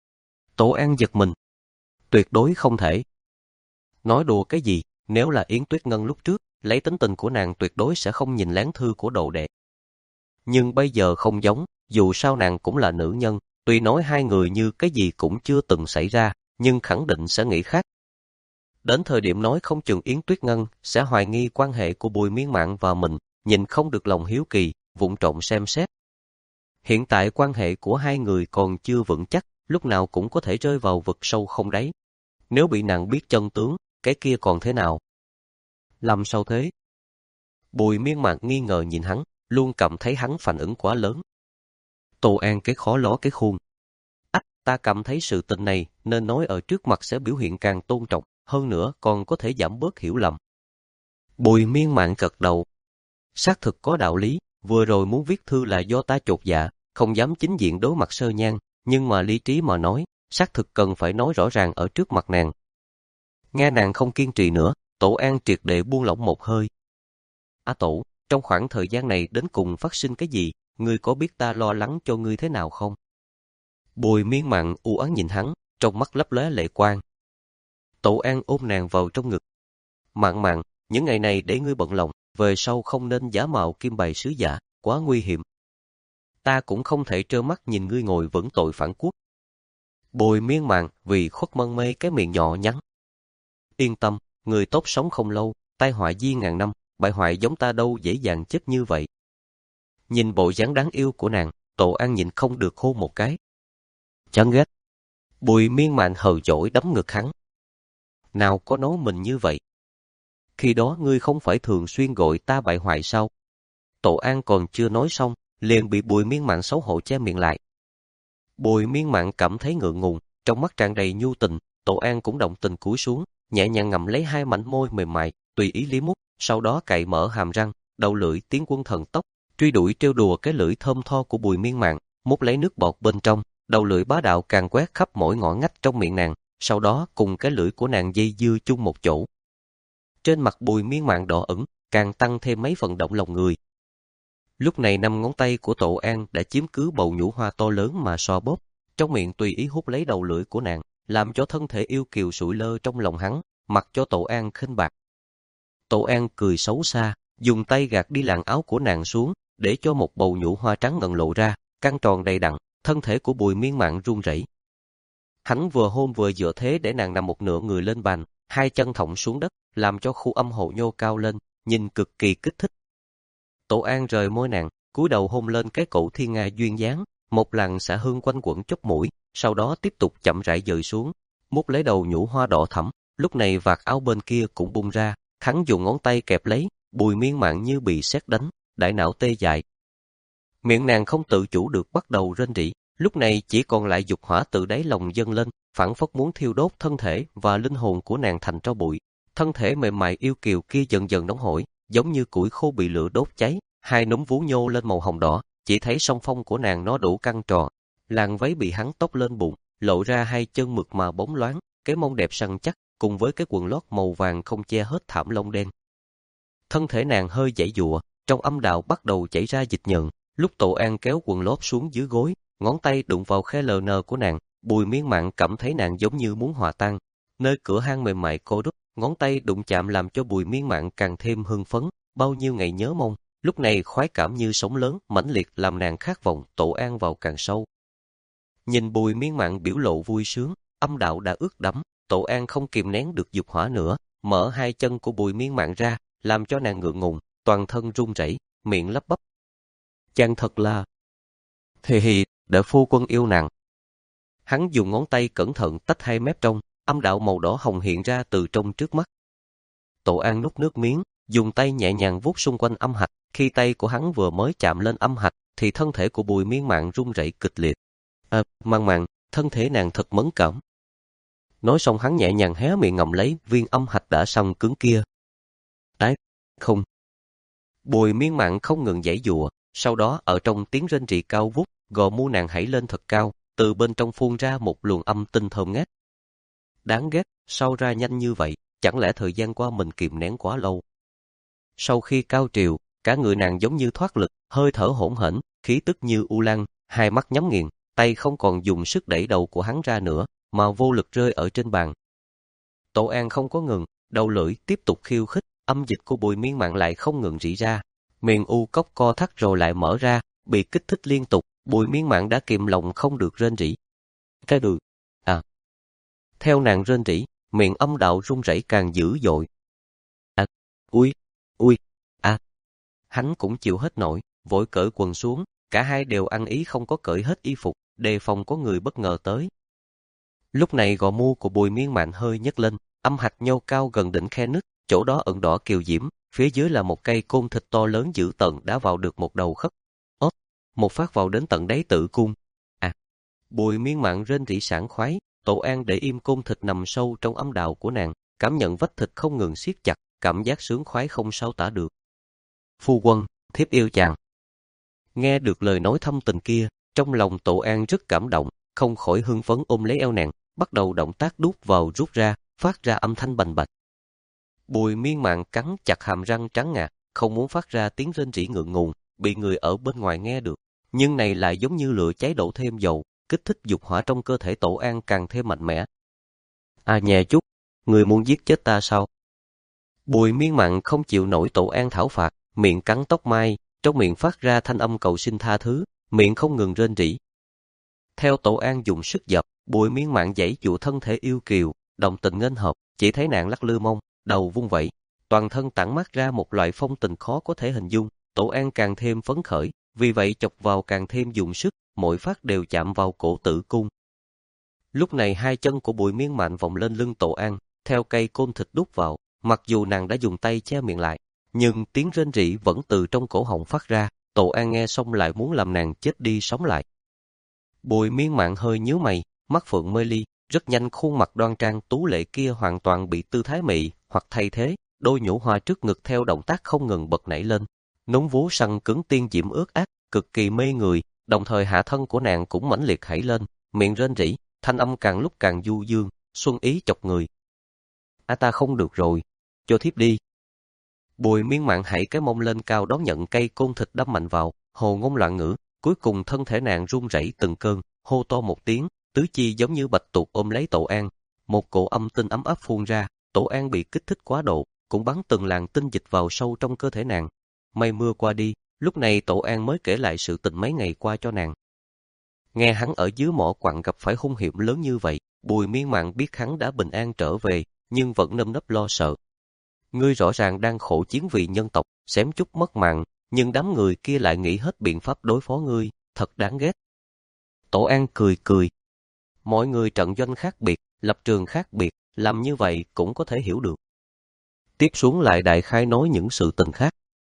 Tổ An giật mình. Tuyệt đối không thể. Nói đùa cái gì, nếu là Yến Tuyết Ngân lúc trước, lấy tính tình của nàng tuyệt đối sẽ không nhìn lén thư của đồ đệ. Nhưng bây giờ không giống, dù sao nàng cũng là nữ nhân, tuy nói hai người như cái gì cũng chưa từng xảy ra, nhưng khẳng định sẽ nghĩ khác. Đến thời điểm nói không chừng Yến Tuyết Ngân sẽ hoài nghi quan hệ của Bùi Miên Mạn và mình, nhìn không được lòng hiếu kỳ, vụng trộm xem xét. Hiện tại quan hệ của hai người còn chưa vững chắc, lúc nào cũng có thể rơi vào vực sâu không đáy. Nếu bị nàng biết chân tướng, cái kia còn thế nào? Làm sao thế? Bùi Miên Mạn nghi ngờ nhìn hắn, luôn cảm thấy hắn phản ứng quá lớn. Tô An cái khó ló cái khuôn. Ách, ta cảm thấy sự tình này nên nói ở trước mặt sẽ biểu hiện càng tôn trọng, hơn nữa còn có thể giảm bớt hiểu lầm. Bùi Miên Mạn gật đầu. Xác thực có đạo lý, vừa rồi muốn viết thư là do ta chột dạ, không dám chính diện đối mặt Sơ Nhan, nhưng mà lý trí mà nói, xác thực cần phải nói rõ ràng ở trước mặt nàng. Nghe nàng không kiên trì nữa, Tổ An triệt để buông lỏng một hơi. Á Tổ, trong khoảng thời gian này đến cùng phát sinh cái gì, ngươi có biết ta lo lắng cho ngươi thế nào không? Bùi Miên Mạn u ám nhìn hắn, trong mắt lấp lóe lệ quang. Tổ An ôm nàng vào trong ngực. Mạn Mạn, những ngày này để ngươi bận lòng, về sau không nên giả mạo kim bày sứ giả, quá nguy hiểm. Ta cũng không thể trơ mắt nhìn ngươi ngồi vững tội phản quốc. Bùi Miên Mạn vì khuất mân mê cái miệng nhỏ nhắn. Yên tâm, người tốt sống không lâu, tai họa di ngàn năm, bại hoại giống ta đâu dễ dàng chết như vậy. Nhìn bộ dáng đáng yêu của nàng, Tổ An nhịn không được hôn một cái. Chán ghét. Bùi Miên Mạn hờn dỗi đấm ngực hắn. Nào có nói mình như vậy. Khi đó ngươi không phải thường xuyên gọi ta bại hoại sao? Tổ An còn chưa nói xong, liền bị Bùi Miên Mạn xấu hổ che miệng lại. Bùi Miên Mạn cảm thấy ngượng ngùng, trong mắt tràn đầy nhu tình, Tổ An cũng động tình cúi xuống, nhẹ nhàng ngậm lấy hai mảnh môi mềm mại, tùy ý liếm mút, sau đó cạy mở hàm răng, đầu lưỡi tiến quân thần tốc, truy đuổi trêu đùa cái lưỡi thơm tho của Bùi Miên Mạn, mút lấy nước bọt bên trong, đầu lưỡi bá đạo càng quét khắp mỗi ngõ ngách trong miệng nàng, sau đó cùng cái lưỡi của nàng dây dưa chung một chỗ. Trên mặt Bùi Miên Mạn đỏ ửng, càng tăng thêm mấy phần động lòng người. Lúc này năm ngón tay của Tổ An đã chiếm cứ bầu nhũ hoa to lớn mà xoa bóp, trong miệng tùy ý hút lấy đầu lưỡi của nàng, làm cho thân thể yêu kiều sụi lơ trong lòng hắn, mặc cho Tổ An khinh bạc. Tổ An cười xấu xa, dùng tay gạt đi làn áo của nàng xuống, để cho một bầu nhũ hoa trắng ngần lộ ra, căng tròn đầy đặn, thân thể của Bùi Miên Mạn run rẩy. Hắn vừa hôn vừa dựa thế để nàng nằm một nửa người lên bàn, hai chân thõng xuống đất, làm cho khu âm hộ nhô cao lên, nhìn cực kỳ kích thích. Tổ An rời môi nàng, cúi đầu hôn lên cái cổ thiên nga duyên dáng, một lần xả hương quanh quẩn chóp mũi, sau đó tiếp tục chậm rãi dời xuống, mút lấy đầu nhũ hoa đỏ thẫm. Lúc này vạt áo bên kia cũng bung ra, hắn dùng ngón tay kẹp lấy, Bùi Miên Mạn như bị sét đánh, đại não tê dại. Miệng nàng không tự chủ được bắt đầu rên rỉ, lúc này chỉ còn lại dục hỏa từ đáy lòng dâng lên, phảng phất muốn thiêu đốt thân thể và linh hồn của nàng thành tro bụi. Thân thể mềm mại yêu kiều kia dần dần nóng hổi, giống như củi khô bị lửa đốt cháy, hai núm vú nhô lên màu hồng đỏ, chỉ thấy song phong của nàng nó đủ căng tròn, làn váy bị hắn tóc lên bụng, lộ ra hai chân mượt mà bóng loáng, cái mông đẹp săn chắc, cùng với cái quần lót màu vàng không che hết thảm lông đen. Thân thể nàng hơi giãy giụa, trong âm đạo bắt đầu chảy ra dịch nhờn, lúc Tổ An kéo quần lót xuống dưới gối, ngón tay đụng vào khe lờ nờ của nàng, Bùi Miên Mạn cảm thấy nàng giống như muốn hòa tan. Nơi cửa hang mềm mại cô đúc, ngón tay đụng chạm làm cho Bùi Miên Mạn càng thêm hưng phấn, bao nhiêu ngày nhớ mong, lúc này khoái cảm như sóng lớn, mãnh liệt làm nàng khát vọng Tổ An vào càng sâu. Nhìn Bùi Miên Mạn biểu lộ vui sướng, âm đạo đã ướt đẫm, Tổ An không kìm nén được dục hỏa nữa, mở hai chân của Bùi Miên Mạn ra, làm cho nàng ngượng ngùng, toàn thân run rẩy, miệng lắp bắp. Chàng thật là... Thì hì, để phu quân yêu nàng. Hắn dùng ngón tay cẩn thận tách hai mép trong, âm đạo màu đỏ hồng hiện ra từ trong trước mắt. Tổ An nuốt nước miếng, dùng tay nhẹ nhàng vuốt xung quanh âm hạch, khi tay của hắn vừa mới chạm lên âm hạch, thì thân thể của Bùi Miên Mạn run rẩy kịch liệt. À, Mạn Mạn, thân thể nàng thật mẫn cảm. Nói xong hắn nhẹ nhàng hé miệng ngậm lấy viên âm hạch đã xong cứng kia. Ái, không. Bùi Miên Mạn không ngừng giãy giụa, sau đó ở trong tiếng rên rỉ cao vút, gò mu nàng hãy lên thật cao, từ bên trong phun ra một luồng âm tinh thơm ngát. Đáng ghét, sao ra nhanh như vậy, chẳng lẽ thời gian qua mình kìm nén quá lâu. Sau khi cao trào, cả người nàng giống như thoát lực, hơi thở hỗn hển, khí tức như u lan, hai mắt nhắm nghiền, tay không còn dùng sức đẩy đầu của hắn ra nữa, mà vô lực rơi ở trên bàn. Tổ An không có ngừng, đầu lưỡi tiếp tục khiêu khích, âm dịch của Bùi Miên Mạn lại không ngừng rỉ ra, miệng u cốc co thắt rồi lại mở ra, bị kích thích liên tục, Bùi Miên Mạn đã kìm lòng không được rên rỉ. Cái đùi, à. Theo nàng rên rỉ, miệng âm đạo run rẩy càng dữ dội. À, ui, ui, à. Hắn cũng chịu hết nổi, vội cởi quần xuống, cả hai đều ăn ý không có cởi hết y phục, đề phòng có người bất ngờ tới. Lúc này gò mu của Bùi Miên Mạn hơi nhấc lên, âm hạch nhô cao gần đỉnh khe nứt, chỗ đó ẩn đỏ kiều diễm, phía dưới là một cây côn thịt to lớn dữ tợn đã vào được một đầu khớp. Ốp, một phát vào đến tận đáy tử cung. À, Bùi Miên Mạn rên rỉ sảng khoái, Tổ An để im côn thịt nằm sâu trong âm đạo của nàng, cảm nhận vách thịt không ngừng siết chặt, cảm giác sướng khoái không sao tả được. Phu quân, thiếp yêu chàng. Nghe được lời nói thâm tình kia, trong lòng Tổ An rất cảm động, không khỏi hưng phấn ôm lấy eo nàng, bắt đầu động tác đút vào rút ra, phát ra âm thanh bành bạch. Bùi Miên Mạn cắn chặt hàm răng trắng ngà, không muốn phát ra tiếng rên rỉ ngượng ngùng, bị người ở bên ngoài nghe được. Nhưng này lại giống như lửa cháy đổ thêm dầu, kích thích dục hỏa trong cơ thể Tổ An càng thêm mạnh mẽ. À nhẹ chút, người muốn giết chết ta sao? Bùi Miên Mạn không chịu nổi Tổ An thảo phạt, miệng cắn tóc mai, trong miệng phát ra thanh âm cầu xin tha thứ, miệng không ngừng rên rỉ. Theo Tổ An dùng sức dập, Bùi Miên Mạn giãy giụa thân thể yêu kiều, đồng tình nghênh hợp, chỉ thấy nàng lắc lư mông, đầu vung vẩy, toàn thân tản mát ra một loại phong tình khó có thể hình dung. Tổ An càng thêm phấn khởi, vì vậy chọc vào càng thêm dùng sức, mỗi phát đều chạm vào cổ tử cung. Lúc này hai chân của Bùi Miên Mạn vòng lên lưng Tổ An, theo cây côn thịt đút vào, mặc dù nàng đã dùng tay che miệng lại, nhưng tiếng rên rỉ vẫn từ trong cổ họng phát ra. Tổ An nghe xong lại muốn làm nàng chết đi sống lại. Bùi Miên Mạn hơi nhíu mày, mắt phượng mê ly, rất nhanh khuôn mặt đoan trang tú lệ kia hoàn toàn bị tư thái mị hoặc thay thế, đôi nhũ hoa trước ngực theo động tác không ngừng bật nảy lên, núng vú săn cứng tiên diễm ướt át, cực kỳ mê người, đồng thời hạ thân của nàng cũng mãnh liệt hãy lên, miệng rên rỉ, thanh âm càng lúc càng du dương, xuân ý chọc người. A ta không được rồi, cho thiếp đi. Bùi Miên Mạn hãy cái mông lên cao đón nhận cây côn thịt đâm mạnh vào, hồ ngôn loạn ngữ, cuối cùng thân thể nàng run rẩy từng cơn, hô to một tiếng, tứ chi giống như bạch tuộc ôm lấy Tổ An, một cổ âm tinh ấm áp phun ra, Tổ An bị kích thích quá độ, cũng bắn từng làn tinh dịch vào sâu trong cơ thể nàng. Mây mưa qua đi, lúc này Tổ An mới kể lại sự tình mấy ngày qua cho nàng. Nghe hắn ở dưới mỏ quặng gặp phải hung hiểm lớn như vậy, Bùi Miên Mạn biết hắn đã bình an trở về, nhưng vẫn nơm nớp lo sợ. Ngươi rõ ràng đang khổ chiến vì nhân tộc, xém chút mất mạng, nhưng đám người kia lại nghĩ hết biện pháp đối phó ngươi, thật đáng ghét. Tổ An cười cười. Mọi người trận doanh khác biệt, lập trường khác biệt, làm như vậy cũng có thể hiểu được. Tiếp xuống lại đại khai nói những sự tình khác.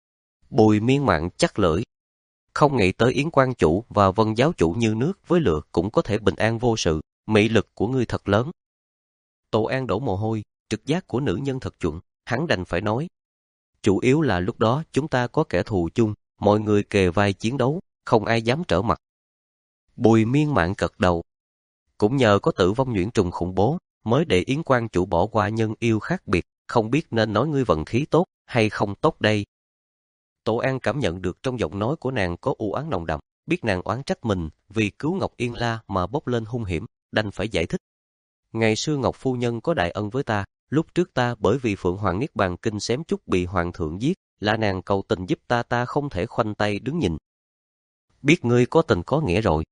Bùi Miên Mạn chắc lưỡi. Không nghĩ tới Yến Quan chủ và Vân giáo chủ như nước với lửa cũng có thể bình an vô sự, mị lực của ngươi thật lớn. Tổ An đổ mồ hôi, trực giác của nữ nhân thật chuẩn, hắn đành phải nói. Chủ yếu là lúc đó chúng ta có kẻ thù chung, mọi người kề vai chiến đấu, không ai dám trở mặt. Bùi Miên Mạn cật đầu. Cũng nhờ có Tử Vong nhuyễn trùng khủng bố, mới để Yến Quan chủ bỏ qua nhân yêu khác biệt, không biết nên nói ngươi vận khí tốt hay không tốt đây. Tổ An cảm nhận được trong giọng nói của nàng có u oán nồng đậm, biết nàng oán trách mình vì cứu Ngọc Yên La mà bốc lên hung hiểm, đành phải giải thích. Ngày xưa Ngọc phu nhân có đại ân với ta, lúc trước ta bởi vì Phượng Hoàng Niết Bàn Kinh xém chút bị hoàng thượng giết, là nàng cầu tình giúp ta, ta không thể khoanh tay đứng nhìn. Biết ngươi có tình có nghĩa rồi.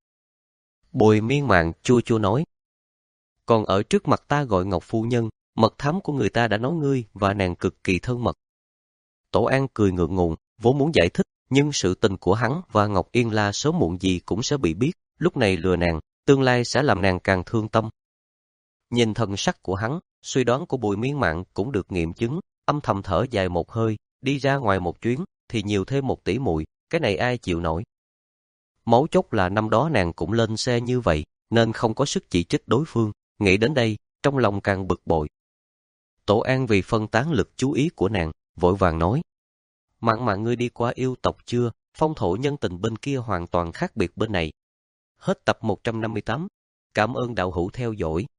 Bùi Miên Mạn chua chua nói. Còn ở trước mặt ta gọi Ngọc phu nhân, mật thám của người ta đã nói ngươi và nàng cực kỳ thân mật. Tổ An cười ngượng ngùng, vốn muốn giải thích, nhưng sự tình của hắn và Ngọc Yên La sớm muộn gì cũng sẽ bị biết, lúc này lừa nàng, tương lai sẽ làm nàng càng thương tâm. Nhìn thần sắc của hắn, suy đoán của Bùi Miên Mạn cũng được nghiệm chứng, âm thầm thở dài một hơi, đi ra ngoài một chuyến, thì nhiều thêm một tỷ muội, cái này ai chịu nổi. Mấu chốt là năm đó nàng cũng lên xe như vậy, nên không có sức chỉ trích đối phương, nghĩ đến đây, trong trong lòng càng bực bội. Tổ An vì phân tán lực chú ý của nàng, vội vàng nói. Mạn Mạn ngươi đi qua yêu tộc chưa? Phong thổ nhân tình bên kia hoàn toàn khác biệt bên này. Hết tập một trăm năm mươi tám. Cảm ơn đạo hữu theo dõi.